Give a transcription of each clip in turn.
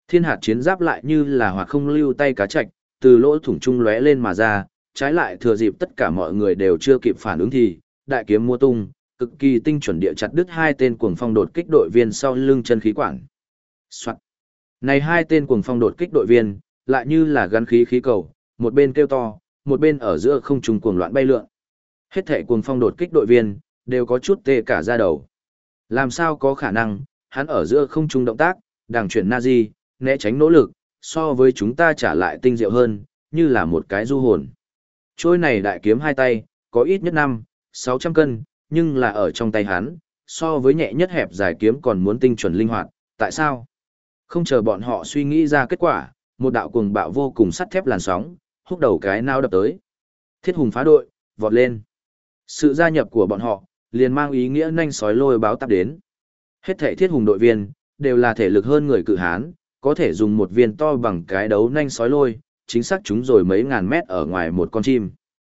Thiên hạt chiến giáp lại như là hoạt không lưu tay cá trạch, từ lỗ thủng trung lóe lên mà ra, trái lại thừa dịp tất cả mọi người đều chưa kịp phản ứng thì, đại kiếm múa tung, cực kỳ tinh chuẩn địa chặt đứt hai tên cuồng phong đột kích đội viên sau lưng chân khí quản. Soạt. Này hai tên cuồng phong đột kích đội viên, lại như là gắn khí khí cầu, một bên kêu to, một bên ở giữa không trung cuồng loạn bay lượn. Hết thảy cuồng phong đột kích đội viên đều có chút tê cả da đầu. Làm sao có khả năng, hắn ở giữa không trung động tác, đàng chuyển Nazi, né tránh nỗ lực, so với chúng ta trả lại tinh diệu hơn, như là một cái du hồn. Trôi này đại kiếm hai tay, có ít nhất 600 cân, nhưng là ở trong tay hắn, so với nhẹ nhất hẹp dài kiếm còn muốn tinh chuẩn linh hoạt, tại sao? Không chờ bọn họ suy nghĩ ra kết quả, một đạo cuồng bạo vô cùng sắt thép làn sóng, húc đầu cái nao đập tới. Thiết hùng phá đội, vọt lên. Sự gia nhập của bọn họ, liền mang ý nghĩa nhanh sói lôi báo tắp đến. Hết thảy thiết hùng đội viên, đều là thể lực hơn người cự hán, có thể dùng một viên to bằng cái đấu nhanh sói lôi, chính xác chúng rồi mấy ngàn mét ở ngoài một con chim.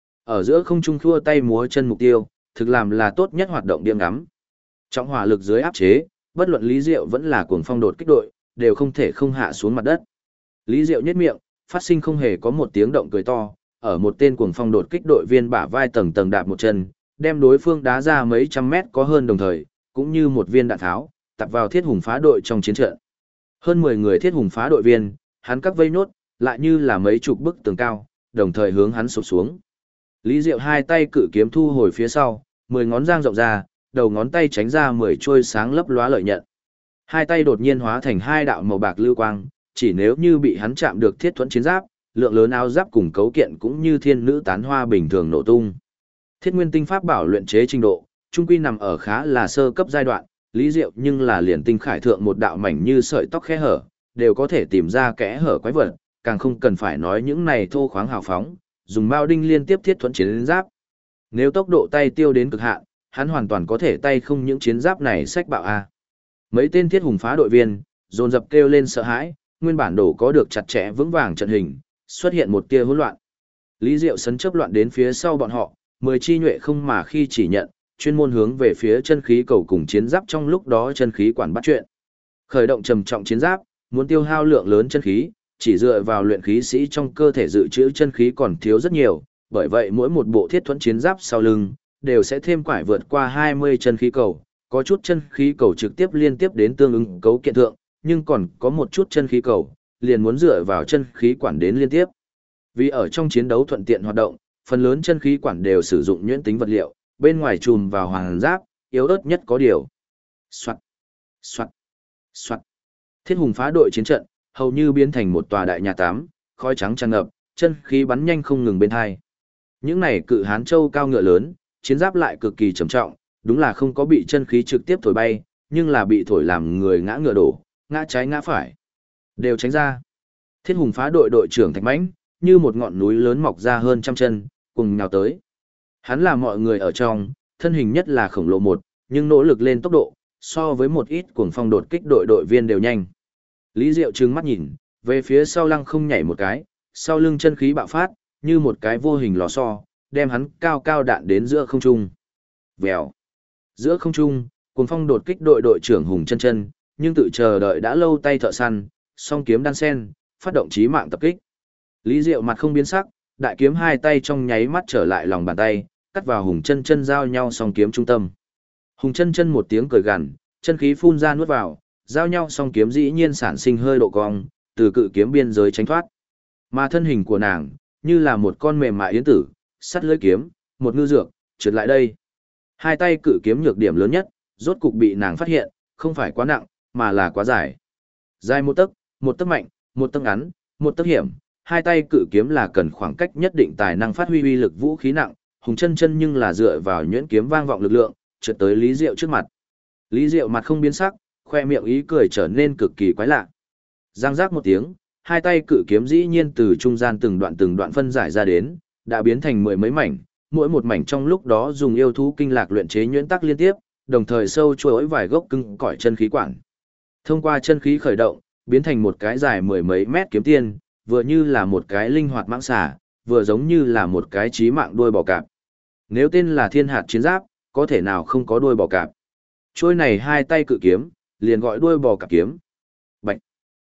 Ở giữa không trung khua tay múa chân mục tiêu, thực làm là tốt nhất hoạt động điểm ngắm. Trọng hỏa lực dưới áp chế, bất luận Lý Diệu vẫn là cuồng phong đột kích đội, đều không thể không hạ xuống mặt đất. Lý Diệu nhếch miệng, phát sinh không hề có một tiếng động cười to, ở một tên cuồng phong đột kích đội viên bả vai tầng tầng đạp một chân, đem đối phương đá ra mấy trăm mét có hơn đồng thời, cũng như một viên đạn tháo, tập vào thiết hùng phá đội trong chiến trận. Hơn 10 người thiết hùng phá đội viên, hắn các vây nốt, lại như là mấy chục bức tường cao, đồng thời hướng hắn sụp xuống. Lý Diệu hai tay cự kiếm thu hồi phía sau, 10 ngón giang rộng ra, đầu ngón tay tránh ra 10 trôi sáng lấp lóa lợi nhận. Hai tay đột nhiên hóa thành hai đạo màu bạc lưu quang, chỉ nếu như bị hắn chạm được thiết thuẫn chiến giáp, lượng lớn áo giáp cùng cấu kiện cũng như thiên nữ tán hoa bình thường nổ tung. Thiết nguyên tinh pháp bảo luyện chế trình độ, trung quy nằm ở khá là sơ cấp giai đoạn, Lý Diệu nhưng là liền tinh khải thượng một đạo mảnh như sợi tóc khe hở, đều có thể tìm ra kẽ hở quái vật, càng không cần phải nói những này thô khoáng hào phóng, dùng mao đinh liên tiếp thiết thuẫn chiến giáp. Nếu tốc độ tay tiêu đến cực hạn, hắn hoàn toàn có thể tay không những chiến giáp này xách bạo a. Mấy tên thiết hùng phá đội viên, dồn dập kêu lên sợ hãi, nguyên bản đổ có được chặt chẽ vững vàng trận hình, xuất hiện một tia hỗn loạn. Lý Diệu sấn chớp loạn đến phía sau bọn họ, 10 chi nhuệ không mà khi chỉ nhận, chuyên môn hướng về phía chân khí cầu cùng chiến giáp trong lúc đó chân khí quản bắt chuyện. Khởi động trầm trọng chiến giáp, muốn tiêu hao lượng lớn chân khí, chỉ dựa vào luyện khí sĩ trong cơ thể dự trữ chân khí còn thiếu rất nhiều, bởi vậy mỗi một bộ thiết thuẫn chiến giáp sau lưng đều sẽ thêm quải vượt qua 20 chân khí cầu, có chút chân khí cầu trực tiếp liên tiếp đến tương ứng cấu kiện thượng, nhưng còn có một chút chân khí cầu liền muốn dựa vào chân khí quản đến liên tiếp. Vì ở trong chiến đấu thuận tiện hoạt động, phần lớn chân khí quản đều sử dụng nhuyễn tính vật liệu, bên ngoài chùm vào hoàng giáp, yếu ớt nhất có điều. Soạt, soạt, soạt. Thiết hùng phá đội chiến trận, hầu như biến thành một tòa đại nhà tám, khói trắng tràn ngập, chân khí bắn nhanh không ngừng bên hai. Những này cự hán châu cao ngựa lớn, chiến giáp lại cực kỳ trầm trọng, đúng là không có bị chân khí trực tiếp thổi bay, nhưng là bị thổi làm người ngã ngựa đổ, ngã trái ngã phải. Đều tránh ra. Thiết hùng phá đội đội trưởng Thạch Mãnh, như một ngọn núi lớn mọc ra hơn trăm chân, cùng nhào tới. Hắn là mọi người ở trong, thân hình nhất là khổng lồ một, nhưng nỗ lực lên tốc độ, so với một ít cuồng phong đột kích đội viên đều nhanh. Lý Diệu trừng mắt nhìn, về phía sau lăng không nhảy một cái, sau lưng chân khí bạo phát, như một cái vô hình lò xo, đem hắn cao cao đạn đến giữa không trung. Vèo. Giữa không trung, cuồng phong đột kích đội trưởng Hùng Chân Chân, nhưng tự chờ đợi đã lâu tay thợ săn, song kiếm đan sen, phát động chí mạng tập kích. Lý Diệu mặt không biến sắc, đại kiếm hai tay trong nháy mắt trở lại lòng bàn tay, cắt vào Hùng Chân Chân giao nhau song kiếm trung tâm. Hùng Chân Chân một tiếng cười gằn, chân khí phun ra nuốt vào, giao nhau song kiếm dĩ nhiên sản sinh hơi độ cong, từ cự kiếm biên giới tránh thoát. Mà thân hình của nàng, như là một con mềm mại yến tử, sắt lưỡi kiếm, một ngư dược, trượt lại đây. Hai tay cự kiếm nhược điểm lớn nhất, rốt cục bị nàng phát hiện, không phải quá nặng, mà là quá dài. Dài một tấc mạnh, một tấc ngắn, một tấc hiểm, hai tay cự kiếm là cần khoảng cách nhất định tài năng phát huy uy lực vũ khí nặng, Hùng Chân Chân nhưng là dựa vào nhuyễn kiếm vang vọng lực lượng, trượt tới Lý Diệu trước mặt. Lý Diệu mặt không biến sắc, khoe miệng ý cười trở nên cực kỳ quái lạ. Giang giác một tiếng, hai tay cự kiếm dĩ nhiên từ trung gian từng đoạn phân giải ra đến, đã biến thành mười mấy mảnh, mỗi một mảnh trong lúc đó dùng yêu thú kinh lạc luyện chế nhuyễn tắc liên tiếp, đồng thời sâu chuỗi vài gốc cứng cỏi chân khí quản. Thông qua chân khí khởi động, biến thành một cái dài mười mấy mét kiếm tiên, vừa như là một cái linh hoạt mãng xà, vừa giống như là một cái chí mạng đuôi bò cạp. Nếu tên là Thiên Hạt chiến giáp, có thể nào không có đuôi bò cạp. Trôi này hai tay cự kiếm, liền gọi đuôi bò cạp kiếm. Bạch.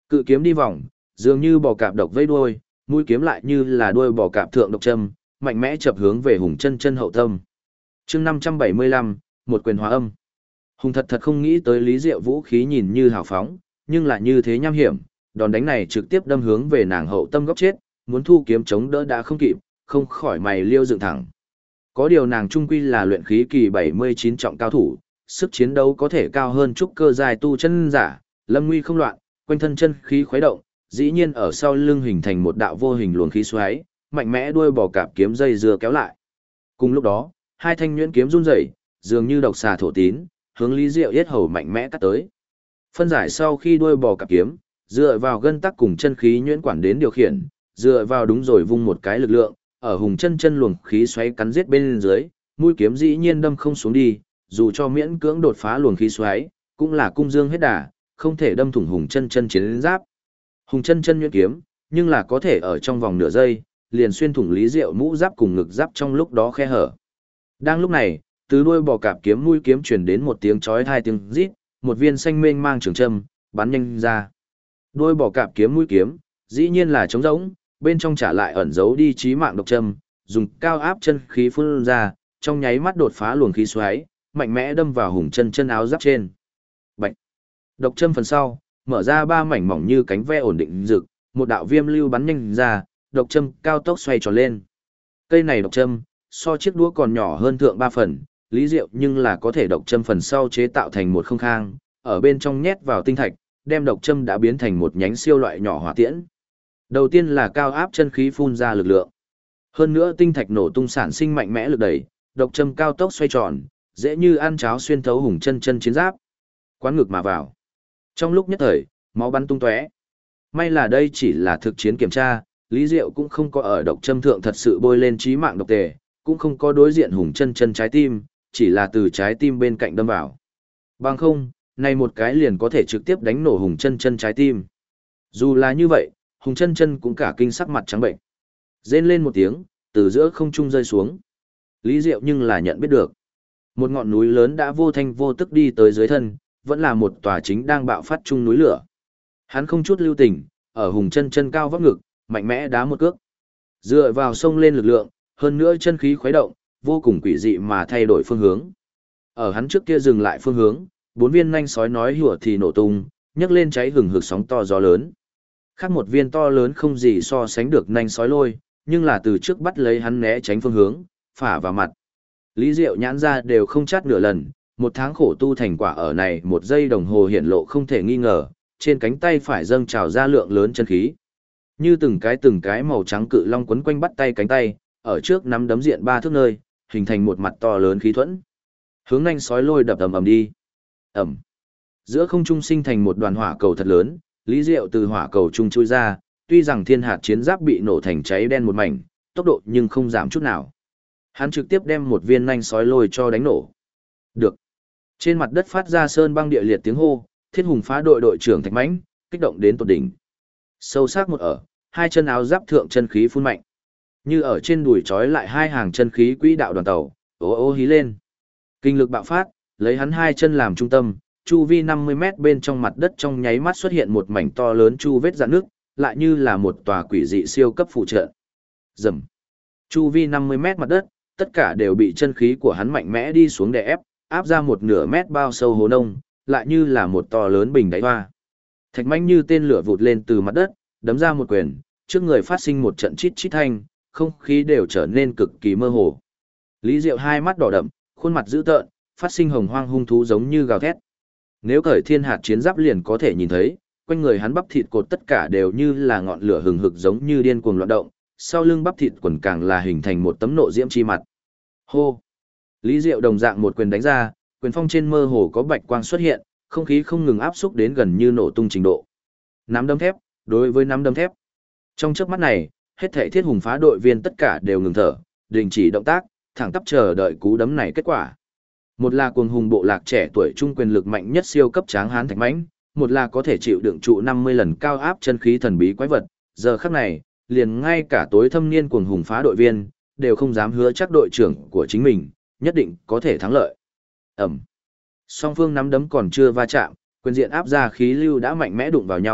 Cự kiếm đi vòng, dường như bò cạp độc vây đuôi, mũi kiếm lại như là đuôi bò cạp thượng độc châm, mạnh mẽ chập hướng về Hùng Chân Chân hậu tâm. Chương 575, một quyền hóa âm. Hùng thật thật không nghĩ tới Lý Diệu vũ khí nhìn như hào phóng, nhưng lại như thế nham hiểm, đòn đánh này trực tiếp đâm hướng về nàng hậu tâm góc chết, muốn thu kiếm chống đỡ đã không kịp, không khỏi mày liêu dựng thẳng. Có điều nàng trung quy là luyện khí kỳ 79 trọng cao thủ, sức chiến đấu có thể cao hơn trúc cơ dài tu chân giả, lâm nguy không loạn, quanh thân chân khí khuấy động, dĩ nhiên ở sau lưng hình thành một đạo vô hình luồng khí xoáy, mạnh mẽ đuôi bò cạp kiếm dây dưa kéo lại. Cùng lúc đó, hai thanh nhuyễn kiếm run rẩy, dường như độc xà thổ tín, hướng Lý Diệu yết hầu mạnh mẽ cắt tới. Phân giải sau khi đuôi bò cạp kiếm, dựa vào gân tắc cùng chân khí nhuyễn quản đến điều khiển, dựa vào đúng rồi vung một cái lực lượng, ở Hùng Chân Chân luồng khí xoáy cắn giết bên dưới, mũi kiếm dĩ nhiên đâm không xuống đi, dù cho miễn cưỡng đột phá luồng khí xoáy, cũng là cung dương hết đà, không thể đâm thủng Hùng Chân Chân chiến giáp. Hùng Chân Chân nhuyễn kiếm, nhưng là có thể ở trong vòng nửa giây, liền xuyên thủng Lý Diệu mũ giáp cùng ngực giáp trong lúc đó khe hở. Đang lúc này, từ đuôi bò cạp kiếm mũi kiếm truyền đến một tiếng chói tai tiếng rít, một viên xanh mênh mang trường châm bắn nhanh ra. Đuôi bò cạp kiếm mũi kiếm, dĩ nhiên là trống rỗng, bên trong trả lại ẩn giấu đi chí mạng độc châm, dùng cao áp chân khí phun ra, trong nháy mắt đột phá luồng khí xoáy, mạnh mẽ đâm vào Hùng Chân Chân áo giáp trên. Bạch. Độc châm phần sau, mở ra ba mảnh mỏng như cánh ve ổn định rực, một đạo viêm lưu bắn nhanh ra, độc châm cao tốc xoay tròn lên. Cây này độc châm, so chiếc đũa còn nhỏ hơn thượng 3 phần, Lý Diệu nhưng là có thể độc châm phần sau chế tạo thành một không khang, ở bên trong nhét vào tinh thạch, đem độc châm đã biến thành một nhánh siêu loại nhỏ hỏa tiễn. Đầu tiên là cao áp chân khí phun ra lực lượng. Hơn nữa tinh thạch nổ tung sản sinh mạnh mẽ lực đẩy, độc châm cao tốc xoay tròn, dễ như ăn cháo xuyên thấu Hùng Chân Chân chiến giáp. Quán ngực mà vào. Trong lúc nhất thời, máu bắn tung tóe. May là đây chỉ là thực chiến kiểm tra, Lý Diệu cũng không có ở độc châm thượng thật sự bôi lên chí mạng độc tề, cũng không có đối diện Hùng Chân Chân trái tim, chỉ là từ trái tim bên cạnh đâm vào. Bằng không, này một cái liền có thể trực tiếp đánh nổ Hùng Chân Chân trái tim. Dù là như vậy, Hùng Chân Chân cũng cả kinh sắc mặt trắng bệnh. Rên lên một tiếng, từ giữa không trung rơi xuống. Lý Diệu nhưng là nhận biết được. Một ngọn núi lớn đã vô thanh vô tức đi tới dưới thân, vẫn là một tòa chính đang bạo phát chung núi lửa. Hắn không chút lưu tình, ở Hùng Chân Chân cao vóc ngực, mạnh mẽ đá một cước. Dựa vào sông lên lực lượng, hơn nữa chân khí khuấy động, vô cùng quỷ dị mà thay đổi phương hướng. Ở hắn trước kia dừng lại phương hướng, 4 viên nanh sói nói hùa thì nổ tung, nhấc lên cháy hừng hực sóng to gió lớn. Khác một viên to lớn không gì so sánh được nanh sói lôi, nhưng là từ trước bắt lấy hắn né tránh phương hướng, phả vào mặt. Lý Diệu nhãn ra đều không chát nửa lần, một tháng khổ tu thành quả ở này một giây đồng hồ hiện lộ không thể nghi ngờ, trên cánh tay phải dâng trào ra lượng lớn chân khí. Như từng cái màu trắng cự long quấn quanh bắt tay cánh tay, ở trước nắm đấm diện 3 thước nơi, hình thành một mặt to lớn khí thuẫn. Hướng nanh sói lôi đập ầm ầm đi. Ầm. Giữa không trung sinh thành một đoàn hỏa cầu thật lớn, Lý Diệu từ hỏa cầu trung chui ra, tuy rằng thiên hạt chiến giáp bị nổ thành cháy đen một mảnh, tốc độ nhưng không giảm chút nào. Hắn trực tiếp đem một viên nanh sói lôi cho đánh nổ. Được. Trên mặt đất phát ra sơn băng địa liệt tiếng hô, Thiết Hùng phá đội đội trưởng Thạch Mãnh, kích động đến tột đỉnh. Sâu sắc một ở, hai chân áo giáp thượng chân khí phun mạnh. Như ở trên đùi trói lại hai hàng chân khí quỹ đạo đoàn tàu, ố ô hí lên. Kinh lực bạo phát, lấy hắn hai chân làm trung tâm, chu vi 50 mét bên trong mặt đất trong nháy mắt xuất hiện một mảnh to lớn chu vết rạn nước, lại như là một tòa quỷ dị siêu cấp phụ trợ. Rầm. Chu vi 50 mét mặt đất, tất cả đều bị chân khí của hắn mạnh mẽ đi xuống đè ép, áp ra một nửa mét bao sâu hố nông, lại như là một to lớn bình đáy hoa. Thạch Mãnh như tên lửa vụt lên từ mặt đất, đấm ra một quyền, trước người phát sinh một trận chít chít thanh, không khí đều trở nên cực kỳ mơ hồ. Lý Diệu hai mắt đỏ đậm, khuôn mặt dữ tợn, phát sinh hồng hoang hung thú giống như gào thét. Nếu cởi thiên hạt chiến giáp liền có thể nhìn thấy, quanh người hắn bắp thịt cột tất cả đều như là ngọn lửa hừng hực giống như điên cuồng loạn động, sau lưng bắp thịt quần càng là hình thành một tấm nộ diễm chi mặt. Hô! Lý Diệu đồng dạng một quyền đánh ra, quyền phong trên mơ hồ có bạch quang xuất hiện, không khí không ngừng áp xúc đến gần như nổ tung trình độ. Nắm đấm thép, đối với nắm đấm thép. Trong chớp mắt này, hết thảy Thiết Hùng phá đội viên tất cả đều ngừng thở, đình chỉ động tác, thẳng tắp chờ đợi cú đấm này kết quả. Một là cuồng hùng bộ lạc trẻ tuổi trung quyền lực mạnh nhất siêu cấp tráng hán Thạch Mãnh, một là có thể chịu đựng trụ 50 lần cao áp chân khí thần bí quái vật, giờ khắc này, liền ngay cả tối thâm niên cuồng hùng phá đội viên đều không dám hứa chắc đội trưởng của chính mình nhất định có thể thắng lợi. Ầm. Song phương nắm đấm còn chưa va chạm, quyền diện áp ra khí lưu đã mạnh mẽ đụng vào nhau,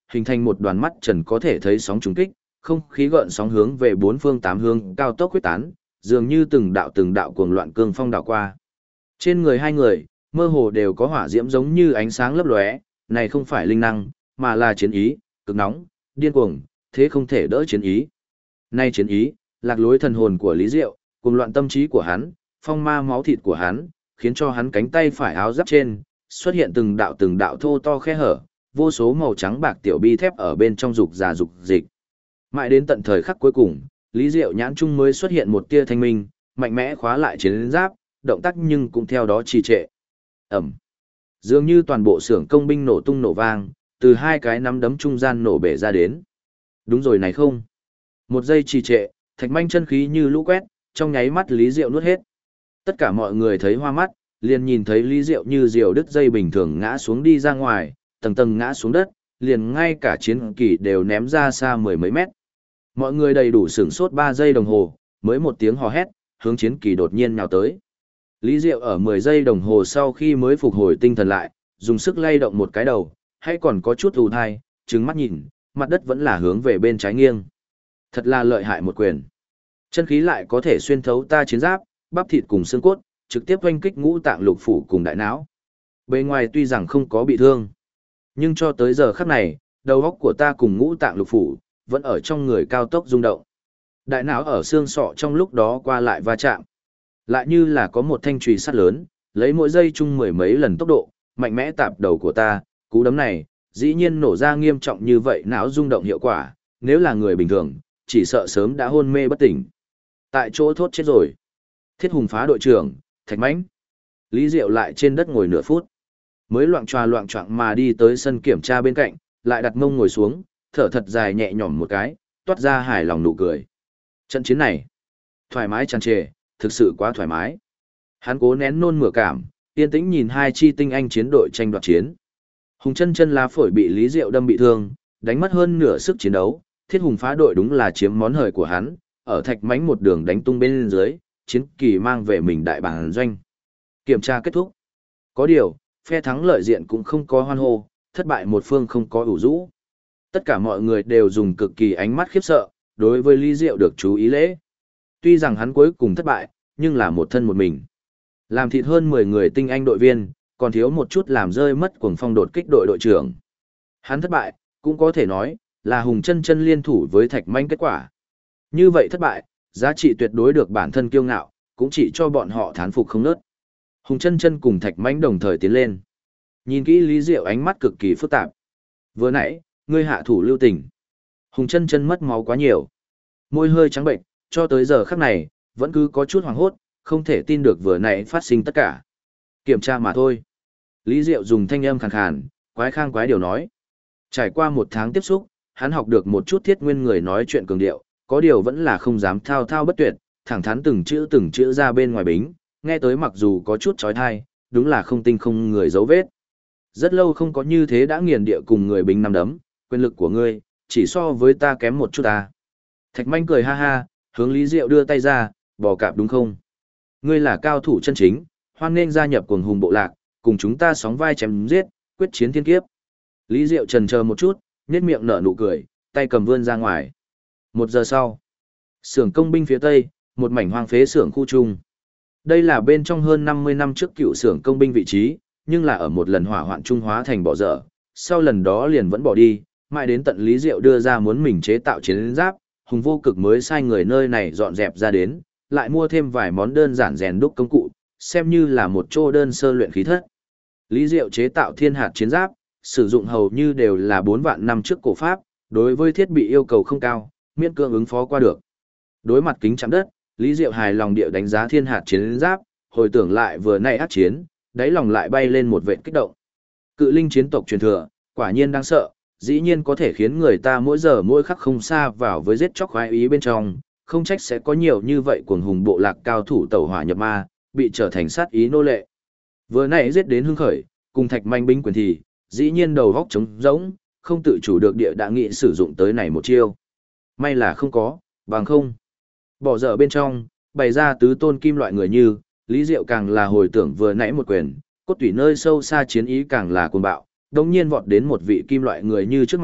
hình thành một đoàn mắt trần có thể thấy sóng trùng kích, không khí gợn sóng hướng về bốn phương tám hướng cao tốc quyết tán, dường như từng đạo cuồng loạn cương phong đảo qua. Trên người hai người, mơ hồ đều có hỏa diễm giống như ánh sáng lấp lóe, này không phải linh năng, mà là chiến ý, cực nóng, điên cuồng, thế không thể đỡ chiến ý. Nay chiến ý, lạc lối thần hồn của Lý Diệu, cuồng loạn tâm trí của hắn, phong ma máu thịt của hắn, khiến cho hắn cánh tay phải áo giáp trên, xuất hiện từng đạo thô to khe hở, vô số màu trắng bạc tiểu bi thép ở bên trong dục già dục dịch. Mãi đến tận thời khắc cuối cùng, Lý Diệu nhãn trung mới xuất hiện một tia thanh minh, mạnh mẽ khóa lại chiến giáp, động tác nhưng cũng theo đó trì trệ. Ẩm. Dường như toàn bộ xưởng công binh nổ tung nổ vang, từ hai cái nắm đấm trung gian nổ bể ra đến. Đúng rồi này không? Một giây trì trệ, thạch manh chân khí như lũ quét, trong nháy mắt Lý Diệu nuốt hết. Tất cả mọi người thấy hoa mắt, liền nhìn thấy Lý Diệu như diều đứt dây bình thường ngã xuống đi ra ngoài, tầng tầng ngã xuống đất, liền ngay cả chiến kỳ đều ném ra xa mười mấy mét. Mọi người đầy đủ sửng sốt 3 giây đồng hồ, mới một tiếng hò hét, hướng chiến kỳ đột nhiên nhào tới. Lý Diệu ở 10 giây đồng hồ sau khi mới phục hồi tinh thần lại, dùng sức lay động một cái đầu, hay còn có chút ù thai, trừng mắt nhìn, mặt đất vẫn là hướng về bên trái nghiêng. Thật là lợi hại một quyền. Chân khí lại có thể xuyên thấu ta chiến giáp, bắp thịt cùng xương cốt, trực tiếp oanh kích ngũ tạng lục phủ cùng đại não. Bề ngoài tuy rằng không có bị thương, nhưng cho tới giờ khắc này, đầu óc của ta cùng ngũ tạng lục phủ vẫn ở trong người cao tốc rung động. Đại não ở xương sọ trong lúc đó qua lại va chạm. Lại như là có một thanh chùy sắt lớn, lấy mỗi giây chung mười mấy lần tốc độ, mạnh mẽ tạp đầu của ta, cú đấm này, dĩ nhiên nổ ra nghiêm trọng như vậy não rung động hiệu quả, nếu là người bình thường, chỉ sợ sớm đã hôn mê bất tỉnh. Tại chỗ thốt chết rồi. Thiết Hùng phá đội trưởng, Thạch Mãnh. Lý Diệu lại trên đất ngồi nửa phút. Mới loạng choạng mà đi tới sân kiểm tra bên cạnh, lại đặt mông ngồi xuống, thở thật dài nhẹ nhõm một cái, toát ra hài lòng nụ cười. Trận chiến này, thoải mái tràn trề, thực sự quá thoải mái. Hắn cố nén nôn mửa cảm, yên tĩnh nhìn hai chi tinh anh chiến đội tranh đoạt chiến. Hùng chân chân lá phổi bị Lý Diệu đâm bị thương, đánh mất hơn nửa sức chiến đấu, Thiết Hùng phá đội đúng là chiếm món hời của hắn, ở Thạch Mãnh một đường đánh tung bên dưới, chiến kỳ mang về mình đại bản doanh. Kiểm tra kết thúc. Có điều, phe thắng lợi diện cũng không có hoan hô, thất bại một phương không có ủ rũ. Tất cả mọi người đều dùng cực kỳ ánh mắt khiếp sợ, đối với Lý Diệu được chú ý lễ. Tuy rằng hắn cuối cùng thất bại, nhưng là một thân một mình. Làm thịt hơn 10 người tinh anh đội viên, còn thiếu một chút làm rơi mất cuồng phong đột kích đội đội trưởng. Hắn thất bại, cũng có thể nói, là Hùng chân chân liên thủ với Thạch Mãnh kết quả. Như vậy thất bại, giá trị tuyệt đối được bản thân kiêu ngạo, cũng chỉ cho bọn họ thán phục không nớt. Hùng chân chân cùng Thạch Mãnh đồng thời tiến lên. Nhìn kỹ Lý Diệu ánh mắt cực kỳ phức tạp. Vừa nãy, ngươi hạ thủ lưu tình. Hùng chân chân mất máu quá nhiều. Môi hơi trắng bệnh, cho tới giờ khắc này, vẫn cứ có chút hoảng hốt, không thể tin được vừa nãy phát sinh tất cả. Kiểm tra mà thôi. Lý Diệu dùng thanh âm khàn khàn, quái khang quái điều nói. Trải qua 1 tháng tiếp xúc, hắn học được một chút thiết nguyên người nói chuyện cường điệu, có điều vẫn là không dám thao thao bất tuyệt, thẳng thắn từng chữ ra bên ngoài bính, nghe tới mặc dù có chút trói thai, đúng là không tinh không người dấu vết. Rất lâu không có như thế đã nghiền địa cùng người bính nắm đấm, quyền lực của ngươi, chỉ so với ta kém một chút ta. Thạch Manh cười ha ha, hướng Lý Diệu đưa tay ra, bò cạp đúng không? Ngươi là cao thủ chân chính, hoan nên gia nhập cuồng hùng bộ lạc, cùng chúng ta sóng vai chém giết, quyết chiến thiên kiếp. Lý Diệu chần chờ một chút, nhếch miệng nở nụ cười, tay cầm vươn ra ngoài. 1 giờ sau, xưởng công binh phía tây, một mảnh hoang phế xưởng khu trung. Đây là bên trong hơn 50 năm trước cựu xưởng công binh vị trí, nhưng là ở một lần hỏa hoạn trung hóa thành bỏ dở, sau lần đó liền vẫn bỏ đi, mãi đến tận Lý Diệu đưa ra muốn mình chế tạo chiến giáp, Hùng Vô Cực mới sai người nơi này dọn dẹp ra đến, lại mua thêm vài món đơn giản rèn đúc công cụ, xem như là một chỗ đơn sơ luyện khí thất. Lý Diệu chế tạo thiên hạt chiến giáp, sử dụng hầu như đều là 4 vạn năm trước cổ pháp, đối với thiết bị yêu cầu không cao, miễn cưỡng ứng phó qua được. Đối mặt kính chạm đất, Lý Diệu hài lòng địa đánh giá thiên hạt chiến giáp, hồi tưởng lại vừa nãy ác chiến, đáy lòng lại bay lên một vệt kích động. Cự linh chiến tộc truyền thừa, quả nhiên đáng sợ, dĩ nhiên có thể khiến người ta mỗi giờ mỗi khắc không xa vào với giết chóc khoái ý bên trong, không trách sẽ có nhiều như vậy cuồng hùng bộ lạc cao thủ tẩu hỏa nhập ma, bị trở thành sát ý nô lệ. Vừa nãy giết đến hưng khởi, cùng Thạch Manh binh quyền thì, dĩ nhiên đầu góc trống rỗng, không tự chủ được địa đã nghị sử dụng tới này một chiêu. May là không có, bằng không. Bỏ dở bên trong, bày ra tứ tôn kim loại người như, Lý Diệu càng là hồi tưởng vừa nãy một quyền, cốt tủy nơi sâu xa chiến ý càng là cuồng bạo, đồng nhiên vọt đến một vị kim loại người như trước mặt,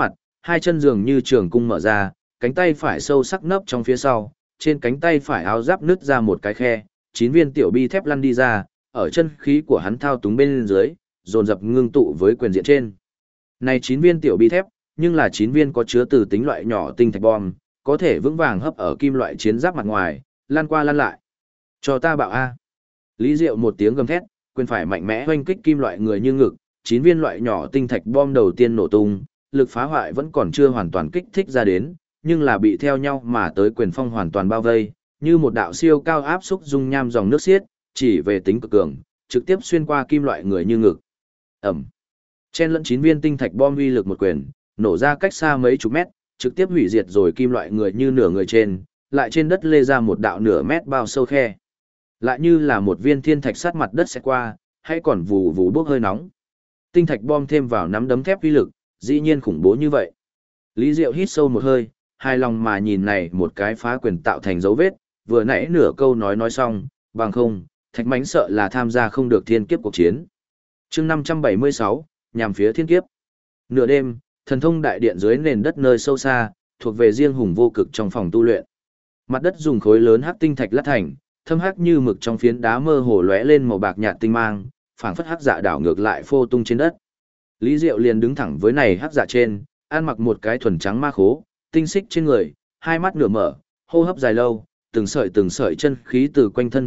hai chân dường như trường cung mở ra, cánh tay phải sâu sắc nấp trong phía sau, trên cánh tay phải áo giáp nứt ra một cái khe, 9 viên tiểu bi thép lăn đi ra, ở chân khí của hắn thao túng bên dưới, dồn dập ngưng tụ với quyền diện trên. Này 9 viên tiểu bi thép, nhưng là 9 viên có chứa từ tính loại nhỏ tinh thạch bom, có thể vững vàng hấp ở kim loại chiến giáp mặt ngoài, lan qua lan lại. Cho ta bạo A. Lý Diệu một tiếng gầm thét, quyền phải mạnh mẽ hoanh kích kim loại người như ngực, 9 viên loại nhỏ tinh thạch bom đầu tiên nổ tung, lực phá hoại vẫn còn chưa hoàn toàn kích thích ra đến, nhưng là bị theo nhau mà tới quyền phong hoàn toàn bao vây, như một đạo siêu cao áp xúc dung nham dòng nước xiết, chỉ về tính cực cường, trực tiếp xuyên qua kim loại người như ngực. Ẩm. Chen lẫn 9 viên tinh thạch bom uy lực một quyền, nổ ra cách xa mấy chục mét, trực tiếp hủy diệt rồi kim loại người như nửa người trên, lại trên đất lê ra một đạo nửa mét bao sâu khe. Lại như là một viên thiên thạch sát mặt đất sẽ qua, hay còn vù vù bốc hơi nóng. Tinh thạch bom thêm vào nắm đấm thép uy lực, dĩ nhiên khủng bố như vậy. Lý Diệu hít sâu một hơi, hài lòng mà nhìn này một cái phá quyền tạo thành dấu vết, vừa nãy nửa câu nói xong, bằng không, Thạch Mánh sợ là tham gia không được thiên kiếp cuộc chiến. Chương 576, nhằm phía thiên kiếp. Nửa đêm, thần thông đại điện dưới nền đất nơi sâu xa, thuộc về riêng hùng vô cực trong phòng tu luyện. Mặt đất dùng khối lớn hắc tinh thạch lát thành, thâm hắc như mực trong phiến đá mơ hồ lóe lên màu bạc nhạt tinh mang, phảng phất hắc dạ đảo ngược lại phô tung trên đất. Lý Diệu liền đứng thẳng với này hắc dạ trên, ăn mặc một cái thuần trắng ma khố, tinh xích trên người, hai mắt nửa mở, hô hấp dài lâu, từng sợi chân khí từ quanh thân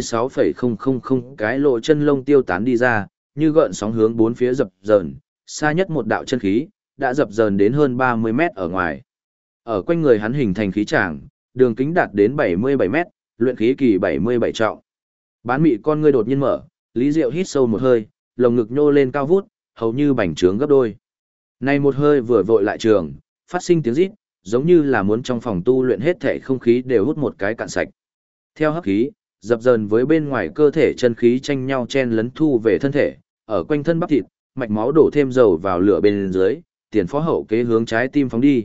36,000 cái lỗ chân lông tiêu tán đi ra, như gợn sóng hướng bốn phía dập dờn, xa nhất một đạo chân khí, đã dập dờn đến hơn 30 mét ở ngoài. Ở quanh người hắn hình thành khí tràng, đường kính đạt đến 77 mét, luyện khí kỳ 77 trọng. Bán mị con ngươi đột nhiên mở, Lý Diệu hít sâu một hơi, lồng ngực nhô lên cao vút, hầu như bành trướng gấp đôi. Này một hơi vừa vội lại trường, phát sinh tiếng rít, giống như là muốn trong phòng tu luyện hết thể không khí đều hút một cái cạn sạch. Theo hấp khí, dập dờn với bên ngoài cơ thể chân khí tranh nhau chen lấn thu về thân thể, ở quanh thân bắp thịt, mạch máu đổ thêm dầu vào lửa bên dưới, tiền phó hậu kế hướng trái tim phóng đi.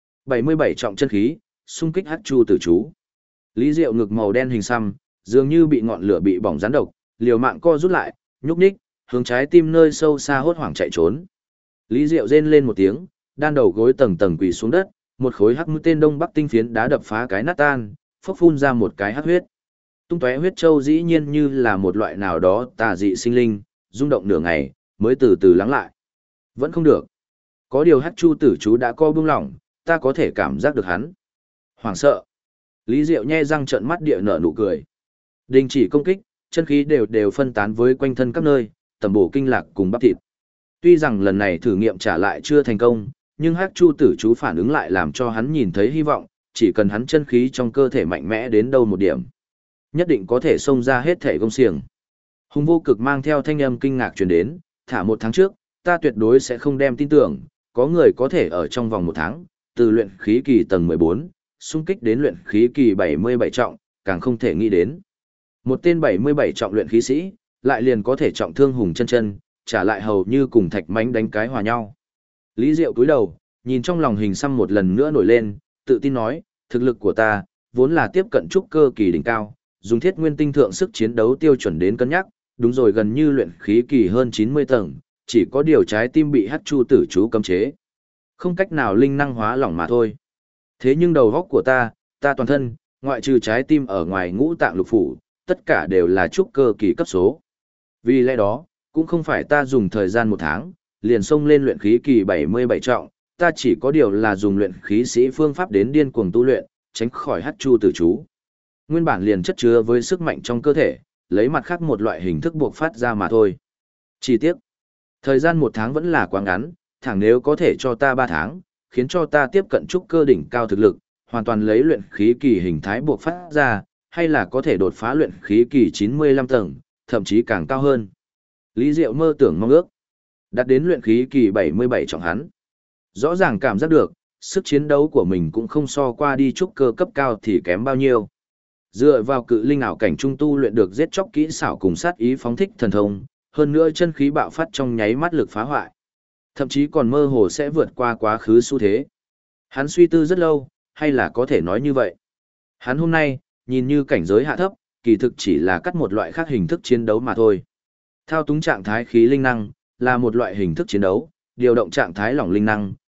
77 trọng chân khí, xung kích hắc chu tử chú. Lý Diệu ngực màu đen hình xăm, dường như bị ngọn lửa bị bỏng rắn độc, liều mạng co rút lại, nhúc nhích, hướng trái tim nơi sâu xa hốt hoảng chạy trốn. Lý Diệu rên lên một tiếng, đan đầu gối tầng tầng quỳ xuống đất, một khối hắc mũi tên đông bắc tinh phiến đá đập phá cái nát tan, phốc phun ra một cái hắc huyết. Tung tóe huyết châu dĩ nhiên như là một loại nào đó tà dị sinh linh, rung động nửa ngày, mới từ từ lắng lại. Vẫn không được. Có điều hắc chu tử chú đã co buông lỏng, ta có thể cảm giác được hắn. Hoảng sợ. Lý Diệu nhe răng trợn mắt địa nở nụ cười. Đình chỉ công kích, chân khí đều phân tán với quanh thân các nơi, tầm bổ kinh lạc cùng bắp thịt. Tuy rằng lần này thử nghiệm trả lại chưa thành công, nhưng hắc chu tử chú phản ứng lại làm cho hắn nhìn thấy hy vọng, chỉ cần hắn chân khí trong cơ thể mạnh mẽ đến đâu một điểm, nhất định có thể xông ra hết thể công xiềng. Hùng vô cực mang theo thanh âm kinh ngạc truyền đến, thả 1 tháng trước, ta tuyệt đối sẽ không đem tin tưởng, có người có thể ở trong vòng 1 tháng, từ luyện khí kỳ tầng 14, xung kích đến luyện khí kỳ 77 trọng, càng không thể nghĩ đến. Một tên 77 trọng luyện khí sĩ, lại liền có thể trọng thương Hùng chân chân, trả lại hầu như cùng Thạch Mánh đánh cái hòa nhau. Lý Diệu cúi đầu, nhìn trong lòng hình xăm một lần nữa nổi lên, tự tin nói, thực lực của ta, vốn là tiếp cận trúc cơ kỳ đỉnh cao, dùng thiết nguyên tinh thượng sức chiến đấu tiêu chuẩn đến cân nhắc, đúng rồi gần như luyện khí kỳ hơn 90 tầng, chỉ có điều trái tim bị hắc chu tử chú cấm chế. Không cách nào linh năng hóa lỏng mà thôi. Thế nhưng đầu óc của ta toàn thân, ngoại trừ trái tim ở ngoài ngũ tạng lục phủ, tất cả đều là trúc cơ kỳ cấp số. Vì lẽ đó, cũng không phải ta dùng thời gian 1 tháng, liền xông lên luyện khí kỳ 77 trọng, ta chỉ có điều là dùng luyện khí sĩ phương pháp đến điên cuồng tu luyện, tránh khỏi hắc chu tử chú. Nguyên bản liền chất chứa với sức mạnh trong cơ thể, lấy mặt khác một loại hình thức buộc phát ra mà thôi. Chỉ tiếc, thời gian 1 tháng vẫn là quá ngắn, thẳng nếu có thể cho ta 3 tháng, khiến cho ta tiếp cận trúc cơ đỉnh cao thực lực, hoàn toàn lấy luyện khí kỳ hình thái buộc phát ra, hay là có thể đột phá luyện khí kỳ 95 tầng, thậm chí càng cao hơn. Lý Diệu mơ tưởng mong ước, đạt đến luyện khí kỳ 77 trọng hắn. Rõ ràng cảm giác được, sức chiến đấu của mình cũng không so qua đi trúc cơ cấp cao thì kém bao nhiêu. Dựa vào cự linh ảo cảnh trung tu luyện được giết chóc kỹ xảo cùng sát ý phóng thích thần thông, hơn nữa chân khí bạo phát trong nháy mắt lực phá hoại. Thậm chí còn mơ hồ sẽ vượt qua quá khứ xu thế. Hắn suy tư rất lâu, hay là có thể nói như vậy. Hắn hôm nay, nhìn như cảnh giới hạ thấp, kỳ thực chỉ là cắt một loại khác hình thức chiến đấu mà thôi. Thao túng trạng thái khí linh năng, là một loại hình thức chiến đấu, điều động trạng thái lỏng linh năng,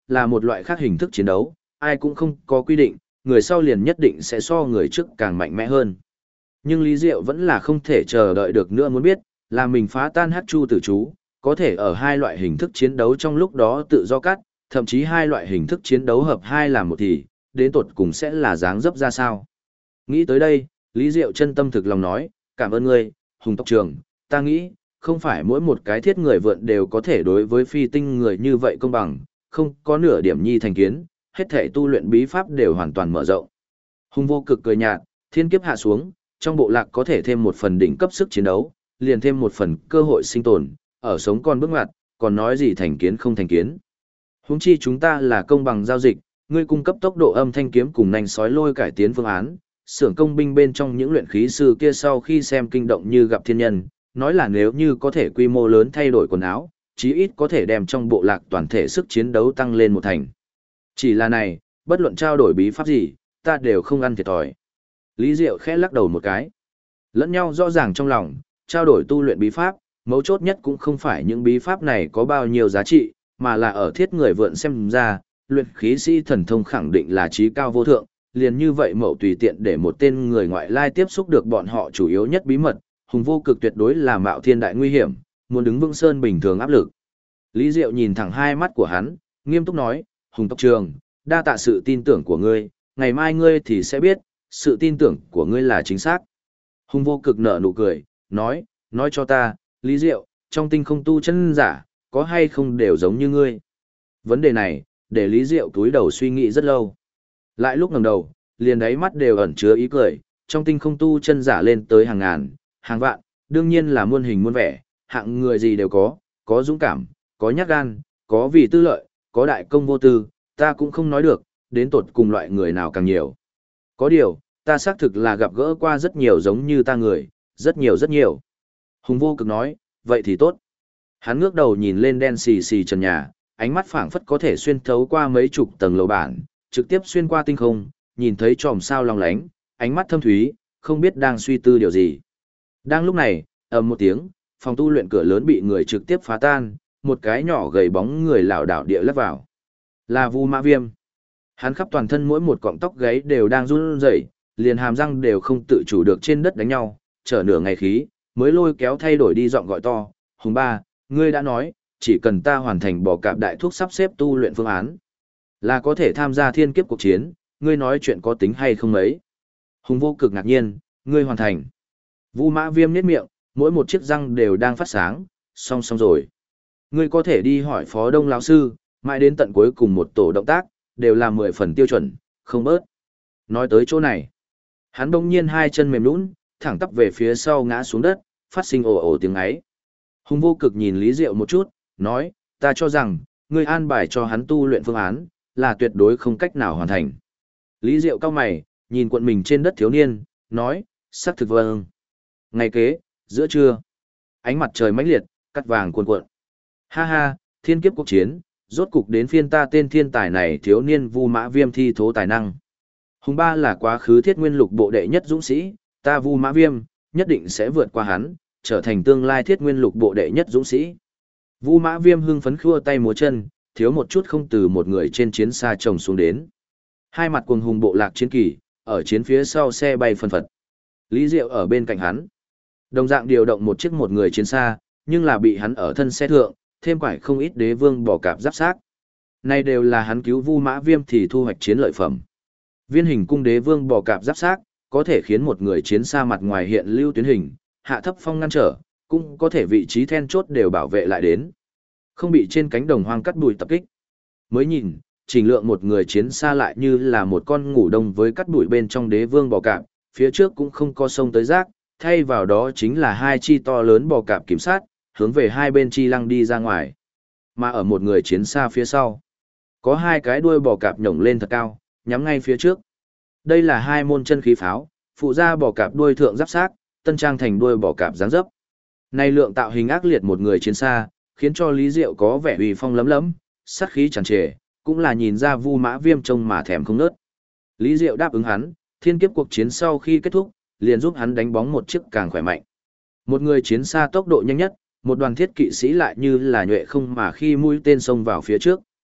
là một loại khác hình thức chiến đấu, ai cũng không có quy định, người sau liền nhất định sẽ so người trước càng mạnh mẽ hơn. Nhưng Lý Diệu vẫn là không thể chờ đợi được nữa muốn biết, là mình phá tan hắc chu tử chú, có thể ở hai loại hình thức chiến đấu trong lúc đó tự do cắt, thậm chí hai loại hình thức chiến đấu hợp hai làm một thì, đến tột cùng sẽ là dáng dấp ra sao. Nghĩ tới đây, Lý Diệu chân tâm thực lòng nói, cảm ơn ngươi, Hùng tộc trưởng, ta nghĩ, không phải mỗi một cái thiết người vượn đều có thể đối với phi tinh người như vậy công bằng, không có nửa điểm nhi thành kiến, hết thể tu luyện bí pháp đều hoàn toàn mở rộng. Hùng vô cực cười nhạt, thiên kiếp hạ xuống, trong bộ lạc có thể thêm một phần đỉnh cấp sức chiến đấu, liền thêm một phần cơ hội sinh tồn, ở sống còn bước ngoặt, còn nói gì thành kiến không thành kiến. Huống chi chúng ta là công bằng giao dịch, ngươi cung cấp tốc độ âm thanh kiếm cùng nành sói lôi cải tiến phương án, xưởng công binh bên trong những luyện khí sư kia sau khi xem kinh động như gặp thiên nhân, nói là nếu như có thể quy mô lớn thay đổi quần áo, chí ít có thể đem trong bộ lạc toàn thể sức chiến đấu tăng lên một thành. Chỉ là này, bất luận trao đổi bí pháp gì, ta đều không ăn thiệt thòi. Lý Diệu khẽ lắc đầu một cái. Lẫn nhau rõ ràng trong lòng, trao đổi tu luyện bí pháp, mấu chốt nhất cũng không phải những bí pháp này có bao nhiêu giá trị, mà là ở thiết người vượn xem ra, luyện khí sĩ thần thông khẳng định là trí cao vô thượng, liền như vậy mậu tùy tiện để một tên người ngoại lai tiếp xúc được bọn họ chủ yếu nhất bí mật, Hùng vô cực tuyệt đối là mạo thiên đại nguy hiểm, muốn đứng vững sơn bình thường áp lực. Lý Diệu nhìn thẳng hai mắt của hắn, nghiêm túc nói, Hùng tộc trưởng, đa tạ sự tin tưởng của ngươi, ngày mai ngươi thì sẽ biết, sự tin tưởng của ngươi là chính xác. Hùng vô cực nở nụ cười, nói cho ta, Lý Diệu, trong tinh không tu chân giả, có hay không đều giống như ngươi. Vấn đề này, để Lý Diệu túi đầu suy nghĩ rất lâu. Lại lúc ngẩng đầu, liền đáy mắt đều ẩn chứa ý cười, trong tinh không tu chân giả lên tới hàng ngàn, hàng vạn, đương nhiên là muôn hình muôn vẻ, hạng người gì đều có dũng cảm, có nhát gan, có vì tư lợi, có đại công vô tư, ta cũng không nói được, đến tột cùng loại người nào càng nhiều. Có điều, ta xác thực là gặp gỡ qua rất nhiều giống như ta người, rất nhiều rất nhiều. Hùng vô cực nói, vậy thì tốt. Hắn ngước đầu nhìn lên đen xì xì trần nhà, ánh mắt phảng phất có thể xuyên thấu qua mấy chục tầng lầu bản, trực tiếp xuyên qua tinh không, nhìn thấy chòm sao long lánh, ánh mắt thâm thúy, không biết đang suy tư điều gì. Đang lúc này, ầm một tiếng, phòng tu luyện cửa lớn bị người trực tiếp phá tan, một cái nhỏ gầy bóng người lảo đảo địa lấp vào. Là Vu Mã Viêm. Hắn khắp toàn thân mỗi một cọng tóc gáy đều đang run rẩy, liền hàm răng đều không tự chủ được trên đất đánh nhau, chờ nửa ngày khí, mới lôi kéo thay đổi đi giọng gọi to, Hùng ba, ngươi đã nói, chỉ cần ta hoàn thành bỏ cạp đại thuốc sắp xếp tu luyện phương án, là có thể tham gia thiên kiếp cuộc chiến, ngươi nói chuyện có tính hay không mấy. Hùng vô cực ngạc nhiên, ngươi hoàn thành. Vu Mã Viêm nhếch miệng, mỗi một chiếc răng đều đang phát sáng, xong rồi. Ngươi có thể đi hỏi Phó Đông lão sư, mãi đến tận cuối cùng một tổ động tác, đều là 10 phần tiêu chuẩn, không bớt. Nói tới chỗ này, hắn bỗng nhiên hai chân mềm nhũn, thẳng tắp về phía sau ngã xuống đất, phát sinh ồ ồ tiếng ấy. Hùng vô cực nhìn Lý Diệu một chút, nói, ta cho rằng, ngươi an bài cho hắn tu luyện phương án, là tuyệt đối không cách nào hoàn thành. Lý Diệu cau mày, nhìn cuộn mình trên đất thiếu niên, nói, xác thực vâng. Ngày kế, giữa trưa, ánh mặt trời mãnh liệt, cắt vàng cuồn cuộn. Ha ha, thiên kiếp cuộc chiến, rốt cục đến phiên ta tên thiên tài này thiếu niên Vu Mã Viêm thi thố tài năng. Hùng ba là quá khứ thiết nguyên lục bộ đệ nhất dũng sĩ, ta Vu Mã Viêm, nhất định sẽ vượt qua hắn, trở thành tương lai thiết nguyên lục bộ đệ nhất dũng sĩ. Vu Mã Viêm hưng phấn khua tay múa chân, thiếu một chút không từ một người trên chiến xa chồng xuống đến. Hai mặt cuồng hùng bộ lạc chiến kỳ, ở chiến phía sau xe bay phân phật. Lý Diệu ở bên cạnh hắn. Đồng dạng điều động một chiếc một người chiến xa, nhưng là bị hắn ở thân xe thượng, thêm quải không ít đế vương bỏ cạp giáp xác. Này đều là hắn cứu Vu Mã Viêm thì thu hoạch chiến lợi phẩm. Viên hình cung đế vương bỏ cạp giáp xác, có thể khiến một người chiến xa mặt ngoài hiện lưu tuyến hình, hạ thấp phong ngăn trở, cũng có thể vị trí then chốt đều bảo vệ lại đến. Không bị trên cánh đồng hoang cắt bụi tập kích. Mới nhìn, trình lượng một người chiến xa lại như là một con ngủ đông với cắt bụi bên trong đế vương bò cạp, phía trước cũng không có sông tới rác, thay vào đó chính là hai chi to lớn bò cạp kiểm sát, hướng về hai bên chi lăng đi ra ngoài. Mà ở một người chiến xa phía sau, có hai cái đuôi bò cạp nhổng lên thật cao, nhắm ngay phía trước. Đây là hai môn chân khí pháo, phụ ra bò cạp đuôi thượng giáp xác, tân trang thành đuôi bò cạp dáng dấp. Này lượng tạo hình ác liệt một người chiến xa, khiến cho Lý Diệu có vẻ uy phong lấm lấm, sát khí tràn trề, cũng là nhìn ra Vu Mã Viêm trông mà thèm không nớt. Lý Diệu đáp ứng hắn, thiên kiếp cuộc chiến sau khi kết thúc, liền giúp hắn đánh bóng một chiếc càng khỏe mạnh. Một người chiến xa tốc độ nhanh nhất, một đoàn thiết kỵ sĩ lại như là nhuệ không mà khi mũi tên xông vào phía trước.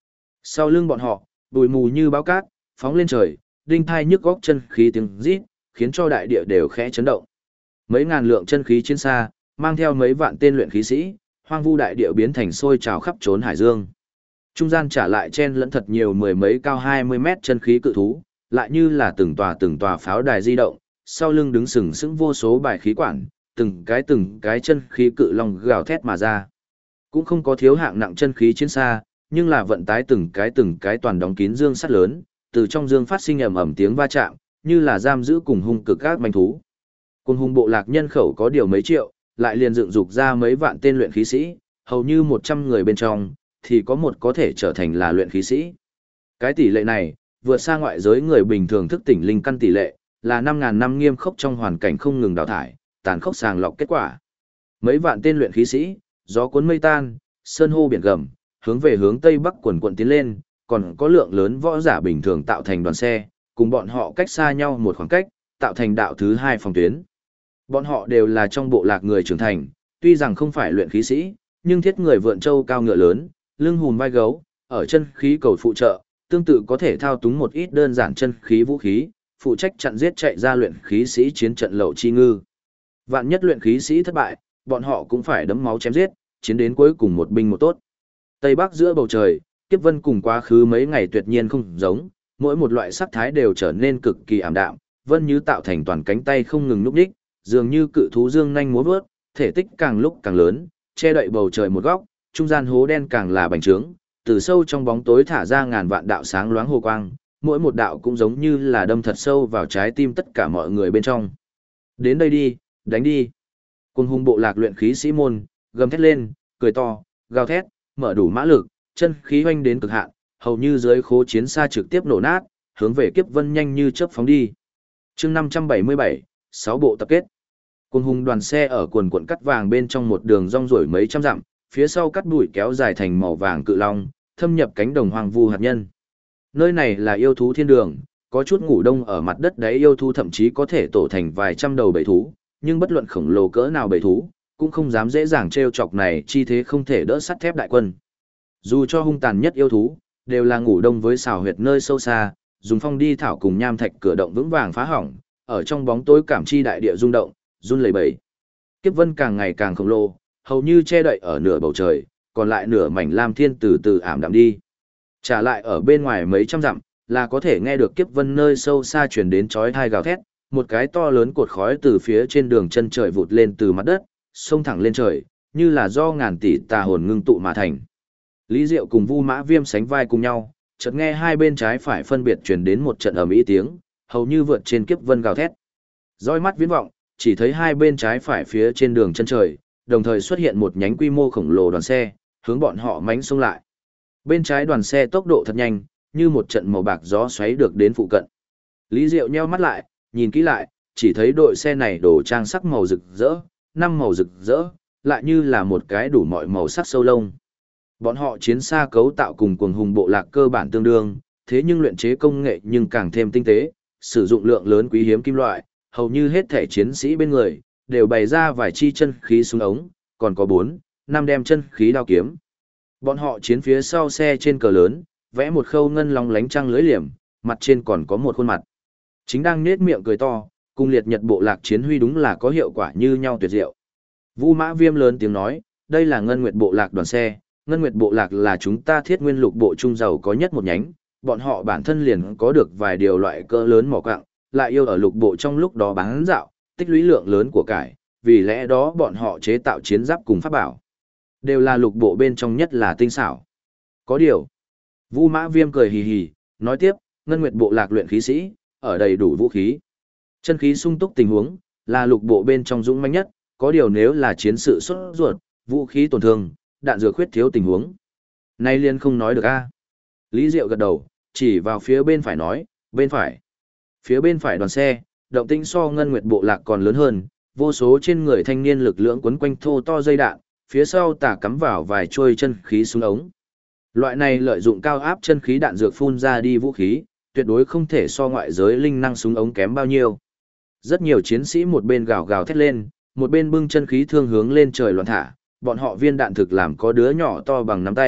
Sau lưng bọn họ, bụi mù như báo cát, phóng lên trời, đinh thai nhức góc chân khí tiếng rít, khiến cho đại địa đều khẽ chấn động. Mấy ngàn lượng chân khí chiến xa, mang theo mấy vạn tên luyện khí sĩ, hoang vu đại địa biến thành sôi trào khắp trốn hải dương. Trung gian trả lại chen lẫn thật nhiều mười mấy cao 20 mét chân khí cự thú, lại như là từng tòa pháo đài di động, sau lưng đứng sừng sững vô số bài khí quản, từng cái chân khí cự long gào thét mà ra. Cũng không có thiếu hạng nặng chân khí chiến xa, nhưng là vận tái từng cái toàn đóng kín dương sắt lớn, từ trong dương phát sinh ầm ầm tiếng va chạm, như là giam giữ cùng hung cực các manh thú. Quân hung bộ lạc nhân khẩu có điều mấy triệu, lại liền dựng dục ra mấy vạn tên luyện khí sĩ, hầu như 100 người bên trong, thì có một có thể trở thành là luyện khí sĩ. Cái tỷ lệ này, vượt xa ngoại giới người bình thường thức tỉnh linh căn tỷ lệ, là 5.000 năm nghiêm khốc trong hoàn cảnh không ngừng đào thải, tàn khốc sàng lọc kết quả. Mấy vạn tên luyện khí sĩ, gió cuốn mây tan, sơn hô biển gầm, hướng tây bắc quần quận tiến lên, còn có lượng lớn võ giả bình thường tạo thành đoàn xe, cùng bọn họ cách xa nhau một khoảng cách, tạo thành đạo thứ hai phòng tuyến. Bọn họ đều là trong bộ lạc người trưởng thành, tuy rằng không phải luyện khí sĩ, nhưng thiết người vượn trâu cao ngựa lớn, lưng hùn vai gấu, ở chân khí cầu phụ trợ, tương tự có thể thao túng một ít đơn giản chân khí vũ khí, phụ trách chặn giết chạy ra luyện khí sĩ chiến trận lậu chi ngư. Vạn nhất luyện khí sĩ thất bại, bọn họ cũng phải đấm máu chém giết, chiến đến cuối cùng một binh một tốt. Tây Bắc giữa bầu trời, kiếp vân cùng quá khứ mấy ngày tuyệt nhiên không giống, mỗi một loại sắc thái đều trở nên cực kỳ ảm đạm, vân như tạo thành toàn cánh tay không ngừng lúc đích, dường như cự thú dương nhanh múa vớt, thể tích càng lúc càng lớn, che đậy bầu trời một góc, trung gian hố đen càng là bành trướng, từ sâu trong bóng tối thả ra ngàn vạn đạo sáng loáng hồ quang, mỗi một đạo cũng giống như là đâm thật sâu vào trái tim tất cả mọi người bên trong. Đến đây đi, đánh đi. Quân hung bộ lạc luyện khí sĩ môn, gầm thét lên, cười to, gào thét, mở đủ mã lực, chân khí hoành đến cực hạn, hầu như dưới khố chiến xa trực tiếp nổ nát, hướng về kiếp vân nhanh như chớp phóng đi. Chương 577, 6 bộ tập kết. Quân hung đoàn xe ở quần quận cắt vàng bên trong một đường rong ruổi mấy trăm dặm, phía sau cắt bụi kéo dài thành màu vàng cự long, thâm nhập cánh đồng hoang vu hạt nhân. Nơi này là yêu thú thiên đường, có chút ngủ đông ở mặt đất đấy, yêu thú thậm chí có thể tổ thành vài trăm đầu bầy thú, nhưng bất luận khổng lồ cỡ nào bầy thú, cũng không dám dễ dàng trêu chọc này, chi thế không thể đỡ sắt thép đại quân. Dù cho hung tàn nhất yêu thú, đều là ngủ đông với xào huyệt nơi sâu xa, dùng phong đi thảo cùng nham thạch cửa động vững vàng phá hỏng, ở trong bóng tối cảm chi đại địa rung động, run lẩy bẩy. Kiếp vân càng ngày càng khổng lồ, hầu như che đậy ở nửa bầu trời, còn lại nửa mảnh lam thiên từ từ ảm đạm đi. Trả lại ở bên ngoài mấy trăm dặm, là có thể nghe được kiếp vân nơi sâu xa truyền đến chói tai gào thét, một cái to lớn cột khói từ phía trên đường chân trời vụt lên từ mặt đất, xông thẳng lên trời, như là do ngàn tỷ tà hồn ngưng tụ mà thành. Lý Diệu cùng Vu Mã Viêm sánh vai cùng nhau, chợt nghe hai bên trái phải phân biệt truyền đến một trận ầm ĩ tiếng, hầu như vượt trên kiếp vân gào thét. Dõi mắt viễn vọng, chỉ thấy hai bên trái phải phía trên đường chân trời, đồng thời xuất hiện một nhánh quy mô khổng lồ đoàn xe, hướng bọn họ mãnh xông lại. Bên trái đoàn xe tốc độ thật nhanh, như một trận màu bạc gió xoáy được đến phụ cận. Lý Diệu nheo mắt lại, nhìn kỹ lại, chỉ thấy đội xe này đồ trang sắc màu rực rỡ, năm màu rực rỡ, lại như là một cái đủ mọi màu sắc sâu lông. Bọn họ chiến xa cấu tạo cùng cuồng hùng bộ lạc cơ bản tương đương, thế nhưng luyện chế công nghệ nhưng càng thêm tinh tế, sử dụng lượng lớn quý hiếm kim loại, hầu như hết thể chiến sĩ bên người đều bày ra vài chi chân khí súng ống, còn có 4, 5 đem chân khí đao kiếm. Bọn họ chiến phía sau xe trên cờ lớn, vẽ một khâu ngân long lánh trăng lưới liềm, mặt trên còn có một khuôn mặt. Chính đang nết miệng cười to, cùng liệt nhật bộ lạc chiến huy đúng là có hiệu quả như nhau tuyệt diệu. Vu Mã Viêm lớn tiếng nói, đây là Ngân Nguyệt bộ lạc đoàn xe, Ngân Nguyệt bộ lạc là chúng ta Thiết Nguyên Lục bộ trung giàu có nhất một nhánh, bọn họ bản thân liền có được vài điều loại cỡ lớn mỏ quặng, lại yêu ở lục bộ trong lúc đó bán dạo, tích lũy lượng lớn của cải, vì lẽ đó bọn họ chế tạo chiến giáp cùng pháp bảo. Đều là lục bộ bên trong nhất là tinh xảo. Có điều. Vu Mã Viêm cười hì hì, nói tiếp, Ngân Nguyệt bộ lạc luyện khí sĩ, ở đầy đủ vũ khí. Chân khí sung túc tình huống, là lục bộ bên trong dũng mãnh nhất, có điều nếu là chiến sự xuất ruột, vũ khí tổn thương, đạn dược khuyết thiếu tình huống. Nay liên không nói được a. Lý Diệu gật đầu, chỉ vào phía bên phải nói, bên phải. Phía bên phải đoàn xe, động tĩnh so Ngân Nguyệt bộ lạc còn lớn hơn, vô số trên người thanh niên lực lượng quấn quanh thô to dây đạn, phía sau tả cắm vào vài chuôi chân khí súng ống. Loại này lợi dụng cao áp chân khí đạn dược phun ra đi vũ khí, tuyệt đối không thể so ngoại giới linh năng súng ống kém bao nhiêu. Rất nhiều chiến sĩ một bên gào gào thét lên, một bên bưng chân khí thương hướng lên trời loạn thả, bọn họ viên đạn thực làm có đứa nhỏ to bằng nắm tay,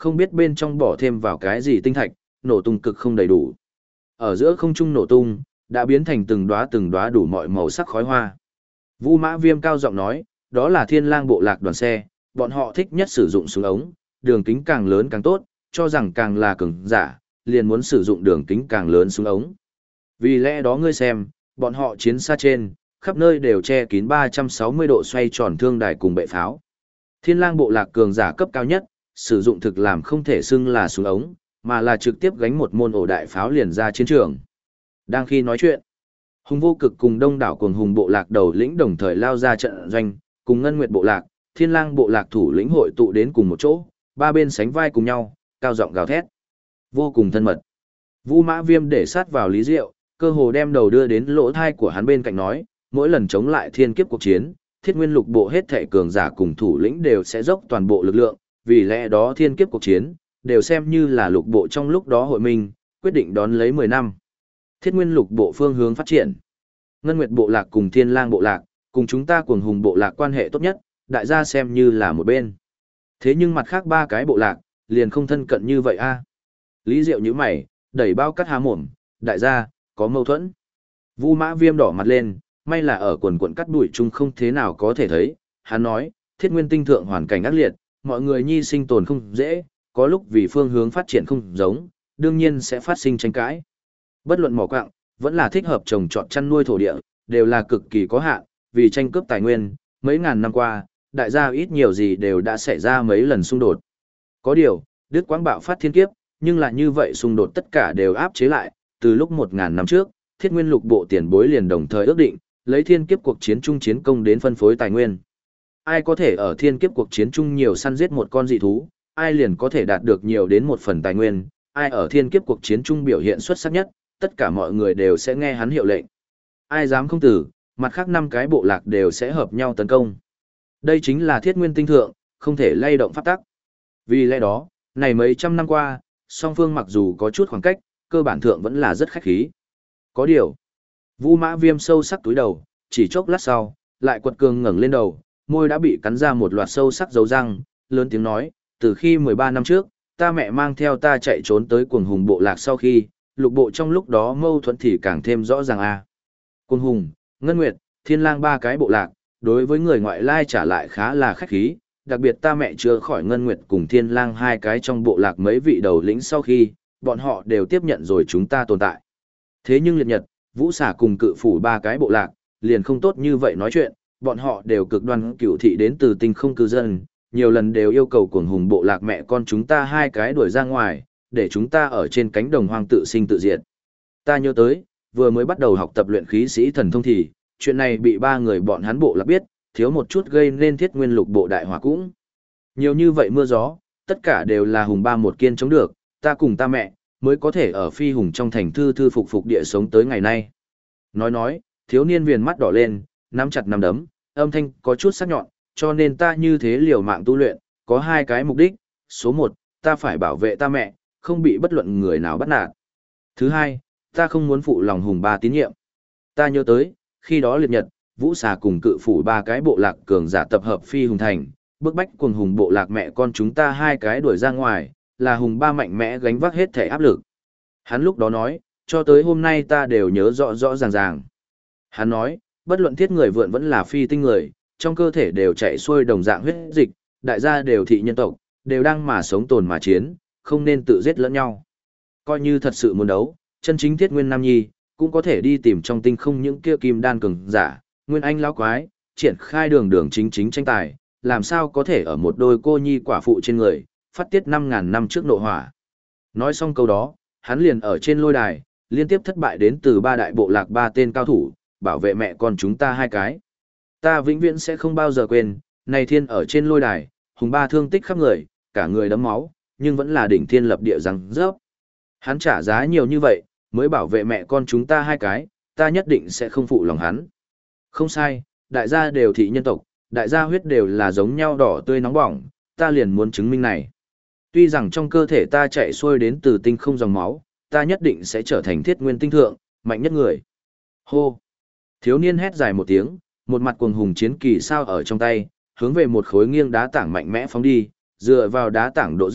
không biết bên trong bỏ thêm vào cái gì tinh thạch, nổ tung cực không đầy đủ. Ở giữa không trung nổ tung, đã biến thành từng đóa đủ mọi màu sắc khói hoa. Vu Mã Viêm cao giọng nói, đó là Thiên Lang bộ lạc đoàn xe, bọn họ thích nhất sử dụng súng ống, đường kính càng lớn càng tốt, cho rằng càng là cường giả, liền muốn sử dụng đường kính càng lớn súng ống. Vì lẽ đó ngươi xem, bọn họ chiến xa trên, khắp nơi đều che kín 360 độ xoay tròn thương đài cùng bệ pháo. Thiên Lang bộ lạc cường giả cấp cao nhất, sử dụng thực làm không thể xưng là súng ống, mà là trực tiếp gánh một môn ổ đại pháo liền ra chiến trường. Đang khi nói chuyện, Hùng Vô Cực cùng đông đảo cuồng hùng bộ lạc đầu lĩnh đồng thời lao ra trận doanh, cùng Ngân Nguyệt bộ lạc, Thiên Lang bộ lạc thủ lĩnh hội tụ đến cùng một chỗ, ba bên sánh vai cùng nhau, cao giọng gào thét. Vô cùng thân mật. Vu Mã Viêm để sát vào Lý Diệu, cơ hồ đem đầu đưa đến lỗ thai của hắn bên cạnh nói, mỗi lần chống lại thiên kiếp cuộc chiến, Thiết Nguyên lục bộ hết thảy cường giả cùng thủ lĩnh đều sẽ dốc toàn bộ lực lượng, vì lẽ đó thiên kiếp cuộc chiến, đều xem như là lục bộ trong lúc đó hội minh, quyết định đón lấy 10 năm. Thiết Nguyên lục bộ phương hướng phát triển. Ngân Nguyệt bộ lạc cùng Thiên Lang bộ lạc, cùng chúng ta cuồng hùng bộ lạc quan hệ tốt nhất, đại gia xem như là một bên. Thế nhưng mặt khác ba cái bộ lạc, liền không thân cận như vậy a. Lý Diệu nhíu mày, đẩy bao cắt há mồm, đại gia, có mâu thuẫn. Vu Mã Viêm đỏ mặt lên, may là ở quần quần cắt bụi chung không thế nào có thể thấy, hắn nói, Thiết Nguyên tinh thượng hoàn cảnh ác liệt, mọi người nhi sinh tồn không dễ, có lúc vì phương hướng phát triển không giống, đương nhiên sẽ phát sinh tranh cãi. Bất luận mỏ quặng, vẫn là thích hợp trồng trọt chăn nuôi thổ địa, đều là cực kỳ có hạn, vì tranh cướp tài nguyên, mấy ngàn năm qua, đại gia ít nhiều gì đều đã xảy ra mấy lần xung đột. Có điều, Đức Quãng bạo phát thiên kiếp, nhưng là như vậy xung đột tất cả đều áp chế lại, từ lúc 1000 năm trước, Thiết Nguyên lục bộ tiền bối liền đồng thời ước định, lấy thiên kiếp cuộc chiến chung chiến công đến phân phối tài nguyên. Ai có thể ở thiên kiếp cuộc chiến chung nhiều săn giết một con dị thú, ai liền có thể đạt được nhiều đến một phần tài nguyên, ai ở thiên kiếp cuộc chiến chung biểu hiện xuất sắc nhất, tất cả mọi người đều sẽ nghe hắn hiệu lệnh. Ai dám không tử, mặt khác 5 cái bộ lạc đều sẽ hợp nhau tấn công. Đây chính là Thiết Nguyên tinh thượng, không thể lay động pháp tắc. Vì lẽ đó, này mấy trăm năm qua, song phương mặc dù có chút khoảng cách, cơ bản thượng vẫn là rất khách khí. Có điều, Vu Mã Viêm sâu sắc túi đầu, chỉ chốc lát sau, lại quật cường ngẩng lên đầu, môi đã bị cắn ra một loạt sâu sắc dấu răng, lớn tiếng nói, từ khi 13 năm trước, ta mẹ mang theo ta chạy trốn tới cuồng hùng bộ lạc sau khi, lục bộ trong lúc đó mâu thuẫn thì càng thêm rõ ràng a. Cuồng hùng, Ngân Nguyệt, Thiên Lang ba cái bộ lạc, đối với người ngoại lai trả lại khá là khách khí, đặc biệt ta mẹ chưa khỏi Ngân Nguyệt cùng Thiên Lang hai cái trong bộ lạc mấy vị đầu lĩnh sau khi, bọn họ đều tiếp nhận rồi chúng ta tồn tại. Thế nhưng liệt nhật, Vũ Xà cùng Cự Phủ ba cái bộ lạc, liền không tốt như vậy nói chuyện, bọn họ đều cực đoan cửu thị đến từ tinh không cư dân, nhiều lần đều yêu cầu cuồng hùng bộ lạc mẹ con chúng ta hai cái đuổi ra ngoài, để chúng ta ở trên cánh đồng hoang tự sinh tự diệt. Ta nhớ tới, vừa mới bắt đầu học tập luyện khí sĩ thần thông thì, chuyện này bị ba người bọn hắn bộ lạc biết, thiếu một chút gây nên Thiết Nguyên lục bộ đại hỏa cũng. Nhiều như vậy mưa gió, tất cả đều là hùng ba một kiên chống được, ta cùng ta mẹ, mới có thể ở phi hùng trong thành thư thư phục phục địa sống tới ngày nay. Nói, thiếu niên viền mắt đỏ lên, nắm chặt nắm đấm, âm thanh có chút sắc nhọn, cho nên ta như thế liều mạng tu luyện, có hai cái mục đích, số 1, ta phải bảo vệ ta mẹ, không bị bất luận người nào bắt nạt. Thứ hai, ta không muốn phụ lòng hùng ba tín nhiệm. Ta nhớ tới, khi đó liệt nhật, Vũ Xà cùng Cự Phủ ba cái bộ lạc cường giả tập hợp phi hùng thành, bức bách cuồng hùng bộ lạc mẹ con chúng ta hai cái đuổi ra ngoài, là hùng ba mạnh mẽ gánh vác hết thể áp lực. Hắn lúc đó nói, cho tới hôm nay ta đều nhớ rõ rõ ràng ràng. Hắn nói, bất luận thiết người vượn vẫn là phi tinh người, trong cơ thể đều chạy xuôi đồng dạng huyết dịch, đại gia đều thị nhân tộc, đều đang mà sống tồn mà chiến, không nên tự giết lẫn nhau. Coi như thật sự muốn đấu, chân chính Thiết Nguyên Nam Nhi, cũng có thể đi tìm trong tinh không những kia kim đan cường giả, Nguyên Anh lão quái, triển khai đường chính tranh tài, làm sao có thể ở một đôi cô nhi quả phụ trên người, phát tiết 5.000 năm trước nộ hỏa. Nói xong câu đó, hắn liền ở trên lôi đài, liên tiếp thất bại đến từ ba đại bộ lạc ba tên cao thủ, bảo vệ mẹ con chúng ta hai cái. Ta vĩnh viễn sẽ không bao giờ quên, này thiên ở trên lôi đài, hùng ba thương tích khắp người, cả người đấm máu, nhưng vẫn là đỉnh thiên lập địa răng rớp. Hắn trả giá nhiều như vậy, mới bảo vệ mẹ con chúng ta hai cái, ta nhất định sẽ không phụ lòng hắn. Không sai, đại gia đều thị nhân tộc, đại gia huyết đều là giống nhau đỏ tươi nóng bỏng, ta liền muốn chứng minh này. Tuy rằng trong cơ thể ta chạy xuôi đến từ tinh không dòng máu, ta nhất định sẽ trở thành Thiết Nguyên tinh thượng, mạnh nhất người. Hô! Thiếu niên hét dài một tiếng, một mặt cuồng hùng chiến kỳ sao ở trong tay, hướng về một khối nghiêng đá tảng mạnh mẽ phóng đi, dựa vào đá tảng độ dốc,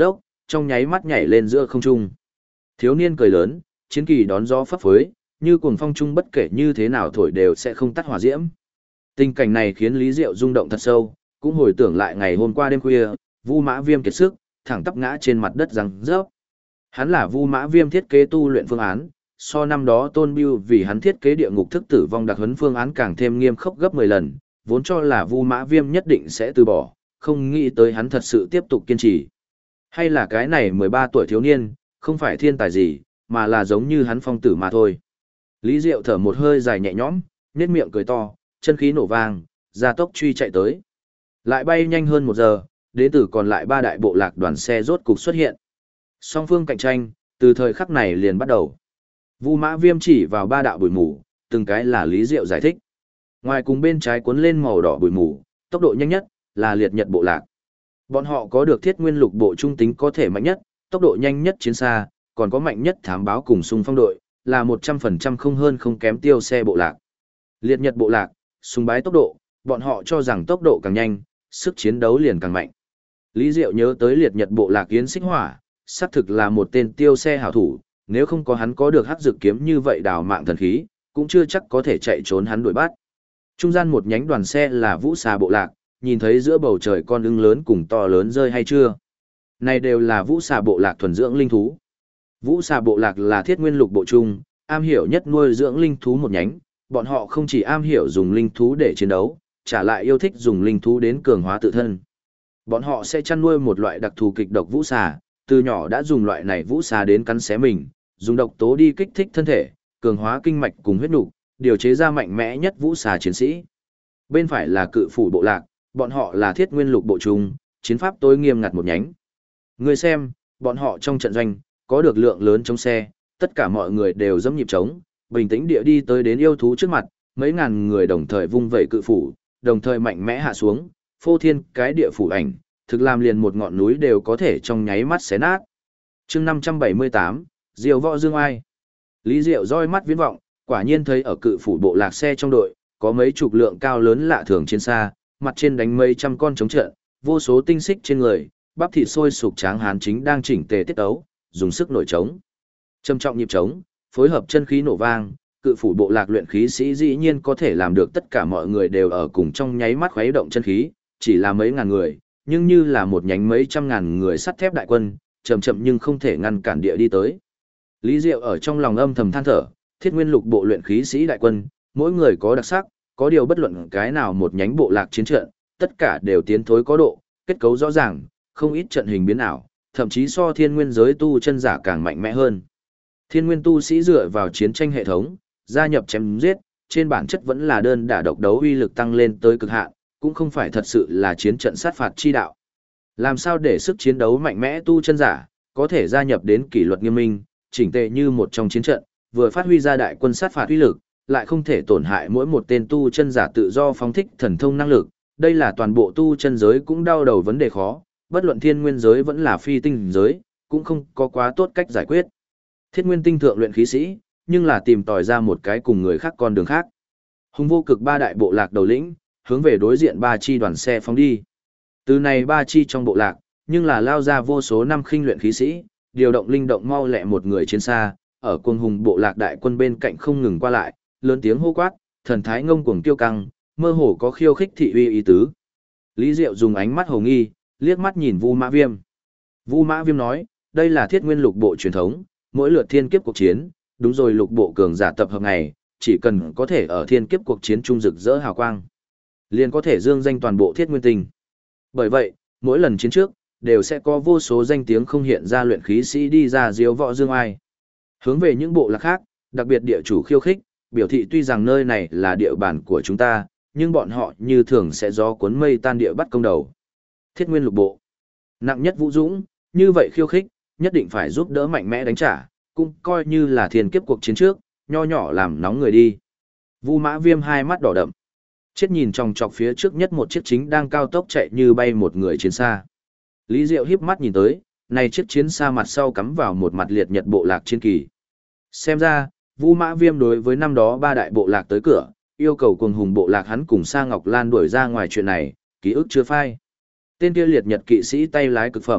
trong nháy mắt nhảy lên giữa không trung. Thiếu niên cười lớn, chiến kỳ đón gió phấp phới, như cuồng phong trung bất kể như thế nào thổi đều sẽ không tắt hỏa diễm. Tình cảnh này khiến Lý Diệu rung động thật sâu, cũng hồi tưởng lại ngày hôm qua đêm khuya, Vu Mã Viêm kiệt sức, thẳng tắp ngã trên mặt đất răng rớp. Hắn là Vu Mã Viêm thiết kế tu luyện phương án, so năm đó Tôn Bưu vì hắn thiết kế địa ngục thức tử vong đặc huấn phương án càng thêm nghiêm khốc gấp 10 lần, vốn cho là Vu Mã Viêm nhất định sẽ từ bỏ, không nghĩ tới hắn thật sự tiếp tục kiên trì. Hay là cái này 13 tuổi thiếu niên, không phải thiên tài gì, mà là giống như hắn phong tử mà thôi. Lý Diệu thở một hơi dài nhẹ nhõm, nhếch miệng cười to, chân khí nổ vang, gia tốc truy chạy tới. Lại bay nhanh hơn 1 giờ, đến từ còn lại 3 đại bộ lạc đoàn xe rốt cục xuất hiện. Song phương cạnh tranh, từ thời khắc này liền bắt đầu. Vu Mã Viêm chỉ vào 3 đạo bụi mù, từng cái là Lý Diệu giải thích. Ngoài cùng bên trái cuốn lên màu đỏ bụi mù, tốc độ nhanh nhất là Liệt Nhật bộ lạc. Bọn họ có được Thiết Nguyên Lục bộ trung tính có thể mạnh nhất, tốc độ nhanh nhất chiến xa, còn có mạnh nhất thám báo cùng xung phong đội, là 100% không hơn không kém Tiêu Xe bộ lạc. Liệt Nhật bộ lạc, sùng bái tốc độ, bọn họ cho rằng tốc độ càng nhanh, sức chiến đấu liền càng mạnh. Lý Diệu nhớ tới Liệt Nhật bộ lạc Yến Xích Hỏa, xác thực là một tên Tiêu Xe hảo thủ, nếu không có hắn có được hắc dược kiếm như vậy đào mạng thần khí, cũng chưa chắc có thể chạy trốn hắn đuổi bắt. Trung gian một nhánh đoàn xe là Vũ Xà bộ lạc, nhìn thấy giữa bầu trời con ưng lớn cùng to lớn rơi hay chưa? Này đều là Vũ Xà bộ lạc thuần dưỡng linh thú. Vũ Xà bộ lạc là Thiết Nguyên Lục bộ trung, am hiểu nhất nuôi dưỡng linh thú một nhánh, bọn họ không chỉ am hiểu dùng linh thú để chiến đấu, trả lại yêu thích dùng linh thú đến cường hóa tự thân. Bọn họ sẽ chăn nuôi một loại đặc thù kịch độc vũ xà, từ nhỏ đã dùng loại này vũ xà đến cắn xé mình, dùng độc tố đi kích thích thân thể, cường hóa kinh mạch cùng huyết nục, điều chế ra mạnh mẽ nhất vũ xà chiến sĩ. Bên phải là Cự Phủ bộ lạc, bọn họ là Thiết Nguyên Lục bộ trung, chiến pháp tối nghiêm ngặt một nhánh. Người xem, bọn họ trong trận doanh có được lượng lớn chống xe, tất cả mọi người đều dẫm nhịp trống, bình tĩnh địa đi tới đến yêu thú trước mặt, mấy ngàn người đồng thời vung vẩy cự phủ, đồng thời mạnh mẽ hạ xuống, phô thiên cái địa phủ ảnh, thực làm liền một ngọn núi đều có thể trong nháy mắt xé nát. Chương 578, Diệu Võ Dương Ai. Lý Diệu roi mắt viễn vọng, quả nhiên thấy ở cự phủ bộ lạc xe trong đội, có mấy chục lượng cao lớn lạ thường trên xa, mặt trên đánh mấy trăm con trống trận, vô số tinh xích trên người, bắp thịt sôi sục tráng hán chính đang chỉnh tề tiết ấu, dùng sức nổi trống. Trầm trọng nhịp trống, phối hợp chân khí nổ vang, cự phủ bộ lạc luyện khí sĩ dĩ nhiên có thể làm được tất cả mọi người đều ở cùng trong nháy mắt khuấy động chân khí, chỉ là mấy ngàn người, nhưng như là một nhánh mấy trăm ngàn người sắt thép đại quân, chậm chậm nhưng không thể ngăn cản địa đi tới. Lý Diệu ở trong lòng âm thầm than thở, Thiết Nguyên Lục bộ luyện khí sĩ đại quân, mỗi người có đặc sắc, có điều bất luận cái nào một nhánh bộ lạc chiến trận, tất cả đều tiến thối có độ, kết cấu rõ ràng, không ít trận hình biến ảo, thậm chí so Thiên Nguyên giới tu chân giả càng mạnh mẽ hơn. Thiên Nguyên tu sĩ dựa vào chiến tranh hệ thống, gia nhập chém giết, trên bản chất vẫn là đơn đả độc đấu uy lực tăng lên tới cực hạn, cũng không phải thật sự là chiến trận sát phạt chi đạo. Làm sao để sức chiến đấu mạnh mẽ tu chân giả, có thể gia nhập đến kỷ luật nghiêm minh, chỉnh tề như một trong chiến trận, vừa phát huy ra đại quân sát phạt uy lực, lại không thể tổn hại mỗi một tên tu chân giả tự do phóng thích thần thông năng lực. Đây là toàn bộ tu chân giới cũng đau đầu vấn đề khó, bất luận thiên nguyên giới vẫn là phi tinh giới, cũng không có quá tốt cách giải quyết. Thiết Nguyên tinh thượng luyện khí sĩ, nhưng là tìm tòi ra một cái cùng người khác con đường khác. Hùng Vô Cực ba đại bộ lạc đầu lĩnh, hướng về đối diện ba chi đoàn xe phóng đi. Từ này ba chi trong bộ lạc, nhưng là lao ra vô số năm khinh luyện khí sĩ, điều động linh động mau lẹ một người chiến xa, ở quân hùng bộ lạc đại quân bên cạnh không ngừng qua lại, lớn tiếng hô quát, thần thái ngông cuồng tiêu căng, mơ hồ có khiêu khích thị uy ý tứ. Lý Diệu dùng ánh mắt hồ nghi, liếc mắt nhìn Vu Mã Viêm. Vu Mã Viêm nói, đây là Thiết Nguyên Lục bộ truyền thống, mỗi lượt thiên kiếp cuộc chiến, đúng rồi lục bộ cường giả tập hợp ngày, chỉ cần có thể ở thiên kiếp cuộc chiến trung rực rỡ hào quang, liền có thể dương danh toàn bộ Thiết Nguyên tinh. Bởi vậy, mỗi lần chiến trước, đều sẽ có vô số danh tiếng không hiện ra luyện khí sĩ đi ra diếu võ dương ai. Hướng về những bộ lạc khác, đặc biệt địa chủ khiêu khích, biểu thị tuy rằng nơi này là địa bàn của chúng ta, nhưng bọn họ như thường sẽ gió cuốn mây tan địa bắt công đầu. Thiết Nguyên Lục bộ, nặng nhất vũ dũng, như vậy khiêu khích, nhất định phải giúp đỡ mạnh mẽ đánh trả, cũng coi như là thiên kiếp cuộc chiến trước, nho nhỏ làm nóng người đi. Vu Mã Viêm hai mắt đỏ đậm, chết nhìn chòng chọc phía trước nhất một chiếc chính đang cao tốc chạy như bay một người chiến xa. Lý Diệu híp mắt nhìn tới, này chiếc chiến xa mặt sau cắm vào một mặt liệt nhật bộ lạc chiến kỳ. Xem ra, Vu Mã Viêm đối với năm đó ba đại bộ lạc tới cửa, yêu cầu cùng hùng bộ lạc hắn cùng Sa Ngọc Lan đuổi ra ngoài chuyện này, ký ức chưa phai. Tên kia liệt nhật kỵ sĩ tay lái cực phẩm,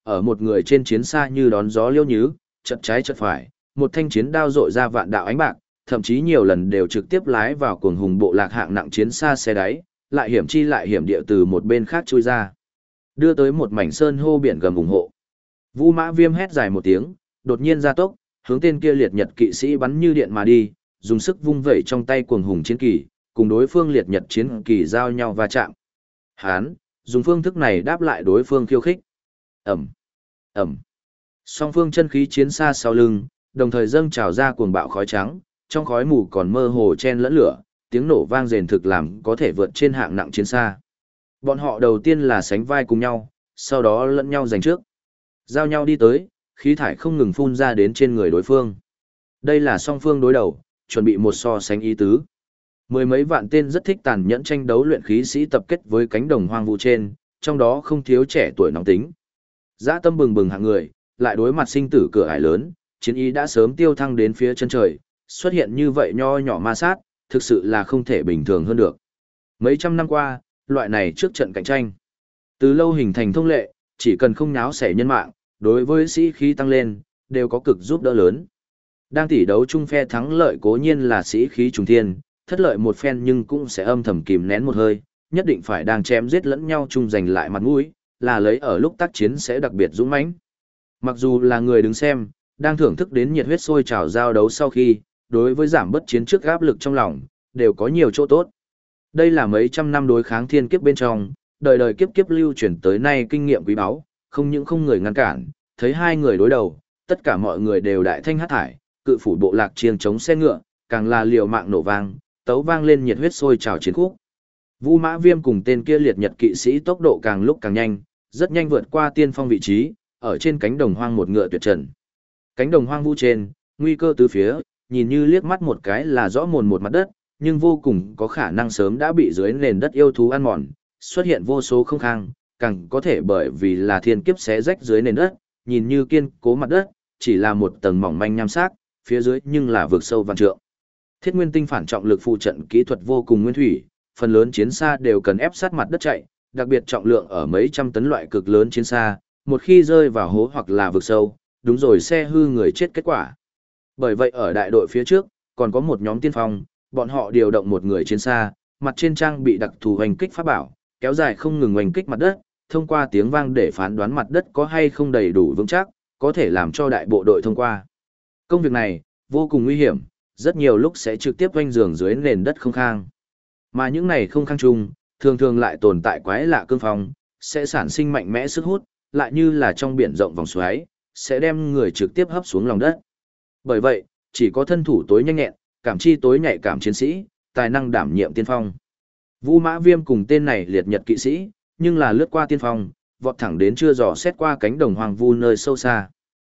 ở một người trên chiến xa như đón gió liêu nhứ, chật trái chật phải, một thanh chiến đao rọi ra vạn đạo ánh bạc, thậm chí nhiều lần đều trực tiếp lái vào cuồng hùng bộ lạc hạng nặng chiến xa xe đáy, lại hiểm chi lại hiểm địa từ một bên khác chui ra, đưa tới một mảnh sơn hô biển gầm ủng hộ. Vu Mã Viêm hét dài một tiếng, đột nhiên ra tốc, hướng tên kia liệt nhật kỵ sĩ bắn như điện mà đi, dùng sức vung vẩy trong tay cuồng hùng chiến kỳ, cùng đối phương liệt nhật chiến kỳ giao nhau va chạm. Hán, dùng phương thức này đáp lại đối phương khiêu khích. Ẩm, Ẩm. Song phương chân khí chiến xa sau lưng, đồng thời dâng trào ra cuồng bạo khói trắng, trong khói mù còn mơ hồ chen lẫn lửa, tiếng nổ vang rền thực làm có thể vượt trên hạng nặng chiến xa. Bọn họ đầu tiên là sánh vai cùng nhau, sau đó lẫn nhau giành trước. Giao nhau đi tới, khí thải không ngừng phun ra đến trên người đối phương. Đây là song phương đối đầu, chuẩn bị một so sánh ý tứ. Mười mấy vạn tên rất thích tàn nhẫn tranh đấu luyện khí sĩ tập kết với cánh đồng hoang vu trên, trong đó không thiếu trẻ tuổi nóng tính. Dã tâm bừng bừng hạng người, lại đối mặt sinh tử cửa ải lớn, chiến ý đã sớm tiêu thăng đến phía chân trời, xuất hiện như vậy nho nhỏ ma sát, thực sự là không thể bình thường hơn được. Mấy trăm năm qua, loại này trước trận cạnh tranh, từ lâu hình thành thông lệ, chỉ cần không náo xẻ nhân mạng, đối với sĩ khí tăng lên, đều có cực giúp đỡ lớn. Đang tỷ đấu chung phe thắng lợi cố nhiên là sĩ khí trùng thiên, thất lợi một phen nhưng cũng sẽ âm thầm kìm nén một hơi, nhất định phải đang chém giết lẫn nhau chung giành lại mặt mũi, là lấy ở lúc tác chiến sẽ đặc biệt dũng mãnh. Mặc dù là người đứng xem, đang thưởng thức đến nhiệt huyết sôi trào giao đấu sau khi, đối với giảm bất chiến trước áp lực trong lòng, đều có nhiều chỗ tốt. Đây là mấy trăm năm đối kháng thiên kiếp bên trong, đời đời kiếp kiếp lưu truyền tới nay kinh nghiệm quý báu, không những không người ngăn cản, thấy hai người đối đầu, tất cả mọi người đều đại thanh hát thải, cự phủ bộ lạc chiêng chống xe ngựa, càng là liều mạng nổ vang, tấu vang lên nhiệt huyết sôi trào chiến khúc. Vu Mã Viêm cùng tên kia liệt nhật kỵ sĩ tốc độ càng lúc càng nhanh, rất nhanh vượt qua tiên phong vị trí, ở trên cánh đồng hoang một ngựa tuyệt trần. Cánh đồng hoang vu trên, nguy cơ tứ phía, nhìn như liếc mắt một cái là rõ mồn một mặt đất, nhưng vô cùng có khả năng sớm đã bị dưới nền đất yêu thú ăn mòn, xuất hiện vô số không khang, càng có thể bởi vì là thiên kiếp xé rách dưới nền đất, nhìn như kiên cố mặt đất, chỉ là một tầng mỏng manh nham sắc, phía dưới nhưng là vực sâu vạn trượng. Thiết Nguyên Tinh phản trọng lực phụ trận kỹ thuật vô cùng nguyên thủy, phần lớn chiến xa đều cần ép sát mặt đất chạy, đặc biệt trọng lượng ở mấy trăm tấn loại cực lớn chiến xa, một khi rơi vào hố hoặc là vực sâu, đúng rồi xe hư người chết kết quả. Bởi vậy ở đại đội phía trước, còn có một nhóm tiên phong, bọn họ điều động một người chiến xa, mặt trên trang bị đặc thù hoành kích pháp bảo, kéo dài không ngừng hoành kích mặt đất, thông qua tiếng vang để phán đoán mặt đất có hay không đầy đủ vững chắc, có thể làm cho đại bộ đội thông qua. Công việc này, vô cùng nguy hiểm, rất nhiều lúc sẽ trực tiếp quanh giường dưới nền đất không khang. Mà những này không khang chung, thường thường lại tồn tại quái lạ cương phong, sẽ sản sinh mạnh mẽ sức hút, lại như là trong biển rộng vòng xoáy, sẽ đem người trực tiếp hấp xuống lòng đất. Bởi vậy, chỉ có thân thủ tối nhanh nhẹn, cảm chi tối nhạy cảm chiến sĩ, tài năng đảm nhiệm tiên phong. Vu Mã Viêm cùng tên này liệt nhật kỵ sĩ, nhưng là lướt qua tiên phong, vọt thẳng đến chưa dò xét qua cánh đồng hoang vu nơi sâu xa.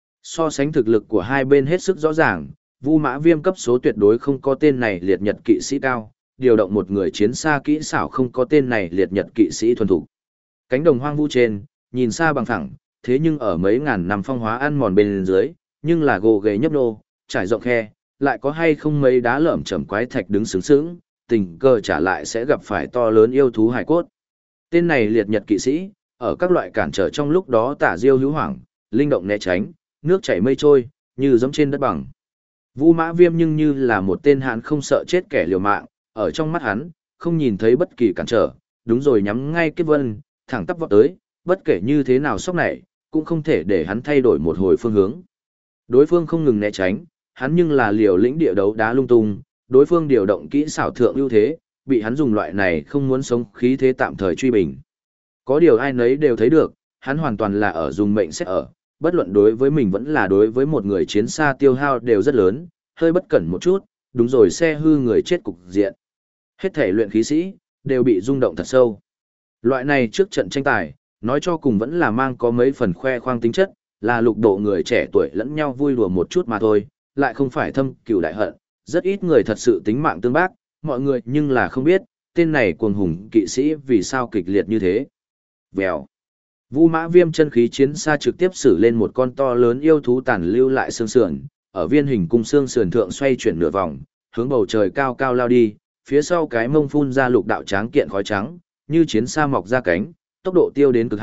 So sánh thực lực của hai bên hết sức rõ ràng, Vu Mã Viêm cấp số tuyệt đối không có tên này liệt nhật kỵ sĩ cao, điều động một người chiến xa kỹ xảo không có tên này liệt nhật kỵ sĩ thuần thục. Cánh đồng hoang vu trên, nhìn xa bằng phẳng, thế nhưng ở mấy ngàn năm phong hóa ăn mòn bên dưới, nhưng là gồ ghề nhấp nô, trải rộng khe, lại có hay không mấy đá lởm chởm quái thạch đứng sướng sướng, tình cờ trả lại sẽ gặp phải to lớn yêu thú hải cốt. Tên này liệt nhật kỵ sĩ, ở các loại cản trở trong lúc đó tả diêu hữu hoảng, linh động né tránh, nước chảy mây trôi, như giống trên đất bằng. Vu Mã Viêm nhưng như là một tên hán không sợ chết kẻ liều mạng, ở trong mắt hắn, không nhìn thấy bất kỳ cản trở, đúng rồi nhắm ngay Kiếp Vân, thẳng tắp vọt tới, bất kể như thế nào sốc này, cũng không thể để hắn thay đổi một hồi phương hướng. Đối phương không ngừng né tránh, hắn nhưng là liều lĩnh địa đấu đá lung tung, đối phương điều động kỹ xảo thượng ưu thế, bị hắn dùng loại này không muốn sống khí thế tạm thời truy bình. Có điều ai nấy đều thấy được, hắn hoàn toàn là ở dùng mệnh xét ở, bất luận đối với mình vẫn là đối với một người chiến xa tiêu hao đều rất lớn, hơi bất cẩn một chút, đúng rồi xe hư người chết cục diện. Hết thể luyện khí sĩ, đều bị rung động thật sâu. Loại này trước trận tranh tài, nói cho cùng vẫn là mang có mấy phần khoe khoang tính chất, là lục độ người trẻ tuổi lẫn nhau vui đùa một chút mà thôi, lại không phải thâm cừu đại hận, rất ít người thật sự tính mạng tương bác, mọi người nhưng là không biết, tên này cuồng hùng kỵ sĩ vì sao kịch liệt như thế. Vèo. Vu Mã Viêm chân khí chiến xa trực tiếp xử lên một con to lớn yêu thú tàn lưu lại xương sườn, ở viên hình cung xương sườn thượng xoay chuyển nửa vòng, hướng bầu trời cao cao lao đi, phía sau cái mông phun ra lục đạo tráng kiện khói trắng, như chiến xa mọc ra cánh, tốc độ tiêu đến cực hạn,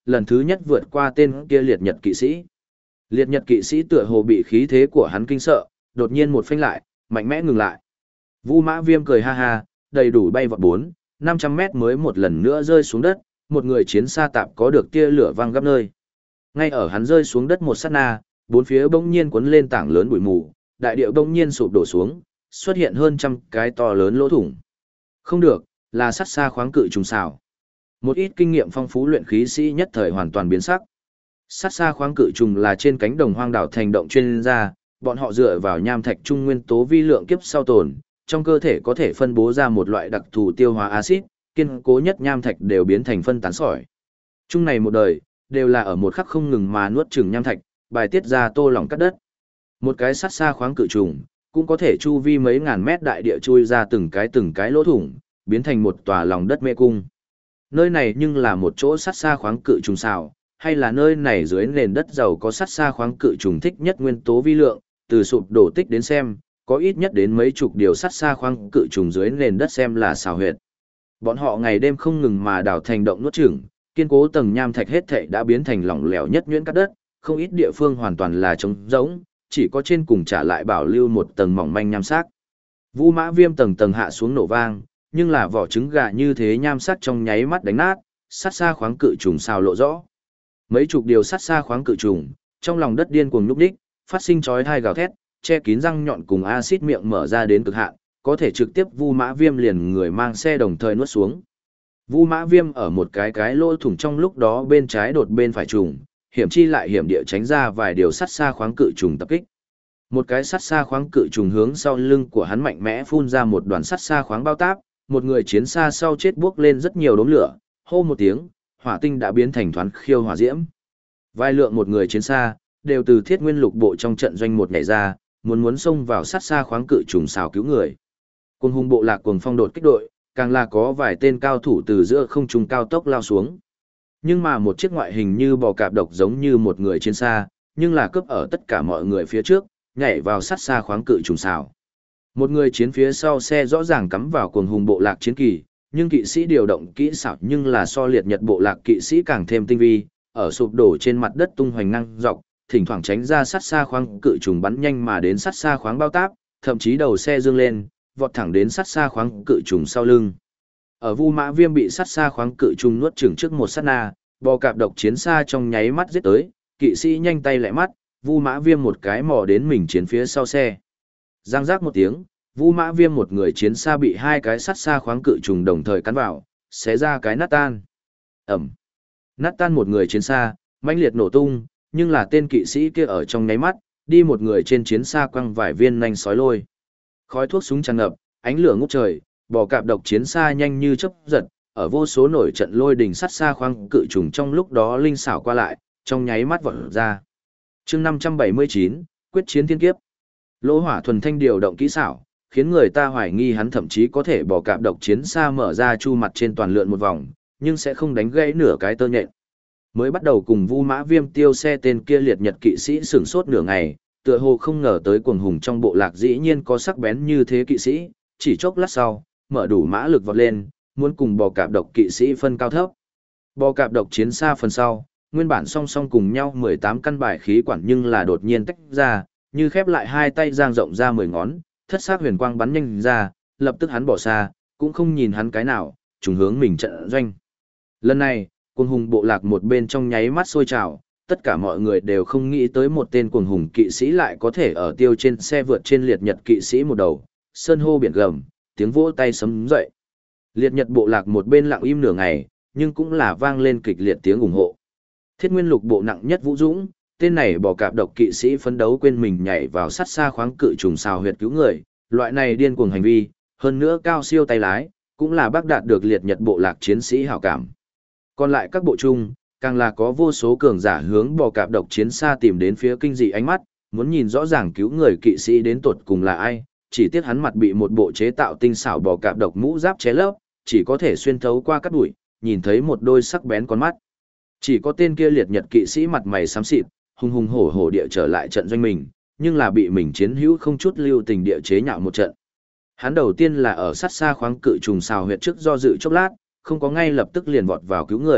lần thứ nhất vượt qua tên kia liệt nhật kỵ sĩ. Liệt nhật kỵ sĩ tựa hồ bị khí thế của hắn kinh sợ, đột nhiên một phanh lại, mạnh mẽ ngừng lại. Vu Mã Viêm cười ha ha, đầy đủ bay vọt 4-500 mét mới một lần nữa rơi xuống đất, một người chiến xa tạp có được tia lửa văng gấp nơi. Ngay ở hắn rơi xuống đất một sát na, bốn phía bỗng nhiên cuốn lên tảng lớn bụi mù, đại địa bỗng nhiên sụp đổ xuống, xuất hiện hơn trăm cái to lớn lỗ thủng. Không được, là sắt xa khoáng cự trùng xào. Một ít kinh nghiệm phong phú luyện khí sĩ nhất thời hoàn toàn biến sắc. Sắt xa khoáng cự trùng là trên cánh đồng hoang đảo thành động chuyên gia, bọn họ dựa vào nham thạch trung nguyên tố vi lượng kiếp sau tồn, trong cơ thể có thể phân bố ra một loại đặc thù tiêu hóa axit, kiên cố nhất nham thạch đều biến thành phân tán sỏi. Chung này một đời, đều là ở một khắc không ngừng mà nuốt chửng nham thạch, bài tiết ra tô lỏng cắt đất. Một cái sắt xa khoáng cự trùng, cũng có thể chu vi mấy ngàn mét đại địa chui ra từng cái lỗ thủng, biến thành một tòa lòng đất mê cung. Nơi này nhưng là một chỗ sắt xa khoáng cự trùng xào, hay là nơi này dưới nền đất giàu có sắt xa khoáng cự trùng thích nhất nguyên tố vi lượng, từ sụp đổ tích đến xem, có ít nhất đến mấy chục điều sắt xa khoáng cự trùng dưới nền đất xem là xào huyệt. Bọn họ ngày đêm không ngừng mà đào thành động nuốt chửng, kiên cố tầng nham thạch hết thảy đã biến thành lỏng lẻo nhất nhuyễn cắt đất, không ít địa phương hoàn toàn là trống rỗng, chỉ có trên cùng trả lại bảo lưu một tầng mỏng manh nham sắc. Vu Mã Viêm tầng tầng hạ xuống nổ vang, nhưng là vỏ trứng gà như thế nham sắc trong nháy mắt đánh nát, sắt xa khoáng cự trùng xào lộ rõ. Mấy chục điều sắt xa khoáng cự trùng, trong lòng đất điên cuồng nhúc nhích, phát sinh chói tai gào thét, che kín răng nhọn cùng axit miệng mở ra đến cực hạn, có thể trực tiếp Vu Mã Viêm liền người mang xe đồng thời nuốt xuống. Vu Mã Viêm ở một cái lỗ thủng trong lúc đó bên trái đột bên phải trùng, hiểm chi lại hiểm địa tránh ra vài điều sắt xa khoáng cự trùng tập kích. Một cái sắt xa khoáng cự trùng hướng sau lưng của hắn mạnh mẽ phun ra một đoàn sắt xa khoáng bao táp, một người chiến xa sau chết buốc lên rất nhiều đốm lửa, hô một tiếng, hỏa tinh đã biến thành thoáng khiêu hỏa diễm. Vai lượng một người chiến xa, đều từ Thiết Nguyên Lục bộ trong trận doanh một nhảy ra, muốn xông vào sắt xa khoáng cự trùng xào cứu người. Cuồng hùng bộ lạc cuồng phong đột kích đội, càng là có vài tên cao thủ từ giữa không trung cao tốc lao xuống. Nhưng mà một chiếc ngoại hình như bò cạp độc giống như một người chiến xa, nhưng là cướp ở tất cả mọi người phía trước, nhảy vào sắt xa khoáng cự trùng xào. Một người chiến phía sau xe rõ ràng cắm vào cuồng hùng bộ lạc chiến kỳ, nhưng kỵ sĩ điều động kỹ xảo nhưng là so liệt nhật bộ lạc kỵ sĩ càng thêm tinh vi, ở sụp đổ trên mặt đất tung hoành năng dọc, thỉnh thoảng tránh ra sắt xa khoáng cự trùng bắn nhanh mà đến sắt xa khoáng bao táp, thậm chí đầu xe dương lên, vọt thẳng đến sắt xa khoáng cự trùng sau lưng. Ở Vu Mã Viêm bị sắt xa khoáng cự trùng nuốt chửng trước một sát na, bò cạp độc chiến xa trong nháy mắt giết tới, kỵ sĩ nhanh tay lẹ mắt, Vu Mã Viêm một cái mò đến mình chiến phía sau xe. Giang giác một tiếng, Vu Mã Viêm một người chiến xa bị hai cái sắt xa khoáng cự trùng đồng thời cắn vào, xé ra cái nát tan. Ẩm. Nát tan một người chiến xa, mãnh liệt nổ tung, nhưng là tên kỵ sĩ kia ở trong nháy mắt, đi một người trên chiến xa quăng vài viên nanh sói lôi. Khói thuốc súng tràn ngập, ánh lửa ngút trời, bò cạp độc chiến xa nhanh như chớp giật, ở vô số nổi trận lôi đình sắt xa khoáng cự trùng trong lúc đó linh xảo qua lại, trong nháy mắt vọt ra. Chương 579, quyết chiến thiên kiếp. Lỗ Hỏa thuần thanh điều động kỹ xảo, khiến người ta hoài nghi hắn thậm chí có thể bò cạp độc chiến xa mở ra chu mặt trên toàn lượn một vòng, nhưng sẽ không đánh gãy nửa cái tơ nhện. Mới bắt đầu cùng Vu Mã Viêm tiêu xe tên kia liệt nhật kỵ sĩ sửng sốt nửa ngày, tựa hồ không ngờ tới cuồng hùng trong bộ lạc dĩ nhiên có sắc bén như thế kỵ sĩ, chỉ chốc lát sau, mở đủ mã lực vọt lên, muốn cùng bò cạp độc kỵ sĩ phân cao thấp. Bò cạp độc chiến xa phần sau, nguyên bản song song cùng nhau 18 căn bài khí quản nhưng là đột nhiên tách ra, như khép lại hai tay giang rộng ra 10 ngón, thất sắc huyền quang bắn nhanh ra, lập tức hắn bỏ xa, cũng không nhìn hắn cái nào, trùng hướng mình trận doanh. Lần này, cuồng hùng bộ lạc một bên trong nháy mắt sôi trào, tất cả mọi người đều không nghĩ tới một tên cuồng hùng kỵ sĩ lại có thể ở tiêu trên xe vượt trên liệt nhật kỵ sĩ một đầu, sơn hô biển gầm, tiếng vỗ tay sấm dậy. Liệt nhật bộ lạc một bên lặng im nửa ngày, nhưng cũng là vang lên kịch liệt tiếng ủng hộ. Thiết Nguyên Lục bộ nặng nhất Vũ Dũng, tên này bò cạp độc kỵ sĩ phấn đấu quên mình nhảy vào sắt xa khoáng cự trùng xào huyệt cứu người, loại này điên cuồng hành vi, hơn nữa cao siêu tay lái, cũng là bác đạt được liệt nhật bộ lạc chiến sĩ hảo cảm. Còn lại các bộ chung, càng là có vô số cường giả hướng bò cạp độc chiến xa tìm đến phía kinh dị ánh mắt, muốn nhìn rõ ràng cứu người kỵ sĩ đến tột cùng là ai, chỉ tiếc hắn mặt bị một bộ chế tạo tinh xảo bò cạp độc mũ giáp che lấp, chỉ có thể xuyên thấu qua cát bụi, nhìn thấy một đôi sắc bén con mắt. Chỉ có tên kia liệt nhật kỵ sĩ mặt mày xám xịt, hùng hùng hổ hổ địa trở lại trận doanh mình, nhưng là bị mình chiến hữu không chút lưu tình địa chế nhạo một trận. Hắn đầu tiên là ở sát xa khoáng cự trùng xào huyệt trước do dự chốc lát, không có ngay lập tức liền vọt vào cứu người,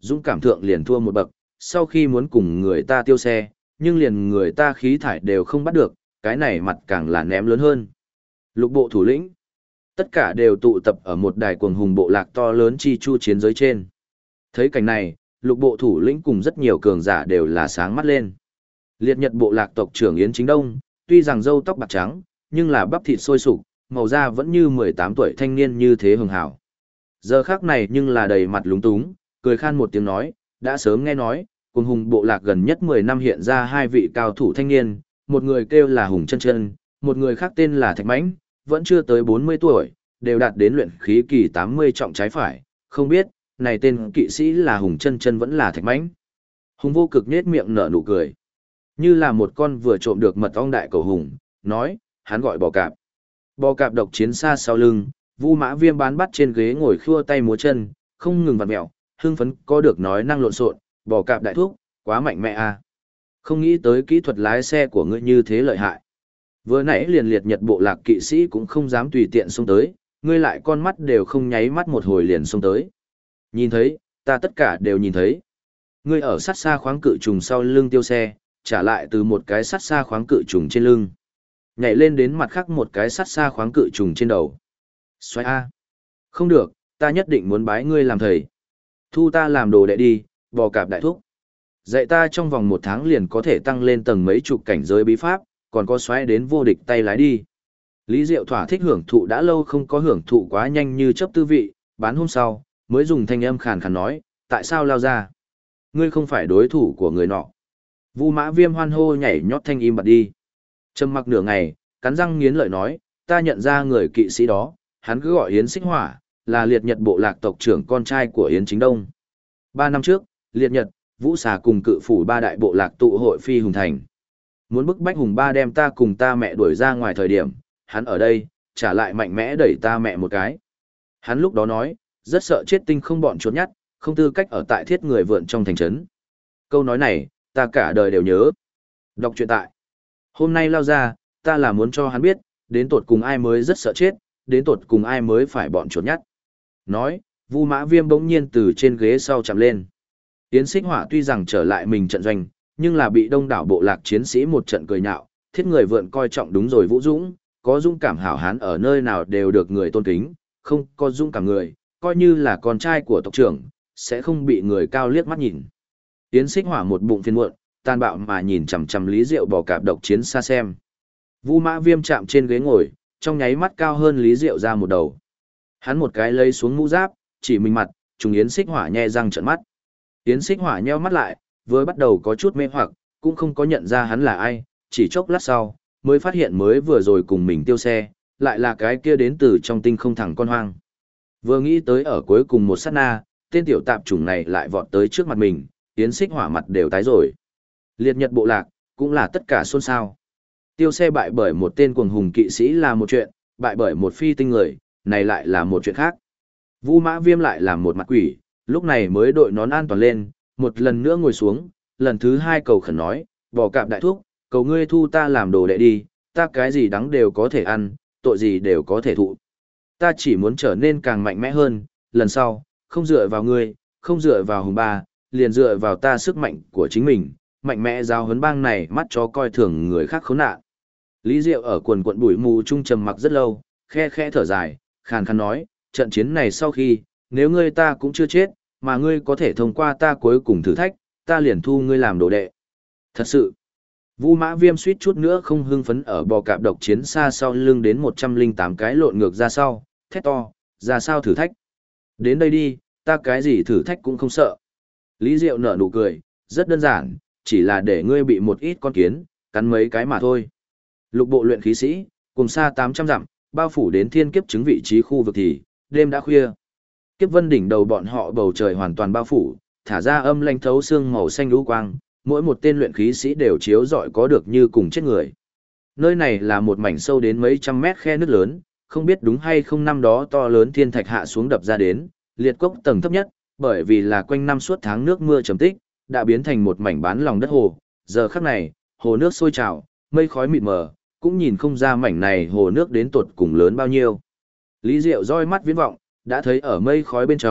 dũng cảm thượng liền thua một bậc, sau khi muốn cùng người ta tiêu xe, nhưng liền người ta khí thải đều không bắt được, cái này mặt càng là ném lớn hơn. Lục bộ thủ lĩnh, tất cả đều tụ tập ở một đài cuồng hùng bộ lạc to lớn chi chu chiến giới trên. Thấy cảnh này, lục bộ thủ lĩnh cùng rất nhiều cường giả đều là sáng mắt lên. Liệt Nhật bộ lạc tộc trưởng Yến Chính Đông, tuy rằng râu tóc bạc trắng, nhưng là bắp thịt sôi sục, màu da vẫn như 18 tuổi thanh niên như thế hường hảo. Giờ khác này nhưng là đầy mặt lúng túng, cười khan một tiếng nói, đã sớm nghe nói, cuồng hùng bộ lạc gần nhất 10 năm hiện ra hai vị cao thủ thanh niên, một người kêu là Hùng Chân Chân, một người khác tên là Thạch Mãnh, vẫn chưa tới 40 tuổi, đều đạt đến luyện khí kỳ 80 trọng trái phải, không biết, này tên kỵ sĩ là Hùng Chân Chân vẫn là Thạch Mãnh. Hùng Vô Cực nhếch miệng nở nụ cười, như là một con vừa trộm được mật ong đại cầu hùng, nói, hắn gọi Bò Cạp. Bò Cạp độc chiến xa sau lưng, Vu Mã Viêm bán bắt trên ghế ngồi khua tay múa chân, không ngừng vặn mẹo, hưng phấn có được nói năng lộn xộn, Bò Cạp đại thúc, quá mạnh mẽ à. Không nghĩ tới kỹ thuật lái xe của ngươi như thế lợi hại. Vừa nãy liền Liệt Nhật bộ lạc kỵ sĩ cũng không dám tùy tiện xông tới, ngươi lại con mắt đều không nháy mắt một hồi liền xông tới. Nhìn thấy, ta tất cả đều nhìn thấy. Ngươi ở sát xa khoáng cự trùng sau lưng tiêu xe, trả lại từ một cái sát xa khoáng cự trùng trên lưng. Nhảy lên đến mặt khác một cái sát xa khoáng cự trùng trên đầu. Xoay A. Không được, ta nhất định muốn bái ngươi làm thầy. Thu ta làm đồ đệ đi, Bò Cạp đại thúc. Dạy ta trong vòng 1 tháng liền có thể tăng lên tầng mấy chục cảnh giới bí pháp, còn có xoáy đến vô địch tay lái đi. Lý Diệu thỏa thích hưởng thụ đã lâu không có hưởng thụ quá nhanh như chớp tư vị, bán hôm sau, mới dùng thanh âm khàn khàn nói, tại sao lao ra? Ngươi không phải đối thủ của người nọ. Vu Mã Viêm hoan hô nhảy nhót thanh im bặt đi. Trầm mặc nửa ngày, cắn răng nghiến lợi nói, ta nhận ra người kỵ sĩ đó, hắn cứ gọi Yến Xích Hỏa, là Liệt Nhật bộ lạc tộc trưởng con trai của Yến Chính Đông. 3 năm trước, Liệt Nhật, Vũ Xà cùng cự phủ 3 đại bộ lạc tụ hội phi hùng thành. Muốn bức bách Hùng Ba đem ta cùng ta mẹ đuổi ra ngoài thời điểm, hắn ở đây, trả lại mạnh mẽ đẩy ta mẹ một cái. Hắn lúc đó nói, rất sợ chết tinh không bọn chuột nhắt, không tư cách ở tại thiết người vượn trong thành trấn. Câu nói này, ta cả đời đều nhớ. Đọc truyện tại. Hôm nay lao ra, ta là muốn cho hắn biết, đến tột cùng ai mới rất sợ chết, đến tột cùng ai mới phải bọn chuột nhắt. Nói, Vu Mã Viêm bỗng nhiên từ trên ghế sau chạm lên. Yến Xích Hỏa tuy rằng trở lại mình trận doanh, nhưng là bị đông đảo bộ lạc chiến sĩ một trận cười nhạo, thiết người vượn coi trọng đúng rồi Vũ Dũng, có dũng cảm hảo hán ở nơi nào đều được người tôn kính, không có dũng cảm người, coi như là con trai của tộc trưởng, sẽ không bị người cao liếc mắt nhìn. Yến Xích Hỏa một bụng phiền muộn, tàn bạo mà nhìn chằm chằm Lý Diệu Bò Cạp độc chiến xa xem. Vu Mã Viêm chạm trên ghế ngồi, trong nháy mắt cao hơn Lý Diệu ra một đầu. Hắn một cái lấy xuống mũ giáp, chỉ mình mặt, trùng Yến Xích Hỏa nhe răng trợn mắt. Yến Xích Hỏa nheo mắt lại, vừa bắt đầu có chút mê hoặc, cũng không có nhận ra hắn là ai, chỉ chốc lát sau, mới phát hiện mới vừa rồi cùng mình tiêu xe, lại là cái kia đến từ trong tinh không thẳng con hoang. Vừa nghĩ tới ở cuối cùng một sát na, tên tiểu tạp chủng này lại vọt tới trước mặt mình, Yến Xích Hỏa mặt đều tái rồi. Liệt Nhật bộ lạc, cũng là tất cả xôn xao. Tiêu xe bại bởi một tên cuồng hùng kỵ sĩ là một chuyện, bại bởi một phi tinh người, này lại là một chuyện khác. Vu Mã Viêm lại làm một mặt quỷ, lúc này mới đội nón an toàn lên, một lần nữa ngồi xuống, lần thứ 2 cầu khẩn nói, Bò Cạp đại thúc, cầu ngươi thu ta làm đồ đệ đi, ta cái gì đắng đều có thể ăn, tội gì đều có thể thụ. Ta chỉ muốn trở nên càng mạnh mẽ hơn, lần sau, không dựa vào ngươi, không dựa vào Hùng Ba, liền dựa vào ta sức mạnh của chính mình, mạnh mẽ giao huấn bang này mắt chó coi thường người khác khốn nạn. Lý Diệu ở quần quận bụi mù trung trầm mặc rất lâu, khe khẽ thở dài, khàn khàn nói, trận chiến này sau khi, nếu ngươi ta cũng chưa chết, mà ngươi có thể thông qua ta cuối cùng thử thách, ta liền thu ngươi làm đồ đệ. Thật sự, Vu Mã Viêm suýt chút nữa không hưng phấn ở Bò Cạp độc chiến xa sau lưng đến 108 cái lộn ngược ra sau, thét to, ra sao thử thách. Đến đây đi, ta cái gì thử thách cũng không sợ. Lý Diệu nở nụ cười, rất đơn giản, chỉ là để ngươi bị một ít con kiến, cắn mấy cái mà thôi. Lục bộ luyện khí sĩ, cùng xa 800 dặm, bao phủ đến thiên kiếp chứng vị trí khu vực thì, đêm đã khuya. Kiếp vân đỉnh đầu bọn họ bầu trời hoàn toàn bao phủ, thả ra âm lanh thấu xương màu xanh lũ quang, mỗi một tên luyện khí sĩ đều chiếu rọi có được như cùng chết người. Nơi này là một mảnh sâu đến mấy trăm mét khe nước lớn, không biết đúng hay không năm đó to lớn thiên thạch hạ xuống đập ra đến, liệt cốc tầng thấp nhất, bởi vì là quanh năm suốt tháng nước mưa trầm tích, đã biến thành một mảnh bán lòng đất hồ. Giờ khắc này, hồ nước sôi trào, mây khói mịt mờ, cũng nhìn không ra mảnh này hồ nước đến tột cùng lớn bao nhiêu. Lý Diệu roi mắt viễn vọng, đã thấy ở mây khói bên trong,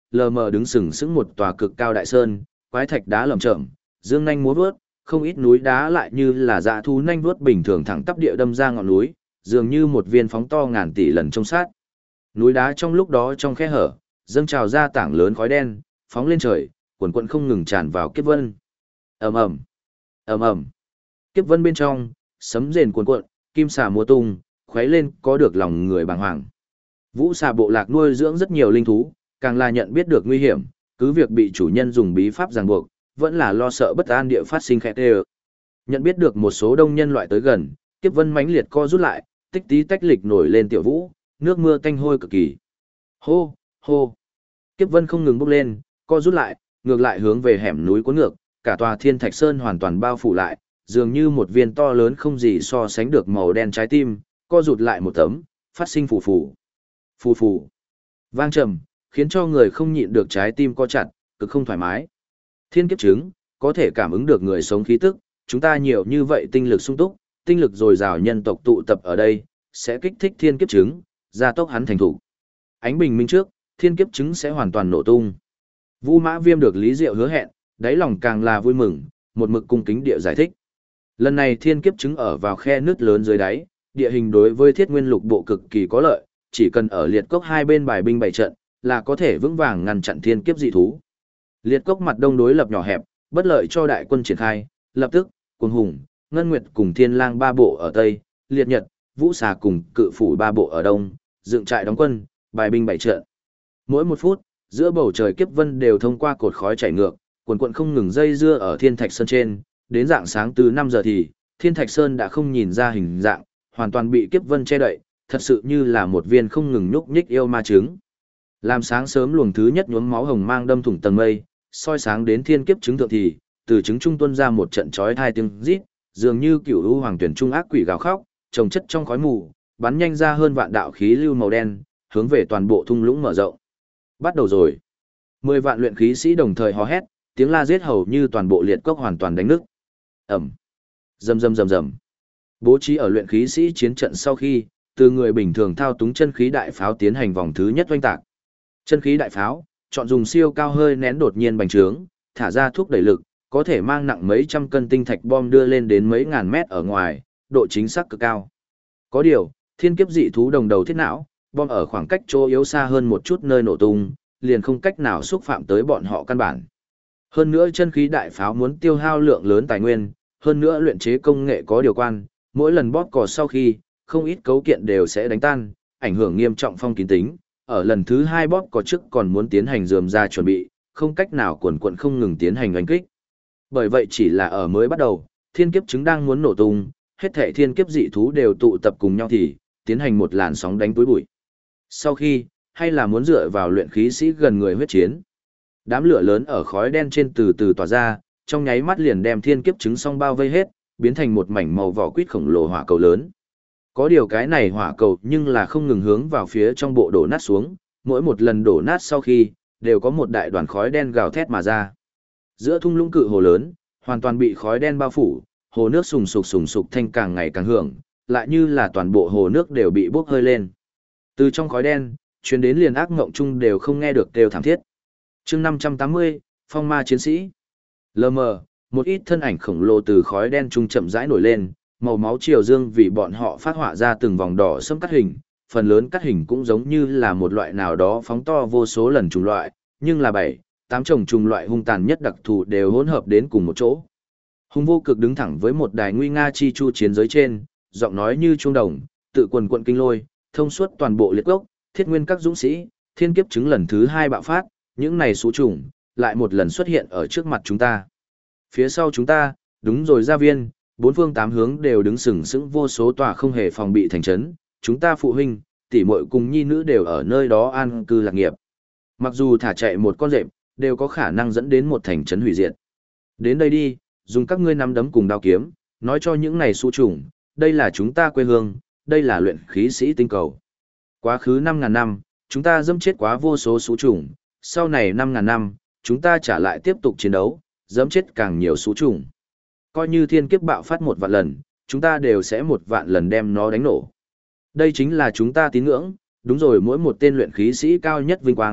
lờ mờ đứng sừng sững một tòa cực cao đại sơn, quái thạch đá lởm chởm, dương nhanh múa vớt, không ít núi đá lại như là dã thú nhanh vuốt bình thường thẳng tắp địa đâm ra ngọn núi, dường như một viên phóng to ngàn tỷ lần trong sát. Núi đá trong lúc đó trong khe hở, dâng trào ra tảng lớn khói đen, phóng lên trời, quần quần không ngừng tràn vào kiếp vân. Ầm ầm, ầm ầm. Kiếp vân bên trong, sấm rền cuồn cuộn, kim xà múa tung, khuấy lên có được lòng người bàng hoàng. Vũ xà bộ lạc nuôi dưỡng rất nhiều linh thú, càng là nhận biết được nguy hiểm, cứ việc bị chủ nhân dùng bí pháp ràng buộc, vẫn là lo sợ bất an địa phát sinh khẽ tê. Nhận biết được một số đông nhân loại tới gần, kiếp vân mãnh liệt co rút lại, tích tí tách lịch nổi lên tiểu vũ, nước mưa tanh hôi cực kỳ. Hô, hô. Kiếp vân không ngừng bốc lên, co rút lại, ngược lại hướng về hẻm núi cuốn ngược, cả tòa Thiên Thạch Sơn hoàn toàn bao phủ lại, dường như một viên to lớn không gì so sánh được màu đen trái tim, co rụt lại một tấm, phát sinh phù phù. Phù phù. Vang trầm, khiến cho người không nhịn được trái tim co chặt, cực không thoải mái. Thiên kiếp chứng, có thể cảm ứng được người sống khí tức, chúng ta nhiều như vậy tinh lực sung túc, tinh lực dồi dào nhân tộc tụ tập ở đây, sẽ kích thích thiên kiếp chứng, gia tốc hắn thành thủ. Ánh bình minh trước, thiên kiếp chứng sẽ hoàn toàn nổ tung. Vu Mã Viêm được Lý Diệu hứa hẹn, đáy lòng càng là vui mừng, một mực cung kính địa giải thích. Lần này thiên kiếp chứng ở vào khe nước lớn dưới đáy, địa hình đối với Thiết Nguyên Lục bộ cực kỳ có lợi, chỉ cần ở liệt cốc hai bên bài binh bày trận, là có thể vững vàng ngăn chặn thiên kiếp dị thú. Liệt cốc mặt đông đối lập nhỏ hẹp, bất lợi cho đại quân triển khai, lập tức, Cuồng Hùng, Ngân Nguyệt cùng Thiên Lang ba bộ ở tây, Liệt Nhật, Vũ Xà cùng Cự Phủ ba bộ ở đông, dựng trại đóng quân, bài binh bày trận. Mỗi một phút, giữa bầu trời kiếp vân đều thông qua cột khói chảy ngược, quần quần không ngừng dây dưa ở Thiên Thạch Sơn trên, đến rạng sáng từ 5 giờ thì, Thiên Thạch Sơn đã không nhìn ra hình dạng, hoàn toàn bị kiếp vân che đậy, thật sự như là một viên không ngừng nhúc nhích yêu ma trứng. Làm sáng sớm luồng thứ nhất nhuốm máu hồng mang đâm thủng tầng mây, soi sáng đến thiên kiếp trứng thượng thì, từ trứng trung tuôn ra một trận chói tai tiếng rít, dường như cửu u hoàng tuyển trung ác quỷ gào khóc, trồng chất trong khói mù, bắn nhanh ra hơn vạn đạo khí lưu màu đen, hướng về toàn bộ thung lũng mở rộng. Bắt đầu rồi. 10 vạn luyện khí sĩ đồng thời hò hét, tiếng la giết hầu như toàn bộ liệt cốc hoàn toàn đánh nứt. Ầm. Rầm rầm rầm rầm. Bố trí ở luyện khí sĩ chiến trận sau khi, từ người bình thường thao túng chân khí đại pháo tiến hành vòng thứ nhất oanh tạc. Chân khí đại pháo, chọn dùng siêu cao hơi nén đột nhiên bành trướng, thả ra thuốc đẩy lực, có thể mang nặng mấy trăm cân tinh thạch bom đưa lên đến mấy ngàn mét ở ngoài, độ chính xác cực cao. Có điều, thiên kiếp dị thú đồng đầu thiết não, bom ở khoảng cách chỗ yếu xa hơn một chút nơi nổ tung, liền không cách nào xúc phạm tới bọn họ căn bản. Hơn nữa chân khí đại pháo muốn tiêu hao lượng lớn tài nguyên, hơn nữa luyện chế công nghệ có điều quan, mỗi lần bóp cò sau khi, không ít cấu kiện đều sẽ đánh tan, ảnh hưởng nghiêm trọng phong kín tính. Ở lần thứ 2 bóp cò trước còn muốn tiến hành rườm ra chuẩn bị, không cách nào quần quận không ngừng tiến hành đánh kích. Bởi vậy chỉ là ở mới bắt đầu, thiên kiếp chứng đang muốn nổ tung, hết thảy thiên kiếp dị thú đều tụ tập cùng nhau thì, tiến hành một làn sóng đánh túi bụi. Sau khi, hay là muốn dựa vào luyện khí sĩ gần người huyết chiến. Đám lửa lớn ở khói đen trên từ từ tỏa ra, trong nháy mắt liền đem thiên kiếp chứng song bao vây hết, biến thành một mảnh màu vỏ quýt khổng lồ hỏa cầu lớn. Có điều cái này hỏa cầu nhưng là không ngừng hướng vào phía trong bộ đổ nát xuống, mỗi một lần đổ nát sau khi, đều có một đại đoàn khói đen gào thét mà ra. Giữa thung lũng cự hồ lớn, hoàn toàn bị khói đen bao phủ, hồ nước sùng sục thanh càng ngày càng hưởng, lại như là toàn bộ hồ nước đều bị bốc hơi lên. Từ trong khói đen, truyền đến liền ác ngộng chung đều không nghe được kêu thảm thiết. Chương 580, Phong Ma chiến sĩ. Lờ mờ, một ít thân ảnh khổng lồ từ khói đen trung chậm rãi nổi lên, màu máu triều dương vì bọn họ phát họa ra từng vòng đỏ sẫm cắt hình, phần lớn cắt hình cũng giống như là một loại nào đó phóng to vô số lần trùng loại, nhưng là 7, 8 chồng trùng loại hung tàn nhất đặc thù đều hỗn hợp đến cùng một chỗ. Hung vô cực đứng thẳng với một đài nguy nga chi chu chiến giới trên, giọng nói như trung đồng, tự quần quận kinh lôi, thông suốt toàn bộ liệt gốc, thiết nguyên các dũng sĩ, thiên kiếp chứng lần thứ 2 bạo phát, những này số trùng, lại một lần xuất hiện ở trước mặt chúng ta. Phía sau chúng ta, đúng rồi gia viên, 4 phương 8 hướng đều đứng sừng sững vô số tòa không hề phòng bị thành trấn, chúng ta phụ huynh, tỷ muội cùng nhi nữ đều ở nơi đó an cư lạc nghiệp. Mặc dù thả chạy một con rệp, đều có khả năng dẫn đến một thành trấn hủy diệt. Đến đây đi, dùng các ngươi nắm đấm cùng đao kiếm, nói cho những này su trùng, đây là chúng ta quê hương, đây là luyện khí sĩ tinh cầu. Quá khứ 5.000 năm, chúng ta dẫm chết quá vô số su trùng, sau này 5.000 năm, chúng ta trả lại tiếp tục chiến đấu, dẫm chết càng nhiều su trùng. Coi như thiên kiếp bạo phát 1 vạn lần, chúng ta đều sẽ 1 vạn lần đem nó đánh nổ. Đây chính là chúng ta tín ngưỡng, đúng rồi, mỗi một tên luyện khí sĩ cao nhất vinh quang,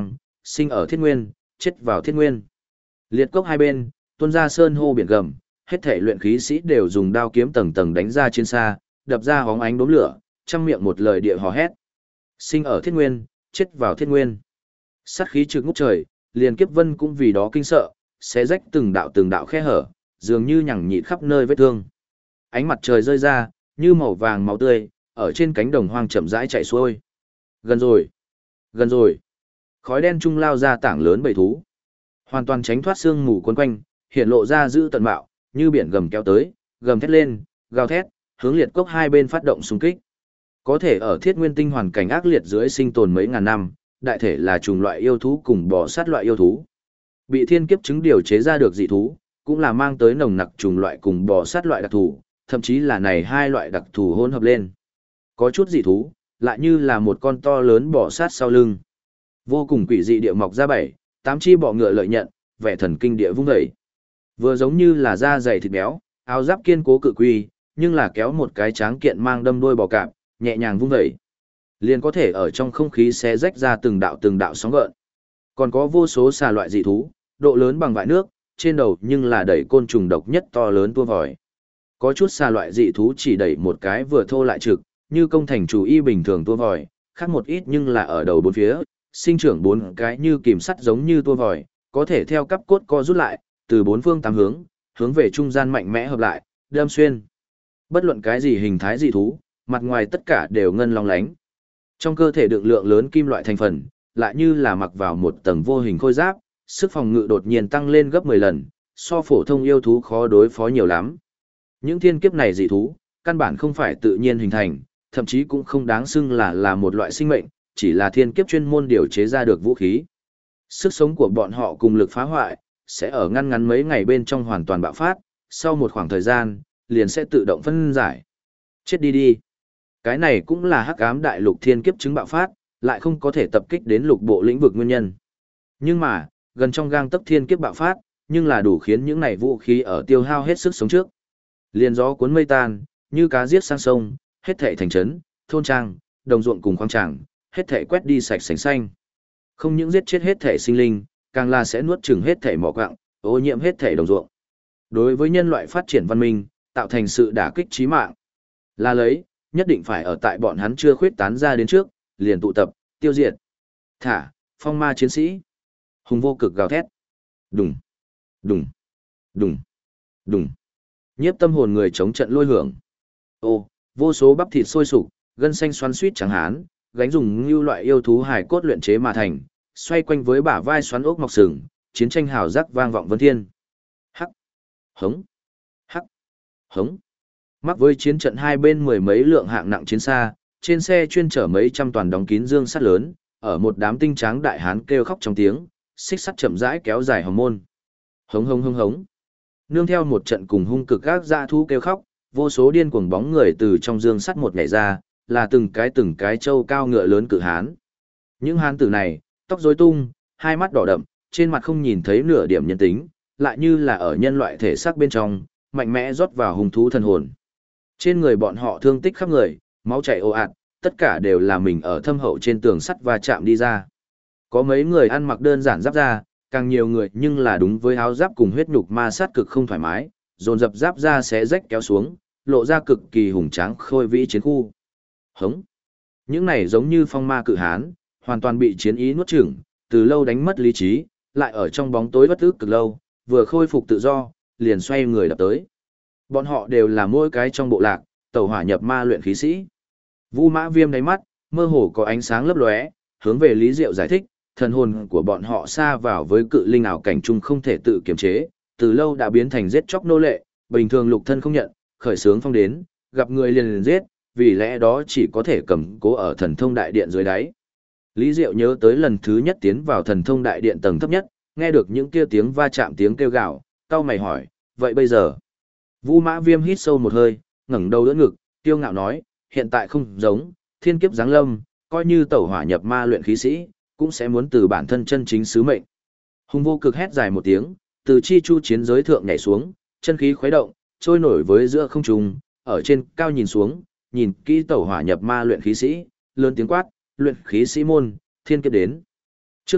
sinh ở Thiết Nguyên, chết vào Thiết Nguyên. Liệt cốc hai bên, tuôn ra sơn hô biển gầm, hết thể luyện khí sĩ đều dùng đao kiếm tầng tầng đánh ra chiến xa, đập ra hóng ánh đốm lửa, trăm miệng một lời địa hò hét. Sinh ở Thiết Nguyên, chết vào Thiết Nguyên. Sát khí trực ngút trời, liền Kiếp Vân cũng vì đó kinh sợ, xé rách từng đạo khe hở, dường như nhằng nhịt khắp nơi vết thương. Ánh mặt trời rơi ra, như màu vàng máu tươi, ở trên cánh đồng hoang chậm rãi chạy xuôi. Gần rồi, gần rồi. Khói đen trung lao ra tảng lớn bầy thú. Hoàn toàn tránh thoát sương mù quấn quanh, hiện lộ ra dữ tận bạo, như biển gầm kéo tới, gầm thét lên, gào thét, hướng liệt cốc hai bên phát động xung kích. Có thể ở Thiết Nguyên tinh hoàn cảnh ác liệt dưới sinh tồn mấy ngàn năm, đại thể là trùng loại yêu thú cùng bò sát loại yêu thú. Bị thiên kiếp chứng điều chế ra được dị thú, cũng là mang tới nồng nặc trùng loại cùng bò sát loại đặc thù, thậm chí là này hai loại đặc thù hỗn hợp lên. Có chút dị thú, lại như là một con to lớn bò sát sau lưng. Vô cùng quỷ dị địa mọc ra 7, 8 chi bọ ngựa lợi nhận, vẻ thần kinh địa vung dậy. Vừa giống như là da dày thịt béo, áo giáp kiên cố cự quy, nhưng là kéo một cái tráng kiện mang đâm đuôi bò cạp, nhẹ nhàng vung dậy. Liền có thể ở trong không khí xé rách ra từng đạo sóng gợn. Còn có vô số xà loại dị thú, độ lớn bằng vại nước, trên đầu nhưng là đẩy côn trùng độc nhất to lớn tua vòi. Có chút xà loại dị thú chỉ đẩy một cái vừa thô lại trực, như công thành chủ y bình thường tua vòi, khác một ít nhưng là ở đầu bốn phía, sinh trưởng bốn cái như kìm sắt giống như tua vòi, có thể theo cắp cốt co rút lại, từ bốn phương tám hướng về trung gian mạnh mẽ hợp lại, đâm xuyên. Bất luận cái gì hình thái dị thú, mặt ngoài tất cả đều ngân long lánh. Trong cơ thể đựng lượng lớn kim loại thành phần, lại như là mặc vào một tầng vô hình khôi giáp, sức phòng ngự đột nhiên tăng lên gấp 10 lần, so phổ thông yêu thú khó đối phó nhiều lắm. Những thiên kiếp này dị thú, căn bản không phải tự nhiên hình thành, thậm chí cũng không đáng xưng là một loại sinh mệnh, chỉ là thiên kiếp chuyên môn điều chế ra được vũ khí. Sức sống của bọn họ cùng lực phá hoại, sẽ ở ngăn ngắn mấy ngày bên trong hoàn toàn bạo phát, sau một khoảng thời gian, liền sẽ tự động phân giải. Chết đi đi. Cái này cũng là hắc ám đại lục thiên kiếp chứng bạo phát, lại không có thể tập kích đến lục bộ lĩnh vực nguyên nhân. Nhưng mà, gần trong gang tấc thiên kiếp bạo phát, nhưng là đủ khiến những này vũ khí ở tiêu hao hết sức sống trước. Liền gió cuốn mây tan, như cá giết sang sông, hết thảy thành trấn, thôn trang, đồng ruộng cùng khoáng tràng, hết thảy quét đi sạch sành xanh. Không những giết chết hết thảy sinh linh, càng là sẽ nuốt chửng hết thảy mỏ quặng, ô nhiễm hết thảy đồng ruộng. Đối với nhân loại phát triển văn minh, tạo thành sự đả kích chí mạng. Là lấy, nhất định phải ở tại bọn hắn chưa khuyết tán ra đến trước, liền tụ tập, tiêu diệt. Thả, phong ma chiến sĩ. Hùng vô cực gào thét. Đùng, đùng, đùng, đùng. Nhiếp tâm hồn người chống trận lôi hưởng. Ô, vô số bắp thịt sôi sục, gân xanh xoắn suýt trắng hán, gánh dùng như loại yêu thú hài cốt luyện chế mà thành, xoay quanh với bả vai xoắn ốc mọc sừng, chiến tranh hào giác vang vọng vân thiên. Hắc, hống, hắc, hống. Mắc với chiến trận hai bên mười mấy lượng hạng nặng chiến xa, trên xe chuyên chở mấy trăm toàn đóng kín dương sắt lớn, ở một đám tinh tráng đại hán kêu khóc trong tiếng, xích sắt chậm rãi kéo dài hồng môn. Hống hống hống hống. Nương theo một trận cùng hung cực các dã thú kêu khóc, vô số điên cuồng bóng người từ trong dương sắt một nhảy ra, là từng cái trâu cao ngựa lớn cự hán. Những hán tử này, tóc rối tung, hai mắt đỏ đậm, trên mặt không nhìn thấy nửa điểm nhân tính, lại như là ở nhân loại thể xác bên trong, mạnh mẽ rót vào hung thú thần hồn. Trên người bọn họ thương tích khắp người, máu chảy ồ ạt, tất cả đều là mình ở thâm hậu trên tường sắt và chạm đi ra. Có mấy người ăn mặc đơn giản giáp ra, càng nhiều người nhưng là đúng với áo giáp cùng huyết nhục ma sát cực không thoải mái, dồn dập giáp ra xé rách kéo xuống, lộ ra cực kỳ hùng tráng khôi vĩ chiến khu. Hống. Những này giống như phong ma cự hán, hoàn toàn bị chiến ý nuốt chửng, từ lâu đánh mất lý trí, lại ở trong bóng tối bất ức cực lâu, vừa khôi phục tự do, liền xoay người đập tới. Bọn họ đều là mỗi cái trong bộ lạc, tẩu hỏa nhập ma luyện khí sĩ. Vu Mã Viêm đáy mắt, mơ hồ có ánh sáng lấp lóe, hướng về Lý Diệu giải thích, thần hồn của bọn họ xa vào với cự linh ảo cảnh chung không thể tự kiềm chế, từ lâu đã biến thành giết chóc nô lệ, bình thường lục thân không nhận, khởi sướng phong đến, gặp người liền giết, vì lẽ đó chỉ có thể cầm cố ở thần thông đại điện dưới đáy. Lý Diệu nhớ tới lần thứ nhất tiến vào thần thông đại điện tầng thấp nhất, nghe được những kia tiếng va chạm tiếng kêu gào, cau mày hỏi, vậy bây giờ? Vu Mã Viêm hít sâu một hơi, ngẩng đầu đỡ ngực, kiêu ngạo nói, hiện tại không giống, thiên kiếp giáng lâm, coi như tẩu hỏa nhập ma luyện khí sĩ, cũng sẽ muốn từ bản thân chân chính sứ mệnh. Hùng vô cực hét dài một tiếng, từ chi chu chiến giới thượng nhảy xuống, chân khí khuấy động, trôi nổi với giữa không trung, ở trên cao nhìn xuống, nhìn kỹ tẩu hỏa nhập ma luyện khí sĩ, lớn tiếng quát, luyện khí sĩ môn, thiên kiếp đến. Trước mặt,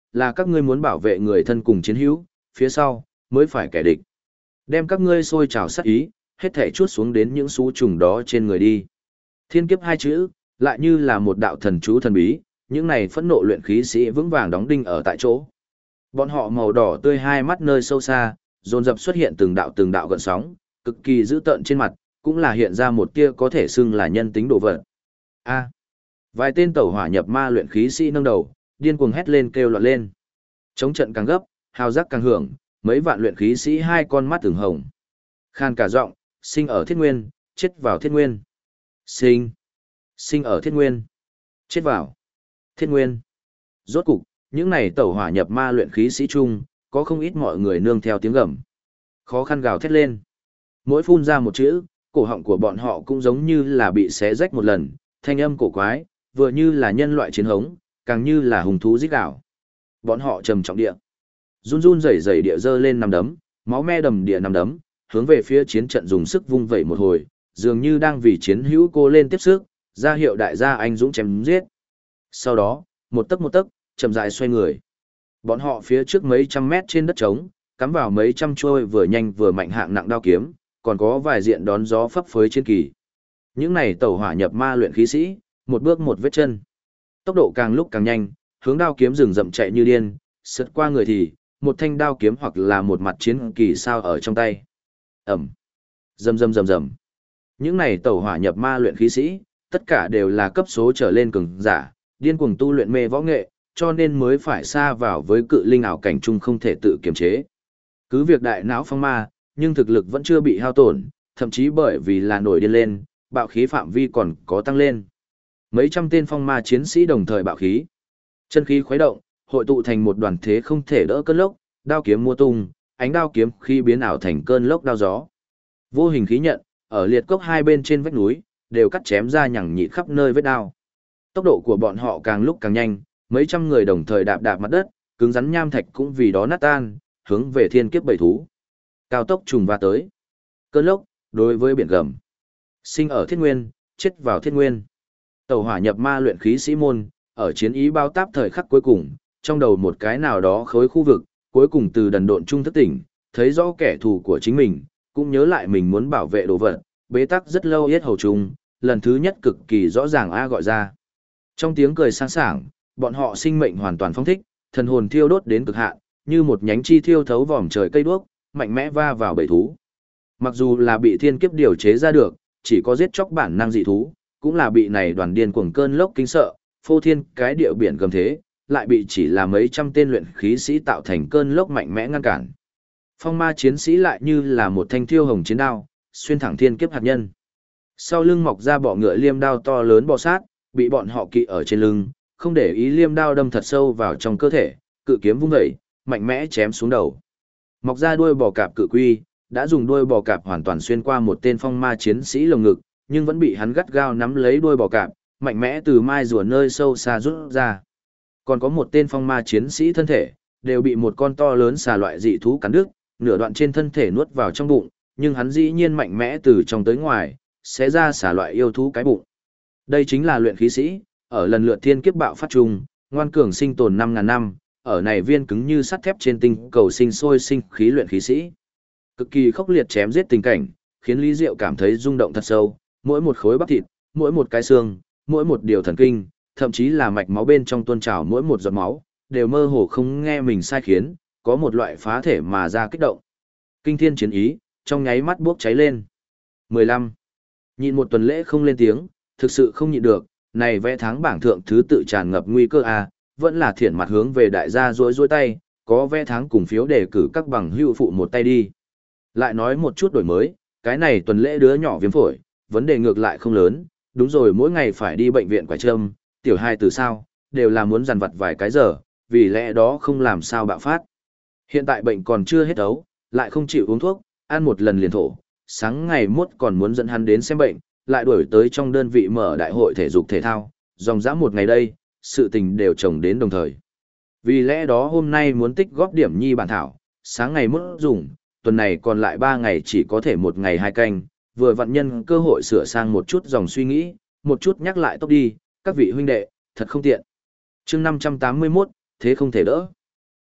là các ngươi muốn bảo vệ người thân cùng chiến hữu, phía sau, mới phải kẻ địch. Đem các ngươi sôi trào sát ý, hết thể chuốt xuống đến những xú trùng đó trên người đi. Thiên kiếp hai chữ, lại như là một đạo thần chú thần bí, những này phẫn nộ luyện khí sĩ vững vàng đóng đinh ở tại chỗ. Bọn họ màu đỏ tươi hai mắt nơi sâu xa, dồn dập xuất hiện từng đạo gợn sóng, cực kỳ dữ tợn trên mặt, cũng là hiện ra một tia có thể xưng là nhân tính đồ vật. A. Vài tên tẩu hỏa nhập ma luyện khí sĩ nâng đầu, điên cuồng hét lên kêu loạn lên. Chống trận càng gấp, hào giác càng hưởng, mấy vạn luyện khí sĩ hai con mắt ửng hồng. Khan cả giọng, sinh ở thiết nguyên, chết vào thiết nguyên. Sinh ở thiết nguyên, chết vào thiết nguyên. Rốt cục, những này tẩu hỏa nhập ma luyện khí sĩ chung, có không ít mọi người nương theo tiếng gầm. Khó khăn gào thét lên. Mỗi phun ra một chữ, cổ họng của bọn họ cũng giống như là bị xé rách một lần, thanh âm cổ quái, vừa như là nhân loại chiến hống, càng như là hùng thú rít gào. Bọn họ trầm trọng địa, run run rẩy rẩy địa giơ lên nắm đấm, máu me đầm địa nắm đấm, hướng về phía chiến trận dùng sức vung vẩy một hồi, dường như đang vì chiến hữu cô lên tiếp sức, ra hiệu đại gia anh dũng chém giết. Sau đó, một tấc, chậm rãi xoay người. Bọn họ phía trước mấy trăm mét trên đất trống, cắm vào mấy trăm trôi vừa nhanh vừa mạnh hạng nặng đao kiếm, còn có vài diện đón gió phấp phới chiến kỳ. Những này tẩu hỏa nhập ma luyện khí sĩ, một bước một vết chân. Tốc độ càng lúc càng nhanh, hướng đao kiếm rừng rậm chạy như điên, sượt qua người thì, một thanh đao kiếm hoặc là một mặt chiến kỳ sao ở trong tay. Ẩm. Rầm. Những này tẩu hỏa nhập ma luyện khí sĩ, tất cả đều là cấp số trở lên cường giả, điên cuồng tu luyện mê võ nghệ, cho nên mới phải xa vào với cự linh ảo cảnh chung không thể tự kiềm chế. Cứ việc đại não phong ma, nhưng thực lực vẫn chưa bị hao tổn, thậm chí bởi vì là nổi điên lên, bạo khí phạm vi còn có tăng lên. Mấy trăm tên phong ma chiến sĩ đồng thời bạo khí. Chân khí khuấy động, hội tụ thành một đoàn thế không thể đỡ cơn lốc, đao kiếm mua tung, ánh đao kiếm khi biến ảo thành cơn lốc đao gió. Vô hình khí nhận, ở liệt cốc hai bên trên vách núi, đều cắt chém ra nhằng nhịt khắp nơi vết đao. Tốc độ của bọn họ càng lúc càng nhanh, mấy trăm người đồng thời đạp đạp mặt đất, cứng rắn nham thạch cũng vì đó nát tan, hướng về thiên kiếp bầy thú. Cao tốc trùng va tới. Cơn lốc, đối với biển gầm. Sinh ở thiết nguyên, chết vào thiết nguyên. Tẩu hỏa nhập ma luyện khí sĩ môn, ở chiến ý bao táp thời khắc cuối cùng, trong đầu một cái nào đó khối khu vực, cuối cùng từ đần độn trung thức tỉnh, thấy rõ kẻ thù của chính mình, cũng nhớ lại mình muốn bảo vệ đồ vật, bế tắc rất lâu yết hầu trùng, lần thứ nhất cực kỳ rõ ràng A gọi ra. Trong tiếng cười sáng sảng, bọn họ sinh mệnh hoàn toàn phong thích, thần hồn thiêu đốt đến cực hạn, như một nhánh chi thiêu thấu vòm trời cây đuốc, mạnh mẽ va vào bầy thú. Mặc dù là bị thiên kiếp điều chế ra được, chỉ có giết chóc bản năng dị thú, cũng là bị này đoàn điên cuồng cơn lốc kinh sợ, phô thiên cái địa biển gầm thế, lại bị chỉ là mấy trăm tên luyện khí sĩ tạo thành cơn lốc mạnh mẽ ngăn cản. Phong ma chiến sĩ lại như là một thanh thiêu hồng chiến đao, xuyên thẳng thiên kiếp hạt nhân. Sau lưng mọc ra bọ ngựa liêm đao to lớn bò sát, bị bọn họ kỵ ở trên lưng, không để ý liêm đao đâm thật sâu vào trong cơ thể, cự kiếm vung dậy, mạnh mẽ chém xuống đầu. Mọc ra đuôi bò cạp cự quy, đã dùng đuôi bò cạp hoàn toàn xuyên qua một tên phong ma chiến sĩ lồng ngực, nhưng vẫn bị hắn gắt gao nắm lấy đuôi bò cạp, mạnh mẽ từ mai rùa nơi sâu xa rút ra. Còn có một tên phong ma chiến sĩ thân thể, đều bị một con to lớn xà loại dị thú cắn đứt, nửa đoạn trên thân thể nuốt vào trong bụng, nhưng hắn dĩ nhiên mạnh mẽ từ trong tới ngoài, xé ra xà loại yêu thú cái bụng. Đây chính là luyện khí sĩ, ở lần lượt thiên kiếp bạo phát trùng, ngoan cường sinh tồn 5.000 năm, ở này viên cứng như sắt thép trên tinh cầu sinh sôi sinh khí luyện khí sĩ. Cực kỳ khốc liệt chém giết tình cảnh, khiến Lý Diệu cảm thấy rung động thật sâu, mỗi một khối bắp thịt, mỗi một cái xương, mỗi một điều thần kinh, thậm chí là mạch máu bên trong tuôn trào mỗi một giọt máu, đều mơ hồ không nghe mình sai khiến, có một loại phá thể mà ra kích động. Kinh thiên chiến ý, trong nháy mắt bốc cháy lên. 15. Nhịn một tuần lễ không lên tiếng, thực sự không nhịn được, này vẽ tháng bảng thượng thứ tự tràn ngập nguy cơ à, vẫn là thiện mặt hướng về đại gia rối tay, có vẽ tháng cùng phiếu đề cử các bằng hữu phụ một tay đi. Lại nói một chút đổi mới, cái này tuần lễ đứa nhỏ viêm phổi, vấn đề ngược lại không lớn, đúng rồi mỗi ngày phải đi bệnh viện quải trâm, tiểu hai từ sao, đều là muốn dằn vặt vài cái giờ, vì lẽ đó không làm sao bạo phát. Hiện tại bệnh còn chưa hết ấu, lại không chịu uống thuốc, ăn một lần liền thổ, sáng ngày mốt còn muốn dẫn hắn đến xem bệnh, lại đuổi tới trong đơn vị mở đại hội thể dục thể thao, dòng dã một ngày đây, sự tình đều chồng đến đồng thời. Vì lẽ đó hôm nay muốn tích góp điểm nhi bản thảo, sáng ngày mốt dùng, tuần này còn lại 3 ngày chỉ có thể một ngày 2 canh, vừa vặn nhân cơ hội sửa sang một chút dòng suy nghĩ, một chút nhắc lại tốc đi, các vị huynh đệ, thật không tiện. chương 581, thế không thể đỡ.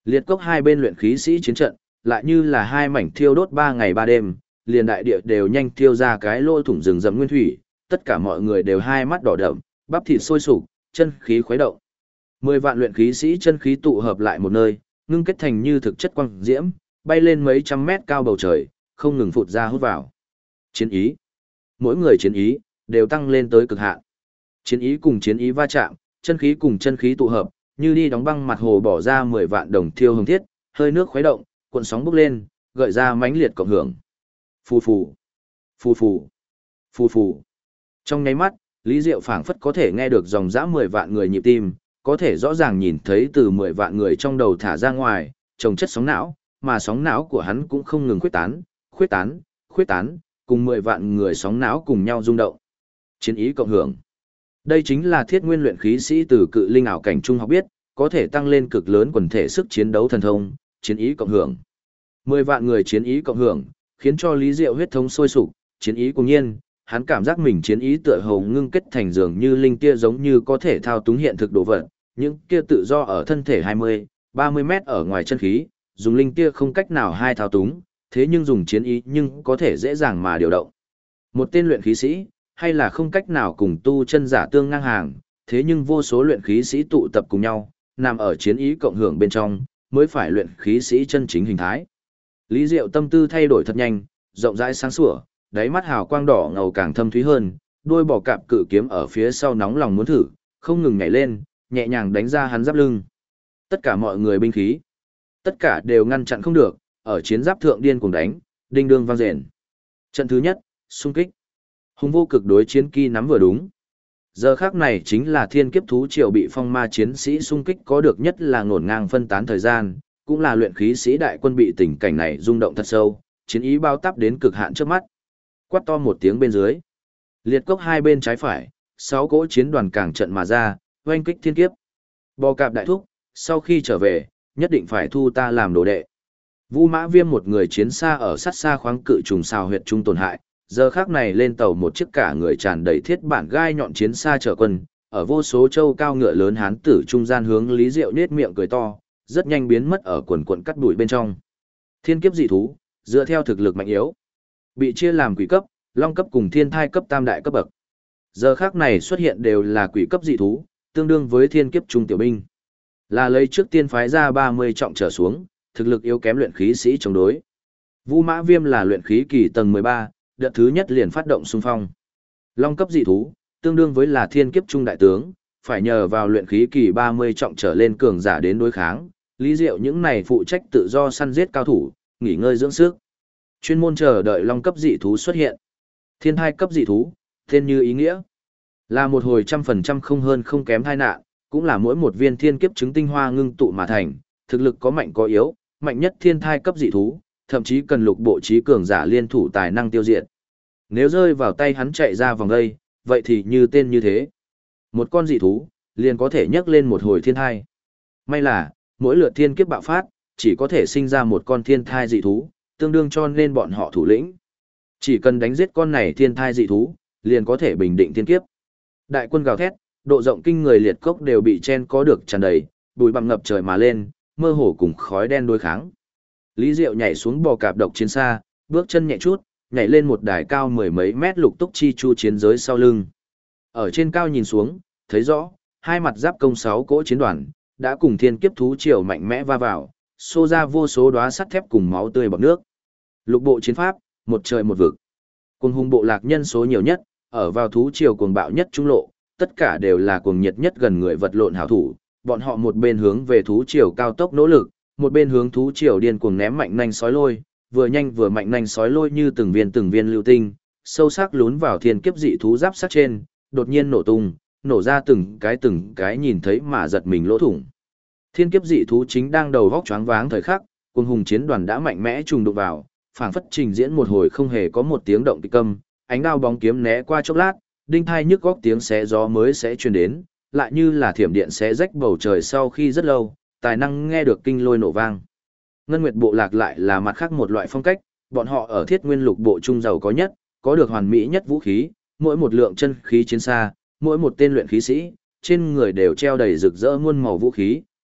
Liệt cốc hai bên luyện khí sĩ chiến trận, lại như là hai mảnh thiêu đốt 3 ngày 3 đêm, liền đại địa đều nhanh thiêu ra cái lỗ thủng rừng rậm nguyên thủy, tất cả mọi người đều hai mắt đỏ đậm, bắp thịt sôi sục, chân khí khuấy động. 10 vạn luyện khí sĩ chân khí tụ hợp lại một nơi, ngưng kết thành như thực chất quang diễm, bay lên mấy trăm mét cao bầu trời, không ngừng phụt ra hút vào. Chiến ý. Mỗi người chiến ý đều tăng lên tới cực hạn. Chiến ý cùng chiến ý va chạm, chân khí cùng chân khí tụ hợp, như đi đóng băng mặt hồ bỏ ra 10 vạn đồng thiêu hồng thiết, hơi nước khuấy động, cuộn sóng bốc lên, gợi ra mãnh liệt cộng hưởng. Phù phù, phù phù, phù phù. Trong nháy mắt, Lý Diệu phảng phất có thể nghe được dòng dã 10 vạn người nhịp tim, có thể rõ ràng nhìn thấy từ 10 vạn người trong đầu thả ra ngoài, trồng chất sóng não, mà sóng não của hắn cũng không ngừng khuyết tán, cùng 10 vạn người sóng não cùng nhau rung động. Chiến ý cộng hưởng. Đây chính là thiết nguyên luyện khí sĩ từ cự linh ảo cảnh trung học biết, có thể tăng lên cực lớn quần thể sức chiến đấu thần thông, chiến ý cộng hưởng. 10 vạn người chiến ý cộng hưởng, khiến cho Lý Diệu huyết thống sôi sục, chiến ý cùng nhiên, hắn cảm giác mình chiến ý tựa hồ ngưng kết thành dường như linh tia giống như có thể thao túng hiện thực đồ vật, những kia tự do ở thân thể 20, 30 mét ở ngoài chân khí, dùng linh tia không cách nào hai thao túng, thế nhưng dùng chiến ý nhưng có thể dễ dàng mà điều động. Một tên luyện khí sĩ, hay là không cách nào cùng tu chân giả tương ngang hàng, thế nhưng vô số luyện khí sĩ tụ tập cùng nhau, nằm ở chiến ý cộng hưởng bên trong, mới phải luyện khí sĩ chân chính hình thái. Lý Diệu tâm tư thay đổi thật nhanh, rộng rãi sáng sủa, đáy mắt hào quang đỏ ngầu càng thâm thúy hơn, đuôi bò cạp cự kiếm ở phía sau nóng lòng muốn thử, không ngừng nhảy lên, nhẹ nhàng đánh ra hắn giáp lưng. Tất cả mọi người binh khí, tất cả đều ngăn chặn không được, ở chiến giáp thượng điên cuồng đánh, đinh đương vang rền. Trận thứ nhất, xung kích. Hùng vô cực đối chiến kỳ nắm vừa đúng. Giờ khác này chính là thiên kiếp thú triều bị phong ma chiến sĩ xung kích có được nhất là ngổn ngang phân tán thời gian, cũng là luyện khí sĩ đại quân bị tình cảnh này rung động thật sâu, chiến ý bao táp đến cực hạn trước mắt. Quát to một tiếng bên dưới. Liệt cốc hai bên trái phải, 6 cỗ chiến đoàn càng trận mà ra, oanh kích thiên kiếp. Bò cạp đại thúc, sau khi trở về, nhất định phải thu ta làm đồ đệ. Vu Mã Viêm một người chiến xa ở sát xa khoáng cự trùng xào huyệt trung tổn hại, giờ khác này lên tàu một chiếc cả người tràn đầy thiết bản gai nhọn chiến xa chở quân, ở vô số châu cao ngựa lớn hán tử trung gian hướng Lý Diệu nết miệng cười to, rất nhanh biến mất ở quần quần cắt bụi bên trong. Thiên kiếp dị thú, dựa theo thực lực mạnh yếu, bị chia làm quỷ cấp, long cấp cùng thiên thai cấp tam đại cấp bậc. Giờ khác này xuất hiện đều là quỷ cấp dị thú, tương đương với thiên kiếp trung tiểu binh. Là lấy trước tiên phái ra 30 trọng trở xuống, thực lực yếu kém luyện khí sĩ chống đối. Vu Mã Viêm là luyện khí kỳ tầng 13, đợt thứ nhất liền phát động xung phong. Long cấp dị thú, tương đương với là thiên kiếp trung đại tướng, phải nhờ vào luyện khí kỳ 30 trọng trở lên cường giả đến đối kháng. Lý Diệu những này phụ trách tự do săn giết cao thủ, nghỉ ngơi dưỡng sức. Chuyên môn chờ đợi long cấp dị thú xuất hiện. Thiên thai cấp dị thú, tên như ý nghĩa, là một hồi 100% không hơn không kém tai nạn, cũng là mỗi một viên thiên kiếp trứng tinh hoa ngưng tụ mà thành, thực lực có mạnh có yếu, mạnh nhất thiên thai cấp dị thú, thậm chí cần lục bộ trí cường giả liên thủ tài năng tiêu diệt. Nếu rơi vào tay hắn chạy ra vòng đây, vậy thì như tên như thế. Một con dị thú, liền có thể nhấc lên một hồi thiên thai. May là, mỗi lượt thiên kiếp bạo phát, chỉ có thể sinh ra một con thiên thai dị thú, tương đương cho nên bọn họ thủ lĩnh. Chỉ cần đánh giết con này thiên thai dị thú, liền có thể bình định thiên kiếp. Đại quân gào thét, độ rộng kinh người liệt cốc đều bị chen có được tràn đầy, bụi bặm ngập trời mà lên, mơ hồ cùng khói đen đối kháng. Lý Diệu nhảy xuống bò cạp độc chiến xa, bước chân nhẹ chút, nhảy lên một đài cao 10 mấy mét lục túc chi chu chiến giới sau lưng. Ở trên cao nhìn xuống, thấy rõ, hai mặt giáp công 6 cỗ chiến đoàn, đã cùng thiên kiếp thú triều mạnh mẽ va vào, xô ra vô số đóa sắt thép cùng máu tươi bọt nước. Lục bộ chiến pháp, một trời một vực. Cuồng hùng bộ lạc nhân số nhiều nhất, ở vào thú triều cuồng bạo nhất trung lộ, tất cả đều là cuồng nhiệt nhất gần người vật lộn hảo thủ, bọn họ một bên hướng về thú triều cao tốc nỗ lực, một bên hướng thú triều điên cuồng ném mạnh nhanh sói lôi, vừa nhanh vừa mạnh nhanh sói lôi như từng viên lưu tinh, sâu sắc lún vào thiên kiếp dị thú giáp sát trên, đột nhiên nổ tung, nổ ra từng cái nhìn thấy mà giật mình lỗ thủng. Thiên kiếp dị thú chính đang đầu vóc choáng váng thời khắc, cuồng hùng chiến đoàn đã mạnh mẽ trùng đụng vào, phảng phất trình diễn một hồi không hề có một tiếng động kịch câm, ánh đao bóng kiếm né qua chốc lát, đinh thai nhức góc tiếng xé gió mới sẽ truyền đến, lại như là thiểm điện xé rách bầu trời sau khi rất lâu, tài năng nghe được kinh lôi nổ vang. Ngân Nguyệt bộ lạc lại là mặt khác một loại phong cách, bọn họ ở Thiết Nguyên Lục bộ trung giàu có nhất, có được hoàn mỹ nhất vũ khí, mỗi một lượng chân khí chiến xa, mỗi một tên luyện khí sĩ, trên người đều treo đầy rực rỡ muôn màu vũ khí,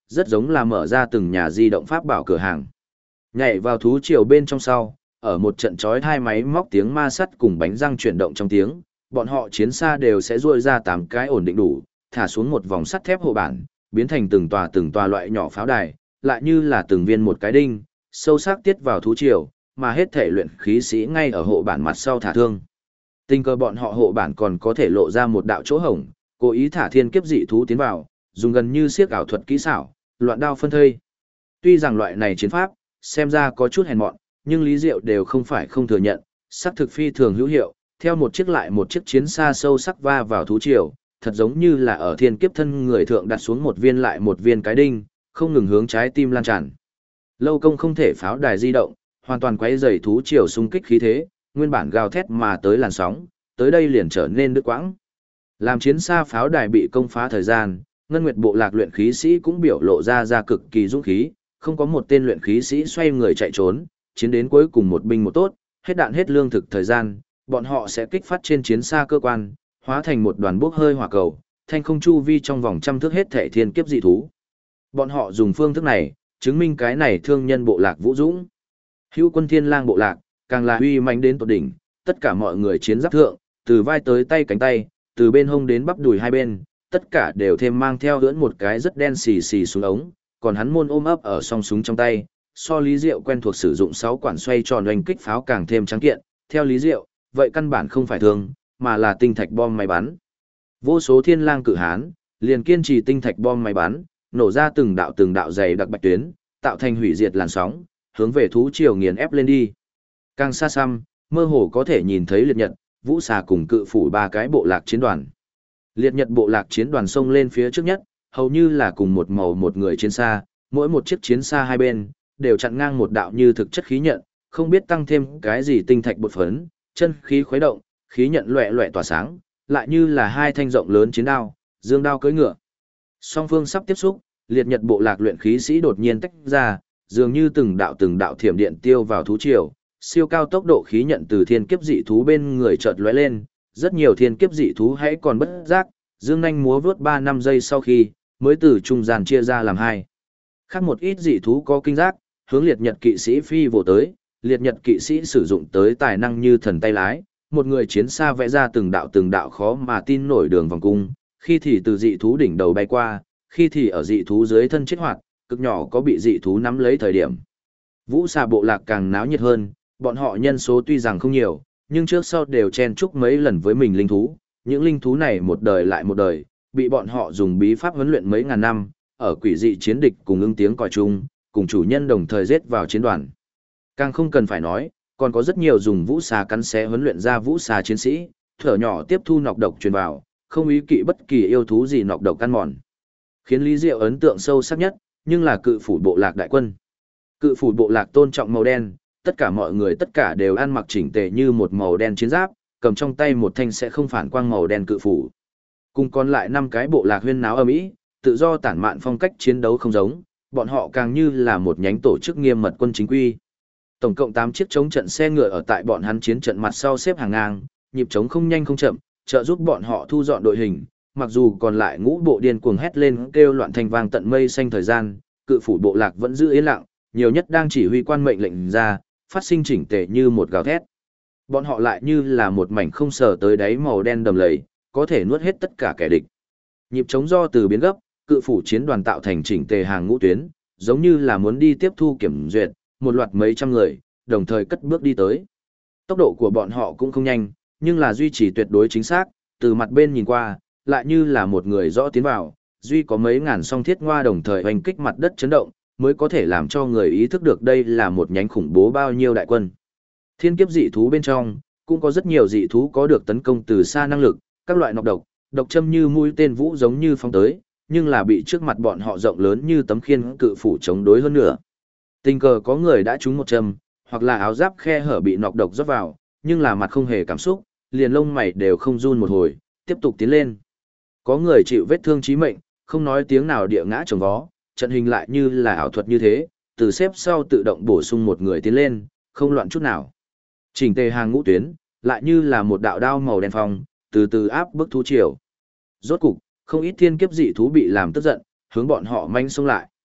rất giống là mở ra từng nhà di động pháp bảo cửa hàng. Nhảy vào thú triều bên trong sau, ở một trận chói hai máy móc tiếng ma sắt cùng bánh răng chuyển động trong tiếng, bọn họ chiến xa đều sẽ duỗi ra 8 cái ổn định đủ, thả xuống một vòng sắt thép hộ bản, biến thành từng tòa loại nhỏ pháo đài, lại như là từng viên một cái đinh, sâu sắc tiết vào thú triều, mà hết thể luyện khí sĩ ngay ở hộ bản mặt sau thả thương. Tình cờ bọn họ hộ bản còn có thể lộ ra một đạo chỗ hổng, cố ý thả thiên kiếp dị thú tiến vào, dùng gần như siếc ảo thuật kỹ xảo, loạn đao phân thây. Tuy rằng loại này chiến pháp, xem ra có chút hèn mọn, nhưng Lý Diệu đều không phải không thừa nhận, sắc thực phi thường hữu hiệu, theo một chiếc lại một chiếc chiến xa sâu sắc va vào thú triều, thật giống như là ở thiên kiếp thân người thượng đặt xuống một viên lại một viên cái đinh, không ngừng hướng trái tim lan tràn. Lâu công không thể pháo đài di động, hoàn toàn quấy rầy thú triều xung kích khí thế, nguyên bản gào thét mà tới làn sóng, tới đây liền trở nên đứt quãng. Làm chiến xa pháo đài bị công phá thời gian, Ngân Nguyệt bộ lạc luyện khí sĩ cũng biểu lộ ra cực kỳ dũng khí, không có một tên luyện khí sĩ xoay người chạy trốn, chiến đến cuối cùng một binh một tốt, hết đạn hết lương thực thời gian, bọn họ sẽ kích phát trên chiến xa cơ quan, hóa thành một đoàn bốc hơi hỏa cầu, thanh không chu vi trong vòng trăm thước hết thể thiên kiếp dị thú. Bọn họ dùng phương thức này, chứng minh cái này thương nhân bộ lạc vũ dũng. Hữu Quân Thiên Lang bộ lạc, càng là uy mãnh đến tột đỉnh, tất cả mọi người chiến giáp thượng, từ vai tới tay cánh tay, từ bên hông đến bắp đùi hai bên, tất cả đều thêm mang theo lưỡn một cái rất đen xì xì xuống ống, còn hắn môn ôm ấp ở song súng trong tay, so Lý Diệu quen thuộc sử dụng 6 quản xoay tròn oanh kích pháo càng thêm trắng kiện, theo Lý Diệu, vậy căn bản không phải thương, mà là tinh thạch bom máy bắn. Vô số thiên lang cử hán, liền kiên trì tinh thạch bom máy bắn, nổ ra từng đạo dày đặc bạch tuyến, tạo thành hủy diệt làn sóng, hướng về thú triều nghiền ép lên đi. Càng xa xăm, mơ hồ có thể nhìn thấy liệt nhật, vũ xà cùng cự phủ ba cái bộ lạc chiến đoàn. Liệt nhật bộ lạc chiến đoàn xông lên phía trước nhất, hầu như là cùng một màu một người chiến xa, mỗi một chiếc chiến xa hai bên, đều chặn ngang một đạo như thực chất khí nhận, không biết tăng thêm cái gì tinh thạch bột phấn, chân khí khuấy động, khí nhận loẹ loẹ tỏa sáng, lại như là hai thanh rộng lớn chiến đao, dương đao cưỡi ngựa. Song phương sắp tiếp xúc, liệt nhật bộ lạc luyện khí sĩ đột nhiên tách ra, dường như từng đạo thiểm điện tiêu vào thú triều, siêu cao tốc độ khí nhận từ thiên kiếp dị thú bên người chợt lóe lên, rất nhiều thiên kiếp dị thú hãy còn bất giác, dương nhanh múa vớt 3-5 giây sau khi, mới từ trung gian chia ra làm hai. Khác một ít dị thú có kinh giác, hướng liệt nhật kỵ sĩ phi vồ tới, liệt nhật kỵ sĩ sử dụng tới tài năng như thần tay lái, một người chiến xa vẽ ra từng đạo khó mà tin nổi đường vòng cung, khi thì từ dị thú đỉnh đầu bay qua, khi thì ở dị thú dưới thân chết hoạt, cực nhỏ có bị dị thú nắm lấy thời điểm. Vũ xà bộ lạc càng náo nhiệt hơn, bọn họ nhân số tuy rằng không nhiều, nhưng trước sau đều chen chúc mấy lần với mình linh thú, những linh thú này một đời lại một đời, bị bọn họ dùng bí pháp huấn luyện mấy ngàn năm, ở quỷ dị chiến địch cùng ứng tiếng còi chung, cùng chủ nhân đồng thời giết vào chiến đoàn. Càng không cần phải nói, còn có rất nhiều dùng vũ xà cắn xé huấn luyện ra vũ xà chiến sĩ, thở nhỏ tiếp thu nọc độc truyền vào, không ý kỵ bất kỳ yêu thú gì nọc độc ăn mòn. Khiến Lý Diệu ấn tượng sâu sắc nhất, nhưng là cự phủ bộ lạc đại quân. Cự phủ bộ lạc tôn trọng màu đen, tất cả mọi người tất cả đều ăn mặc chỉnh tề như một màu đen chiến giáp, cầm trong tay một thanh sẽ không phản quang màu đen cự phủ. Cùng còn lại 5 cái bộ lạc huyên náo ầm ĩ, tự do tản mạn phong cách chiến đấu không giống, bọn họ càng như là một nhánh tổ chức nghiêm mật quân chính quy. Tổng cộng 8 chiếc chống trận xe ngựa ở tại bọn hắn chiến trận mặt sau xếp hàng ngang, nhịp chống không nhanh không chậm, trợ giúp bọn họ thu dọn đội hình. Mặc dù còn lại ngũ bộ điên cuồng hét lên kêu loạn thành vang tận mây xanh thời gian, cự phủ bộ lạc vẫn giữ yên lặng, nhiều nhất đang chỉ huy quan mệnh lệnh ra, phát sinh chỉnh tề như một gào thét. Bọn họ lại như là một mảnh không sờ tới đáy màu đen đầm lầy, có thể nuốt hết tất cả kẻ địch. Nhịp chống do từ biến gấp, cự phủ chiến đoàn tạo thành chỉnh tề hàng ngũ tuyến, giống như là muốn đi tiếp thu kiểm duyệt, một loạt mấy trăm người, đồng thời cất bước đi tới. Tốc độ của bọn họ cũng không nhanh, nhưng là duy trì tuyệt đối chính xác, từ mặt bên nhìn qua, lại như là một người rõ tiến vào, duy có mấy ngàn song thiết ngoa đồng thời hoành kích mặt đất chấn động, mới có thể làm cho người ý thức được đây là một nhánh khủng bố bao nhiêu đại quân. Thiên kiếp dị thú bên trong, cũng có rất nhiều dị thú có được tấn công từ xa năng lực, các loại nọc độc, độc châm như mũi tên vũ giống như phóng tới, nhưng là bị trước mặt bọn họ rộng lớn như tấm khiên cự phủ chống đối hơn nữa. Tình cờ có người đã trúng một châm, hoặc là áo giáp khe hở bị nọc độc rót vào, nhưng là mặt không hề cảm xúc, liền lông mày đều không run một hồi, tiếp tục tiến lên. Có người chịu vết thương chí mệnh, không nói tiếng nào địa ngã chồng vó, trận hình lại như là ảo thuật như thế, từ xếp sau tự động bổ sung một người tiến lên, không loạn chút nào. Chỉnh tề hàng ngũ tuyến, lại như là một đạo đao màu đen phong, từ từ áp bức thú triều. Rốt cục, không ít thiên kiếp dị thú bị làm tức giận, hướng bọn họ manh xông lại.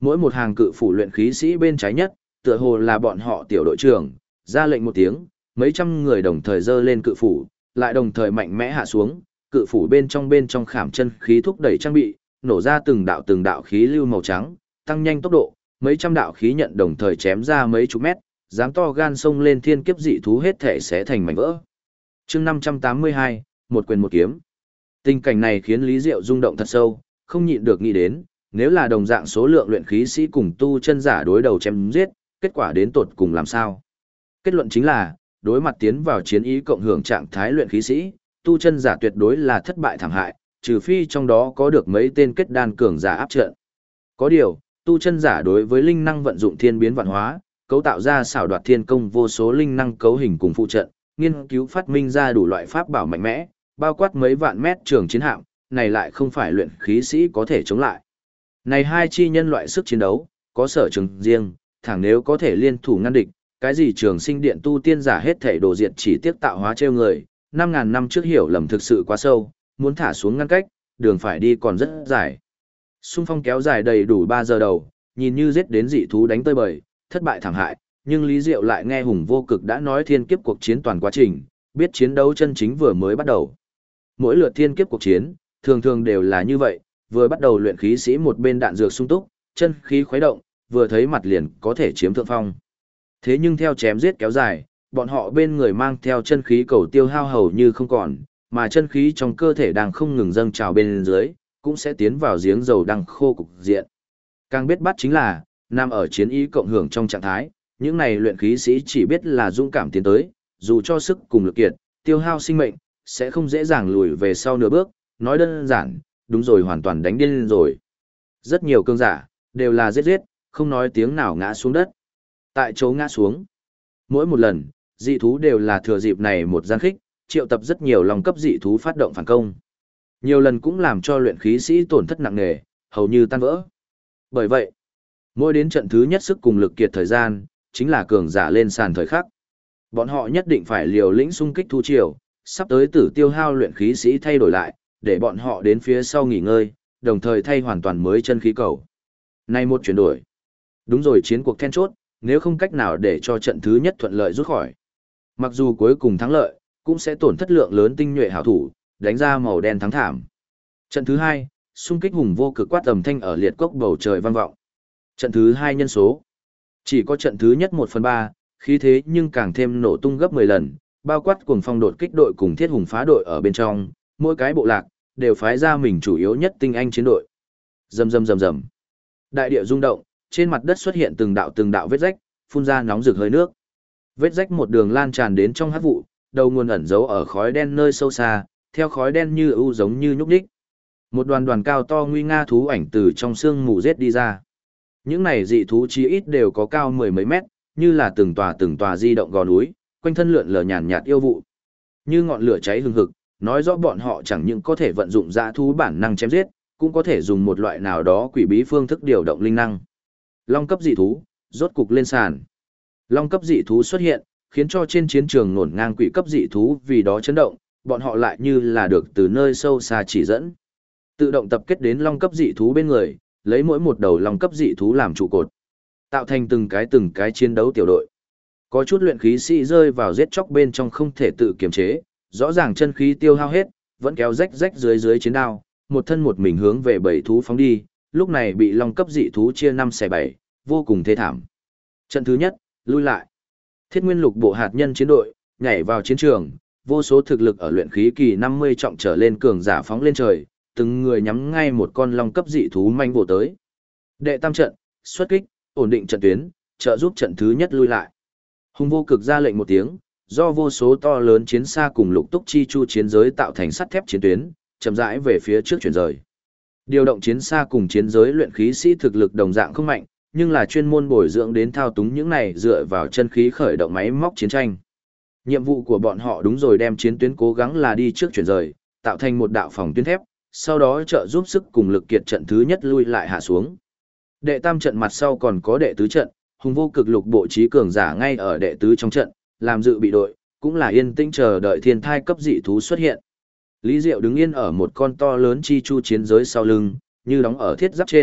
Mỗi một hàng cự phủ luyện khí sĩ bên trái nhất, tựa hồ là bọn họ tiểu đội trưởng, ra lệnh một tiếng, mấy trăm người đồng thời giơ lên cự phủ, lại đồng thời mạnh mẽ hạ xuống, cự phủ bên trong khảm chân khí thúc đẩy trang bị, nổ ra từng đạo khí lưu màu trắng, tăng nhanh tốc độ, mấy trăm đạo khí nhận đồng thời chém ra mấy chục mét, dám to gan sông lên thiên kiếp dị thú hết thể sẽ thành mảnh vỡ. Chương 582, một quyền một kiếm. Tình cảnh này khiến Lý Diệu rung động thật sâu, không nhịn được nghĩ đến, nếu là đồng dạng số lượng luyện khí sĩ cùng tu chân giả đối đầu chém giết, kết quả đến tột cùng làm sao? Kết luận chính là, đối mặt tiến vào chiến ý cộng hưởng trạng thái luyện khí sĩ, tu chân giả tuyệt đối là thất bại thảm hại, trừ phi trong đó có được mấy tên kết đan cường giả áp trận. Có điều, tu chân giả đối với linh năng vận dụng thiên biến vạn hóa, cấu tạo ra xảo đoạt thiên công vô số linh năng cấu hình cùng phụ trận, nghiên cứu phát minh ra đủ loại pháp bảo mạnh mẽ, bao quát mấy vạn mét trường chiến hạm, này lại không phải luyện khí sĩ có thể chống lại. Này hai chi nhân loại sức chiến đấu, có sở trường riêng, thẳng nếu có thể liên thủ ngăn địch, cái gì trường sinh điện tu tiên giả hết thể đồ diệt chỉ tiếc tạo hóa trêu người, 5.000 năm trước hiểu lầm thực sự quá sâu, muốn thả xuống ngăn cách, đường phải đi còn rất dài. Xung phong kéo dài đầy đủ 3 giờ đầu, nhìn như giết đến dị thú đánh tơi bời, thất bại thảm hại, nhưng Lý Diệu lại nghe Hùng Vô Cực đã nói thiên kiếp cuộc chiến toàn quá trình, biết chiến đấu chân chính vừa mới bắt đầu. Mỗi lượt thiên kiếp cuộc chiến, thường thường đều là như vậy, vừa bắt đầu luyện khí sĩ một bên đạn dược sung túc, chân khí khuấy động, vừa thấy mặt liền có thể chiếm thượng phong. Thế nhưng theo chém giết kéo dài, bọn họ bên người mang theo chân khí cầu tiêu hao hầu như không còn, mà chân khí trong cơ thể đang không ngừng dâng trào bên dưới, cũng sẽ tiến vào giếng dầu đang khô cục diện. Càng biết bắt chính là, nằm ở chiến ý cộng hưởng trong trạng thái, những này luyện khí sĩ chỉ biết là dũng cảm tiến tới, dù cho sức cùng lực kiệt, tiêu hao sinh mệnh, sẽ không dễ dàng lùi về sau nửa bước, nói đơn giản, đúng rồi hoàn toàn đánh điên rồi. Rất nhiều cương giả, đều là giết, không nói tiếng nào ngã xuống đất. Tại chỗ ngã xuống. Mỗi một lần, dị thú đều là thừa dịp này một gian khích, triệu tập rất nhiều lòng cấp dị thú phát động phản công. Nhiều lần cũng làm cho luyện khí sĩ tổn thất nặng nề, hầu như tan vỡ. Bởi vậy, mỗi đến trận thứ nhất sức cùng lực kiệt thời gian, chính là cường giả lên sàn thời khắc. Bọn họ nhất định phải liều lĩnh xung kích thu chiều, sắp tới tử tiêu hao luyện khí sĩ thay đổi lại, để bọn họ đến phía sau nghỉ ngơi, đồng thời thay hoàn toàn mới chân khí cầu. Nay một chuyển đổi. Đúng rồi, chiến cuộc then chốt, nếu không cách nào để cho trận thứ nhất thuận lợi rút khỏi. Mặc dù cuối cùng thắng lợi, cũng sẽ tổn thất lượng lớn tinh nhuệ hảo thủ, đánh ra màu đen thắng thảm. Trận thứ hai, xung kích Hùng Vô Cực quát tầm thanh ở liệt cốc bầu trời vang vọng. Trận thứ hai nhân số. Chỉ có trận thứ nhất 1/3, khí thế nhưng càng thêm nổ tung gấp 10 lần, bao quát cuồng phong đột kích đội cùng thiết hùng phá đội ở bên trong, mỗi cái bộ lạc, đều phái ra mình chủ yếu nhất tinh anh chiến đội. Rầm rầm rầm rầm. Đại địa rung động, trên mặt đất xuất hiện từng đạo vết rách, phun ra nóng rực hơi nước. Vết rách một đường lan tràn đến trong hắc vụ, đầu nguồn ẩn giấu ở khói đen nơi sâu xa, theo khói đen như ưu giống như nhúc nhích. Một đoàn cao to nguy nga thú ảnh từ trong sương mù giết đi ra. Những này dị thú chí ít đều có cao mười mấy mét, như là từng tòa di động gò núi, quanh thân lượn lờ nhàn nhạt yêu vụ. Như ngọn lửa cháy hừng hực, nói rõ bọn họ chẳng những có thể vận dụng dã thú bản năng chém giết, cũng có thể dùng một loại nào đó quỷ bí phương thức điều động linh năng. Long cấp dị thú, rốt cục lên sàn. Long cấp dị thú xuất hiện, khiến cho trên chiến trường ngổn ngang quỷ cấp dị thú vì đó chấn động, bọn họ lại như là được từ nơi sâu xa chỉ dẫn. Tự động tập kết đến long cấp dị thú bên người, lấy mỗi một đầu long cấp dị thú làm trụ cột, tạo thành từng cái chiến đấu tiểu đội. Có chút luyện khí sĩ rơi vào giết chóc bên trong không thể tự kiềm chế, rõ ràng chân khí tiêu hao hết, vẫn kéo rách dưới chiến đao, một thân một mình hướng về bầy thú phóng đi, lúc này bị long cấp dị thú chia 5/7, vô cùng thê thảm. Trận thứ nhất, lui lại. Thiết Nguyên Lục bộ hạt nhân chiến đội, nhảy vào chiến trường, vô số thực lực ở luyện khí kỳ 50 trọng trở lên cường giả phóng lên trời, từng người nhắm ngay một con long cấp dị thú manh vồ tới. Đệ tam trận, xuất kích, ổn định trận tuyến, trợ giúp trận thứ nhất lui lại. Hùng Vô Cực ra lệnh một tiếng, do vô số to lớn chiến xa cùng lục túc chi chu chiến giới tạo thành sắt thép chiến tuyến, chậm rãi về phía trước chuyển rời. Điều động chiến xa cùng chiến giới luyện khí sĩ thực lực đồng dạng không mạnh, nhưng là chuyên môn bồi dưỡng đến thao túng những này dựa vào chân khí khởi động máy móc chiến tranh. Nhiệm vụ của bọn họ đúng rồi đem chiến tuyến cố gắng là đi trước chuyển rời, tạo thành một đạo phòng tuyến thép, sau đó trợ giúp sức cùng lực kiệt trận thứ nhất lui lại hạ xuống. Đệ tam trận mặt sau còn có đệ tứ trận, Hùng Vô Cực lục bộ trí cường giả ngay ở đệ tứ trong trận, làm dự bị đội, cũng là yên tĩnh chờ đợi thiên thai cấp dị thú xuất hiện. Lý Diệu đứng yên ở một con to lớn chi chu chiến giới sau lưng, như đóng ở thiết giáp trên,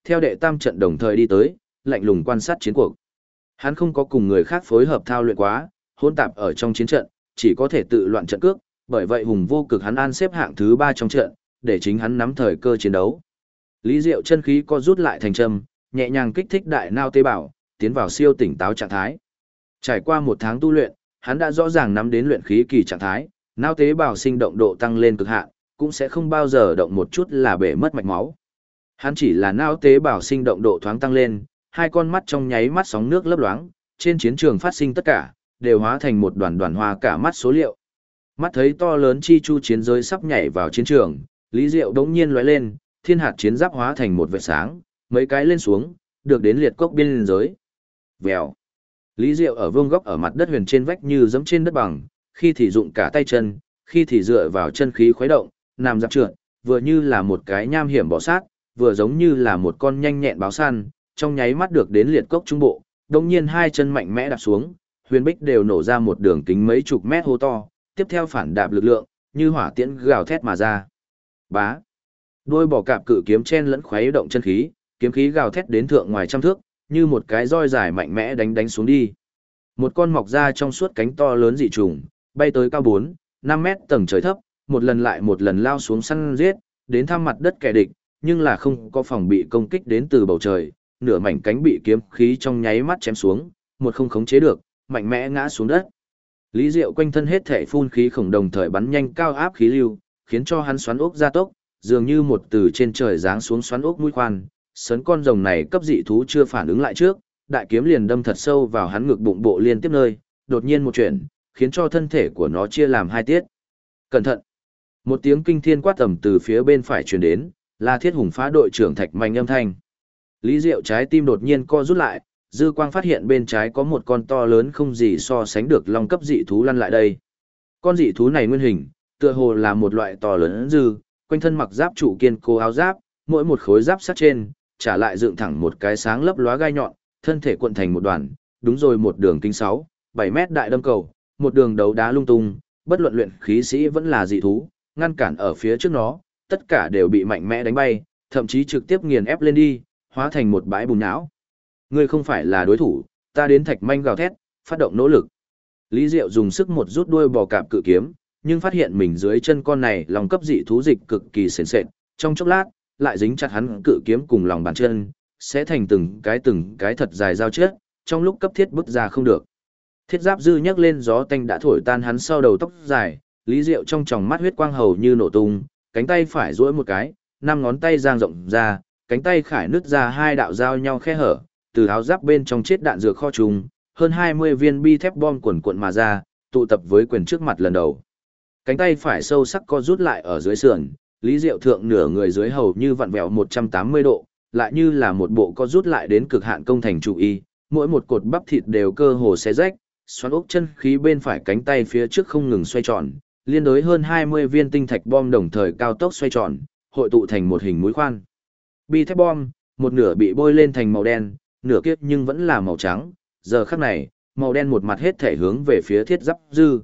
theo đệ tam trận đồng thời đi tới, lạnh lùng quan sát chiến cuộc. Hắn không có cùng người khác phối hợp thao luyện quá, hỗn tạp ở trong chiến trận, chỉ có thể tự loạn trận cước, bởi vậy hùng vô cực hắn an xếp hạng thứ 3 trong trận, để chính hắn nắm thời cơ chiến đấu. Lý Diệu chân khí co rút lại thành châm, nhẹ nhàng kích thích đại nao tế bào, tiến vào siêu tỉnh táo trạng thái. Trải qua 1 tháng tu luyện, hắn đã rõ ràng nắm đến luyện khí kỳ trạng thái, não tế bào sinh động độ tăng lên cực hạn, cũng sẽ không bao giờ động một chút là bể mất mạch máu. Hắn chỉ là não tế bào sinh động độ thoáng tăng lên, hai con mắt trong nháy mắt sóng nước lấp loáng, trên chiến trường phát sinh tất cả, đều hóa thành một đoàn đoàn hoa cả mắt số liệu. Mắt thấy to lớn chi chu chiến giới sắp nhảy vào chiến trường, Lý Diệu đống nhiên lóe lên, thiên hạt chiến giáp hóa thành một vệt sáng, mấy cái lên xuống, được đến liệt cốc biên giới. Vèo. Lý Diệu ở vương góc ở mặt đất huyền trên vách như giẫm trên đất bằng, khi thì dụng cả tay chân, khi thì dựa vào chân khí khuấy động, nằm dạp trượt, vừa như là một cái nham hiểm bò sát, vừa giống như là một con nhanh nhẹn báo săn, trong nháy mắt được đến liệt cốc trung bộ, đồng nhiên hai chân mạnh mẽ đạp xuống, huyền bích đều nổ ra một đường kính mấy chục mét hố to, tiếp theo phản đạp lực lượng, như hỏa tiễn gào thét mà ra. Bá. Đôi bò cạp cự kiếm chen lẫn khuấy động chân khí, kiếm khí gào thét đến thượng ngoài trăm thước, như một cái roi dài mạnh mẽ đánh xuống đi. Một con mọc ra trong suốt cánh to lớn dị trùng, bay tới cao 4, 5 mét tầng trời thấp, một lần lại một lần lao xuống săn giết, đến thăm mặt đất kẻ địch, nhưng là không có phòng bị công kích đến từ bầu trời, nửa mảnh cánh bị kiếm khí trong nháy mắt chém xuống, một không khống chế được, mạnh mẽ ngã xuống đất. Lý Diệu quanh thân hết thể phun khí khổng đồng thời bắn nhanh cao áp khí lưu, khiến cho hắn xoắn ốc gia tốc, dường như một từ trên trời giáng xuống xoắn ốc mũi khoan, sấn con rồng này cấp dị thú chưa phản ứng lại trước, đại kiếm liền đâm thật sâu vào hắn ngực bụng bộ liên tiếp nơi, đột nhiên một chuyển, khiến cho thân thể của nó chia làm hai tiết. Cẩn thận! Một tiếng kinh thiên quát tầm từ phía bên phải truyền đến, là Thiết Hùng Phá đội trưởng Thạch Mạnh âm thanh. Lý Diệu trái tim đột nhiên co rút lại, dư quang phát hiện bên trái có một con to lớn không gì so sánh được long cấp dị thú lăn lại đây. Con dị thú này nguyên hình, tựa hồ là một loại to lớn dư, quanh thân mặc giáp trụ kiên cố áo giáp, mỗi một khối giáp sắt trên, trả lại dựng thẳng một cái sáng lấp lóa gai nhọn, thân thể cuộn thành một đoàn, đúng rồi một đường kính 6, 7 mét đại đâm cầu, một đường đấu đá lung tung, bất luận luyện khí sĩ vẫn là dị thú, ngăn cản ở phía trước nó, tất cả đều bị mạnh mẽ đánh bay, thậm chí trực tiếp nghiền ép lên đi, hóa thành một bãi bùn nhão. Ngươi không phải là đối thủ, ta đến Thạch Manh gào thét, phát động nỗ lực. Lý Diệu dùng sức một rút đuôi bò cạp cự kiếm, nhưng phát hiện mình dưới chân con này lòng cấp dị thú dịch cực kỳ sền sệt, trong chốc lát, lại dính chặt hắn cự kiếm cùng lòng bàn chân, sẽ thành từng cái thật dài dao chết, trong lúc cấp thiết bứt ra không được. Thiết giáp dư nhấc lên gió tanh đã thổi tan hắn sau đầu tóc dài, Lý Diệu trong tròng mắt huyết quang hầu như nổ tung, cánh tay phải duỗi một cái, 5 ngón tay giang rộng ra, cánh tay khải nứt ra hai đạo giao nhau khe hở, từ áo giáp bên trong chết đạn dược kho trùng, hơn 20 viên bi thép bom quần cuộn mà ra, tụ tập với quyền trước mặt lần đầu. Cánh tay phải sâu sắc co rút lại ở dưới sườn, Lý Diệu thượng nửa người dưới hầu như vặn vẹo 180 độ, lại như là một bộ co rút lại đến cực hạn công thành trụ y, mỗi một cột bắp thịt đều cơ hồ xé rách, xoắn ốc chân khí bên phải cánh tay phía trước không ngừng xoay tròn, liên đối hơn 20 viên tinh thạch bom đồng thời cao tốc xoay tròn, hội tụ thành một hình mũi khoan. Bi thép bom, một nửa bị bôi lên thành màu đen, nửa kiếp nhưng vẫn là màu trắng, giờ khắc này, màu đen một mặt hết thể hướng về phía thiết giáp dư.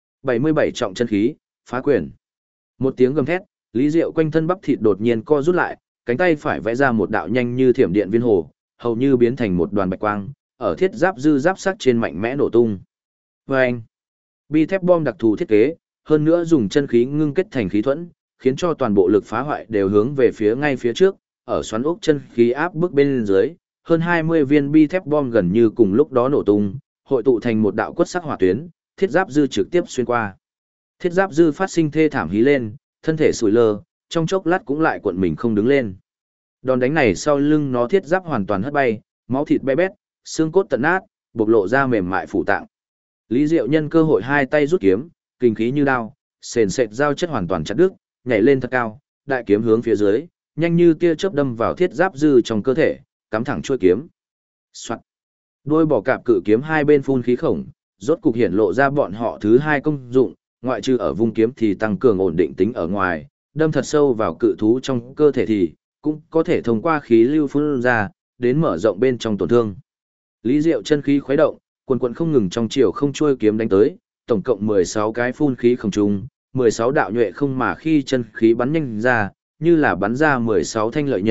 77 trọng chân khí, phá quyền. Một tiếng gầm thét, Lý Diệu quanh thân bắp thịt đột nhiên co rút lại, cánh tay phải vẽ ra một đạo nhanh như thiểm điện viên hồ, hầu như biến thành một đoàn bạch quang, ở thiết giáp dư giáp sắc trên mạnh mẽ nổ tung. Vâng! Bi thép bom đặc thù thiết kế, hơn nữa dùng chân khí ngưng kết thành khí thuẫn, khiến cho toàn bộ lực phá hoại đều hướng về phía ngay phía trước, ở xoắn ốc chân khí áp bức bên dưới, hơn 20 viên bi thép bom gần như cùng lúc đó nổ tung, hội tụ thành một đạo quất sắc hỏa tuyến, thiết giáp dư trực tiếp xuyên qua. Thiết giáp dư phát sinh thê thảm hí lên, thân thể sủi lơ, trong chốc lát cũng lại cuộn mình không đứng lên. Đòn đánh này sau lưng nó thiết giáp hoàn toàn hất bay, máu thịt be bét, xương cốt tận nát, bộc lộ ra mềm mại phủ tạng. Lý Diệu nhân cơ hội hai tay rút kiếm, kinh khí như đao, sền sệt dao chất hoàn toàn chặt đứt, nhảy lên thật cao, đại kiếm hướng phía dưới, nhanh như tia chớp đâm vào thiết giáp dư trong cơ thể, cắm thẳng chuôi kiếm. Soạt. Đôi bò cạp cự kiếm hai bên phun khí khổng, rốt cục hiển lộ ra bọn họ thứ hai công dụng, ngoại trừ ở vung kiếm thì tăng cường ổn định tính ở ngoài, đâm thật sâu vào cự thú trong cơ thể thì cũng có thể thông qua khí lưu phun ra, đến mở rộng bên trong tổn thương. Lý Diệu chân khí khuấy động, quần quần không ngừng trong chiều không chuôi kiếm đánh tới, tổng cộng 16 cái phun khí không trùng, 16 đạo nhuệ không mà khi chân khí bắn nhanh ra, như là bắn ra 16 thanh lợi nhận,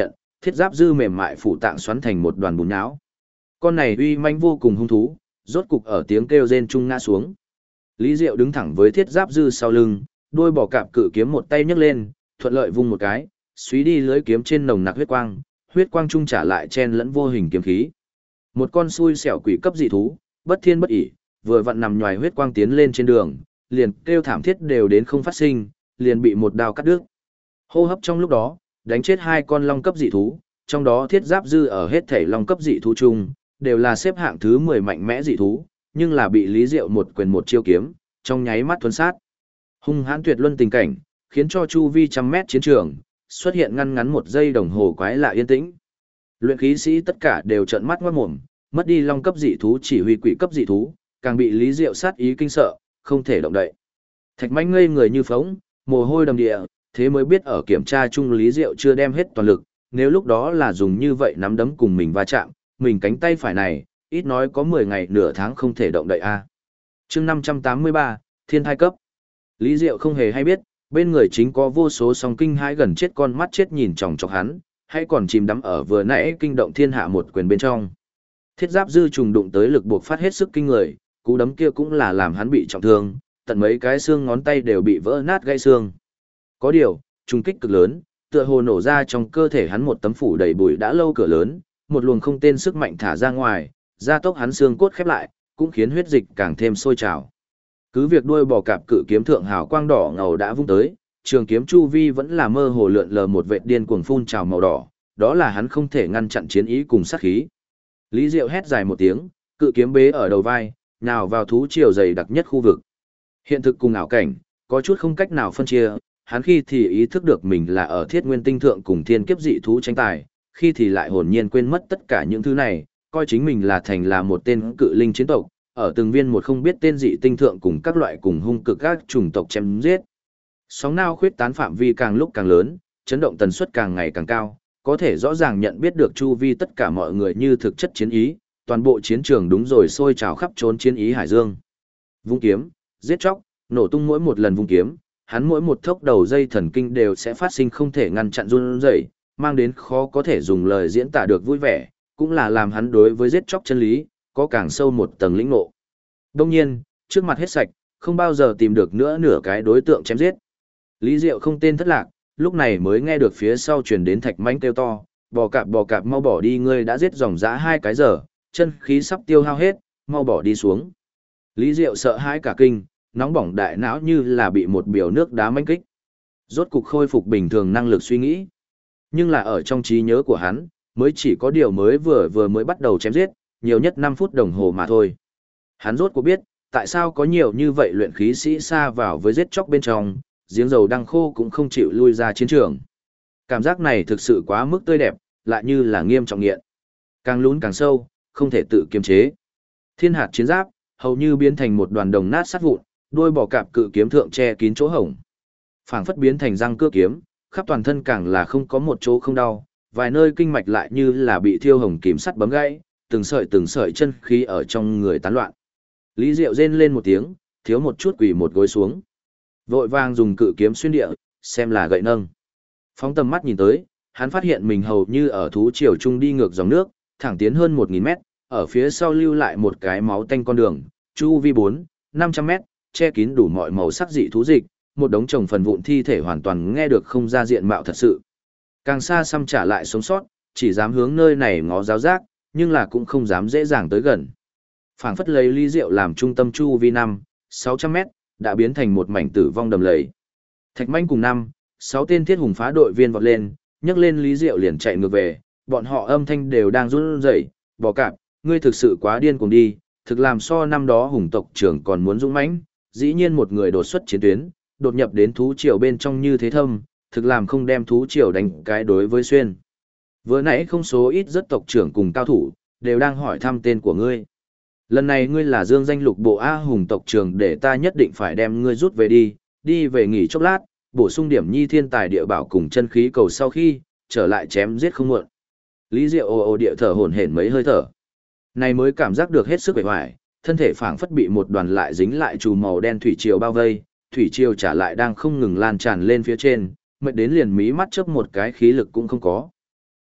thiết giáp dư mềm mại phủ tạng xoắn thành một đoàn bùn nhão. Con này uy manh vô cùng hung thú, rốt cục ở tiếng kêu rên chung ngã xuống. Lý Diệu đứng thẳng với thiết giáp dư sau lưng, đôi bò cạp cự kiếm một tay nhấc lên, thuận lợi vung một cái, xúy đi lưới kiếm trên nồng nặc huyết quang trung trả lại chen lẫn vô hình kiếm khí. Một con xui xẻo quỷ cấp dị thú, bất thiên bất ỷ, vừa vặn nằm nhòi huyết quang tiến lên trên đường, liền kêu thảm thiết đều đến không phát sinh, liền bị một đao cắt đứt. Hô hấp trong lúc đó, đánh chết hai con long cấp dị thú, trong đó thiết giáp dư ở hết thể long cấp dị thú chung, đều là xếp hạng thứ 10 mạnh mẽ dị thú, nhưng là bị Lý Diệu một quyền một chiêu kiếm, trong nháy mắt thuần sát. Hung hãn tuyệt luân tình cảnh, khiến cho chu vi trăm mét chiến trường, xuất hiện ngăn ngắn một giây đồng hồ quái lạ yên tĩnh. Luyện khí sĩ tất cả đều trợn mắt ngoát mồm, mất đi long cấp dị thú chỉ huy quỷ cấp dị thú, càng bị Lý Diệu sát ý kinh sợ, không thể động đậy. Thạch Manh ngây người như phóng, mồ hôi đầm địa, thế mới biết ở kiểm tra chung Lý Diệu chưa đem hết toàn lực, nếu lúc đó là dùng như vậy nắm đấm cùng mình va chạm, mình cánh tay phải này, ít nói có 10 ngày nửa tháng không thể động đậy a. Chương 583, Thiên thai cấp. Lý Diệu không hề hay biết, bên người chính có vô số song kinh hãi gần chết con mắt chết nhìn chòng chọc hắn, hay còn chìm đắm ở vừa nãy kinh động thiên hạ một quyền bên trong. Thiết giáp dư trùng đụng tới lực buộc phát hết sức kinh người, cú đấm kia cũng là làm hắn bị trọng thương, tận mấy cái xương ngón tay đều bị vỡ nát gãy xương. Có điều, trùng kích cực lớn, tựa hồ nổ ra trong cơ thể hắn một tấm phủ đầy bụi đã lâu cửa lớn, một luồng không tên sức mạnh thả ra ngoài, gia tốc hắn xương cốt khép lại, cũng khiến huyết dịch càng thêm sôi trào. Cứ việc đuôi bò cạp cự kiếm thượng hào quang đỏ ngầu đã vung tới, trường kiếm chu vi vẫn là mơ hồ lượn lờ một vệt điên cuồng phun trào màu đỏ, đó là hắn không thể ngăn chặn chiến ý cùng sát khí. Lý Diệu hét dài một tiếng, cự kiếm bế ở đầu vai, nào vào thú triều dày đặc nhất khu vực. Hiện thực cùng ảo cảnh, có chút không cách nào phân chia, hắn khi thì ý thức được mình là ở Thiết Nguyên Tinh thượng cùng thiên kiếp dị thú tranh tài, khi thì lại hồn nhiên quên mất tất cả những thứ này, coi chính mình là một tên cự linh chiến tộc, ở từng viên một không biết tên dị tinh thượng cùng các loại cùng hung cực các chủng tộc chém giết. Sóng nao khuyết tán phạm vi càng lúc càng lớn, chấn động tần suất càng ngày càng cao, có thể rõ ràng nhận biết được chu vi tất cả mọi người như thực chất chiến ý, toàn bộ chiến trường đúng rồi sôi trào khắp trốn chiến ý hải dương. Vung kiếm, giết chóc, nổ tung mỗi một lần vung kiếm, hắn mỗi một thốc đầu dây thần kinh đều sẽ phát sinh không thể ngăn chặn run rẩy, mang đến khó có thể dùng lời diễn tả được vui vẻ, cũng là làm hắn đối với giết chóc chân lý, có càng sâu một tầng lĩnh ngộ. Đông nhiên, trước mặt hết sạch, không bao giờ tìm được nữa nửa cái đối tượng chém giết. Lý Diệu không tên thất lạc, lúc này mới nghe được phía sau truyền đến Thạch Mãnh kêu to, bò cạp mau bỏ đi, ngươi đã giết dòng dã 2 cái giờ, chân khí sắp tiêu hao hết, mau bỏ đi xuống. Lý Diệu sợ hãi cả kinh, nóng bỏng đại não như là bị một biểu nước đá mãnh kích. Rốt cục khôi phục bình thường năng lực suy nghĩ. Nhưng là ở trong trí nhớ của hắn, mới chỉ có điều mới vừa mới bắt đầu chém giết, nhiều nhất 5 phút đồng hồ mà thôi. Hắn rốt cuộc biết, tại sao có nhiều như vậy luyện khí sĩ xa vào với giết chóc bên trong, giếng dầu đang khô cũng không chịu lui ra chiến trường. Cảm giác này thực sự quá mức tươi đẹp, lại như là nghiêm trọng nghiện. Càng lún càng sâu, không thể tự kiềm chế. Thiên hạt chiến giáp, hầu như biến thành một đoàn đồng nát sát vụn, đuôi bò cạp cự kiếm thượng che kín chỗ hổng. Phảng phất biến thành răng cưa kiếm, khắp toàn thân càng là không có một chỗ không đau, vài nơi kinh mạch lại như là bị thiêu hồng kìm sắt bấm gãy, từng sợi chân khí ở trong người tán loạn. Lý Diệu rên lên một tiếng, thiếu một chút quỳ một gối xuống. Vội vàng dùng cự kiếm xuyên địa, xem là gậy nâng. Phóng tầm mắt nhìn tới, hắn phát hiện mình hầu như ở thú triều trung đi ngược dòng nước, thẳng tiến hơn 1000 mét, ở phía sau lưu lại một cái máu tanh con đường, chu vi 400-500 mét, che kín đủ mọi màu sắc dị thú dịch, một đống chồng phần vụn thi thể hoàn toàn nghe được không ra diện mạo thật sự. Càng xa xăm trả lại sống sót, chỉ dám hướng nơi này ngó giáo giác, nhưng là cũng không dám dễ dàng tới gần. Phảng phất lấy Lý Diệu làm trung tâm chu vi 500-600 mét, đã biến thành một mảnh tử vong đầm lầy. Thạch Manh cùng 5-6 tên thiết hùng phá đội viên vọt lên, nhấc lên Lý Diệu liền chạy ngược về, bọn họ âm thanh đều đang run rẩy, bò cạp, ngươi thực sự quá điên cuồng đi, thực làm so năm đó hùng tộc trưởng còn muốn dũng mãnh, dĩ nhiên một người đột xuất chiến tuyến, đột nhập đến thú triều bên trong như thế thâm, thực làm không đem thú triều đánh cái đối với xuyên. Vừa nãy không số ít rất tộc trưởng cùng cao thủ, đều đang hỏi thăm tên của ngươi. Lần này ngươi là dương danh lục bộ A hùng tộc trưởng, để ta nhất định phải đem ngươi rút về đi về nghỉ chốc lát, bổ sung điểm nhi thiên tài địa bảo cùng chân khí cầu sau khi, trở lại chém giết không muộn. Lý Diệu ồ địa thở hổn hển mấy hơi thở. Này mới cảm giác được hết sức vẻ vải, thân thể phảng phất bị một đoàn lại dính lại chù màu đen thủy triều bao vây, thủy triều trả lại đang không ngừng lan tràn lên phía trên, mệt đến liền mí mắt chớp một cái khí lực cũng không có.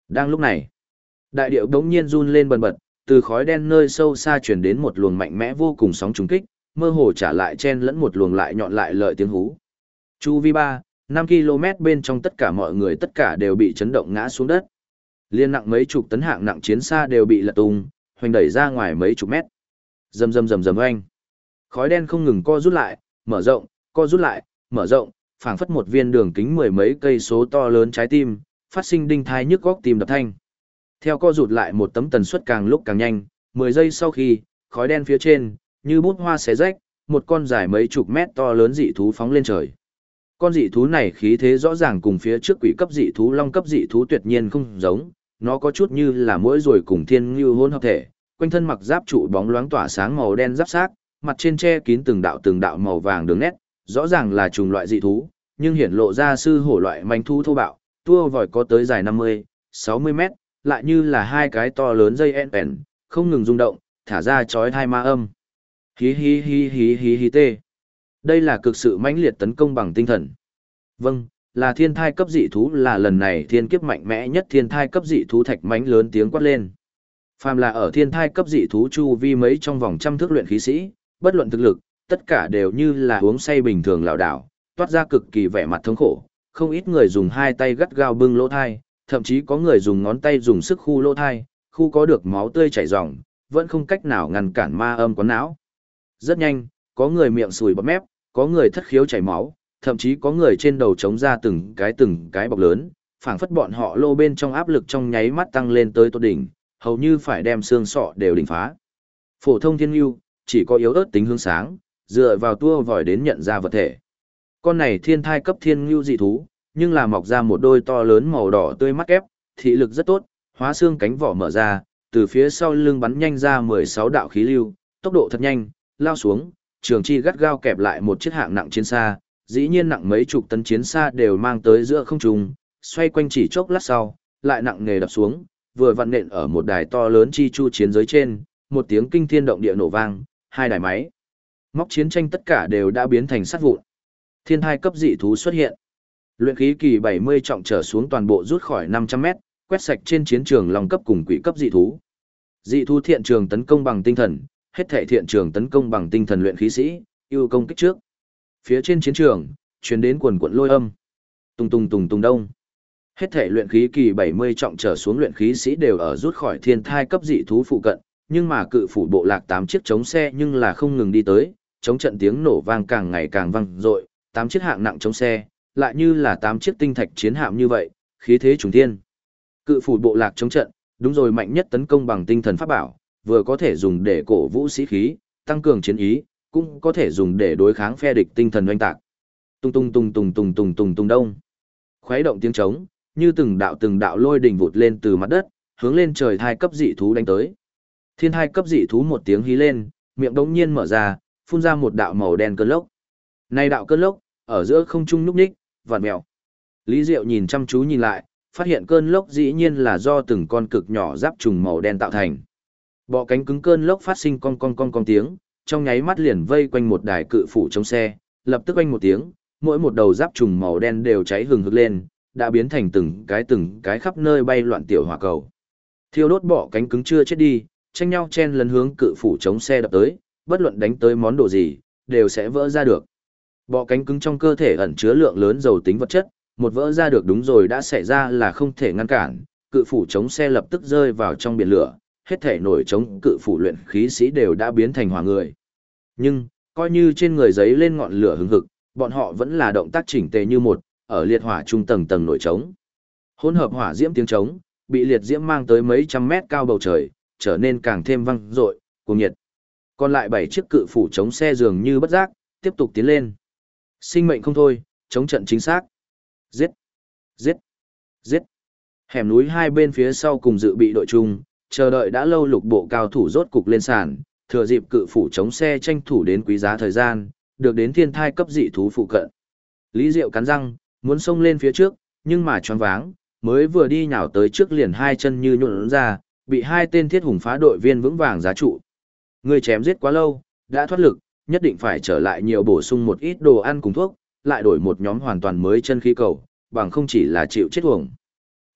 Đang lúc này, đại điệu đống nhiên run lên bần bật, từ khói đen nơi sâu xa truyền đến một luồng mạnh mẽ vô cùng sóng trùng kích, mơ hồ trả lại chen lẫn một luồng lại nhọn lại lợi tiếng hú. Chu vi 3-5 km bên trong tất cả mọi người tất cả đều bị chấn động ngã xuống đất. Liên nặng mấy chục tấn hạng nặng chiến xa đều bị lật tung, hoành đẩy ra ngoài mấy chục mét. Rầm rầm rầm rầm oanh. Khói đen không ngừng co rút lại, mở rộng, co rút lại, mở rộng, phảng phất một viên đường kính mười mấy cây số to lớn trái tim, phát sinh đinh thai nhức góc tim đập thanh. Theo co rụt lại một tấm tần suất càng lúc càng nhanh, 10 giây sau khi, khói đen phía trên, như bút hoa xé rách, một con dài mấy chục mét to lớn dị thú phóng lên trời. Con dị thú này khí thế rõ ràng cùng phía trước quỷ cấp dị thú long cấp dị thú tuyệt nhiên không giống, nó có chút như là muỗi ruồi cùng thiên ngưu hỗn hợp thể, quanh thân mặc giáp trụ bóng loáng tỏa sáng màu đen giáp xác, mặt trên che kín từng đạo màu vàng đường nét, rõ ràng là trùng loại dị thú, nhưng hiển lộ ra sư hổ loại manh thú thô bạo, tua vòi có tới dài 50-60 mét, lại như là hai cái to lớn dây en, không ngừng rung động, thả ra chói tai ma âm. Hí hí hí hí hí hí tê. Đây là cực sự mãnh liệt tấn công bằng tinh thần. Vâng, là thiên thai cấp dị thú, là lần này thiên kiếp mạnh mẽ nhất thiên thai cấp dị thú thạch mãnh lớn tiếng quát lên. Phàm là ở thiên thai cấp dị thú chu vi mấy trong vòng trăm thước luyện khí sĩ, bất luận thực lực, tất cả đều như là uống say bình thường lảo đảo, toát ra cực kỳ vẻ mặt thống khổ, không ít người dùng hai tay gắt gao bưng lỗ thai, thậm chí có người dùng ngón tay dùng sức khu lỗ thai, khu có được máu tươi chảy ròng, vẫn không cách nào ngăn cản ma âm quấn não. Rất nhanh, có người miệng sùi bọt mép, có người thất khiếu chảy máu, thậm chí có người trên đầu trống ra từng cái bọc lớn, phảng phất bọn họ lô bên trong áp lực trong nháy mắt tăng lên tới tột đỉnh, hầu như phải đem xương sọ đều đỉnh phá. Phổ thông thiên ngưu, chỉ có yếu ớt tính hướng sáng, dựa vào tua vòi đến nhận ra vật thể. Con này thiên thai cấp thiên ngưu dị thú, nhưng là mọc ra một đôi to lớn màu đỏ tươi mắt ép, thị lực rất tốt, hóa xương cánh vỏ mở ra, từ phía sau lưng bắn nhanh ra 16 đạo khí lưu, tốc độ thật nhanh, lao xuống, trường chi gắt gao kẹp lại một chiếc hạng nặng chiến xa, dĩ nhiên nặng mấy chục tấn chiến xa đều mang tới giữa không trung, xoay quanh chỉ chốc lát sau, lại nặng nề đập xuống, vừa vặn nện ở một đài to lớn chi chu chiến giới trên, một tiếng kinh thiên động địa nổ vang, hai đài máy móc chiến tranh tất cả đều đã biến thành sắt vụn. Thiên thai cấp dị thú xuất hiện. Luyện khí kỳ 70 trọng trở xuống toàn bộ rút khỏi 500 mét, quét sạch trên chiến trường long cấp cùng quỷ cấp dị thú. Dị thú thiện trường tấn công bằng tinh thần, hết thể thiện trường tấn công bằng tinh thần luyện khí sĩ, ưu công kích trước. Phía trên chiến trường, truyền đến quần quận lôi âm. Tung tung tung tung đông. Hết thể luyện khí kỳ 70 trọng trở xuống luyện khí sĩ đều ở rút khỏi thiên thai cấp dị thú phụ cận, nhưng mà cự phủ bộ lạc 8 chiếc chống xe nhưng là không ngừng đi tới, chống trận tiếng nổ vang càng ngày càng vang dội, 8 chiếc hạng nặng chống xe, lại như là 8 chiếc tinh thạch chiến hạm như vậy, khí thế trùng thiên. Cự phủ bộ lạc chống trận, đúng rồi, mạnh nhất tấn công bằng tinh thần pháp bảo, vừa có thể dùng để cổ vũ sĩ khí, tăng cường chiến ý, cũng có thể dùng để đối kháng phe địch tinh thần oanh tạc. Tung tung tung tung tung tung tung tung đông. Khuấy động tiếng trống, như từng đạo lôi đình vụt lên từ mặt đất, hướng lên trời thai cấp dị thú đánh tới. Thiên thai cấp dị thú một tiếng hí lên, miệng đống nhiên mở ra, phun ra một đạo màu đen cơn lốc. Này đạo cơn lốc, ở giữa không trung nhúc nhích, vặn mèo. Lý Diệu nhìn chăm chú nhìn lại, phát hiện cơn lốc dĩ nhiên là do từng con cực nhỏ giáp trùng màu đen tạo thành. Bọ cánh cứng cơn lốc phát sinh con tiếng, trong nháy mắt liền vây quanh một đài cự phủ chống xe, lập tức oanh một tiếng, mỗi một đầu giáp trùng màu đen đều cháy hừng hực lên, đã biến thành từng cái khắp nơi bay loạn tiểu hỏa cầu. Thiêu đốt bọ cánh cứng chưa chết đi, tranh nhau chen lấn hướng cự phủ chống xe đập tới, bất luận đánh tới món đồ gì, đều sẽ vỡ ra được. Bọ cánh cứng trong cơ thể ẩn chứa lượng lớn dầu tính vật chất, một vỡ ra được đúng rồi đã xảy ra là không thể ngăn cản, cự phủ chống xe lập tức rơi vào trong biển lửa, hết thể nổi chống cự phủ luyện khí sĩ đều đã biến thành hỏa người. Nhưng, coi như trên người giấy lên ngọn lửa hừng hực, bọn họ vẫn là động tác chỉnh tề như một, ở liệt hỏa trung tầng nổi trống. Hỗn hợp hỏa diễm tiếng trống, bị liệt diễm mang tới mấy trăm mét cao bầu trời, trở nên càng thêm vang dội, cuồng nhiệt. Còn lại 7 chiếc cự phủ chống xe dường như bất giác, tiếp tục tiến lên. Sinh mệnh không thôi, chống trận chính xác. Giết! Giết! Giết! Hẻm núi hai bên phía sau cùng dự bị đội chung, chờ đợi đã lâu lục bộ cao thủ rốt cục lên sàn, thừa dịp cự phủ chống xe tranh thủ đến quý giá thời gian, được đến thiên thai cấp dị thú phụ cận. Lý Diệu cắn răng, muốn xông lên phía trước, nhưng mà choáng váng, mới vừa đi nhào tới trước liền hai chân như nhũn ra, bị hai tên thiết hùng phá đội viên vững vàng giá trụ. Người chém giết quá lâu, đã thoát lực, nhất định phải trở lại nhiều bổ sung một ít đồ ăn cùng thuốc, lại đổi một nhóm hoàn toàn mới chân khí cầu, bằng không chỉ là chịu chết uổng.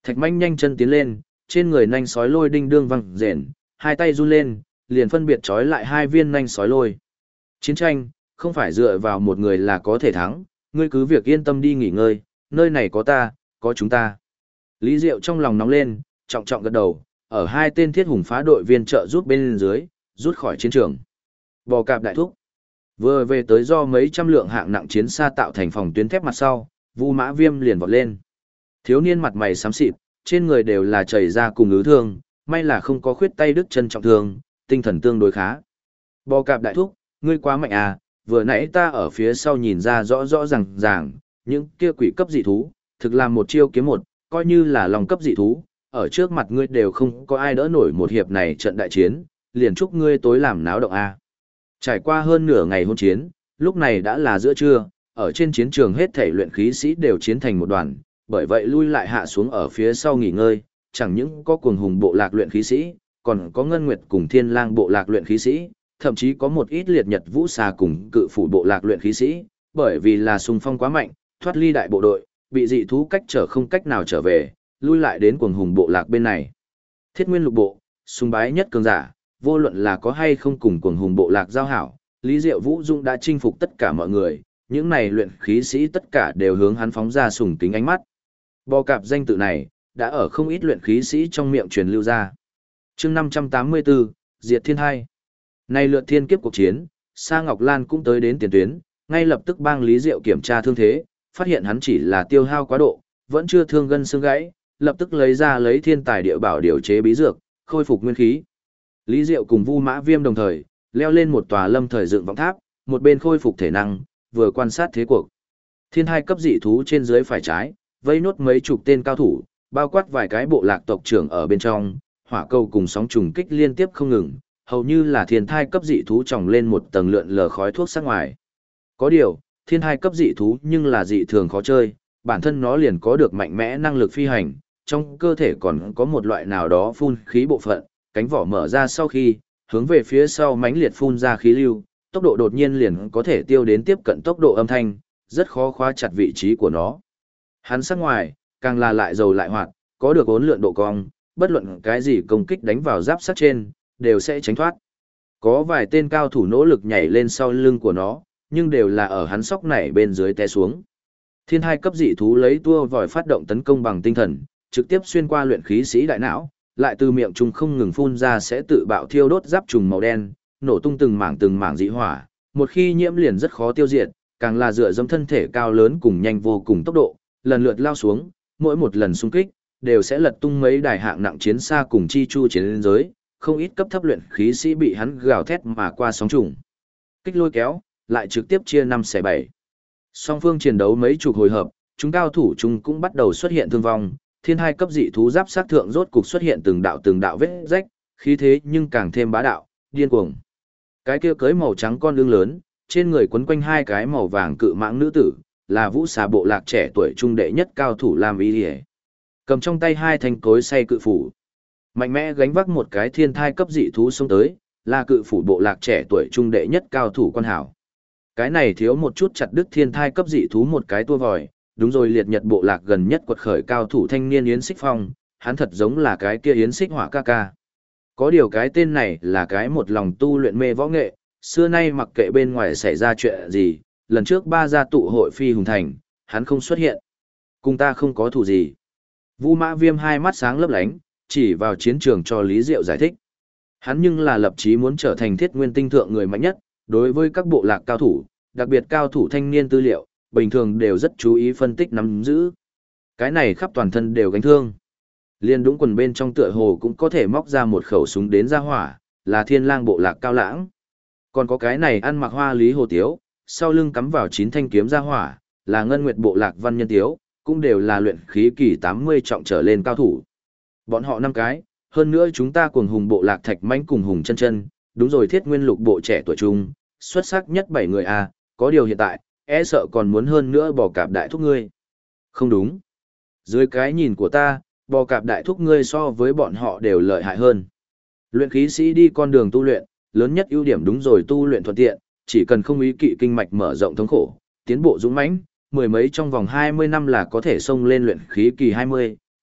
Thạch Manh nhanh chân tiến lên, trên người nanh sói lôi đinh đương văng rền, hai tay run lên, liền phân biệt trói lại hai viên nanh sói lôi. Chiến tranh, không phải dựa vào một người là có thể thắng, ngươi cứ việc yên tâm đi nghỉ ngơi, nơi này có ta, có chúng ta. Lý Diệu trong lòng nóng lên, trọng trọng gật đầu, ở hai tên thiết hùng phá đội viên trợ giúp bên dưới, rút khỏi chiến trường. Bò cạp đại thúc. Vừa về tới do mấy trăm lượng hạng nặng chiến xa tạo thành phòng tuyến thép mặt sau, Vu Mã Viêm liền vọt lên. Thiếu niên mặt mày xám xịt, trên người đều là chảy ra cùng ứ thương, may là không có khuyết tay đứt chân trọng thương, tinh thần tương đối khá. Bò cạp đại thúc, ngươi quá mạnh à, vừa nãy ta ở phía sau nhìn ra rõ rõ ràng, những kia quỷ cấp dị thú, thực làm một chiêu kiếm một, coi như là lòng cấp dị thú, ở trước mặt ngươi đều không có ai đỡ nổi một hiệp này trận đại chiến, liền chúc ngươi tối làm náo động a. Trải qua hơn nửa ngày hôn chiến, lúc này đã là giữa trưa, ở trên chiến trường hết thảy luyện khí sĩ đều chiến thành một đoàn, bởi vậy lui lại hạ xuống ở phía sau nghỉ ngơi, chẳng những có cuồng hùng bộ lạc luyện khí sĩ, còn có ngân nguyệt cùng thiên lang bộ lạc luyện khí sĩ, thậm chí có một ít liệt nhật vũ xà cùng cự phủ bộ lạc luyện khí sĩ, bởi vì là xung phong quá mạnh, thoát ly đại bộ đội, bị dị thú cách trở không cách nào trở về, lui lại đến cuồng hùng bộ lạc bên này. Thiết Nguyên Lục bộ, sùng bái nhất cường giả, vô luận là có hay không cùng cuồng hùng bộ lạc giao hảo, Lý Diệu Vũ Dung đã chinh phục tất cả mọi người, những này luyện khí sĩ tất cả đều hướng hắn phóng ra sùng kính ánh mắt. Bò cạp danh tự này, đã ở không ít luyện khí sĩ trong miệng truyền lưu ra. Chương 584, Diệt Thiên Hai. Nay lượt thiên kiếp cuộc chiến, Sa Ngọc Lan cũng tới đến tiền tuyến, ngay lập tức bang Lý Diệu kiểm tra thương thế, phát hiện hắn chỉ là tiêu hao quá độ, vẫn chưa thương gân xương gãy, lập tức lấy thiên tài địa bảo điều chế bí dược, khôi phục nguyên khí. Lý Diệu cùng Vu Mã Viêm đồng thời, leo lên một tòa lâm thời dựng vọng tháp, một bên khôi phục thể năng, vừa quan sát thế cuộc. Thiên hai cấp dị thú trên dưới phải trái, vây nốt mấy chục tên cao thủ, bao quát vài cái bộ lạc tộc trưởng ở bên trong, hỏa cầu cùng sóng trùng kích liên tiếp không ngừng, hầu như là thiên thai cấp dị thú trồng lên một tầng lượn lờ khói thuốc sát ngoài. Có điều, thiên thai cấp dị thú nhưng là dị thường khó chơi, bản thân nó liền có được mạnh mẽ năng lực phi hành, trong cơ thể còn có một loại nào đó phun khí bộ phận, cánh vỏ mở ra sau khi, hướng về phía sau mãnh liệt phun ra khí lưu, tốc độ đột nhiên liền có thể tiêu đến tiếp cận tốc độ âm thanh, rất khó khóa chặt vị trí của nó. Hắn sắc ngoài, càng là lại dầu lại hoạt, có được uốn lượn độ cong, bất luận cái gì công kích đánh vào giáp sắt trên, đều sẽ tránh thoát. Có vài tên cao thủ nỗ lực nhảy lên sau lưng của nó, nhưng đều là ở hắn sóc này bên dưới té xuống. Thiên hai cấp dị thú lấy tua vòi phát động tấn công bằng tinh thần, trực tiếp xuyên qua luyện khí sĩ đại não, lại từ miệng trùng không ngừng phun ra sẽ tự bạo thiêu đốt giáp trùng màu đen, nổ tung từng mảng dị hỏa, một khi nhiễm liền rất khó tiêu diệt, càng là dựa dẫm thân thể cao lớn cùng nhanh vô cùng tốc độ, lần lượt lao xuống, mỗi một lần xung kích đều sẽ lật tung mấy đài hạng nặng chiến xa cùng chi chu chiến giới, không ít cấp thấp luyện khí sĩ bị hắn gào thét mà qua sóng trùng kích lôi kéo, lại trực tiếp chia 5/7. Song phương chiến đấu mấy chục hồi hợp, chúng cao thủ chúng cũng bắt đầu xuất hiện thương vong, thiên hai cấp dị thú giáp sát thượng rốt cục xuất hiện từng đạo vết rách, khí thế nhưng càng thêm bá đạo, điên cuồng. Cái kia cưới màu trắng con lưng lớn, trên người quấn quanh hai cái màu vàng cự mãng nữ tử, là vũ xà bộ lạc trẻ tuổi trung đệ nhất cao thủ Lam Y Liễu. Cầm trong tay hai thanh cối xay cự phủ, mạnh mẽ gánh vác một cái thiên thai cấp dị thú xông tới, là cự phủ bộ lạc trẻ tuổi trung đệ nhất cao thủ Quan Hảo. Cái này thiếu một chút chặt đứt thiên thai cấp dị thú một cái tua vòi, đúng rồi liệt nhật bộ lạc gần nhất quật khởi cao thủ thanh niên Yến Xích Phong, hắn thật giống là cái kia Yến Xích Hỏa ca ca. Có điều cái tên này là cái một lòng tu luyện mê võ nghệ, xưa nay mặc kệ bên ngoài xảy ra chuyện gì, lần trước ba gia tụ hội phi hùng thành, hắn không xuất hiện. Cùng ta không có thù gì. Vu Mã Viêm hai mắt sáng lấp lánh, chỉ vào chiến trường cho Lý Diệu giải thích. Hắn nhưng là lập chí muốn trở thành thiết nguyên tinh thượng người mạnh nhất, đối với các bộ lạc cao thủ, đặc biệt cao thủ thanh niên tư liệu, bình thường đều rất chú ý phân tích nắm giữ. Cái này khắp toàn thân đều gánh thương. Liên đũng quần bên trong tựa hồ cũng có thể móc ra một khẩu súng đến ra hỏa, là thiên lang bộ lạc cao lãng. Còn có cái này ăn mặc hoa lý hồ tiếu, sau lưng cắm vào 9 thanh kiếm ra hỏa, là ngân nguyệt bộ lạc văn nhân tiếu, cũng đều là luyện khí kỳ 80 trọng trở lên cao thủ. Bọn họ 5 cái, hơn nữa chúng ta cùng hùng bộ lạc thạch mãnh cùng hùng chân chân, đúng rồi thiết nguyên lục bộ trẻ tuổi trung, xuất sắc nhất 7 người a, có điều hiện tại, e sợ còn muốn hơn nữa bò cạp đại thúc ngươi. Không đúng. Dưới cái nhìn của ta, bò cạp đại thúc ngươi so với bọn họ đều lợi hại hơn. Luyện khí sĩ đi con đường tu luyện, lớn nhất ưu điểm đúng rồi tu luyện thuận tiện, chỉ cần không ý kỵ kinh mạch mở rộng thống khổ, tiến bộ dũng mãnh, mười mấy trong vòng 20 năm là có thể xông lên luyện khí kỳ 20,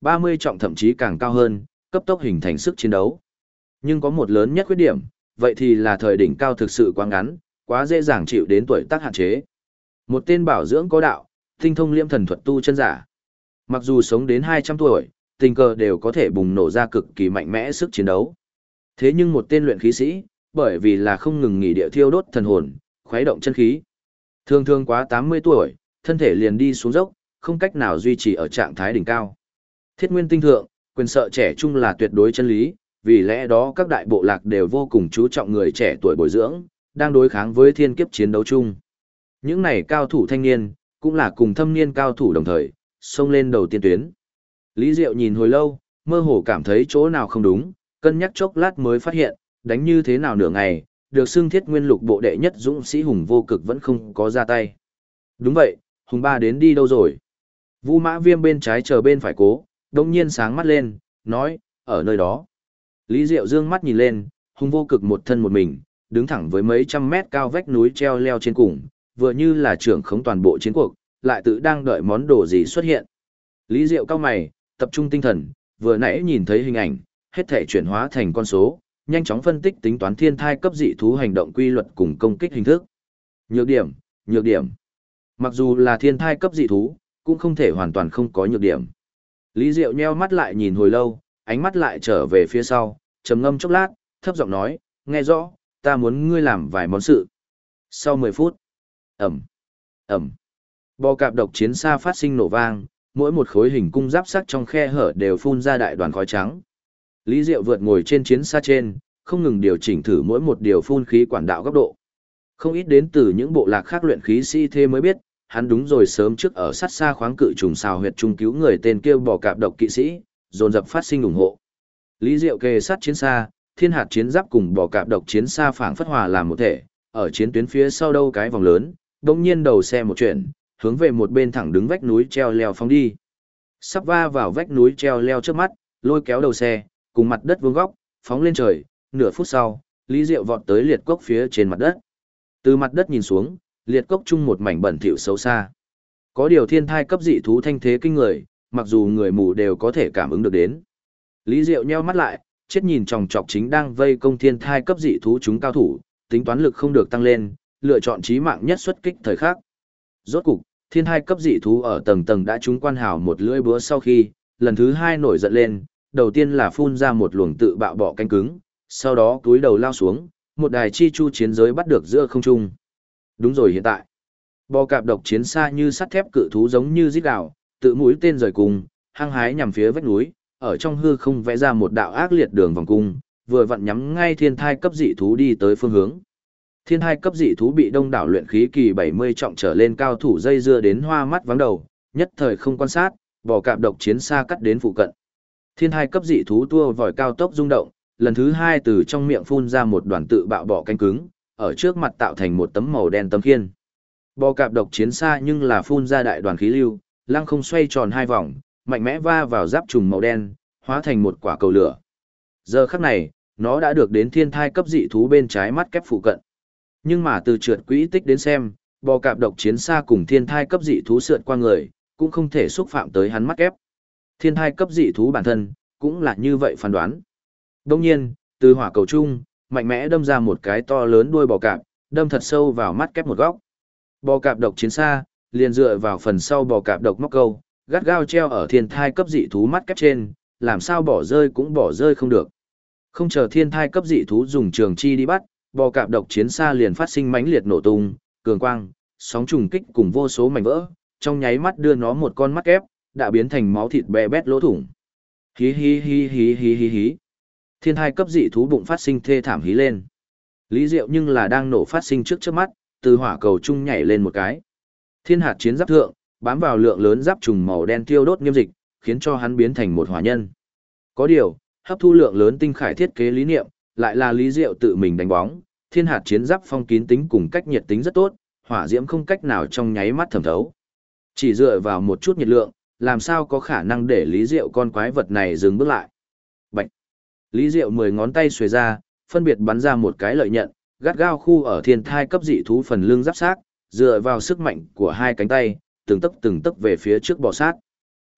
30 trọng thậm chí càng cao hơn, cấp tốc hình thành sức chiến đấu. Nhưng có một lớn nhất khuyết điểm, vậy thì là thời đỉnh cao thực sự quá ngắn, quá dễ dàng chịu đến tuổi tác hạn chế. Một tên bảo dưỡng có đạo, tinh thông liễm thần thuật tu chân giả. Mặc dù sống đến 200 tuổi, tình cờ đều có thể bùng nổ ra cực kỳ mạnh mẽ sức chiến đấu. Thế nhưng một tên luyện khí sĩ, bởi vì là không ngừng nghỉ địa thiêu đốt thần hồn, khuấy động chân khí. Thường thường quá 80 tuổi, thân thể liền đi xuống dốc, không cách nào duy trì ở trạng thái đỉnh cao. Thiết Nguyên Tinh Thượng, quyền sợ trẻ trung là tuyệt đối chân lý, vì lẽ đó các đại bộ lạc đều vô cùng chú trọng người trẻ tuổi bồi dưỡng, đang đối kháng với thiên kiếp chiến đấu chung. Những này cao thủ thanh niên, cũng là cùng thâm niên cao thủ đồng thời, xông lên đầu tiên tuyến. Lý Diệu nhìn hồi lâu, mơ hồ cảm thấy chỗ nào không đúng, cân nhắc chốc lát mới phát hiện, đánh như thế nào nửa ngày, được xưng Thiết Nguyên Lục bộ đệ nhất dũng sĩ Hùng Vô Cực vẫn không có ra tay. Đúng vậy, Hùng Ba đến đi đâu rồi? Vu Mã Viêm bên trái chờ bên phải cố, đông nhiên sáng mắt lên, nói, ở nơi đó. Lý Diệu dương mắt nhìn lên, Hùng Vô Cực một thân một mình, đứng thẳng với mấy trăm mét cao vách núi treo leo trên cùng, vừa như là trưởng khống toàn bộ chiến cuộc, lại tự đang đợi món đồ gì xuất hiện. Lý Diệu cao mày, tập trung tinh thần, vừa nãy nhìn thấy hình ảnh, hết thể chuyển hóa thành con số, nhanh chóng phân tích tính toán thiên thai cấp dị thú hành động quy luật cùng công kích hình thức. Nhược điểm, nhược điểm. Mặc dù là thiên thai cấp dị thú, cũng không thể hoàn toàn không có nhược điểm. Lý Diệu nheo mắt lại nhìn hồi lâu, ánh mắt lại trở về phía sau, trầm ngâm chốc lát, thấp giọng nói, nghe rõ, ta muốn ngươi làm vài món sự. Sau 10 phút, ầm, ầm, bò cạp độc chiến xa phát sinh nổ vang, mỗi một khối hình cung giáp sắc trong khe hở đều phun ra đại đoàn khói trắng. Lý Diệu vượt ngồi trên chiến xa trên, không ngừng điều chỉnh thử mỗi một điều phun khí quản đạo góc độ. Không ít đến từ những bộ lạc khác luyện khí sĩ thế mới biết, hắn đúng rồi sớm trước ở sát xa khoáng cự trùng xào huyệt trung cứu người tên kia bò cạp độc kỵ sĩ, dồn dập phát sinh ủng hộ. Lý Diệu kề sát chiến xa, thiên hạt chiến giáp cùng bò cạp độc chiến xa phảng phất hòa làm một thể, ở chiến tuyến phía sau đâu cái vòng lớn, đột nhiên đầu xe một chuyển, hướng về một bên thẳng đứng vách núi treo leo phóng đi. Sắp va vào vách núi treo leo trước mắt, lôi kéo đầu xe, cùng mặt đất vuông góc, phóng lên trời, nửa phút sau, Lý Diệu vọt tới liệt cốc phía trên mặt đất. Từ mặt đất nhìn xuống, liệt cốc chung một mảnh bẩn thỉu xấu xa. Có điều thiên thai cấp dị thú thanh thế kinh người, mặc dù người mù đều có thể cảm ứng được đến. Lý Diệu nheo mắt lại, chết nhìn chòng chọc chính đang vây công thiên thai cấp dị thú chúng cao thủ, tính toán lực không được tăng lên, lựa chọn chí mạng nhất xuất kích thời khắc. Rốt cục, thiên thai cấp dị thú ở tầng tầng đã trúng quan hào một lưỡi búa sau khi, lần thứ hai nổi giận lên, đầu tiên là phun ra một luồng tự bạo bọ cánh cứng, sau đó túi đầu lao xuống, một đài chi chu chiến giới bắt được giữa không trung. Đúng rồi hiện tại, bò cạp độc chiến xa như sắt thép cự thú giống như rít gào, tự mũi tên rời cùng, hăng hái nhằm phía vách núi, ở trong hư không vẽ ra một đạo ác liệt đường vòng cung, vừa vặn nhắm ngay thiên thai cấp dị thú đi tới phương hướng. Thiên thai cấp dị thú bị đông đảo luyện khí kỳ 70 trọng trở lên cao thủ dây dưa đến hoa mắt vắng đầu, nhất thời không quan sát, bò cạp độc chiến xa cắt đến phụ cận. Thiên thai cấp dị thú tua vòi cao tốc rung động, lần thứ hai từ trong miệng phun ra một đoàn tự bạo bọ cánh cứng, ở trước mặt tạo thành một tấm màu đen tấm khiên. Bò cạp độc chiến xa nhưng là phun ra đại đoàn khí lưu, lăng không xoay tròn hai vòng, mạnh mẽ va vào giáp trùng màu đen, hóa thành một quả cầu lửa. Giờ khắc này, nó đã được đến thiên thai cấp dị thú bên trái mắt kép phụ cận. Nhưng mà từ trượt quỹ tích đến xem, bò cạp độc chiến xa cùng thiên thai cấp dị thú sượt qua người, cũng không thể xúc phạm tới hắn mắt kép. Thiên thai cấp dị thú bản thân, cũng là như vậy phán đoán. Đồng nhiên, từ hỏa cầu chung, mạnh mẽ đâm ra một cái to lớn đuôi bò cạp, đâm thật sâu vào mắt kép một góc. Bò cạp độc chiến xa, liền dựa vào phần sau bò cạp độc móc câu, gắt gao treo ở thiên thai cấp dị thú mắt kép trên, làm sao bỏ rơi cũng bỏ rơi không được. Không chờ thiên thai cấp dị thú dùng trường chi đi bắt, bò cạp độc chiến xa liền phát sinh mãnh liệt nổ tung, cường quang, sóng trùng kích cùng vô số mảnh vỡ, trong nháy mắt đưa nó một con mắt kép, đã biến thành máu thịt bè bét lỗ thủng. Hí hí hí hí hí hí hí. Thiên thai cấp dị thú bụng phát sinh thê thảm hí lên. Lý Diệu nhưng là đang nổ phát sinh trước mắt, từ hỏa cầu trung nhảy lên một cái. Thiên hạt chiến giáp thượng, bám vào lượng lớn giáp trùng màu đen tiêu đốt nghiêm dịch, khiến cho hắn biến thành một hỏa nhân. Có điều, hấp thu lượng lớn tinh khải thiết kế lý niệm, lại là Lý Diệu tự mình đánh bóng, thiên hạt chiến giáp phong kín tính cùng cách nhiệt tính rất tốt, hỏa diễm không cách nào trong nháy mắt thẩm thấu. Chỉ dựa vào một chút nhiệt lượng, làm sao có khả năng để Lý Diệu con quái vật này dừng bước lại. Bạch! Lý Diệu 10 ngón tay xuề ra, phân biệt bắn ra một cái lợi nhận, gắt gao khu ở thiên thai cấp dị thú phần lưng giáp xác, dựa vào sức mạnh của hai cánh tay, từng tấc về phía trước bò sát.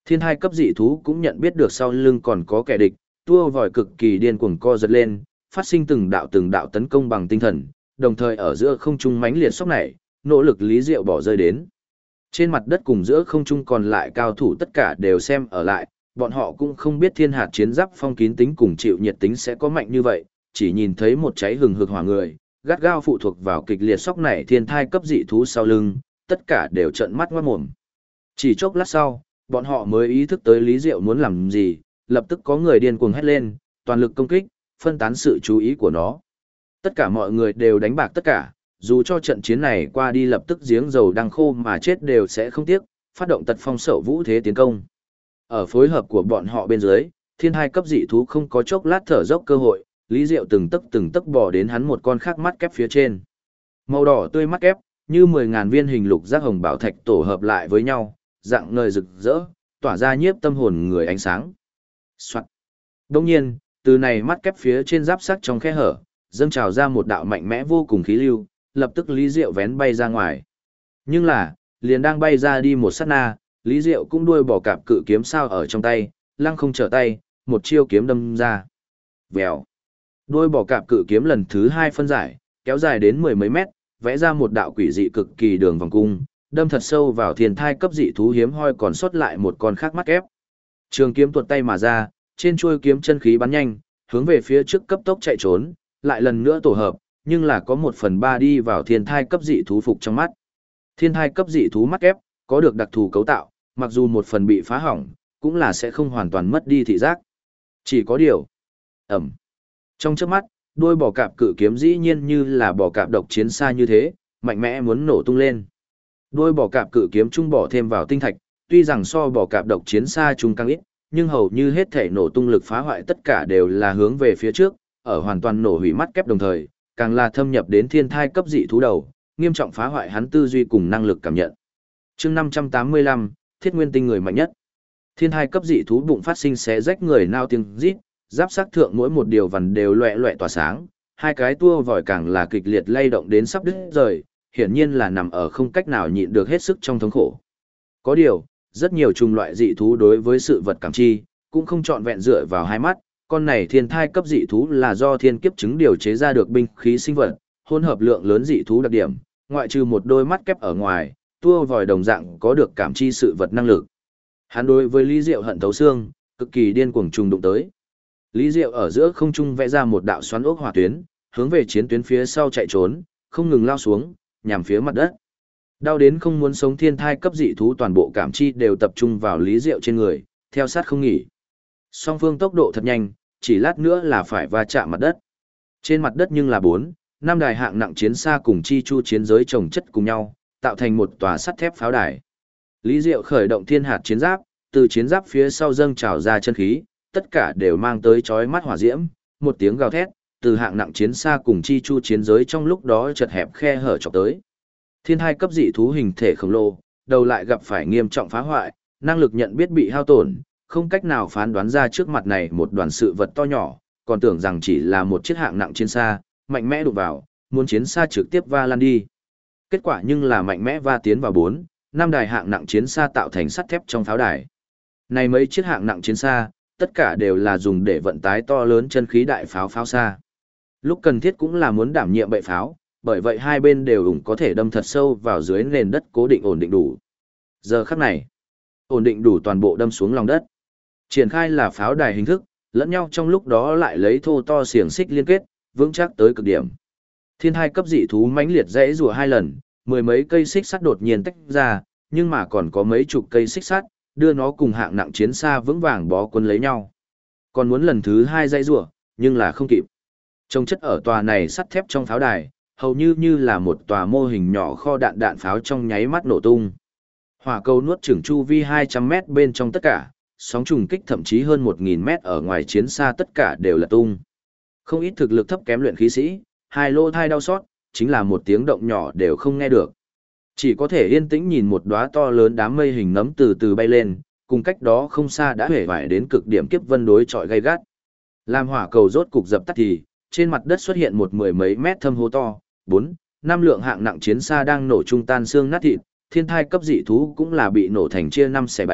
Thiên thai cấp dị thú cũng nhận biết được sau lưng còn có kẻ địch, tua vòi cực kỳ điên cuồng co giật lên, phát sinh từng đạo tấn công bằng tinh thần, đồng thời ở giữa không trung mãnh liệt sốc nảy, nỗ lực Lý Diệu bỏ rơi đến. Trên mặt đất cùng giữa không trung còn lại cao thủ tất cả đều xem ở lại, bọn họ cũng không biết thiên hạt chiến giáp phong kín tính cùng chịu nhiệt tính sẽ có mạnh như vậy, chỉ nhìn thấy một cháy hừng hực hỏa người, gắt gao phụ thuộc vào kịch liệt sốc nảy thiên thai cấp dị thú sau lưng, tất cả đều trợn mắt ngoát mồm. Chỉ chốc lát sau, bọn họ mới ý thức tới Lý Diệu muốn làm gì, lập tức có người điên cuồng hét lên, toàn lực công kích, phân tán sự chú ý của nó. Tất cả mọi người đều đánh bạc tất cả, dù cho trận chiến này qua đi lập tức giếng dầu đang khô mà chết đều sẽ không tiếc, phát động tật phong sậu vũ thế tiến công. Ở phối hợp của bọn họ bên dưới, thiên hai cấp dị thú không có chốc lát thở dốc cơ hội, Lý Diệu từng tấc bò đến hắn một con khác mắt kép phía trên. Màu đỏ tươi mắt kép, như 10.000 viên hình lục giác hồng bảo thạch tổ hợp lại với nhau, dạng ngời rực rỡ, tỏa ra nhiếp tâm hồn người ánh sáng. Soạt. Đồng nhiên, từ này mắt kép phía trên giáp sắc trong khe hở, dâng trào ra một đạo mạnh mẽ vô cùng khí lưu, lập tức Lý Diệu vén bay ra ngoài. Nhưng là, liền đang bay ra đi một sát na, Lý Diệu cũng đuôi bỏ cạp cự kiếm sao ở trong tay, lăng không trở tay, một chiêu kiếm đâm ra. Vèo. Đuôi bỏ cạp cự kiếm lần thứ 2 phân giải, kéo dài đến 10 mấy mét, vẽ ra một đạo quỷ dị cực kỳ đường vòng cung, đâm thật sâu vào thiên thai cấp dị thú hiếm hoi còn sót lại một con khác mắt ép. Trường kiếm tuột tay mà ra, trên chuôi kiếm chân khí bắn nhanh, hướng về phía trước cấp tốc chạy trốn, lại lần nữa tổ hợp, nhưng là có 1/3 đi vào thiên thai cấp dị thú phục trong mắt. Thiên thai cấp dị thú mắt ép, có được đặc thù cấu tạo, mặc dù một phần bị phá hỏng, cũng là sẽ không hoàn toàn mất đi thị giác. Chỉ có điều, ẩm. Trong chớp mắt, đuôi bò cạp cự kiếm dĩ nhiên như là bò cạp độc chiến xa như thế, mạnh mẽ muốn nổ tung lên. Đuôi bò cạp cự kiếm trung bỏ thêm vào tinh thạch, tuy rằng so bò cạp độc chiến xa trung càng ít, nhưng hầu như hết thể nổ tung lực phá hoại tất cả đều là hướng về phía trước, ở hoàn toàn nổ hủy mắt kép đồng thời, càng là thâm nhập đến thiên thai cấp dị thú đầu, nghiêm trọng phá hoại hắn tư duy cùng năng lực cảm nhận. Chương 585, Thiết Nguyên Tinh người mạnh nhất. Thiên thai cấp dị thú bụng phát sinh xé rách người nao tiếng rít, giáp sắc thượng mỗi một điều vằn đều loẹt loẹt tỏa sáng, hai cái tua vòi càng là kịch liệt lay động đến sắp đứt rời, hiển nhiên là nằm ở không cách nào nhịn được hết sức trong thống khổ. Có điều, rất nhiều chủng loại dị thú đối với sự vật cảm chi, cũng không trọn vẹn dựa vào hai mắt, con này thiên thai cấp dị thú là do thiên kiếp chứng điều chế ra được binh khí sinh vật, hỗn hợp lượng lớn dị thú đặc điểm, ngoại trừ một đôi mắt kép ở ngoài, tua vòi đồng dạng có được cảm chi sự vật năng lực. Hắn đối với Lý Diệu hận thấu xương, cực kỳ điên cuồng trùng đụng tới. Lý Diệu ở giữa không trung vẽ ra một đạo xoắn ốc hỏa tuyến, hướng về chiến tuyến phía sau chạy trốn, không ngừng lao xuống, nhằm phía mặt đất. Đau đến không muốn sống thiên thai cấp dị thú toàn bộ cảm chi đều tập trung vào Lý Diệu trên người, theo sát không nghỉ. Song phương tốc độ thật nhanh, chỉ lát nữa là phải va chạm mặt đất. Trên mặt đất nhưng là 4, 5 đài hạng nặng chiến xa cùng chi chu chiến giới chồng chất cùng nhau, tạo thành một tòa sắt thép pháo đài. Lý Diệu khởi động thiên hạt chiến giáp, từ chiến giáp phía sau dâng trào ra chân khí, tất cả đều mang tới chói mắt hỏa diễm, một tiếng gào thét, từ hạng nặng chiến xa cùng chi chu chiến giới trong lúc đó chật hẹp khe hở chọc tới. Thiên thai cấp dị thú hình thể khổng lồ, đầu lại gặp phải nghiêm trọng phá hoại, năng lực nhận biết bị hao tổn, không cách nào phán đoán ra trước mặt này một đoàn sự vật to nhỏ, còn tưởng rằng chỉ là một chiếc hạng nặng chiến xa, mạnh mẽ đụng vào, muốn chiến xa trực tiếp va lan đi. Kết quả nhưng là mạnh mẽ va tiến vào 4, 5 đài hạng nặng chiến xa tạo thành sắt thép trong pháo đài. Này mấy chiếc hạng nặng chiến xa, tất cả đều là dùng để vận tái to lớn chân khí đại pháo pháo xa. Lúc cần thiết cũng là muốn đảm nhiệm bệ pháo, bởi vậy hai bên đều ủng có thể đâm thật sâu vào dưới nền đất cố định ổn định đủ. Giờ khắc này, ổn định đủ toàn bộ đâm xuống lòng đất. Triển khai là pháo đài hình thức, lẫn nhau trong lúc đó lại lấy thô to xiềng xích liên kết, vững chắc tới cực điểm. Thiên hai cấp dị thú mãnh liệt rẽ rùa 2 lần, 10 mấy cây xích sắt đột nhiên tách ra, nhưng mà còn có mấy chục cây xích sắt, đưa nó cùng hạng nặng chiến xa vững vàng bó quân lấy nhau. Còn muốn lần thứ 2 dãy rùa, nhưng là không kịp. Trông chất ở tòa này sắt thép trong pháo đài, hầu như là một tòa mô hình nhỏ kho đạn pháo trong nháy mắt nổ tung. Hỏa cầu nuốt chửng chu vi 200 mét bên trong tất cả, sóng trùng kích thậm chí hơn 1000 mét ở ngoài chiến xa tất cả đều là tung. Không ít thực lực thấp kém luyện khí sĩ, hai lô thai đau xót, chính là một tiếng động nhỏ đều không nghe được. Chỉ có thể yên tĩnh nhìn một đóa to lớn đám mây hình nấm từ từ bay lên, cùng cách đó không xa đã hể vải đến cực điểm kiếp vân đối chọi gay gắt. Làm hỏa cầu rốt cục dập tắt thì, trên mặt đất xuất hiện một 10 mấy mét thâm hố to, 4, 5 lượng hạng nặng chiến xa đang nổ trung tan xương nát thịt, thiên thai cấp dị thú cũng là bị nổ thành chia 5 xẻ 7,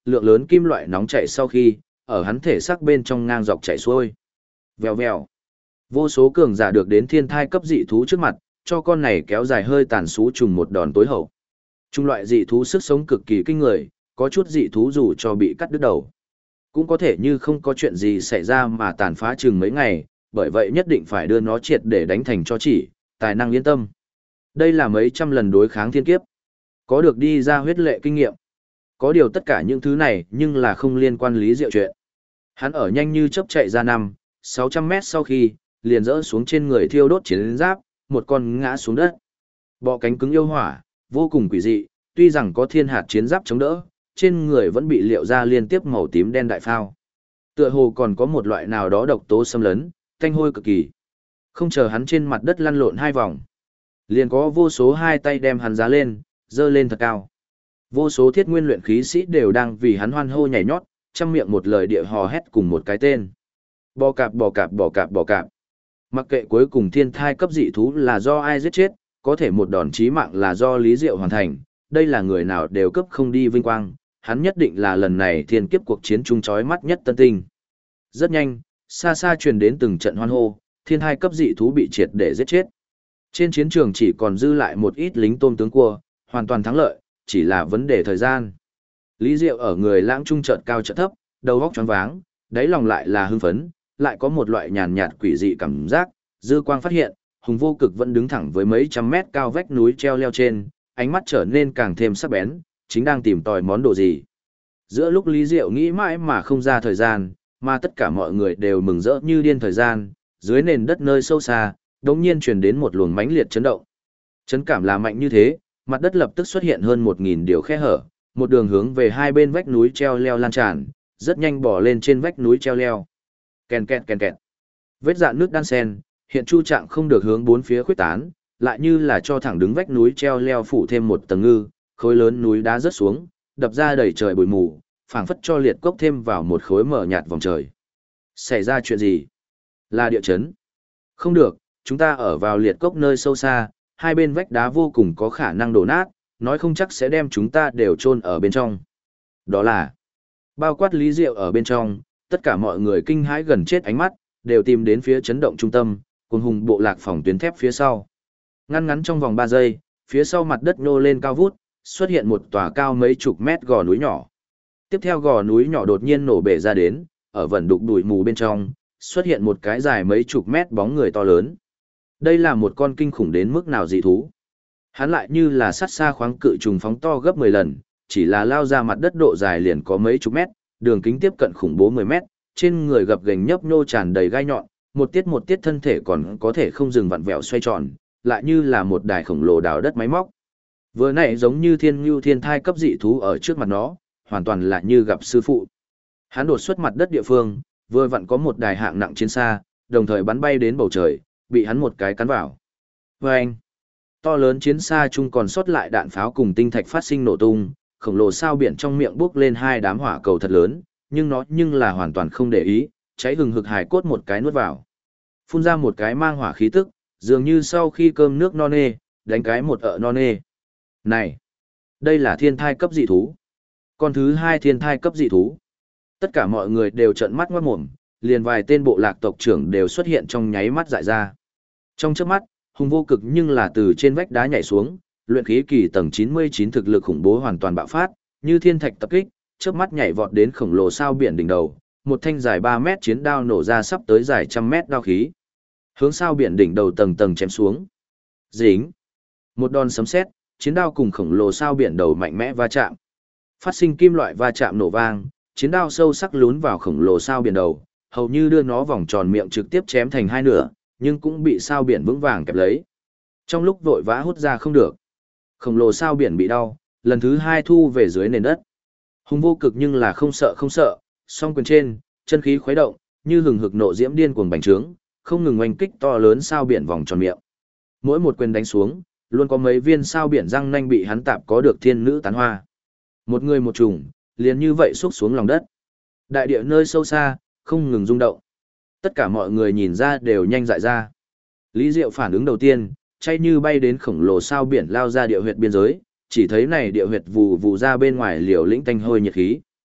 lượng lớn kim loại nóng chảy sau khi, ở hắn thể xác bên trong ngang dọc chảy xuôi. Vèo vèo. Vô số cường giả được đến thiên thai cấp dị thú trước mặt, cho con này kéo dài hơi tàn xú trùng một đòn tối hậu. Trung loại dị thú sức sống cực kỳ kinh người, có chút dị thú dù cho bị cắt đứt đầu, cũng có thể như không có chuyện gì xảy ra mà tàn phá chừng mấy ngày, bởi vậy nhất định phải đưa nó triệt để đánh thành cho chỉ, tài năng yên tâm. Đây là mấy trăm lần đối kháng thiên kiếp, có được đi ra huyết lệ kinh nghiệm. Có điều tất cả những thứ này nhưng là không liên quan Lý Diệu chuyện. Hắn ở nhanh như chớp chạy ra 600 mét sau khi, liền rỡ xuống trên người thiêu đốt chiến giáp, một con ngã xuống đất. Bọ cánh cứng yêu hỏa, vô cùng quỷ dị, tuy rằng có thiên hạt chiến giáp chống đỡ, trên người vẫn bị liệu ra liên tiếp màu tím đen đại phao. Tựa hồ còn có một loại nào đó độc tố xâm lấn, tanh hôi cực kỳ. Không chờ hắn trên mặt đất lăn lộn 2 vòng, liền có vô số 2 tay đem hắn giá lên, dơ lên thật cao. Vô số thiết nguyên luyện khí sĩ đều đang vì hắn hoan hô nhảy nhót, trăm miệng một lời địa hò hét cùng một cái tên. Bò cạp bò cạp bò cạp bò cạp. Mặc kệ cuối cùng thiên thai cấp dị thú là do ai giết chết, có thể một đòn chí mạng là do Lý Diệu hoàn thành, đây là người nào đều cấp không đi vinh quang, hắn nhất định là lần này thiên kiếp cuộc chiến chung chói mắt nhất tân tinh. Rất nhanh, xa xa truyền đến từng trận hoan hô, thiên thai cấp dị thú bị triệt để giết chết. Trên chiến trường chỉ còn dư lại một ít lính tôm tướng cua, hoàn toàn thắng lợi, chỉ là vấn đề thời gian. Lý Diệu ở người lãng trung chợt cao chợt thấp, đầu óc choáng váng, đáy lòng lại là hưng phấn, lại có một loại nhàn nhạt quỷ dị cảm giác, dư quang phát hiện, Hùng Vô Cực vẫn đứng thẳng với mấy trăm mét cao vách núi treo leo trên, ánh mắt trở nên càng thêm sắc bén, chính đang tìm tòi món đồ gì. Giữa lúc Lý Diệu nghĩ mãi mà không ra thời gian, mà tất cả mọi người đều mừng rỡ như điên thời gian, dưới nền đất nơi sâu xa, đột nhiên truyền đến một luồng mãnh liệt chấn động. Chấn cảm là mạnh như thế, mặt đất lập tức xuất hiện hơn 1000 điều khe hở, một đường hướng về hai bên vách núi treo leo lan tràn, rất nhanh bò lên trên vách núi treo leo. Kèn kẹt kèn kẹt. Vết dạn nước đan sen, hiện chu trạng không được hướng bốn phía khuyết tán, lại như là cho thẳng đứng vách núi treo leo phủ thêm một tầng ngư, khối lớn núi đá rớt xuống, đập ra đầy trời bụi mù, phảng phất cho liệt cốc thêm vào một khối mở nhạt vòng trời. Xảy ra chuyện gì? Là địa chấn. Không được, chúng ta ở vào liệt cốc nơi sâu xa, hai bên vách đá vô cùng có khả năng đổ nát, nói không chắc sẽ đem chúng ta đều chôn ở bên trong. Đó là bao quát Lý Diệu ở bên trong, tất cả mọi người kinh hãi gần chết ánh mắt, đều tìm đến phía chấn động trung tâm, cùng hùng bộ lạc phòng tuyến thép phía sau. Ngăn ngắn trong vòng 3 giây, phía sau mặt đất nhô lên cao vút, xuất hiện một tòa cao mấy chục mét gò núi nhỏ. Tiếp theo gò núi nhỏ đột nhiên nổ bể ra đến, ở vẩn đục bụi mù bên trong, xuất hiện một cái dài mấy chục mét bóng người to lớn. Đây là một con kinh khủng đến mức nào dị thú. Hắn lại như là sắt xa khoáng cự trùng phóng to gấp 10 lần, chỉ là lao ra mặt đất độ dài liền có mấy chục mét, đường kính tiếp cận khủng bố 10 mét, trên người gập ghềnh nhấp nhô tràn đầy gai nhọn, một tiết thân thể còn có thể không dừng vặn vẹo xoay tròn, lại như là một đài khổng lồ đào đất máy móc. Vừa nãy giống như thiên ngưu thiên thai cấp dị thú ở trước mặt nó, hoàn toàn là như gặp sư phụ. Hắn đột xuất mặt đất địa phương, vừa vặn có một đài hạng nặng chiến xa, đồng thời bắn bay đến bầu trời, bị hắn một cái cắn vào. Vâng! To lớn chiến xa chung còn sót lại đạn pháo cùng tinh thạch phát sinh nổ tung, khổng lồ sao biển trong miệng bốc lên hai đám hỏa cầu thật lớn, nhưng nó là hoàn toàn không để ý, cháy hừng hực hài cốt một cái nuốt vào. Phun ra một cái mang hỏa khí tức, dường như sau khi cơm nước no nê, đánh cái một ợ no nê. Này! Đây là thiên thai cấp dị thú. Con thứ hai thiên thai cấp dị thú. Tất cả mọi người đều trợn mắt ngoát mồm, liền vài tên bộ lạc tộc trưởng đều xuất hiện trong nháy mắt dại ra. Trong chớp mắt, Hùng Vô Cực nhưng là từ trên vách đá nhảy xuống, luyện khí kỳ tầng 99 thực lực khủng bố hoàn toàn bạo phát, như thiên thạch tập kích, chớp mắt nhảy vọt đến khổng lồ sao biển đỉnh đầu, một thanh dài 3 mét chiến đao nổ ra sắp tới dài trăm mét đao khí. Hướng sao biển đỉnh đầu tầng tầng chém xuống. Dính. Một đòn sấm sét, chiến đao cùng khổng lồ sao biển đầu mạnh mẽ va chạm. Phát sinh kim loại va chạm nổ vang, chiến đao sâu sắc lún vào khổng lồ sao biển đầu, hầu như đưa nó vòng tròn miệng trực tiếp chém thành hai nửa, nhưng cũng bị sao biển vững vàng kẹp lấy. Trong lúc vội vã hút ra không được, khổng lồ sao biển bị đau, lần thứ hai thu về dưới nền đất. Hùng Vô Cực nhưng là không sợ, song quyền trên, chân khí khuấy động, như hừng hực nộ diễm điên cuồng bành trướng, không ngừng oanh kích to lớn sao biển vòng tròn miệng. Mỗi một quyền đánh xuống, luôn có mấy viên sao biển răng nanh bị hắn tạp có được thiên nữ tán hoa. Một người một trùng, liền như vậy xúc xuống lòng đất. Đại địa nơi sâu xa, không ngừng rung động. Tất cả mọi người nhìn ra đều nhanh dại ra. Lý Diệu phản ứng đầu tiên, chay như bay đến khổng lồ sao biển lao ra địa huyệt biên giới, chỉ thấy này địa huyệt vù vù ra bên ngoài liều lĩnh tanh hôi nhiệt khí.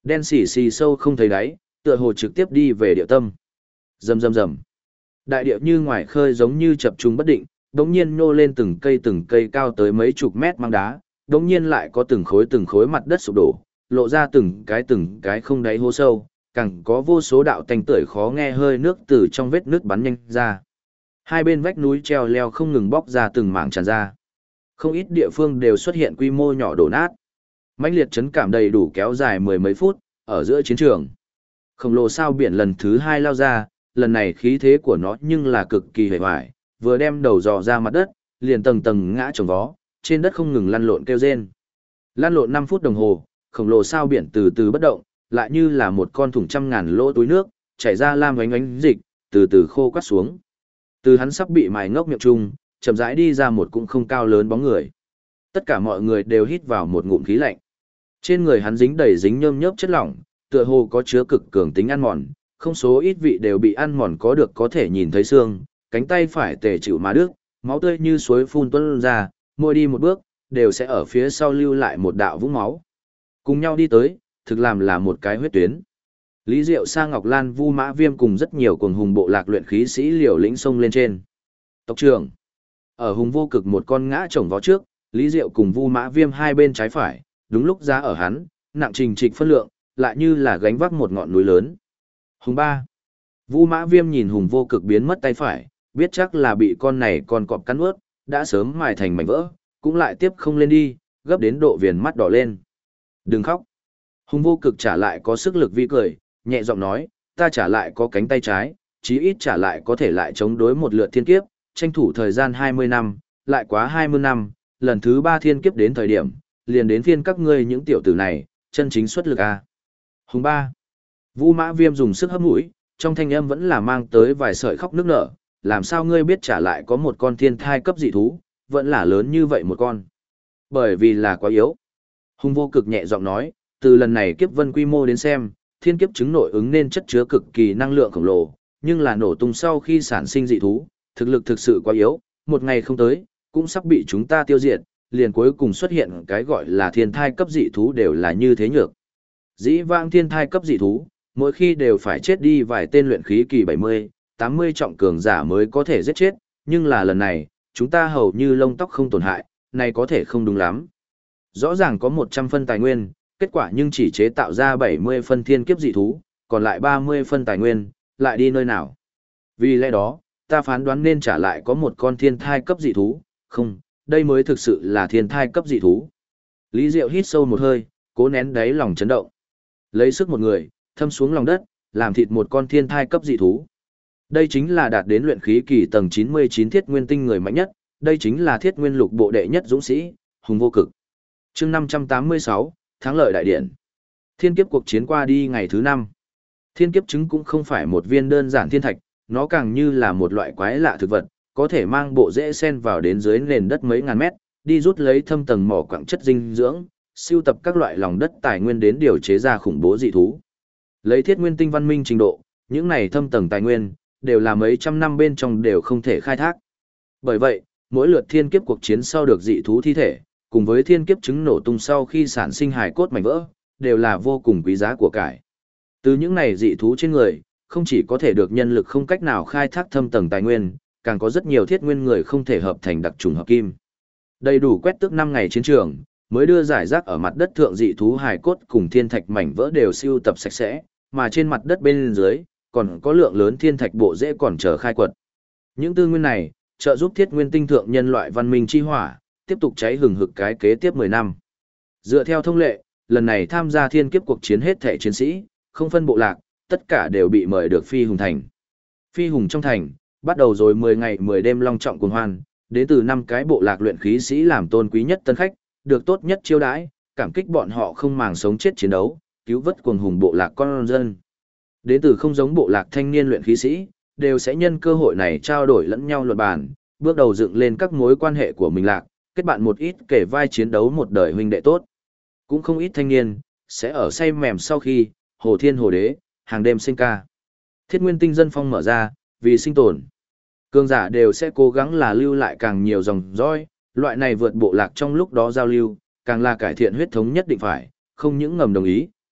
Đen xì xì sâu không thấy đáy, tựa hồ trực tiếp đi về địa tâm. Rầm rầm rầm. Đại địa như ngoài khơi giống như chập trùng bất định, đống nhiên nô lên từng cây cao tới mấy chục mét mang đá, đống nhiên lại có từng khối mặt đất sụp đổ, lộ ra từng cái không đáy hố sâu, càng có vô số đạo tanh tưởi khó nghe hơi nước từ trong vết nước bắn nhanh ra. Hai bên vách núi treo leo không ngừng bóc ra từng mảng tràn ra. Không ít địa phương đều xuất hiện quy mô nhỏ đổ nát. Mãnh liệt chấn cảm đầy đủ kéo dài mười mấy phút, ở giữa chiến trường. Khổng lồ sao biển lần thứ hai lao ra, lần này khí thế của nó nhưng là cực kỳ hề hoài, vừa đem đầu dò ra mặt đất, liền tầng tầng ngã trồng vó, trên đất không ngừng lăn lộn kêu rên. Lăn lộn 5 phút đồng hồ, khổng lồ sao biển từ từ bất động, lại như là một con thùng trăm ngàn lỗ túi nước, chảy ra lam ánh ánh dịch, từ từ khô quắt xuống. Từ hắn sắp bị mài ngốc miệng chung, chậm rãi đi ra một cũng không cao lớn bóng người. Tất cả mọi người đều hít vào một ngụm khí lạnh. Trên người hắn dính đầy dính nhơm nhớp chất lỏng, tựa hồ có chứa cực cường tính ăn mòn, không số ít vị đều bị ăn mòn có được có thể nhìn thấy xương, cánh tay phải tề chịu mà đứt, máu tươi như suối phun tuôn ra, mỗi đi một bước, đều sẽ ở phía sau lưu lại một đạo vũng máu. Cùng nhau đi tới, thực làm là một cái huyết tuyến. Lý Diệu, Sa Ngọc Lan, Vu Mã Viêm cùng rất nhiều cuồng hùng bộ lạc luyện khí sĩ liều lĩnh xông lên trên. Tộc trưởng. Ở hùng vô cực một con ngã chồng vó trước, Lý Diệu cùng Vu Mã Viêm hai bên trái phải, đúng lúc giá ở hắn, nặng trình trịch phân lượng, lại như là gánh vác một ngọn núi lớn. Hùng ba. Vu Mã Viêm nhìn hùng vô cực biến mất tay phải, biết chắc là bị con này con cọp cắn ướt, đã sớm mài thành mảnh vỡ, cũng lại tiếp không lên đi, gấp đến độ viền mắt đỏ lên. Đừng khóc. Hùng vô cực trả lại có sức lực vi cười, nhẹ giọng nói, ta trả lại có cánh tay trái, chí ít trả lại có thể lại chống đối một lượt thiên kiếp, tranh thủ thời gian 20 năm, lại quá 20 năm, lần thứ 3 thiên kiếp đến thời điểm, liền đến phiên các ngươi những tiểu tử này, chân chính xuất lực a. Hùng ba. Vu Mã Viêm dùng sức hấp mũi, trong thanh âm vẫn là mang tới vài sợi khóc nức nở, làm sao ngươi biết trả lại có một con thiên thai cấp dị thú, vẫn là lớn như vậy một con. Bởi vì là quá yếu. Hùng vô cực nhẹ giọng nói, từ lần này kiếp vân quy mô đến xem, thiên kiếp chứng nội ứng nên chất chứa cực kỳ năng lượng khổng lồ, nhưng là nổ tung sau khi sản sinh dị thú, thực lực thực sự quá yếu, một ngày không tới, cũng sắp bị chúng ta tiêu diệt, liền cuối cùng xuất hiện cái gọi là thiên thai cấp dị thú đều là như thế nhược. Dĩ vãng thiên thai cấp dị thú, mỗi khi đều phải chết đi vài tên luyện khí kỳ 70, 80 trọng cường giả mới có thể giết chết, nhưng là lần này, chúng ta hầu như lông tóc không tổn hại, này có thể không đúng lắm. Rõ ràng có 100 phân tài nguyên, kết quả nhưng chỉ chế tạo ra 70 phân thiên kiếp dị thú, còn lại 30 phân tài nguyên, lại đi nơi nào. Vì lẽ đó, ta phán đoán nên trả lại có một con thiên thai cấp dị thú, không, đây mới thực sự là thiên thai cấp dị thú. Lý Diệu hít sâu một hơi, cố nén đáy lòng chấn động. Lấy sức một người, thâm xuống lòng đất, làm thịt một con thiên thai cấp dị thú. Đây chính là đạt đến luyện khí kỳ tầng 99 thiết nguyên tinh người mạnh nhất, đây chính là thiết nguyên lục bộ đệ nhất dũng sĩ, hùng vô cực. Chương 586, thắng lợi đại điển. Thiên kiếp cuộc chiến qua đi ngày thứ 5. Thiên kiếp trứng cũng không phải một viên đơn giản thiên thạch, nó càng như là một loại quái lạ thực vật, có thể mang bộ rễ sen vào đến dưới nền đất mấy ngàn mét, đi rút lấy thâm tầng mỏ quặng chất dinh dưỡng, siêu tập các loại lòng đất tài nguyên đến điều chế ra khủng bố dị thú. Lấy thiết nguyên tinh văn minh trình độ, những này thâm tầng tài nguyên, đều là mấy trăm năm bên trong đều không thể khai thác. Bởi vậy, mỗi lượt thiên kiếp cuộc chiến sau được dị thú thi thể, cùng với thiên kiếp trứng nổ tung sau khi sản sinh hài cốt mảnh vỡ, đều là vô cùng quý giá của cải. Từ những này dị thú trên người, không chỉ có thể được nhân lực không cách nào khai thác thâm tầng tài nguyên, càng có rất nhiều thiết nguyên người không thể hợp thành đặc trùng hợp kim. Đầy đủ quét tước 5 ngày chiến trường, mới đưa giải rác ở mặt đất thượng dị thú hài cốt cùng thiên thạch mảnh vỡ đều siêu tập sạch sẽ, mà trên mặt đất bên dưới, còn có lượng lớn thiên thạch bộ rễ còn chờ khai quật. Những tư nguyên này, trợ giúp thiết nguyên tinh thượng nhân loại văn minh chi hỏa, tiếp tục cháy hừng hực cái kế tiếp 10 năm. Dựa theo thông lệ, lần này tham gia thiên kiếp cuộc chiến hết thể chiến sĩ, không phân bộ lạc, tất cả đều bị mời được Phi Hùng Thành. Phi Hùng trong thành, bắt đầu rồi 10 ngày 10 đêm long trọng cuồng hoan, đến từ 5 cái bộ lạc luyện khí sĩ làm tôn quý nhất tân khách, được tốt nhất chiêu đãi, cảm kích bọn họ không màng sống chết chiến đấu, cứu vớt cuồng hùng bộ lạc con dân. Đến từ không giống bộ lạc thanh niên luyện khí sĩ, đều sẽ nhân cơ hội này trao đổi lẫn nhau luận bàn, bước đầu dựng lên các mối quan hệ của mình lạc, kết bạn một ít kể vai chiến đấu một đời huynh đệ tốt. Cũng không ít thanh niên, sẽ ở say mềm sau khi, hồ thiên hồ đế, hàng đêm sinh ca. Thiết nguyên tinh dân phong mở ra, vì sinh tồn. Cường giả đều sẽ cố gắng là lưu lại càng nhiều dòng dõi, loại này vượt bộ lạc trong lúc đó giao lưu, càng là cải thiện huyết thống nhất định phải, không những ngầm đồng ý,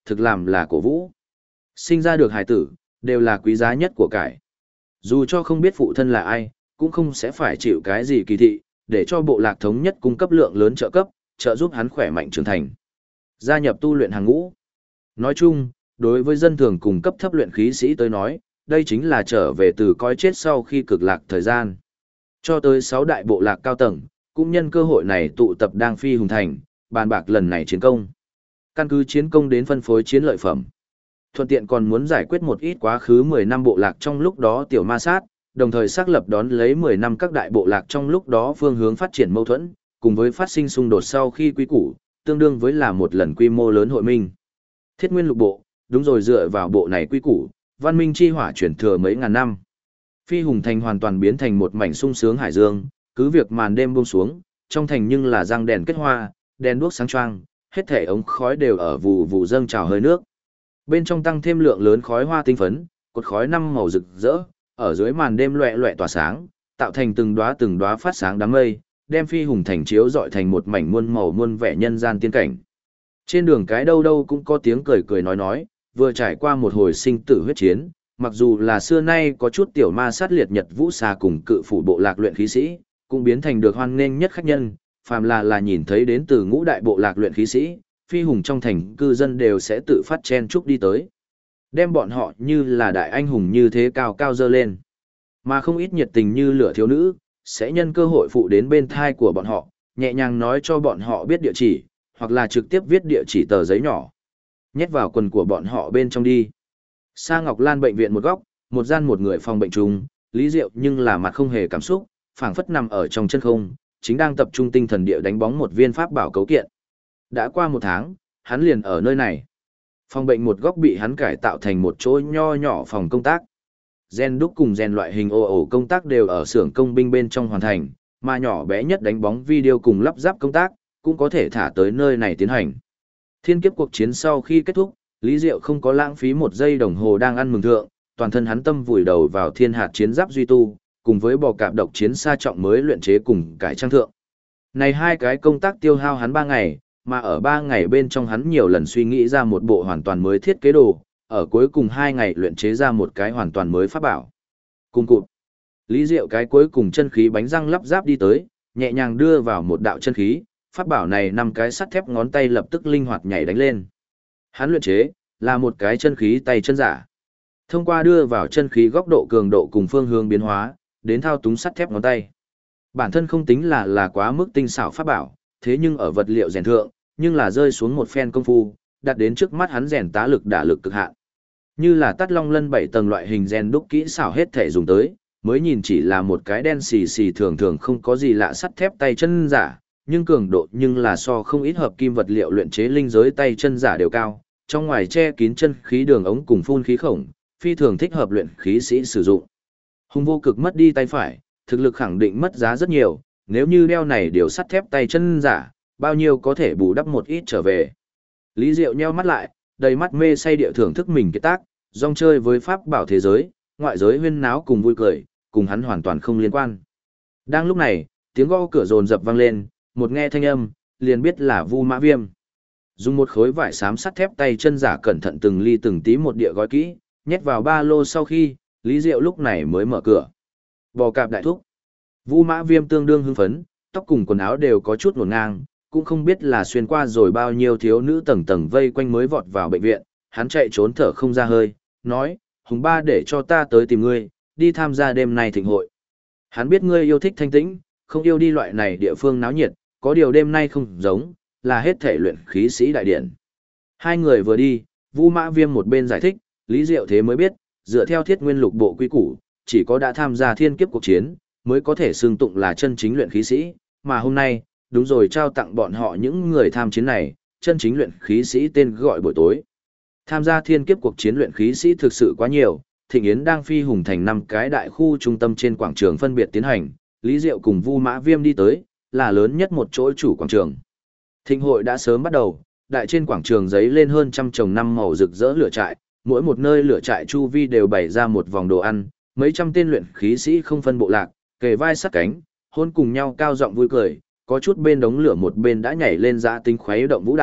thực làm là cổ vũ. Sinh ra được hài tử, đều là quý giá nhất của cải. Dù cho không biết phụ thân là ai, cũng không sẽ phải chịu cái gì kỳ thị, để cho bộ lạc thống nhất cung cấp lượng lớn trợ cấp, trợ giúp hắn khỏe mạnh trưởng thành. Gia nhập tu luyện hàng ngũ. Nói chung, đối với dân thường cùng cấp thấp luyện khí sĩ tới nói, đây chính là trở về từ cõi chết sau khi cực lạc thời gian. Cho tới 6 đại bộ lạc cao tầng, cũng nhân cơ hội này tụ tập đang phi hùng thành, bàn bạc lần này chiến công. Căn cứ chiến công đến phân phối chiến lợi phẩm. Thuận tiện còn muốn giải quyết một ít quá khứ 10 năm bộ lạc trong lúc đó tiểu ma sát, đồng thời xác lập đón lấy 10 năm các đại bộ lạc trong lúc đó phương hướng phát triển mâu thuẫn, cùng với phát sinh xung đột sau khi quy củ, tương đương với là một lần quy mô lớn hội minh. Thiết Nguyên Lục Bộ, đúng rồi, dựa vào bộ này quy củ, văn minh chi hỏa chuyển thừa mấy ngàn năm. Phi hùng thành hoàn toàn biến thành một mảnh sung sướng hải dương, cứ việc màn đêm buông xuống, trong thành nhưng là răng đèn kết hoa, đèn đuốc sáng choang, hết thể ống khói đều ở vụ vụ dâng trào hơi nước. Bên trong tăng thêm lượng lớn khói hoa tinh phấn, cột khói năm màu rực rỡ, ở dưới màn đêm loẹt loẹt tỏa sáng, tạo thành từng đóa phát sáng đám mây, đem phi hùng thành chiếu dọi thành một mảnh muôn màu muôn vẻ nhân gian tiên cảnh. Trên đường cái đâu đâu cũng có tiếng cười cười nói, vừa trải qua một hồi sinh tử huyết chiến, mặc dù là xưa nay có chút tiểu ma sát liệt nhật vũ xà cùng cự phủ bộ lạc luyện khí sĩ, cũng biến thành được hoan nghênh nhất khách nhân, phàm là nhìn thấy đến từ ngũ đại bộ lạc luyện khí sĩ, phi hùng trong thành cư dân đều sẽ tự phát chen chúc đi tới. Đem bọn họ như là đại anh hùng như thế cao cao dơ lên. Mà không ít nhiệt tình như lửa thiếu nữ, sẽ nhân cơ hội phụ đến bên thai của bọn họ, nhẹ nhàng nói cho bọn họ biết địa chỉ, hoặc là trực tiếp viết địa chỉ tờ giấy nhỏ. Nhét vào quần của bọn họ bên trong đi. Sa Ngọc Lan bệnh viện một góc, một gian một người phòng bệnh chung, Lý Diệu nhưng là mặt không hề cảm xúc, phảng phất nằm ở trong chân không, chính đang tập trung tinh thần địa đánh bóng một viên pháp bảo cấu kiện. Đã qua một tháng, hắn liền ở nơi này. Phòng bệnh một góc bị hắn cải tạo thành một chỗ nho nhỏ phòng công tác. Gen đúc cùng gen loại hình ồ công tác đều ở xưởng công binh bên trong hoàn thành, mà nhỏ bé nhất đánh bóng video cùng lắp ráp công tác, cũng có thể thả tới nơi này tiến hành. Thiên kiếp cuộc chiến sau khi kết thúc, Lý Diệu không có lãng phí một giây đồng hồ đang ăn mừng thượng, toàn thân hắn tâm vùi đầu vào thiên hạt chiến giáp duy tu, cùng với bò cạp độc chiến xa trọng mới luyện chế cùng cải trang thượng. Này hai cái công tác tiêu hao hắn 3 ngày, mà ở 3 ngày bên trong hắn nhiều lần suy nghĩ ra một bộ hoàn toàn mới thiết kế đồ, ở cuối cùng 2 ngày luyện chế ra một cái hoàn toàn mới pháp bảo. Cùng cụt. Lý Diệu cái cuối cùng chân khí bánh răng lắp ráp đi tới, nhẹ nhàng đưa vào một đạo chân khí, pháp bảo này 5 cái sắt thép ngón tay lập tức linh hoạt nhảy đánh lên. Hắn luyện chế là một cái chân khí tay chân giả. Thông qua đưa vào chân khí góc độ cường độ cùng phương hướng biến hóa, đến thao túng sắt thép ngón tay. Bản thân không tính là quá mức tinh xảo pháp bảo, thế nhưng ở vật liệu rèn thượng, nhưng là rơi xuống một phen công phu, đặt đến trước mắt hắn rèn tá lực đả lực cực hạn. Như là tắt long lân 7 tầng loại hình rèn đúc kỹ xảo hết thể dùng tới, mới nhìn chỉ là một cái đen xì xì thường thường không có gì lạ sắt thép tay chân giả, nhưng cường độ nhưng là so không ít hợp kim vật liệu luyện chế linh giới tay chân giả đều cao, trong ngoài che kín chân khí đường ống cùng phun khí khổng, phi thường thích hợp luyện khí sĩ sử dụng. Hùng Vô Cực mất đi tay phải, thực lực khẳng định mất giá rất nhiều, nếu như đeo này điều sắt thép tay chân giả, bao nhiêu có thể bù đắp một ít trở về. Lý Diệu nheo mắt lại, đầy mắt mê say địa thưởng thức mình cái tác, rong chơi với pháp bảo thế giới, ngoại giới huyên náo cùng vui cười, cùng hắn hoàn toàn không liên quan. Đang lúc này, tiếng gõ cửa rồn rập vang lên, một nghe thanh âm, liền biết là Vu Mã Viêm. Dùng một khối vải xám sắt thép tay chân giả cẩn thận từng ly từng tí một địa gói kỹ, nhét vào ba lô sau khi, Lý Diệu lúc này mới mở cửa. Bò cạp đại thúc. Vu Mã Viêm tương đương hưng phấn, tóc cùng quần áo đều có chút ngổn ngang, cũng không biết là xuyên qua rồi bao nhiêu thiếu nữ tầng tầng vây quanh mới vọt vào bệnh viện, hắn chạy trốn thở không ra hơi, nói, Hùng ba để cho ta tới tìm ngươi, đi tham gia đêm nay thịnh hội. Hắn biết ngươi yêu thích thanh tĩnh, không yêu đi loại này địa phương náo nhiệt, có điều đêm nay không giống, là hết thể luyện khí sĩ đại điển. Hai người vừa đi, Vu Mã Viêm một bên giải thích, Lý Diệu thế mới biết, dựa theo Thiết Nguyên Lục Bộ quy củ, chỉ có đã tham gia thiên kiếp cuộc chiến, mới có thể xưng tụng là chân chính luyện khí sĩ, mà hôm nay, đúng rồi trao tặng bọn họ những người tham chiến này, chân chính luyện khí sĩ tên gọi buổi tối. Tham gia thiên kiếp cuộc chiến luyện khí sĩ thực sự quá nhiều, Thịnh Yến đang phi hùng thành 5 cái đại khu trung tâm trên quảng trường phân biệt tiến hành, Lý Diệu cùng Vu Mã Viêm đi tới, là lớn nhất một chỗ chủ quảng trường. Thịnh hội đã sớm bắt đầu, đại trên quảng trường giấy lên hơn trăm trồng năm màu rực rỡ lửa trại, mỗi một nơi lửa trại chu vi đều bày ra một vòng đồ ăn, mấy trăm tên luyện khí sĩ không phân bộ lạc, kề vai sát cánh, hôn cùng nhau cao giọng vui cười, có chút bên đống lửa một bên đã nhảy lên dã tính khuấy động vũ đạo,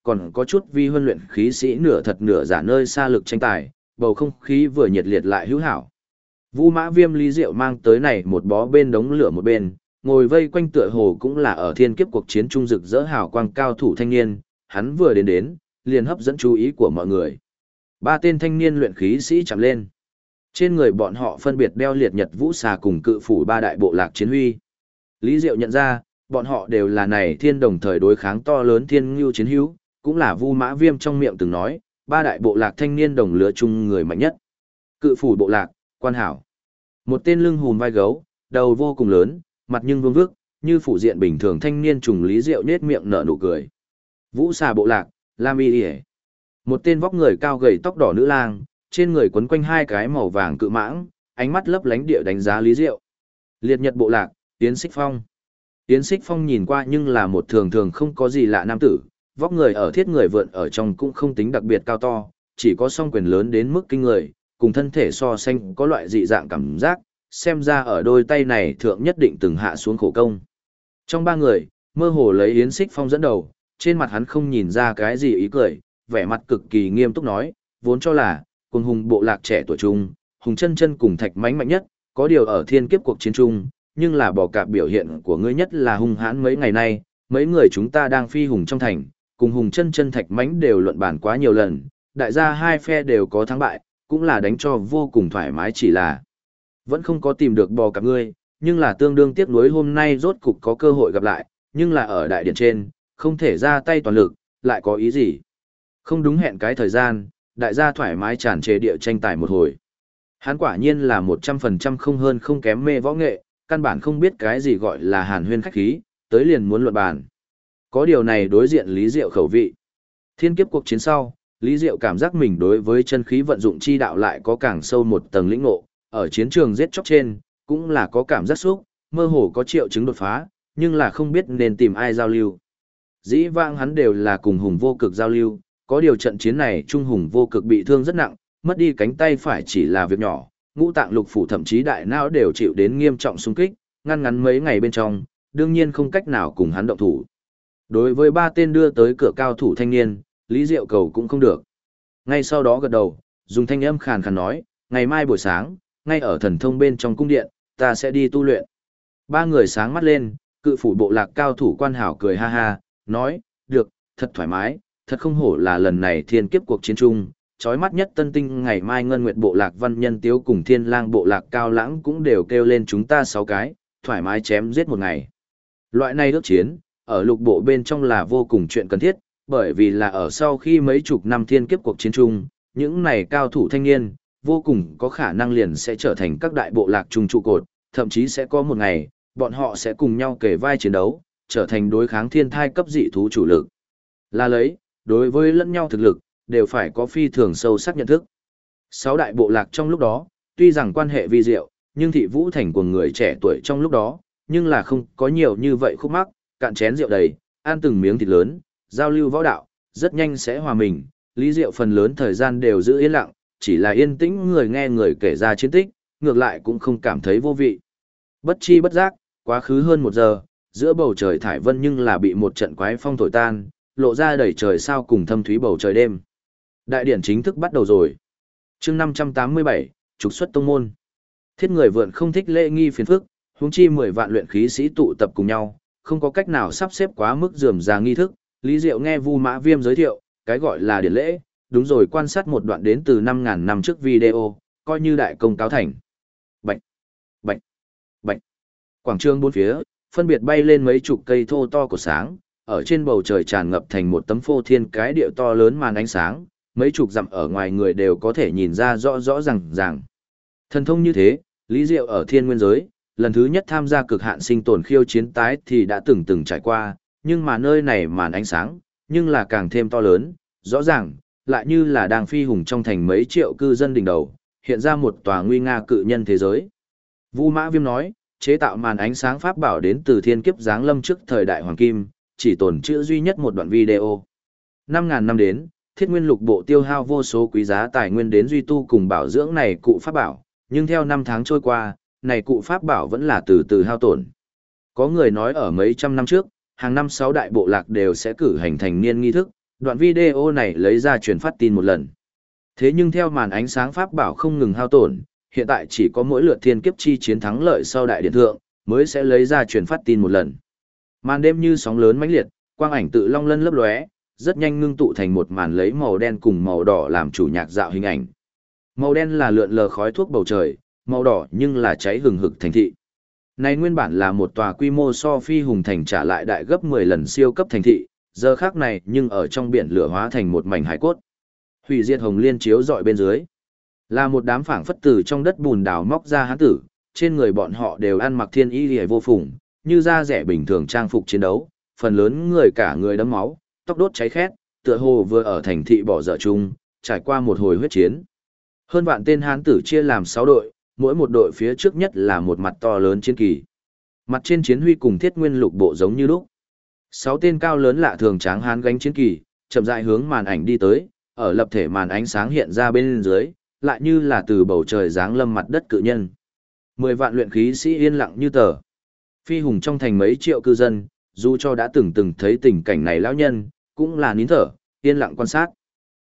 còn có chút vi huấn luyện khí sĩ nửa thật nửa giả nơi xa lực tranh tài, bầu không khí vừa nhiệt liệt lại hữu hảo. Vu Mã Viêm Lý Diệu mang tới này một bó bên đống lửa một bên, ngồi vây quanh tựa hồ cũng là ở thiên kiếp cuộc chiến trung rực rỡ hào quang cao thủ thanh niên, hắn vừa đến, liền hấp dẫn chú ý của mọi người. Ba tên thanh niên luyện khí sĩ chạm lên. Trên người bọn họ phân biệt đeo liệt nhật vũ xà cùng cự phủ ba đại bộ lạc chiến huy. Lý Diệu nhận ra, bọn họ đều là này thiên đồng thời đối kháng to lớn thiên ngưu chiến hữu, cũng là Vu Mã Viêm trong miệng từng nói, ba đại bộ lạc thanh niên đồng lứa chung người mạnh nhất. Cự phủ bộ lạc, Quan Hảo. Một tên lưng hùm vai gấu, đầu vô cùng lớn, mặt nhưng vương vước, như phủ diện bình thường thanh niên trùng Lý Diệu nết miệng nở nụ cười. Vũ xà bộ lạc, Lam Y Điề. Một tên vóc người cao gầy tóc đỏ nữ lang, trên người quấn quanh hai cái màu vàng cự mãng, ánh mắt lấp lánh địa đánh giá Lý Diệu. Liệt Nhật bộ lạc, Yến Xích Phong. Yến Xích Phong nhìn qua nhưng là một thường thường không có gì lạ nam tử, vóc người ở thiết người vượn ở trong cũng không tính đặc biệt cao to, chỉ có song quyền lớn đến mức kinh người, cùng thân thể so sánh có loại dị dạng cảm giác, xem ra ở đôi tay này thượng nhất định từng hạ xuống khổ công. Trong ba người, mơ hồ lấy Yến Xích Phong dẫn đầu, trên mặt hắn không nhìn ra cái gì ý cười, vẻ mặt cực kỳ nghiêm túc nói, vốn cho là cùng hùng bộ lạc trẻ tuổi trung, hùng chân chân cùng thạch mãnh mạnh nhất, có điều ở thiên kiếp cuộc chiến trung, nhưng là bỏ cạp biểu hiện của ngươi nhất là hung hãn mấy ngày nay, mấy người chúng ta đang phi hùng trong thành, cùng hùng chân chân thạch mãnh đều luận bàn quá nhiều lần, đại gia hai phe đều có thắng bại, cũng là đánh cho vô cùng thoải mái, chỉ là vẫn không có tìm được bò cạp ngươi, nhưng là tương đương tiếc nuối hôm nay rốt cục có cơ hội gặp lại, nhưng là ở đại điện trên, không thể ra tay toàn lực, lại có ý gì? Không đúng hẹn cái thời gian, đại gia thoải mái tràn trề địa tranh tài một hồi. Hắn quả nhiên là 100% không hơn không kém mê võ nghệ, căn bản không biết cái gì gọi là hàn huyên khách khí, tới liền muốn luận bàn. Có điều này đối diện Lý Diệu khẩu vị. Thiên kiếp cuộc chiến sau, Lý Diệu cảm giác mình đối với chân khí vận dụng chi đạo lại có càng sâu một tầng lĩnh ngộ, ở chiến trường giết chóc trên, cũng là có cảm giác xúc, mơ hồ có triệu chứng đột phá, nhưng là không biết nên tìm ai giao lưu. Dĩ vãng hắn đều là cùng Hùng Vô Cực giao lưu, có điều trận chiến này Trung Hùng Vô Cực bị thương rất nặng, mất đi cánh tay phải chỉ là việc nhỏ, ngũ tạng lục phủ thậm chí đại não đều chịu đến nghiêm trọng xung kích, ngăn ngắn mấy ngày bên trong, đương nhiên không cách nào cùng hắn động thủ. Đối với ba tên đưa tới cửa cao thủ thanh niên, Lý Diệu cầu cũng không được. Ngay sau đó gật đầu, dùng thanh âm khàn khàn nói, ngày mai buổi sáng, ngay ở thần thông bên trong cung điện, ta sẽ đi tu luyện. Ba người sáng mắt lên, cự phủ bộ lạc cao thủ Quan Hảo cười ha ha, nói, được, thật thoải mái, thật không hổ là lần này thiên kiếp cuộc chiến chung, chói mắt nhất tân tinh ngày mai ngân nguyệt bộ lạc văn nhân tiếu cùng thiên lang bộ lạc cao lãng cũng đều kêu lên chúng ta 6 cái, thoải mái chém giết một ngày. Loại này ước chiến, ở lục bộ bên trong là vô cùng chuyện cần thiết, bởi vì là ở sau khi mấy chục năm thiên kiếp cuộc chiến chung, những này cao thủ thanh niên, vô cùng có khả năng liền sẽ trở thành các đại bộ lạc trung trụ cột, thậm chí sẽ có một ngày, bọn họ sẽ cùng nhau kề vai chiến đấu, trở thành đối kháng thiên thai cấp dị thú chủ lực. Là lấy, đối với lẫn nhau thực lực, đều phải có phi thường sâu sắc nhận thức. 6 đại bộ lạc trong lúc đó, tuy rằng quan hệ vi diệu, nhưng thị vũ thành của người trẻ tuổi trong lúc đó, nhưng là không có nhiều như vậy khúc mắc, cạn chén rượu đầy, ăn từng miếng thịt lớn, giao lưu võ đạo, rất nhanh sẽ hòa mình, Lý Diệu phần lớn thời gian đều giữ yên lặng, chỉ là yên tĩnh người nghe người kể ra chiến tích, ngược lại cũng không cảm thấy vô vị. Bất chi bất giác, quá khứ hơn 1 giờ, giữa bầu trời thải vân nhưng là bị một trận quái phong thổi tan, lộ ra đầy trời sao cùng thâm thúy bầu trời đêm. Đại điển chính thức bắt đầu rồi. Chương 587, trục xuất tông môn. Thiết người vượn không thích lễ nghi phiền phức, huống chi 10 vạn luyện khí sĩ tụ tập cùng nhau, không có cách nào sắp xếp quá mức rườm rà nghi thức. Lý Diệu nghe Vu Mã Viêm giới thiệu, cái gọi là điển lễ, đúng rồi, quan sát một đoạn đến từ 5.000 năm trước video, coi như đại công cáo thành. Bạch, bạch, bạch. Quảng trường bốn phía, phân biệt bay lên mấy chục cây thô to của sáng, ở trên bầu trời tràn ngập thành một tấm phô thiên cái địa to lớn màn ánh sáng, mấy chục dặm ở ngoài người đều có thể nhìn ra rõ rõ ràng. Thần thông như thế, Lý Diệu ở thiên nguyên giới, lần thứ nhất tham gia cực hạn sinh tồn khiêu chiến tái thì đã từng trải qua, nhưng mà nơi này màn ánh sáng, nhưng là càng thêm to lớn, rõ ràng, lại như là đang phi hùng trong thành mấy triệu cư dân đỉnh đầu, hiện ra một tòa nguy nga cự nhân thế giới. Vu Mã Viêm nói, chế tạo màn ánh sáng pháp bảo đến từ thiên kiếp giáng lâm trước thời đại hoàng kim, chỉ tồn trữ duy nhất một đoạn video. 5.000 năm đến, Thiết Nguyên Lục Bộ tiêu hao vô số quý giá tài nguyên đến duy tu cùng bảo dưỡng này cụ pháp bảo, nhưng theo năm tháng trôi qua, này cụ pháp bảo vẫn là từ từ hao tổn. Có người nói ở mấy trăm năm trước, hàng năm 6 đại bộ lạc đều sẽ cử hành thành niên nghi thức, Đoạn video này lấy ra truyền phát tin một lần. Thế nhưng theo màn ánh sáng pháp bảo không ngừng hao tổn, hiện tại chỉ có mỗi lượt thiên kiếp chi chiến thắng lợi sau đại điện thượng, mới sẽ lấy ra truyền phát tin một lần. Màn đêm như sóng lớn mãnh liệt, quang ảnh tự long lân lấp lóe, rất nhanh ngưng tụ thành một màn lấy màu đen cùng màu đỏ làm chủ nhạc dạo hình ảnh. Màu đen là lượn lờ khói thuốc bầu trời, màu đỏ nhưng là cháy hừng hực thành thị. Này nguyên bản là một tòa quy mô so phi hùng thành trả lại đại gấp 10 lần siêu cấp thành thị, giờ khác này nhưng ở trong biển lửa hóa thành một mảnh hải cốt. Hủy diệt hồng liên chiếu dọi bên dưới. Là một đám phảng phất tử trong đất bùn đào móc ra hán tử, trên người bọn họ đều ăn mặc thiên y liễu vô phùng, như da rẻ bình thường trang phục chiến đấu, phần lớn người cả người đẫm máu, tóc đốt cháy khét, tựa hồ vừa ở thành thị bỏ dở chung, trải qua một hồi huyết chiến. Hơn vạn tên hán tử chia làm 6 đội, mỗi một đội phía trước nhất là một mặt to lớn chiến kỳ. Mặt trên chiến huy cùng thiết nguyên lục bộ giống như lúc. 6 tên cao lớn lạ thường tráng hán gánh chiến kỳ, chậm rãi hướng màn ảnh đi tới, ở lập thể màn ánh sáng hiện ra bên dưới, lại như là từ bầu trời giáng lâm mặt đất cự nhân. 10 vạn luyện khí sĩ yên lặng như tờ. Phi hùng trong thành mấy triệu cư dân, dù cho đã từng thấy tình cảnh này lão nhân, cũng là nín thở, yên lặng quan sát.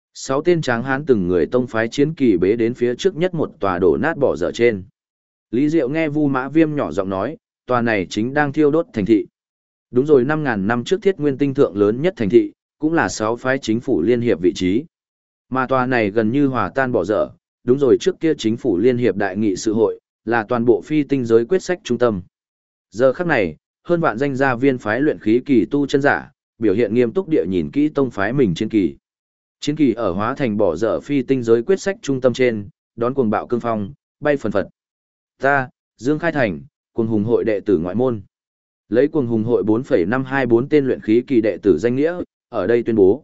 6 tên tráng hán từng người tông phái chiến kỳ bế đến phía trước nhất một tòa đổ nát bỏ dở trên. Lý Diệu nghe Vu Mã Viêm nhỏ giọng nói, tòa này chính đang thiêu đốt thành thị. Đúng rồi, 5.000 năm trước Thiết Nguyên tinh thượng lớn nhất thành thị, cũng là 6 phái chính phủ liên hiệp vị trí. Mà tòa này gần như hòa tan bỏ dở, đúng rồi, trước kia chính phủ liên hiệp đại nghị sự hội, là toàn bộ phi tinh giới quyết sách trung tâm. Giờ khắc này, hơn vạn danh gia viên phái luyện khí kỳ tu chân giả, biểu hiện nghiêm túc địa nhìn kỹ tông phái mình chiến kỳ. Chiến kỳ ở hóa thành bỏ dở phi tinh giới quyết sách trung tâm trên, đón cuồng bạo cương phong, bay phần phật. Ta, Dương Khai Thành, cuồng hùng hội đệ tử ngoại môn. Lấy cuồng hùng hội 4,524 tên luyện khí kỳ đệ tử danh nghĩa, ở đây tuyên bố.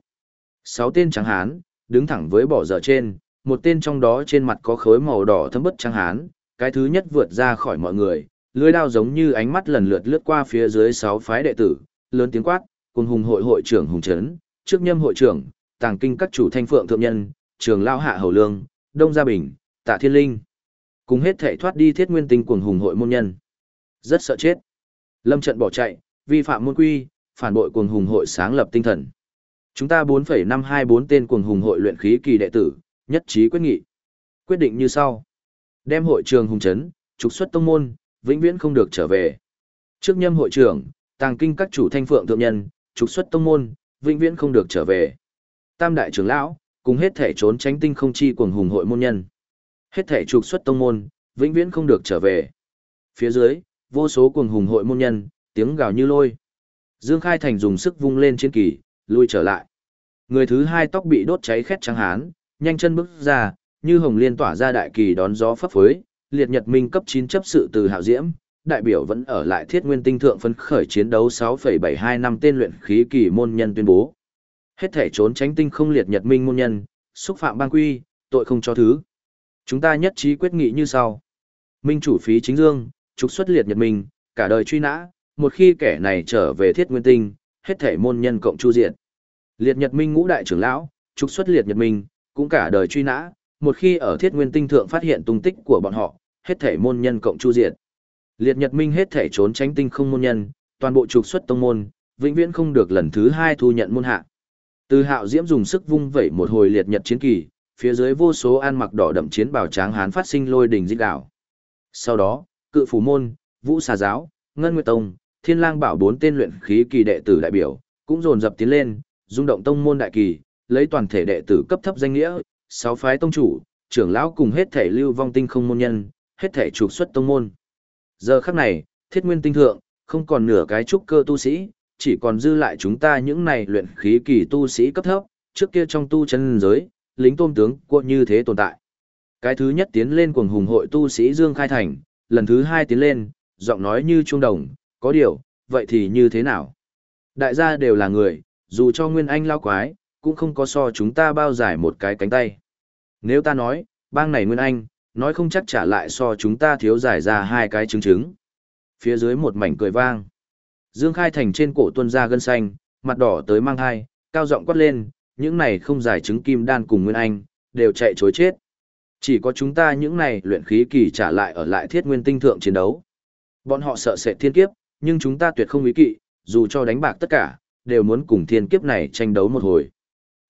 6 tên trắng hán, đứng thẳng với bỏ dở trên, một tên trong đó trên mặt có khối màu đỏ thấm bất trắng hán, cái thứ nhất vượt ra khỏi mọi người, lưỡi đao giống như ánh mắt lần lượt lướt qua phía dưới 6 phái đệ tử, lớn tiếng quát, cuồng hùng hội hội trưởng Hùng Trấn, trước nhâm hội trưởng, tàng kinh các chủ Thanh Phượng thượng nhân, Trường Lao Hạ Hầu Lương, Đông Gia Bình, Tạ Thiên Linh, cùng hết thảy thoát đi Thiết Nguyên tinh cuồng hùng hội môn nhân. Rất sợ chết. Lâm trận bỏ chạy, vi phạm môn quy, phản bội cuồng hùng hội sáng lập tinh thần. Chúng ta 4,524 tên cuồng hùng hội luyện khí kỳ đệ tử, nhất trí quyết nghị. Quyết định như sau. Đem hội trường Hùng Trấn, trục xuất tông môn, vĩnh viễn không được trở về. Trước nhâm hội trưởng, tàng kinh các chủ Thanh Phượng thượng nhân, trục xuất tông môn, vĩnh viễn không được trở về. Tam đại trưởng lão, cùng hết thể trốn tránh tinh không chi cuồng hùng hội môn nhân. Hết thể trục xuất tông môn, vĩnh viễn không được trở về. Phía dưới, vô số cuồng hùng hội môn nhân, tiếng gào như lôi. Dương Khai Thành dùng sức vung lên chiến kỳ, lui trở lại. Người thứ hai tóc bị đốt cháy khét trắng hán, nhanh chân bước ra, như hồng liên tỏa ra đại kỳ đón gió phấp phới, liệt nhật minh cấp 9 chấp sự từ hạo diễm, đại biểu vẫn ở lại Thiết Nguyên tinh thượng phấn khởi chiến đấu 6,725 tên luyện khí kỳ môn nhân tuyên bố. Hết thể trốn tránh tinh không liệt nhật minh môn nhân, xúc phạm bang quy, tội không cho thứ. Chúng ta nhất trí quyết nghị như sau. Minh chủ phí chính dương, trục xuất liệt nhật minh, cả đời truy nã, một khi kẻ này trở về Thiết Nguyên tinh, hết thể môn nhân cộng chu diện. Liệt nhật minh ngũ đại trưởng lão, trục xuất liệt nhật minh, cũng cả đời truy nã, một khi ở Thiết Nguyên tinh thượng phát hiện tung tích của bọn họ, hết thể môn nhân cộng chu diện. Liệt nhật minh hết thể trốn tránh tinh không môn nhân, toàn bộ trục xuất tông môn, vĩnh viễn không được lần thứ hai thu nhận môn hạ. Từ hạo diễm dùng sức vung vẩy một hồi liệt nhật chiến kỳ, phía dưới vô số ăn mặc đỏ đậm chiến bào tráng hán phát sinh lôi đình rít đảo. Sau đó, cự phủ môn, vũ xà giáo, ngân nguyệt tông, thiên lang bảo 4 tên luyện khí kỳ đệ tử đại biểu, cũng dồn dập tiến lên, rung động tông môn đại kỳ, lấy toàn thể đệ tử cấp thấp danh nghĩa, 6 phái tông chủ, trưởng lão cùng hết thể lưu vong tinh không môn nhân, hết thể trục xuất tông môn. Giờ khắc này, Thiết Nguyên tinh thượng, không còn nửa cái trúc cơ tu sĩ, chỉ còn dư lại chúng ta những này luyện khí kỳ tu sĩ cấp thấp, trước kia trong tu chân giới, lính tôm tướng của như thế tồn tại. Cái thứ nhất tiến lên cuồng hùng hội tu sĩ Dương Khai Thành, lần thứ hai tiến lên, giọng nói như chuông đồng, có điều, vậy thì như thế nào? Đại gia đều là người, dù cho Nguyên Anh lao quái, cũng không có so chúng ta bao giải một cái cánh tay. Nếu ta nói, bang này Nguyên Anh, nói không chắc trả lại so chúng ta thiếu giải ra 2 cái trứng trứng. Phía dưới một mảnh cười vang. Dương Khai Thành trên cổ tuôn ra gân xanh, mặt đỏ tới mang hai, cao giọng quát lên, những này không giải trứng kim đan cùng Nguyên Anh, đều chạy chối chết. Chỉ có chúng ta những này luyện khí kỳ trả lại ở lại Thiết Nguyên tinh thượng chiến đấu. Bọn họ sợ sệt thiên kiếp, nhưng chúng ta tuyệt không ý kỵ, dù cho đánh bạc tất cả, đều muốn cùng thiên kiếp này tranh đấu một hồi.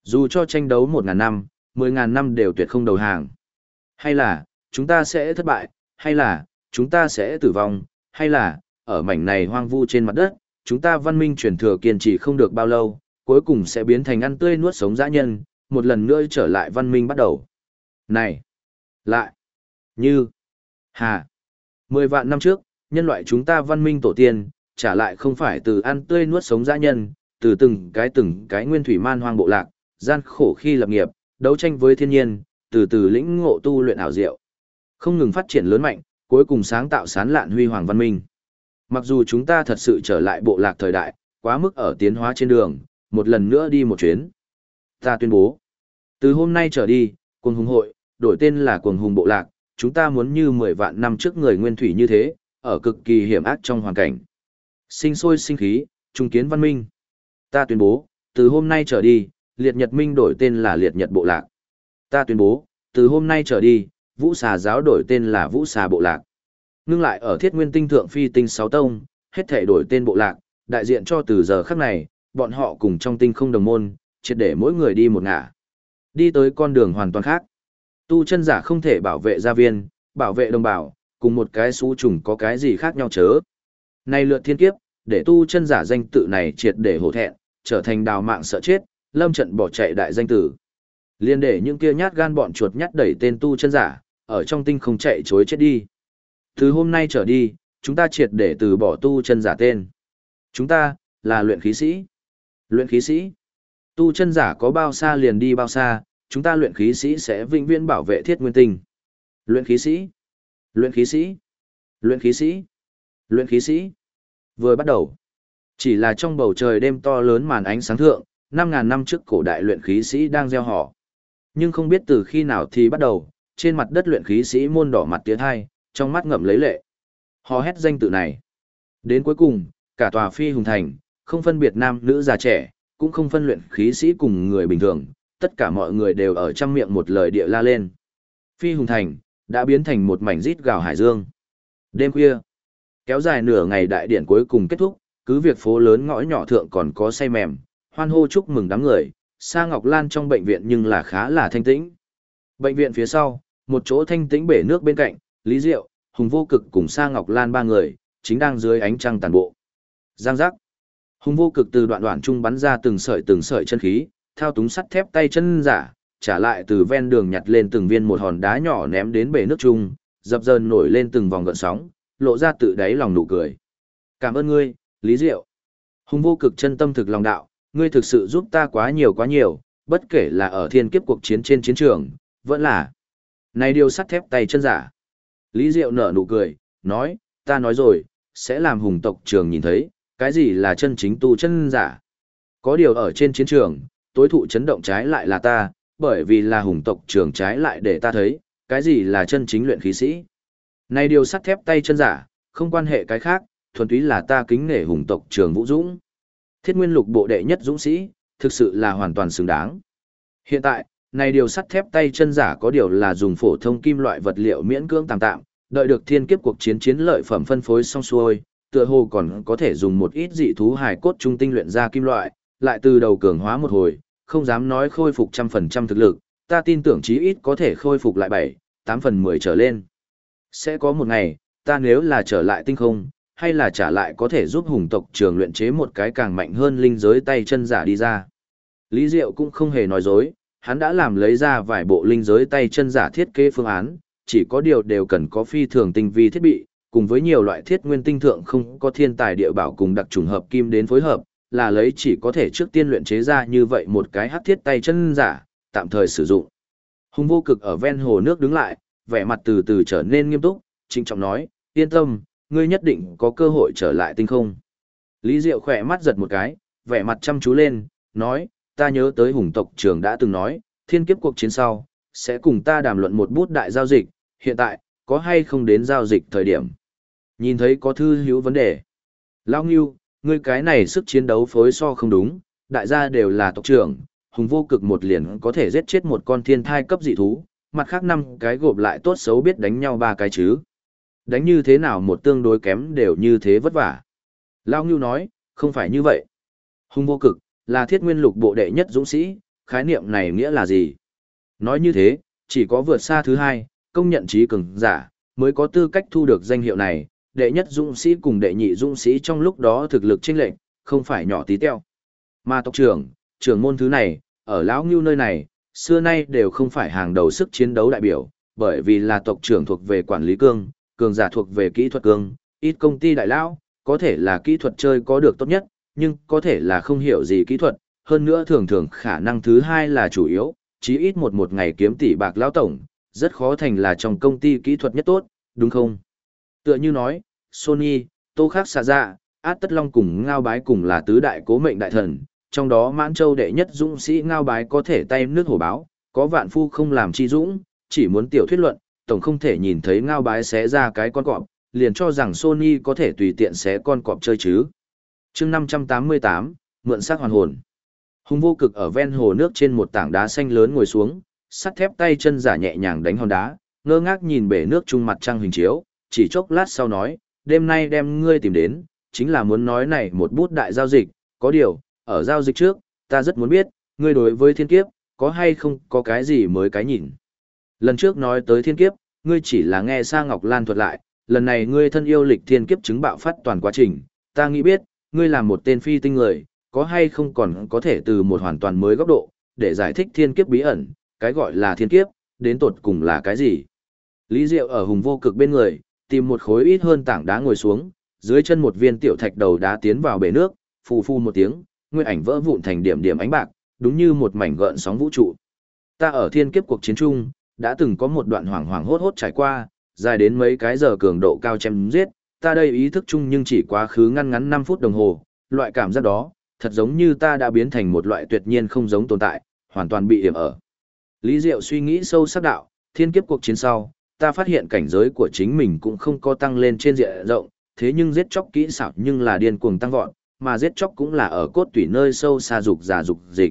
Dù cho tranh đấu 1.000 năm, 10.000 năm đều tuyệt không đầu hàng. Hay là, chúng ta sẽ thất bại, hay là, chúng ta sẽ tử vong, hay là, ở mảnh này hoang vu trên mặt đất, chúng ta văn minh truyền thừa kiên trì không được bao lâu, cuối cùng sẽ biến thành ăn tươi nuốt sống dã nhân, một lần nữa trở lại văn minh bắt đầu. Này! Lại! Như! Hà! 10 vạn năm trước, nhân loại chúng ta văn minh tổ tiên, trả lại không phải từ ăn tươi nuốt sống dã nhân, từ từng cái nguyên thủy man hoang bộ lạc, gian khổ khi lập nghiệp, đấu tranh với thiên nhiên, từ từ lĩnh ngộ tu luyện ảo diệu. Không ngừng phát triển lớn mạnh, cuối cùng sáng tạo sán lạn huy hoàng văn minh. Mặc dù chúng ta thật sự trở lại bộ lạc thời đại, quá mức ở tiến hóa trên đường, một lần nữa đi một chuyến. Ta tuyên bố, từ hôm nay trở đi, Cuồng Hùng hội, đổi tên là Cuồng Hùng bộ lạc, chúng ta muốn như 10 vạn năm trước người nguyên thủy như thế, ở cực kỳ hiểm ác trong hoàn cảnh. Sinh sôi sinh khí, trung kiến văn minh. Ta tuyên bố, từ hôm nay trở đi, Liệt Nhật Minh đổi tên là Liệt Nhật bộ lạc. Ta tuyên bố, từ hôm nay trở đi, Vũ Xà giáo đổi tên là Vũ Xà bộ lạc. Ngưng lại ở Thiết Nguyên Tinh Thượng Phi Tinh 6 tông, hết thể đổi tên bộ lạc, đại diện cho từ giờ khắc này, bọn họ cùng trong tinh không đồng môn, triệt để mỗi người đi một ngả. Đi tới con đường hoàn toàn khác. Tu chân giả không thể bảo vệ gia viên, bảo vệ đồng bào, cùng một cái xú trùng có cái gì khác nhau chớ. Này lượt thiên kiếp, để tu chân giả danh tự này triệt để hổ thẹn, trở thành đào mạng sợ chết, lâm trận bỏ chạy đại danh tử. Liên để những kia nhát gan bọn chuột nhát đẩy tên tu chân giả, ở trong tinh không chạy chối chết đi. Từ hôm nay trở đi, chúng ta triệt để từ bỏ tu chân giả tên. Chúng ta, là luyện khí sĩ. Luyện khí sĩ. Tu chân giả có bao xa liền đi bao xa, chúng ta luyện khí sĩ sẽ vĩnh viễn bảo vệ Thiết Nguyên Tinh. Luyện khí sĩ. Luyện khí sĩ. Luyện khí sĩ. Luyện khí sĩ. Vừa bắt đầu, chỉ là trong bầu trời đêm to lớn màn ánh sáng thượng, 5.000 năm trước cổ đại luyện khí sĩ đang gieo họ. Nhưng không biết từ khi nào thì bắt đầu, trên mặt đất luyện khí sĩ môn đỏ mặt tía thai, trong mắt ngậm lấy lệ. Họ hét danh tự này. Đến cuối cùng, cả tòa Phi Hùng Thành, không phân biệt nam nữ già trẻ, cũng không phân luyện khí sĩ cùng người bình thường, tất cả mọi người đều ở trong miệng một lời địa la lên. Phi Hùng Thành, đã biến thành một mảnh rít gào hải dương. Đêm khuya, kéo dài nửa ngày đại điện cuối cùng kết thúc, cứ việc phố lớn ngõ nhỏ thượng còn có say mềm, hoan hô chúc mừng đám người, Sa Ngọc Lan trong bệnh viện nhưng là khá là thanh tĩnh. Bệnh viện phía sau, một chỗ thanh tĩnh bể nước bên cạnh, Lý Diệu, Hùng Vô Cực cùng Sa Ngọc Lan ba người, chính đang dưới ánh trăng tàn bộ. Giang giác. Hùng Vô Cực từ đoạn đoạn trung bắn ra từng sợi chân khí, thao túng sắt thép tay chân giả, trả lại từ ven đường nhặt lên từng viên một hòn đá nhỏ ném đến bể nước chung, dập dờn nổi lên từng vòng gợn sóng, lộ ra tự đáy lòng nụ cười. Cảm ơn ngươi, Lý Diệu. Hùng Vô Cực chân tâm thực lòng đạo, ngươi thực sự giúp ta quá nhiều, bất kể là ở thiên kiếp cuộc chiến trên chiến trường, vẫn là này điều sắt thép tay chân giả. Lý Diệu nở nụ cười, nói, ta nói rồi, sẽ làm Hùng tộc trường nhìn thấy, cái gì là chân chính tu chân giả. Có điều ở trên chiến trường, tối thụ chấn động trái lại là ta, bởi vì là Hùng tộc trường trái lại để ta thấy, cái gì là chân chính luyện khí sĩ. Này điều sắt thép tay chân giả, không quan hệ cái khác, thuần túy là ta kính nể Hùng tộc trường Vũ Dũng. Thiết Nguyên Lục bộ đệ nhất dũng sĩ, thực sự là hoàn toàn xứng đáng. Hiện tại, này điều sắt thép tay chân giả có điều là dùng phổ thông kim loại vật liệu miễn cưỡng tạm, đợi được thiên kiếp cuộc chiến chiến lợi phẩm phân phối xong xuôi, tựa hồ còn có thể dùng một ít dị thú hài cốt trung tinh luyện ra kim loại, lại từ đầu cường hóa một hồi, không dám nói khôi phục 100% thực lực, ta tin tưởng chí ít có thể khôi phục lại 7-8 phần 10 trở lên. Sẽ có một ngày, ta nếu là trở lại tinh không, hay là trả lại có thể giúp Hùng tộc trường luyện chế một cái càng mạnh hơn linh giới tay chân giả đi ra. Lý Diệu cũng không hề nói dối, hắn đã làm lấy ra vài bộ linh giới tay chân giả thiết kế phương án, chỉ có điều đều cần có phi thường tinh vi thiết bị, cùng với nhiều loại thiết nguyên tinh thượng không có thiên tài địa bảo cùng đặc trùng hợp kim đến phối hợp, là lấy chỉ có thể trước tiên luyện chế ra như vậy một cái hắc thiết tay chân giả, tạm thời sử dụng. Hùng Vô Cực ở ven hồ nước đứng lại, vẻ mặt từ từ trở nên nghiêm túc, trịnh trọng nói, yên tâm, ngươi nhất định có cơ hội trở lại tinh không. Lý Diệu khỏe mắt giật một cái, vẻ mặt chăm chú lên, nói, ta nhớ tới Hùng tộc trưởng đã từng nói, thiên kiếp cuộc chiến sau, sẽ cùng ta đàm luận một bút đại giao dịch, hiện tại, có hay không đến giao dịch thời điểm. Nhìn thấy có thư hữu vấn đề. Lão Ngưu, ngươi cái này sức chiến đấu phối so không đúng, đại gia đều là tộc trưởng, Hùng Vô Cực một liền có thể giết chết một con thiên thai cấp dị thú, mặt khác 5 cái gộp lại tốt xấu biết đánh nhau 3 cái chứ. Đánh như thế nào một tương đối kém đều như thế vất vả. Lão Ngưu nói, không phải như vậy. Hùng Vô Cực, là Thiết Nguyên Lục bộ đệ nhất dũng sĩ, khái niệm này nghĩa là gì? Nói như thế, chỉ có vượt xa thứ hai, công nhận trí cường giả, mới có tư cách thu được danh hiệu này, đệ nhất dũng sĩ cùng đệ nhị dũng sĩ trong lúc đó thực lực chênh lệch, không phải nhỏ tí teo. Mà tộc trưởng, trưởng môn thứ này, ở lão ngưu nơi này, xưa nay đều không phải hàng đầu sức chiến đấu đại biểu, bởi vì là tộc trưởng thuộc về quản lý cương, cường giả thuộc về kỹ thuật cương, ít công ty đại lão, có thể là kỹ thuật chơi có được tốt nhất, nhưng có thể là không hiểu gì kỹ thuật, hơn nữa thường thường khả năng thứ hai là chủ yếu, chí ít một ngày kiếm tỷ bạc lão tổng, rất khó thành là trong công ty kỹ thuật nhất tốt, đúng không? Tựa như nói, Sony, Tô Khắc Xà Dạ, Át Tất Long cùng Ngao Bái cùng là tứ đại cố mệnh đại thần, trong đó Mãn Châu đệ nhất dũng sĩ Ngao Bái có thể tay nước hổ báo, có vạn phu không làm chi dũng, chỉ muốn tiểu thuyết luận, tổng không thể nhìn thấy Ngao Bái xé ra cái con cọp, liền cho rằng Sony có thể tùy tiện xé con cọp chơi chứ. Chương 588, mượn xác hoàn hồn. Hùng Vô Cực ở ven hồ nước trên một tảng đá xanh lớn ngồi xuống, sắt thép tay chân giả nhẹ nhàng đánh hòn đá, ngơ ngác nhìn bể nước trung mặt trăng hình chiếu, chỉ chốc lát sau nói, đêm nay đem ngươi tìm đến, chính là muốn nói này một bút đại giao dịch, có điều, ở giao dịch trước, ta rất muốn biết, ngươi đối với thiên kiếp, có hay không có cái gì mới cái nhìn. Lần trước nói tới thiên kiếp, ngươi chỉ là nghe Sa Ngọc Lan thuật lại, lần này ngươi thân yêu lịch thiên kiếp chứng bạo phát toàn quá trình, ta nghĩ biết, ngươi là một tên phi tinh người, có hay không còn có thể từ một hoàn toàn mới góc độ, để giải thích thiên kiếp bí ẩn, cái gọi là thiên kiếp, đến tột cùng là cái gì. Lý Diệu ở Hùng Vô Cực bên người, tìm một khối ít hơn tảng đá ngồi xuống, dưới chân một viên tiểu thạch đầu đá tiến vào bể nước, phù phù một tiếng, nguyên ảnh vỡ vụn thành điểm điểm ánh bạc, đúng như một mảnh gợn sóng vũ trụ. Ta ở thiên kiếp cuộc chiến chung, đã từng có một đoạn hoảng hoảng hốt hốt trải qua, dài đến mấy cái giờ cường độ cao chém giết, ta đây ý thức chung nhưng chỉ quá khứ ngăn ngắn 5 phút đồng hồ, loại cảm giác đó, thật giống như ta đã biến thành một loại tuyệt nhiên không giống tồn tại, hoàn toàn bị yểm ở. Lý Diệu suy nghĩ sâu sắc đạo, thiên kiếp cuộc chiến sau, ta phát hiện cảnh giới của chính mình cũng không có tăng lên trên diện rộng, thế nhưng giết chóc kỹ xảo nhưng là điên cuồng tăng vọt, mà giết chóc cũng là ở cốt tủy nơi sâu xa dục giả dục dịch.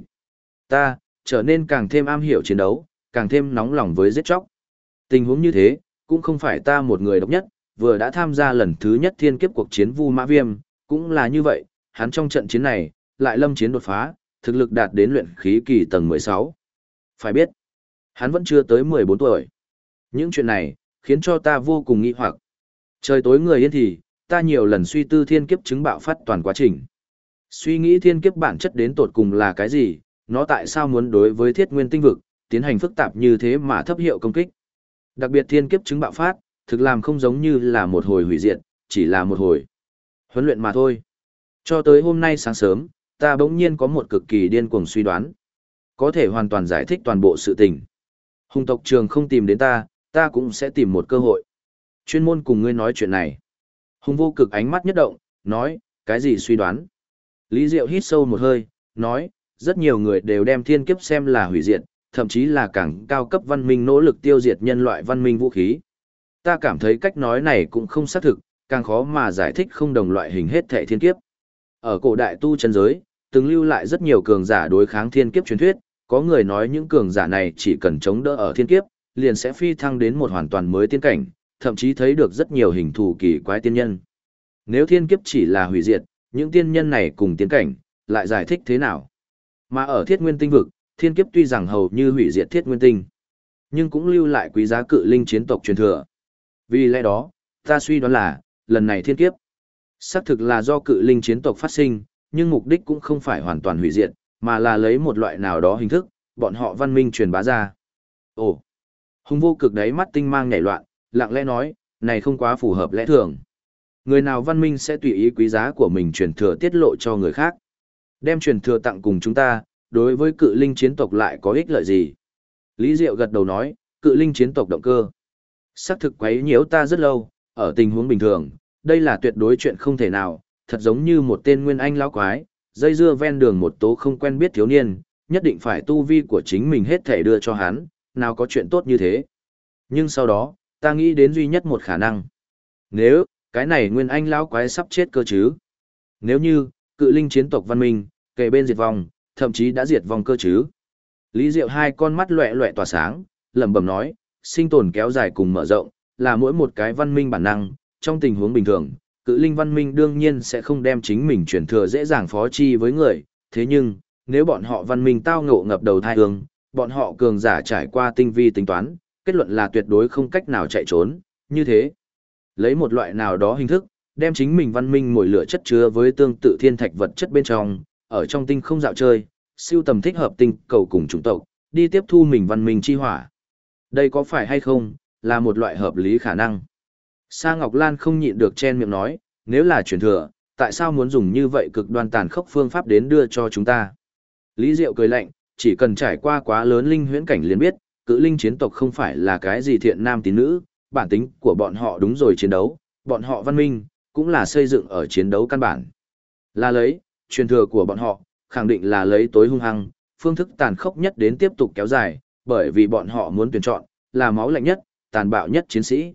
Ta trở nên càng thêm am hiểu chiến đấu, càng thêm nóng lòng với giết chóc. Tình huống như thế, cũng không phải ta một người độc nhất, vừa đã tham gia lần thứ nhất thiên kiếp cuộc chiến Vu Mã Viêm, cũng là như vậy, hắn trong trận chiến này, lại lâm chiến đột phá, thực lực đạt đến luyện khí kỳ tầng 16. Phải biết, hắn vẫn chưa tới 14 tuổi. Những chuyện này, khiến cho ta vô cùng nghi hoặc. Trời tối người yên thì, ta nhiều lần suy tư thiên kiếp chứng bạo phát toàn quá trình. Suy nghĩ thiên kiếp bản chất đến tột cùng là cái gì, nó tại sao muốn đối với thiết nguyên tinh vực, tiến hành phức tạp như thế mà thấp hiệu công kích. Đặc biệt thiên kiếp chứng bạo phát, thực làm không giống như là một hồi hủy diệt, chỉ là một hồi huấn luyện mà thôi. Cho tới hôm nay sáng sớm, ta bỗng nhiên có một cực kỳ điên cuồng suy đoán. Có thể hoàn toàn giải thích toàn bộ sự tình. Hùng tộc trường không tìm đến ta, ta cũng sẽ tìm một cơ hội. Chuyên môn cùng ngươi nói chuyện này. Hùng Vô Cực ánh mắt nhất động, nói, cái gì suy đoán? Lý Diệu hít sâu một hơi, nói, rất nhiều người đều đem thiên kiếp xem là hủy diệt, thậm chí là càng cao cấp văn minh nỗ lực tiêu diệt nhân loại văn minh vũ khí. Ta cảm thấy cách nói này cũng không xác thực, càng khó mà giải thích không đồng loại hình hết thệ thiên kiếp. Ở cổ đại tu chân giới, từng lưu lại rất nhiều cường giả đối kháng thiên kiếp truyền thuyết, có người nói những cường giả này chỉ cần chống đỡ ở thiên kiếp, liền sẽ phi thăng đến một hoàn toàn mới tiên cảnh, thậm chí thấy được rất nhiều hình thù kỳ quái tiên nhân. Nếu thiên kiếp chỉ là hủy diệt, những tiên nhân này cùng tiên cảnh, lại giải thích thế nào? Mà ở thiết nguyên tinh vực, thiên kiếp tuy rằng hầu như hủy diệt thiết nguyên tinh, nhưng cũng lưu lại quý giá cự linh chiến tộc truyền thừa. Vì lẽ đó, ta suy đoán là, lần này thiên kiếp, xác thực là do cự linh chiến tộc phát sinh, nhưng mục đích cũng không phải hoàn toàn hủy diệt, mà là lấy một loại nào đó hình thức, bọn họ văn minh truyền bá ra. Ồ! Hùng Vô Cực đáy mắt tinh mang nhảy loạn, lặng lẽ nói, này không quá phù hợp lẽ thường. Người nào văn minh sẽ tùy ý quý giá của mình truyền thừa tiết lộ cho người khác. Đem truyền thừa tặng cùng chúng ta, đối với cự linh chiến tộc lại có ích lợi gì? Lý Diệu gật đầu nói, cự linh chiến tộc động cơ. Xác thực quấy nhiễu ta rất lâu, ở tình huống bình thường, đây là tuyệt đối chuyện không thể nào, thật giống như một tên nguyên anh lão quái, dây dưa ven đường một tố không quen biết thiếu niên, nhất định phải tu vi của chính mình hết thể đưa cho hắn, nào có chuyện tốt như thế. Nhưng sau đó, ta nghĩ đến duy nhất một khả năng. Nếu, cái này nguyên anh lão quái sắp chết cơ chứ? Nếu như, cự linh chiến tộc văn minh, kề bên diệt vong, thậm chí đã diệt vong cơ chứ? Lý Diệu hai con mắt loẹ loẹ tỏa sáng, lẩm bẩm nói, sinh tồn kéo dài cùng mở rộng, là mỗi một cái văn minh bản năng, trong tình huống bình thường, cự linh văn minh đương nhiên sẽ không đem chính mình truyền thừa dễ dàng phó chi với người, thế nhưng, nếu bọn họ văn minh tao ngộ ngập đầu thai hương, bọn họ cường giả trải qua tinh vi tính toán, kết luận là tuyệt đối không cách nào chạy trốn, như thế. Lấy một loại nào đó hình thức, đem chính mình văn minh mồi lửa chất chứa với tương tự thiên thạch vật chất bên trong, ở trong tinh không dạo chơi, siêu tầm thích hợp tinh cầu cùng chủng tộc, đi tiếp thu mình văn minh chi hỏa. Đây có phải hay không, là một loại hợp lý khả năng. Sa Ngọc Lan không nhịn được chen miệng nói, nếu là truyền thừa, tại sao muốn dùng như vậy cực đoan tàn khốc phương pháp đến đưa cho chúng ta? Lý Diệu cười lạnh, chỉ cần trải qua quá lớn linh huyễn cảnh liền biết, cự linh chiến tộc không phải là cái gì thiện nam tín nữ, bản tính của bọn họ đúng rồi chiến đấu, bọn họ văn minh, cũng là xây dựng ở chiến đấu căn bản. Là lấy, truyền thừa của bọn họ, khẳng định là lấy tối hung hăng, phương thức tàn khốc nhất đến tiếp tục kéo dài, bởi vì bọn họ muốn tuyển chọn, là máu lạnh nhất, tàn bạo nhất chiến sĩ.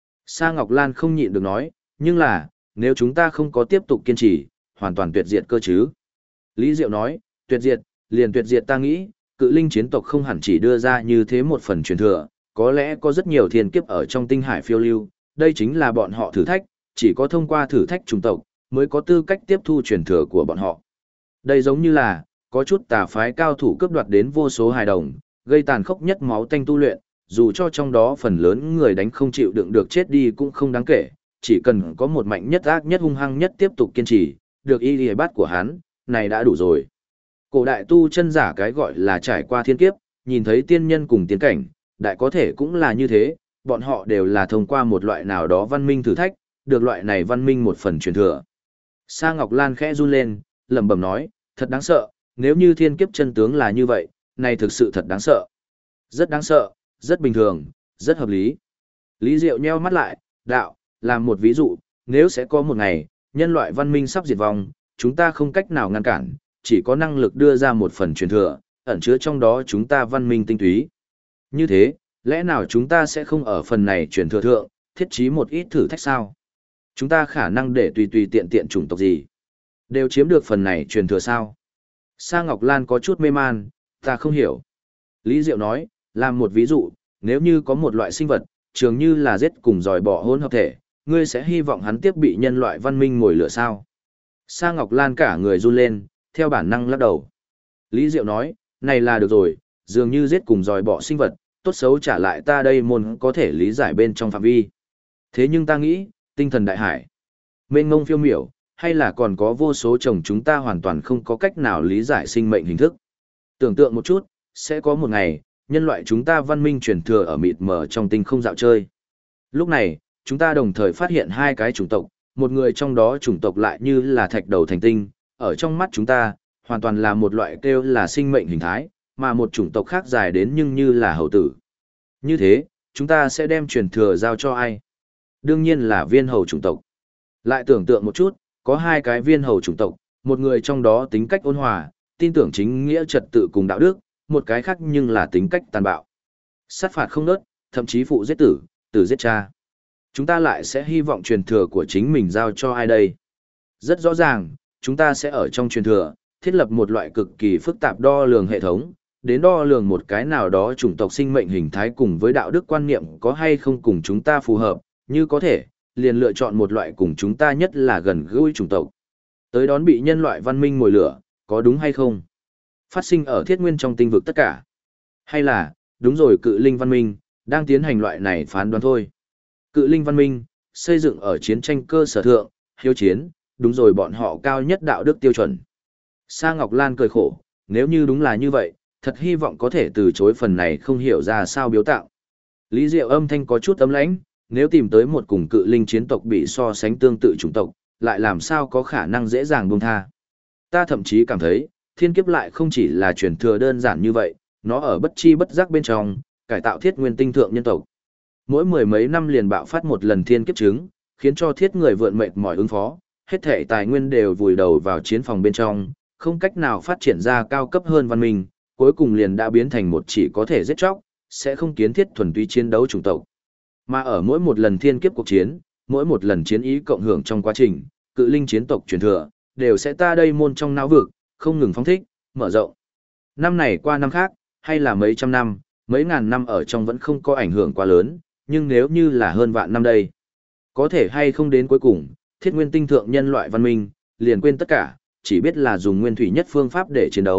Sa Ngọc Lan không nhịn được nói, nhưng là, nếu chúng ta không có tiếp tục kiên trì, hoàn toàn tuyệt diệt cơ chứ. Lý Diệu nói, tuyệt diệt, liền tuyệt diệt ta nghĩ, cự linh chiến tộc không hẳn chỉ đưa ra như thế một phần truyền thừa, có lẽ có rất nhiều thiên kiếp ở trong tinh hải phiêu lưu, đây chính là bọn họ thử thách, chỉ có thông qua thử thách chủng tộc, mới có tư cách tiếp thu truyền thừa của bọn họ. Đây giống như là, có chút tà phái cao thủ cướp đoạt đến vô số hài đồng, gây tàn khốc nhất máu tanh tu luyện, dù cho trong đó phần lớn người đánh không chịu đựng được chết đi cũng không đáng kể, chỉ cần có một mạnh nhất ác nhất hung hăng nhất tiếp tục kiên trì, được y lìa bát của hắn, này đã đủ rồi. Cổ đại tu chân giả cái gọi là trải qua thiên kiếp, nhìn thấy tiên nhân cùng tiến cảnh, đại có thể cũng là như thế, bọn họ đều là thông qua một loại nào đó văn minh thử thách, được loại này văn minh một phần truyền thừa. Sa Ngọc Lan khẽ run lên, lẩm bẩm nói, thật đáng sợ, nếu như thiên kiếp chân tướng là như vậy, này thực sự thật đáng sợ. Rất đáng sợ, rất bình thường, rất hợp lý. Lý Diệu nheo mắt lại, đạo, làm một ví dụ, nếu sẽ có một ngày, nhân loại văn minh sắp diệt vong, chúng ta không cách nào ngăn cản, chỉ có năng lực đưa ra một phần truyền thừa, ẩn chứa trong đó chúng ta văn minh tinh túy. Như thế, lẽ nào chúng ta sẽ không ở phần này truyền thừa thượng, thiết trí một ít thử thách sao? Chúng ta khả năng để tùy tùy tiện tiện chủng tộc gì? Đều chiếm được phần này truyền thừa sao? Sa Ngọc Lan có chút mê man, ta không hiểu. Lý Diệu nói, làm một ví dụ, nếu như có một loại sinh vật, trường như là giết cùng dòi bỏ hỗn hợp thể, ngươi sẽ hy vọng hắn tiếp bị nhân loại văn minh ngồi lửa sao? Sa Ngọc Lan cả người run lên, theo bản năng lắc đầu. Lý Diệu nói, này là được rồi, dường như giết cùng dòi bỏ sinh vật, tốt xấu trả lại ta đây môn có thể lý giải bên trong phạm vi. Thế nhưng ta nghĩ, tinh thần đại hải, mênh ngông phiêu miểu, hay là còn có vô số chồng chúng ta hoàn toàn không có cách nào lý giải sinh mệnh hình thức. Tưởng tượng một chút, sẽ có một ngày, nhân loại chúng ta văn minh truyền thừa ở mịt mờ trong tinh không dạo chơi. Lúc này, chúng ta đồng thời phát hiện hai cái chủng tộc, một người trong đó chủng tộc lại như là thạch đầu thành tinh, ở trong mắt chúng ta, hoàn toàn là một loại kêu là sinh mệnh hình thái, mà một chủng tộc khác dài đến nhưng như là hầu tử. Như thế, chúng ta sẽ đem truyền thừa giao cho ai? Đương nhiên là viên hầu chủng tộc. Lại tưởng tượng một chút, có hai cái viên hầu chủng tộc, một người trong đó tính cách ôn hòa, tin tưởng chính nghĩa trật tự cùng đạo đức, một cái khác nhưng là tính cách tàn bạo. Sát phạt không nớt, thậm chí phụ giết tử, tử giết cha. Chúng ta lại sẽ hy vọng truyền thừa của chính mình giao cho ai đây? Rất rõ ràng, chúng ta sẽ ở trong truyền thừa, thiết lập một loại cực kỳ phức tạp đo lường hệ thống, đến đo lường một cái nào đó chủng tộc sinh mệnh hình thái cùng với đạo đức quan niệm có hay không cùng chúng ta phù hợp, như có thể, liền lựa chọn một loại cùng chúng ta nhất là gần gũi chủng tộc. Tới đón bị nhân loại văn minh mồi lửa, có đúng hay không? Phát sinh ở thiết nguyên trong tinh vực tất cả. Hay là, đúng rồi cự linh văn minh, đang tiến hành loại này phán đoán thôi. Cự linh văn minh, xây dựng ở chiến tranh cơ sở thượng, hiếu chiến, đúng rồi bọn họ cao nhất đạo đức tiêu chuẩn. Sa Ngọc Lan cười khổ, nếu như đúng là như vậy, thật hy vọng có thể từ chối phần này không hiểu ra sao biếu tạo. Lý Diệu âm thanh có chút ấm lãnh, nếu tìm tới một cùng cự linh chiến tộc bị so sánh tương tự chủng tộc, lại làm sao có khả năng dễ dàng buông tha. Ta thậm chí cảm thấy, thiên kiếp lại không chỉ là truyền thừa đơn giản như vậy, nó ở bất chi bất giác bên trong, cải tạo thiết nguyên tinh thượng nhân tộc. Mỗi mười mấy năm liền bạo phát một lần thiên kiếp chứng, khiến cho thiết người vượn mệt mỏi ứng phó, hết thể tài nguyên đều vùi đầu vào chiến phòng bên trong, không cách nào phát triển ra cao cấp hơn văn minh, cuối cùng liền đã biến thành một chỉ có thể giết chóc, sẽ không kiến thiết thuần túy chiến đấu chủng tộc. Mà ở mỗi một lần thiên kiếp cuộc chiến, mỗi một lần chiến ý cộng hưởng trong quá trình, cự linh chiến tộc truyền thừa, đều sẽ ta đây môn trong não vực, không ngừng phóng thích, mở rộng. Năm này qua năm khác, hay là mấy trăm năm, mấy ngàn năm ở trong vẫn không có ảnh hưởng quá lớn, nhưng nếu như là hơn vạn năm đây, có thể hay không đến cuối cùng, thiết nguyên tinh thượng nhân loại văn minh, liền quên tất cả, chỉ biết là dùng nguyên thủy nhất phương pháp để chiến đấu,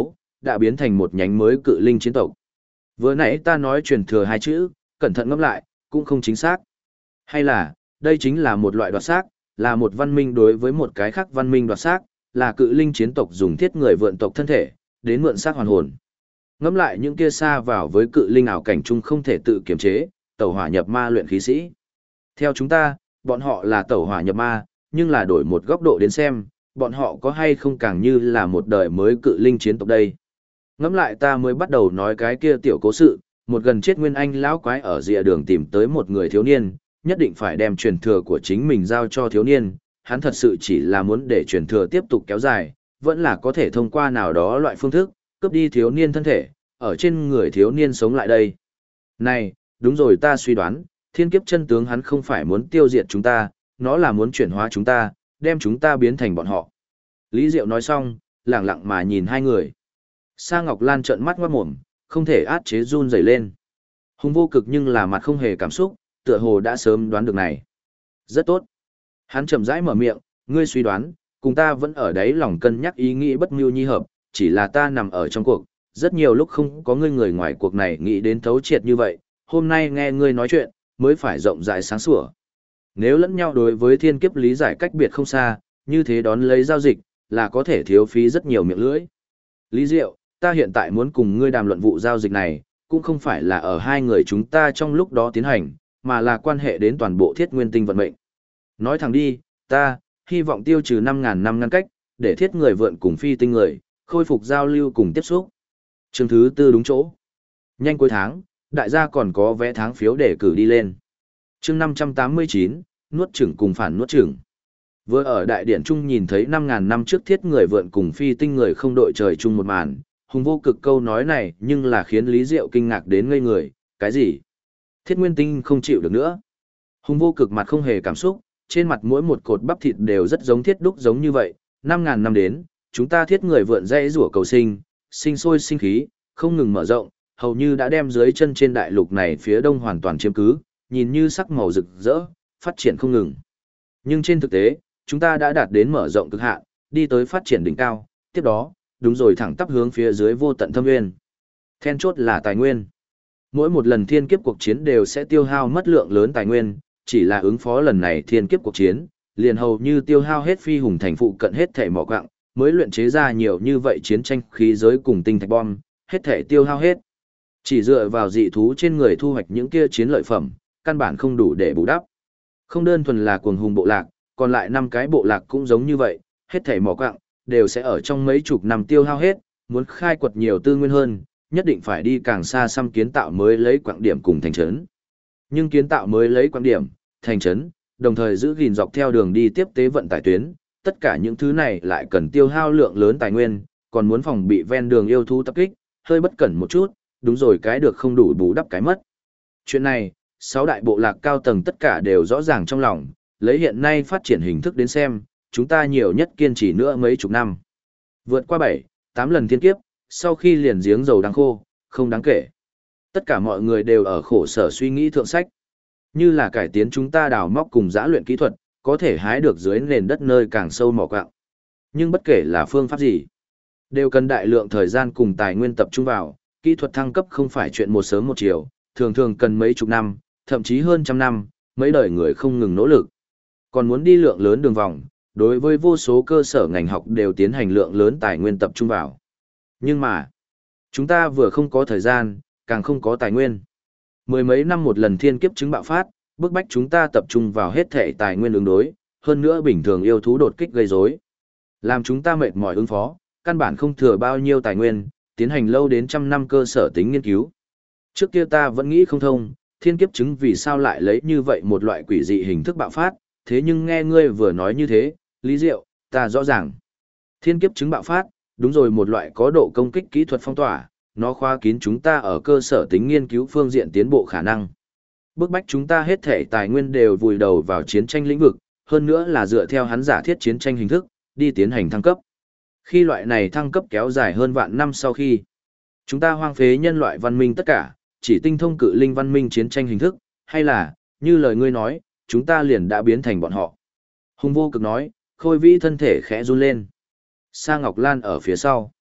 đã biến thành một nhánh mới cự linh chiến tộc. Vừa nãy ta nói truyền thừa hai chữ, cẩn thận ngẫm lại, cũng không chính xác. Hay là, đây chính là một loại đoạt xác, là một văn minh đối với một cái khác văn minh đoạt xác, là cự linh chiến tộc dùng thiết người vượn tộc thân thể, đến mượn xác hoàn hồn. Ngẫm lại những kia xa vào với cự linh ảo cảnh chung không thể tự kiềm chế, tẩu hỏa nhập ma luyện khí sĩ. Theo chúng ta, bọn họ là tẩu hỏa nhập ma, nhưng là đổi một góc độ đến xem, bọn họ có hay không càng như là một đời mới cự linh chiến tộc đây. Ngẫm lại ta mới bắt đầu nói cái kia tiểu cố sự, một gần chết nguyên anh lão quái ở rìa đường tìm tới một người thiếu niên, nhất định phải đem truyền thừa của chính mình giao cho thiếu niên, hắn thật sự chỉ là muốn để truyền thừa tiếp tục kéo dài, vẫn là có thể thông qua nào đó loại phương thức, cướp đi thiếu niên thân thể, ở trên người thiếu niên sống lại đây. Này, đúng rồi, ta suy đoán, thiên kiếp chân tướng hắn không phải muốn tiêu diệt chúng ta, nó là muốn chuyển hóa chúng ta, đem chúng ta biến thành bọn họ. Lý Diệu nói xong, lẳng lặng mà nhìn hai người. Sa Ngọc Lan trợn mắt ngoát mồm, không thể át chế run rẩy lên. Hùng Vô Cực nhưng là mặt không hề cảm xúc, tựa hồ đã sớm đoán được này. Rất tốt. Hắn chậm rãi mở miệng, ngươi suy đoán, cùng ta vẫn ở đấy lòng cân nhắc ý nghĩ bất mưu nhi hợp, chỉ là ta nằm ở trong cuộc, rất nhiều lúc không có ngươi người ngoài cuộc này nghĩ đến thấu triệt như vậy, hôm nay nghe ngươi nói chuyện, mới phải rộng rãi sáng sủa. Nếu lẫn nhau đối với thiên kiếp lý giải cách biệt không xa, như thế đón lấy giao dịch, là có thể thiếu phí rất nhiều miệng lưỡi. Lý Diệu, ta hiện tại muốn cùng ngươi đàm luận vụ giao dịch này, cũng không phải là ở hai người chúng ta trong lúc đó tiến hành, mà là quan hệ đến toàn bộ thiết nguyên tinh vận mệnh. Nói thẳng đi, ta, hy vọng tiêu trừ 5.000 năm ngăn cách, để thiết người vượn cùng phi tinh người, khôi phục giao lưu cùng tiếp xúc. Chương thứ tư đúng chỗ. Nhanh cuối tháng, đại gia còn có vé tháng phiếu để cử đi lên. Chương 589, nuốt chửng cùng phản nuốt chửng. Vừa ở đại điện trung nhìn thấy 5.000 năm trước thiết người vượn cùng phi tinh người không đội trời chung một màn, Hùng Vô Cực câu nói này nhưng là khiến Lý Diệu kinh ngạc đến ngây người, cái gì? Thiết nguyên tinh không chịu được nữa. Hùng Vô Cực mặt không hề cảm xúc, trên mặt mỗi một cột bắp thịt đều rất giống thiết đúc giống như vậy, 5.000 năm đến, chúng ta thiết người vượn dãy rủa cầu sinh, sinh sôi sinh khí, không ngừng mở rộng, hầu như đã đem dưới chân trên đại lục này phía đông hoàn toàn chiếm cứ, nhìn như sắc màu rực rỡ, phát triển không ngừng. Nhưng trên thực tế, chúng ta đã đạt đến mở rộng cực hạn, đi tới phát triển đỉnh cao, tiếp đó, đúng rồi thẳng tắp hướng phía dưới vô tận thâm nguyên. Then chốt là tài nguyên. Mỗi một lần thiên kiếp cuộc chiến đều sẽ tiêu hao mất lượng lớn tài nguyên, chỉ là ứng phó lần này thiên kiếp cuộc chiến, liền hầu như tiêu hao hết phi hùng thành phụ cận hết thể mỏ quặng, mới luyện chế ra nhiều như vậy chiến tranh khí giới cùng tinh thạch bom, hết thể tiêu hao hết. Chỉ dựa vào dị thú trên người thu hoạch những kia chiến lợi phẩm, căn bản không đủ để bù đắp. Không đơn thuần là cuồng hùng bộ lạc, còn lại 5 cái bộ lạc cũng giống như vậy, hết thảy mỏ quặng đều sẽ ở trong mấy chục năm tiêu hao hết, muốn khai quật nhiều tư nguyên hơn, nhất định phải đi càng xa xăm kiến tạo mới lấy quặng điểm cùng thành trấn. Nhưng kiến tạo mới lấy quặng điểm, thành trấn, đồng thời giữ gìn dọc theo đường đi tiếp tế vận tải tuyến, tất cả những thứ này lại cần tiêu hao lượng lớn tài nguyên, còn muốn phòng bị ven đường yêu thú tập kích, hơi bất cẩn một chút, đúng rồi cái được không đủ bù đắp cái mất. Chuyện này, 6 đại bộ lạc cao tầng tất cả đều rõ ràng trong lòng, lấy hiện nay phát triển hình thức đến xem, chúng ta nhiều nhất kiên trì nữa mấy chục năm. Vượt qua 7, 8 lần thiên kiếp, sau khi liền giếng dầu đang khô, không đáng kể. Tất cả mọi người đều ở khổ sở suy nghĩ thượng sách. Như là cải tiến chúng ta đào móc cùng giã luyện kỹ thuật, có thể hái được dưới nền đất nơi càng sâu mỏ quặng. Nhưng bất kể là phương pháp gì, đều cần đại lượng thời gian cùng tài nguyên tập trung vào, kỹ thuật thăng cấp không phải chuyện một sớm một chiều, thường thường cần mấy chục năm, thậm chí hơn trăm năm, mấy đời người không ngừng nỗ lực. Còn muốn đi lượng lớn đường vòng, đối với vô số cơ sở ngành học đều tiến hành lượng lớn tài nguyên tập trung vào. Nhưng mà, chúng ta vừa không có thời gian, càng không có tài nguyên. Mười mấy năm một lần thiên kiếp chứng bạo phát, bức bách chúng ta tập trung vào hết thể tài nguyên ứng đối, hơn nữa bình thường yêu thú đột kích gây rối, làm chúng ta mệt mỏi ứng phó, căn bản không thừa bao nhiêu tài nguyên, tiến hành lâu đến trăm năm cơ sở tính nghiên cứu. Trước kia ta vẫn nghĩ không thông, thiên kiếp chứng vì sao lại lấy như vậy một loại quỷ dị hình thức bạo phát, thế nhưng nghe ngươi vừa nói như thế, Lý Diệu, ta rõ ràng. Thiên kiếp chứng bạo phát, đúng rồi một loại có độ công kích kỹ thuật phong tỏa, nó khóa kín chúng ta ở cơ sở tính nghiên cứu phương diện tiến bộ khả năng. Bức bách chúng ta hết thể tài nguyên đều vùi đầu vào chiến tranh lĩnh vực, hơn nữa là dựa theo hắn giả thiết chiến tranh hình thức, đi tiến hành thăng cấp. Khi loại này thăng cấp kéo dài hơn vạn năm sau khi, chúng ta hoang phế nhân loại văn minh tất cả, chỉ tinh thông cự linh văn minh chiến tranh hình thức, hay là, như lời ngươi nói, chúng ta liền đã biến thành bọn họ. Hùng Vô Cực nói, Khôi Vĩ thân thể khẽ run lên. Sa Ngọc Lan ở phía sau.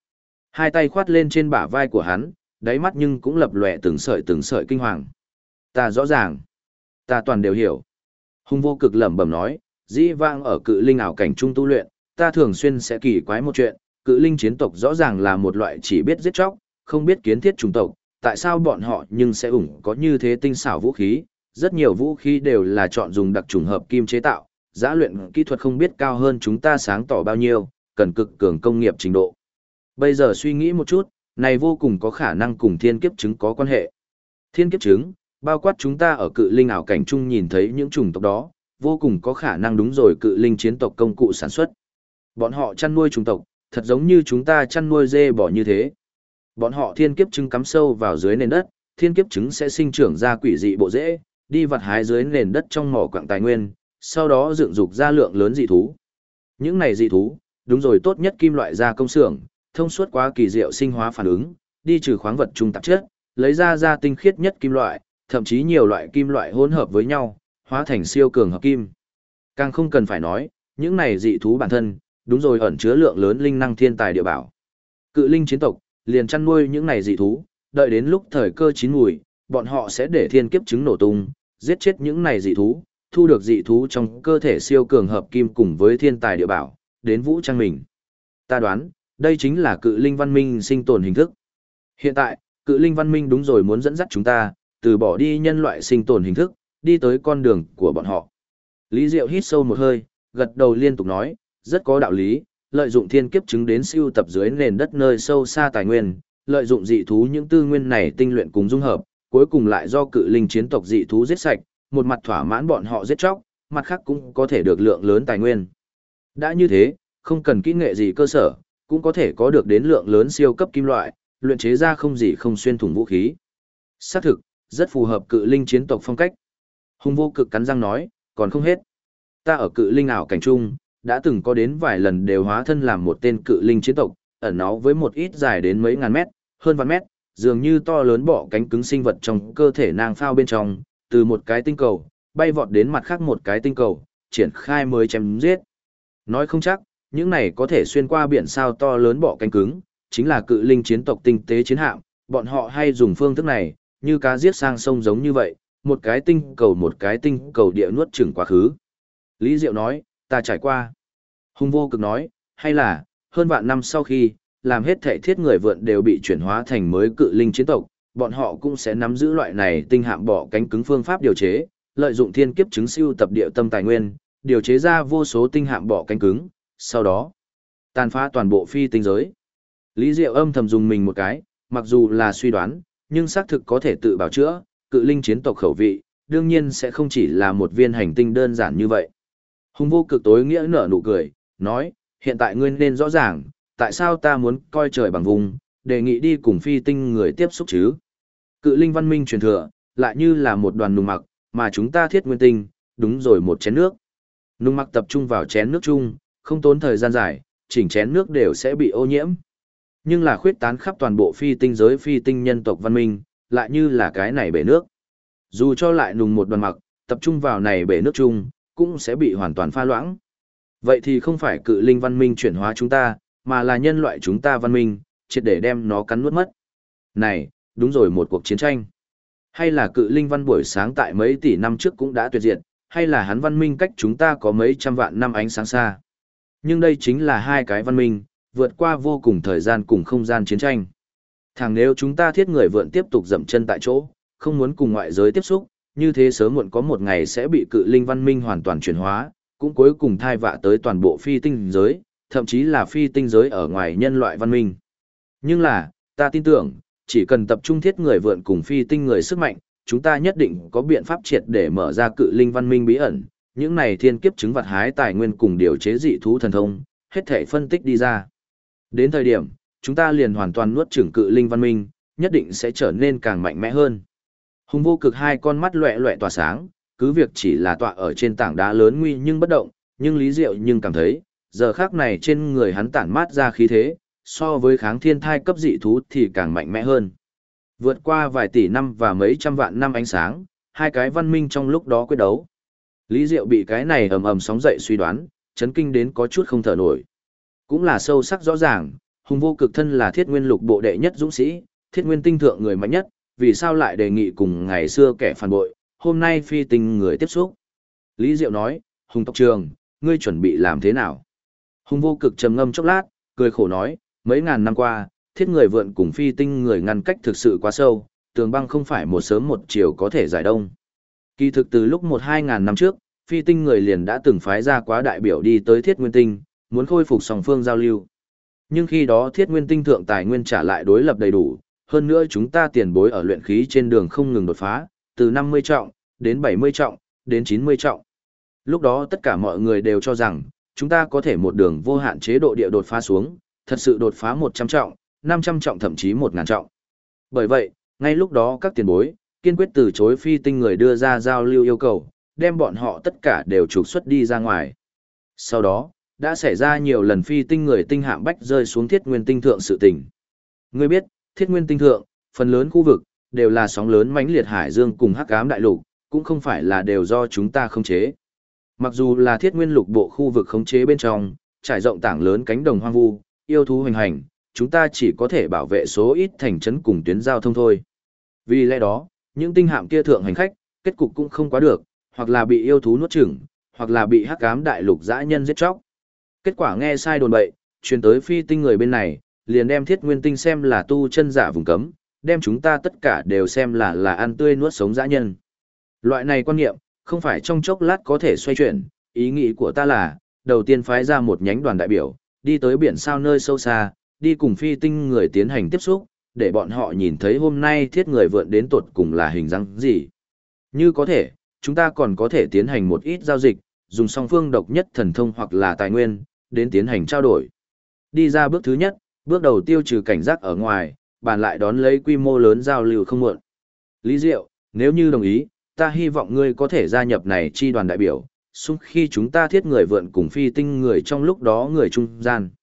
Hai tay khoát lên trên bả vai của hắn, đáy mắt nhưng cũng lập lòe từng sợi kinh hoàng. Ta rõ ràng, ta toàn đều hiểu. Hùng vô cực lẩm bẩm nói, dĩ vãng ở cự linh ảo cảnh trung tu luyện, ta thường xuyên sẽ kỳ quái một chuyện, cự linh chiến tộc rõ ràng là một loại chỉ biết giết chóc, không biết kiến thiết chủng tộc, tại sao bọn họ nhưng sẽ có như thế tinh xảo vũ khí, rất nhiều vũ khí đều là chọn dùng đặc trùng hợp kim chế tạo, giã luyện kỹ thuật không biết cao hơn chúng ta sáng tỏ bao nhiêu, cần cực cường công nghiệp trình độ. Bây giờ suy nghĩ một chút, này vô cùng có khả năng cùng thiên kiếp trứng có quan hệ. Thiên kiếp trứng, bao quát chúng ta ở cự linh ảo cảnh chung nhìn thấy những chủng tộc đó, vô cùng có khả năng đúng rồi cự linh chiến tộc công cụ sản xuất. Bọn họ chăn nuôi chủng tộc, thật giống như chúng ta chăn nuôi dê bò như thế. Bọn họ thiên kiếp trứng cắm sâu vào dưới nền đất, thiên kiếp trứng sẽ sinh trưởng ra quỷ dị bộ rễ, đi vặt hái dưới nền đất trong mỏ quặng tài nguyên, sau đó dựng dục ra lượng lớn dị thú. Những này dị thú, đúng rồi tốt nhất kim loại gia công xưởng, thông suốt quá kỳ diệu sinh hóa phản ứng, đi trừ khoáng vật trung tạp chất, lấy ra tinh khiết nhất kim loại, thậm chí nhiều loại kim loại hỗn hợp với nhau, hóa thành siêu cường hợp kim. Càng không cần phải nói, những này dị thú bản thân, đúng rồi ẩn chứa lượng lớn linh năng thiên tài địa bảo. Cự linh chiến tộc, liền chăn nuôi những này dị thú, đợi đến lúc thời cơ chín mùi, bọn họ sẽ để thiên kiếp trứng nổ tung, giết chết những này dị thú, thu được dị thú trong cơ thể siêu cường hợp kim cùng với thiên tài địa bảo, đến vũ trang mình. Ta đoán, đây chính là cự linh văn minh sinh tồn hình thức. Hiện tại, cự linh văn minh đúng rồi muốn dẫn dắt chúng ta, từ bỏ đi nhân loại sinh tồn hình thức, đi tới con đường của bọn họ. Lý Diệu hít sâu một hơi, gật đầu liên tục nói, rất có đạo lý, lợi dụng thiên kiếp trứng đến siêu tập dưới nền đất nơi sâu xa tài nguyên, lợi dụng dị thú những tư nguyên này tinh luyện cùng dung hợp, cuối cùng lại do cự linh chiến tộc dị thú giết sạch, một mặt thỏa mãn bọn họ giết chóc, mặt khác cũng có thể được lượng lớn tài nguyên. Đã như thế, không cần kỹ nghệ gì cơ sở, cũng có thể có được đến lượng lớn siêu cấp kim loại, luyện chế ra không gì không xuyên thủng vũ khí. Xác thực, rất phù hợp cự linh chiến tộc phong cách. Hùng vô cực cắn răng nói, còn không hết. Ta ở cự linh ảo cảnh trung, đã từng có đến vài lần đều hóa thân làm một tên cự linh chiến tộc, ẩn náu với một ít dài đến mấy ngàn mét, hơn vạn mét, dường như to lớn bọ cánh cứng sinh vật trong cơ thể nang phao bên trong, từ một cái tinh cầu, bay vọt đến mặt khác một cái tinh cầu, triển khai mới chém giết. Nói không chắc, những này có thể xuyên qua biển sao to lớn bọ cánh cứng, chính là cự linh chiến tộc tinh tế chiến hạm, bọn họ hay dùng phương thức này, như cá giết sang sông giống như vậy, một cái tinh cầu địa nuốt chửng quá khứ. Lý Diệu nói, ta trải qua. Hùng vô cực nói, hay là, hơn vạn năm sau khi, làm hết thảy thiết người vượn đều bị chuyển hóa thành mới cự linh chiến tộc, bọn họ cũng sẽ nắm giữ loại này tinh hạm bọ cánh cứng phương pháp điều chế, lợi dụng thiên kiếp trứng siêu tập địa tâm tài nguyên, điều chế ra vô số tinh hạm bọ cánh cứng, sau đó tàn phá toàn bộ phi tinh giới. Lý Diệu âm thầm dùng mình một cái, mặc dù là suy đoán, nhưng xác thực có thể tự bảo chữa, cự linh chiến tộc khẩu vị, đương nhiên sẽ không chỉ là một viên hành tinh đơn giản như vậy. Hùng vô cực tối nghĩa nở nụ cười, nói, hiện tại ngươi nên rõ ràng, tại sao ta muốn coi trời bằng vùng, đề nghị đi cùng phi tinh người tiếp xúc chứ. Cự linh văn minh truyền thừa, lại như là một đoàn nùng mặc, mà chúng ta thiết nguyên tinh, đúng rồi một chén nước. Nùng mặc tập trung vào chén nước chung, không tốn thời gian dài, chỉnh chén nước đều sẽ bị ô nhiễm. Nhưng là khuyết tán khắp toàn bộ phi tinh giới phi tinh nhân tộc văn minh, lại như là cái này bể nước. Dù cho lại nùng một đoàn mặc, tập trung vào này bể nước chung, cũng sẽ bị hoàn toàn pha loãng. Vậy thì không phải cự linh văn minh chuyển hóa chúng ta, mà là nhân loại chúng ta văn minh, triệt để đem nó cắn nuốt mất. Này, đúng rồi một cuộc chiến tranh. Hay là cự linh văn buổi sáng tại mấy tỷ năm trước cũng đã tuyệt diệt, hay là hắn văn minh cách chúng ta có mấy trăm vạn năm ánh sáng xa. Nhưng đây chính là hai cái văn minh, vượt qua vô cùng thời gian cùng không gian chiến tranh. Thằng nếu chúng ta thiết người vượn tiếp tục dậm chân tại chỗ, không muốn cùng ngoại giới tiếp xúc, như thế sớm muộn có một ngày sẽ bị cự linh văn minh hoàn toàn chuyển hóa, cũng cuối cùng thai vạ tới toàn bộ phi tinh giới, thậm chí là phi tinh giới ở ngoài nhân loại văn minh. Nhưng là, ta tin tưởng, chỉ cần tập trung thiết người vượn cùng phi tinh người sức mạnh, chúng ta nhất định có biện pháp triệt để mở ra cự linh văn minh bí ẩn, những này thiên kiếp chứng vật hái tài nguyên cùng điều chế dị thú thần thông, hết thể phân tích đi ra. Đến thời điểm, chúng ta liền hoàn toàn nuốt chửng cự linh văn minh, nhất định sẽ trở nên càng mạnh mẽ hơn. Hùng vô cực hai con mắt loẹ loẹ tỏa sáng, cứ việc chỉ là tọa ở trên tảng đá lớn nguy nhưng bất động, nhưng Lý Diệu nhưng cảm thấy, giờ khác này trên người hắn tản mát ra khí thế, so với kháng thiên thai cấp dị thú thì càng mạnh mẽ hơn. Vượt qua vài tỷ năm và mấy trăm vạn năm ánh sáng, hai cái văn minh trong lúc đó quyết đấu. Lý Diệu bị cái này ầm ầm sóng dậy suy đoán, chấn kinh đến có chút không thở nổi. Cũng là sâu sắc rõ ràng, Hùng Vô Cực thân là Thiết Nguyên Lục bộ đệ nhất dũng sĩ, Thiết Nguyên tinh thượng người mạnh nhất, vì sao lại đề nghị cùng ngày xưa kẻ phản bội, hôm nay phi tinh người tiếp xúc. Lý Diệu nói, Hùng tộc trường, ngươi chuẩn bị làm thế nào? Hùng Vô Cực trầm ngâm chốc lát, cười khổ nói, mấy ngàn năm qua, thiết người vượn cùng phi tinh người ngăn cách thực sự quá sâu, tường băng không phải một sớm một chiều có thể giải đông. Kỳ thực từ lúc 1-2 ngàn năm trước, phi tinh người liền đã từng phái ra quá đại biểu đi tới thiết nguyên tinh, muốn khôi phục song phương giao lưu. Nhưng khi đó thiết nguyên tinh thượng tài nguyên trả lại đối lập đầy đủ, hơn nữa chúng ta tiền bối ở luyện khí trên đường không ngừng đột phá, từ 50 trọng, đến 70 trọng, đến 90 trọng. Lúc đó tất cả mọi người đều cho rằng, chúng ta có thể một đường vô hạn chế độ địa đột phá xuống, thật sự đột phá 100 trọng, 500 trọng thậm chí 1000 trọng. Bởi vậy, ngay lúc đó các tiền bối, kiên quyết từ chối phi tinh người đưa ra giao lưu yêu cầu, đem bọn họ tất cả đều trục xuất đi ra ngoài. Sau đó, đã xảy ra nhiều lần phi tinh người tinh hạm bách rơi xuống thiết nguyên tinh thượng sự tình. Ngươi biết, thiết nguyên tinh thượng, phần lớn khu vực, đều là sóng lớn mãnh liệt hải dương cùng hắc ám đại lục, cũng không phải là đều do chúng ta khống chế. Mặc dù là thiết nguyên lục bộ khu vực khống chế bên trong, trải rộng tảng lớn cánh đồng hoang vu, yêu thú hoành hành, chúng ta chỉ có thể bảo vệ số ít thành trấn cùng tuyến giao thông thôi. Vì lẽ đó, những tinh hạm kia thượng hành khách, kết cục cũng không quá được, hoặc là bị yêu thú nuốt chửng, hoặc là bị hắc ám đại lục dã nhân giết chóc. Kết quả nghe sai đồn bậy, truyền tới phi tinh người bên này, liền đem thiết nguyên tinh xem là tu chân giả vùng cấm, đem chúng ta tất cả đều xem là ăn tươi nuốt sống dã nhân. Loại này quan niệm, không phải trong chốc lát có thể xoay chuyển, ý nghĩ của ta là, đầu tiên phái ra một nhánh đoàn đại biểu, đi tới biển sao nơi sâu xa, đi cùng phi tinh người tiến hành tiếp xúc, để bọn họ nhìn thấy hôm nay thiết người vượn đến tột cùng là hình dáng gì. Như có thể, chúng ta còn có thể tiến hành một ít giao dịch, dùng song phương độc nhất thần thông hoặc là tài nguyên, đến tiến hành trao đổi. Đi ra bước thứ nhất, bước đầu tiêu trừ cảnh giác ở ngoài, bàn lại đón lấy quy mô lớn giao lưu không muộn. Lý Diệu, nếu như đồng ý, ta hy vọng ngươi có thể gia nhập này chi đoàn đại biểu, xung khi chúng ta thiết người vượn cùng phi tinh người trong lúc đó người trung gian.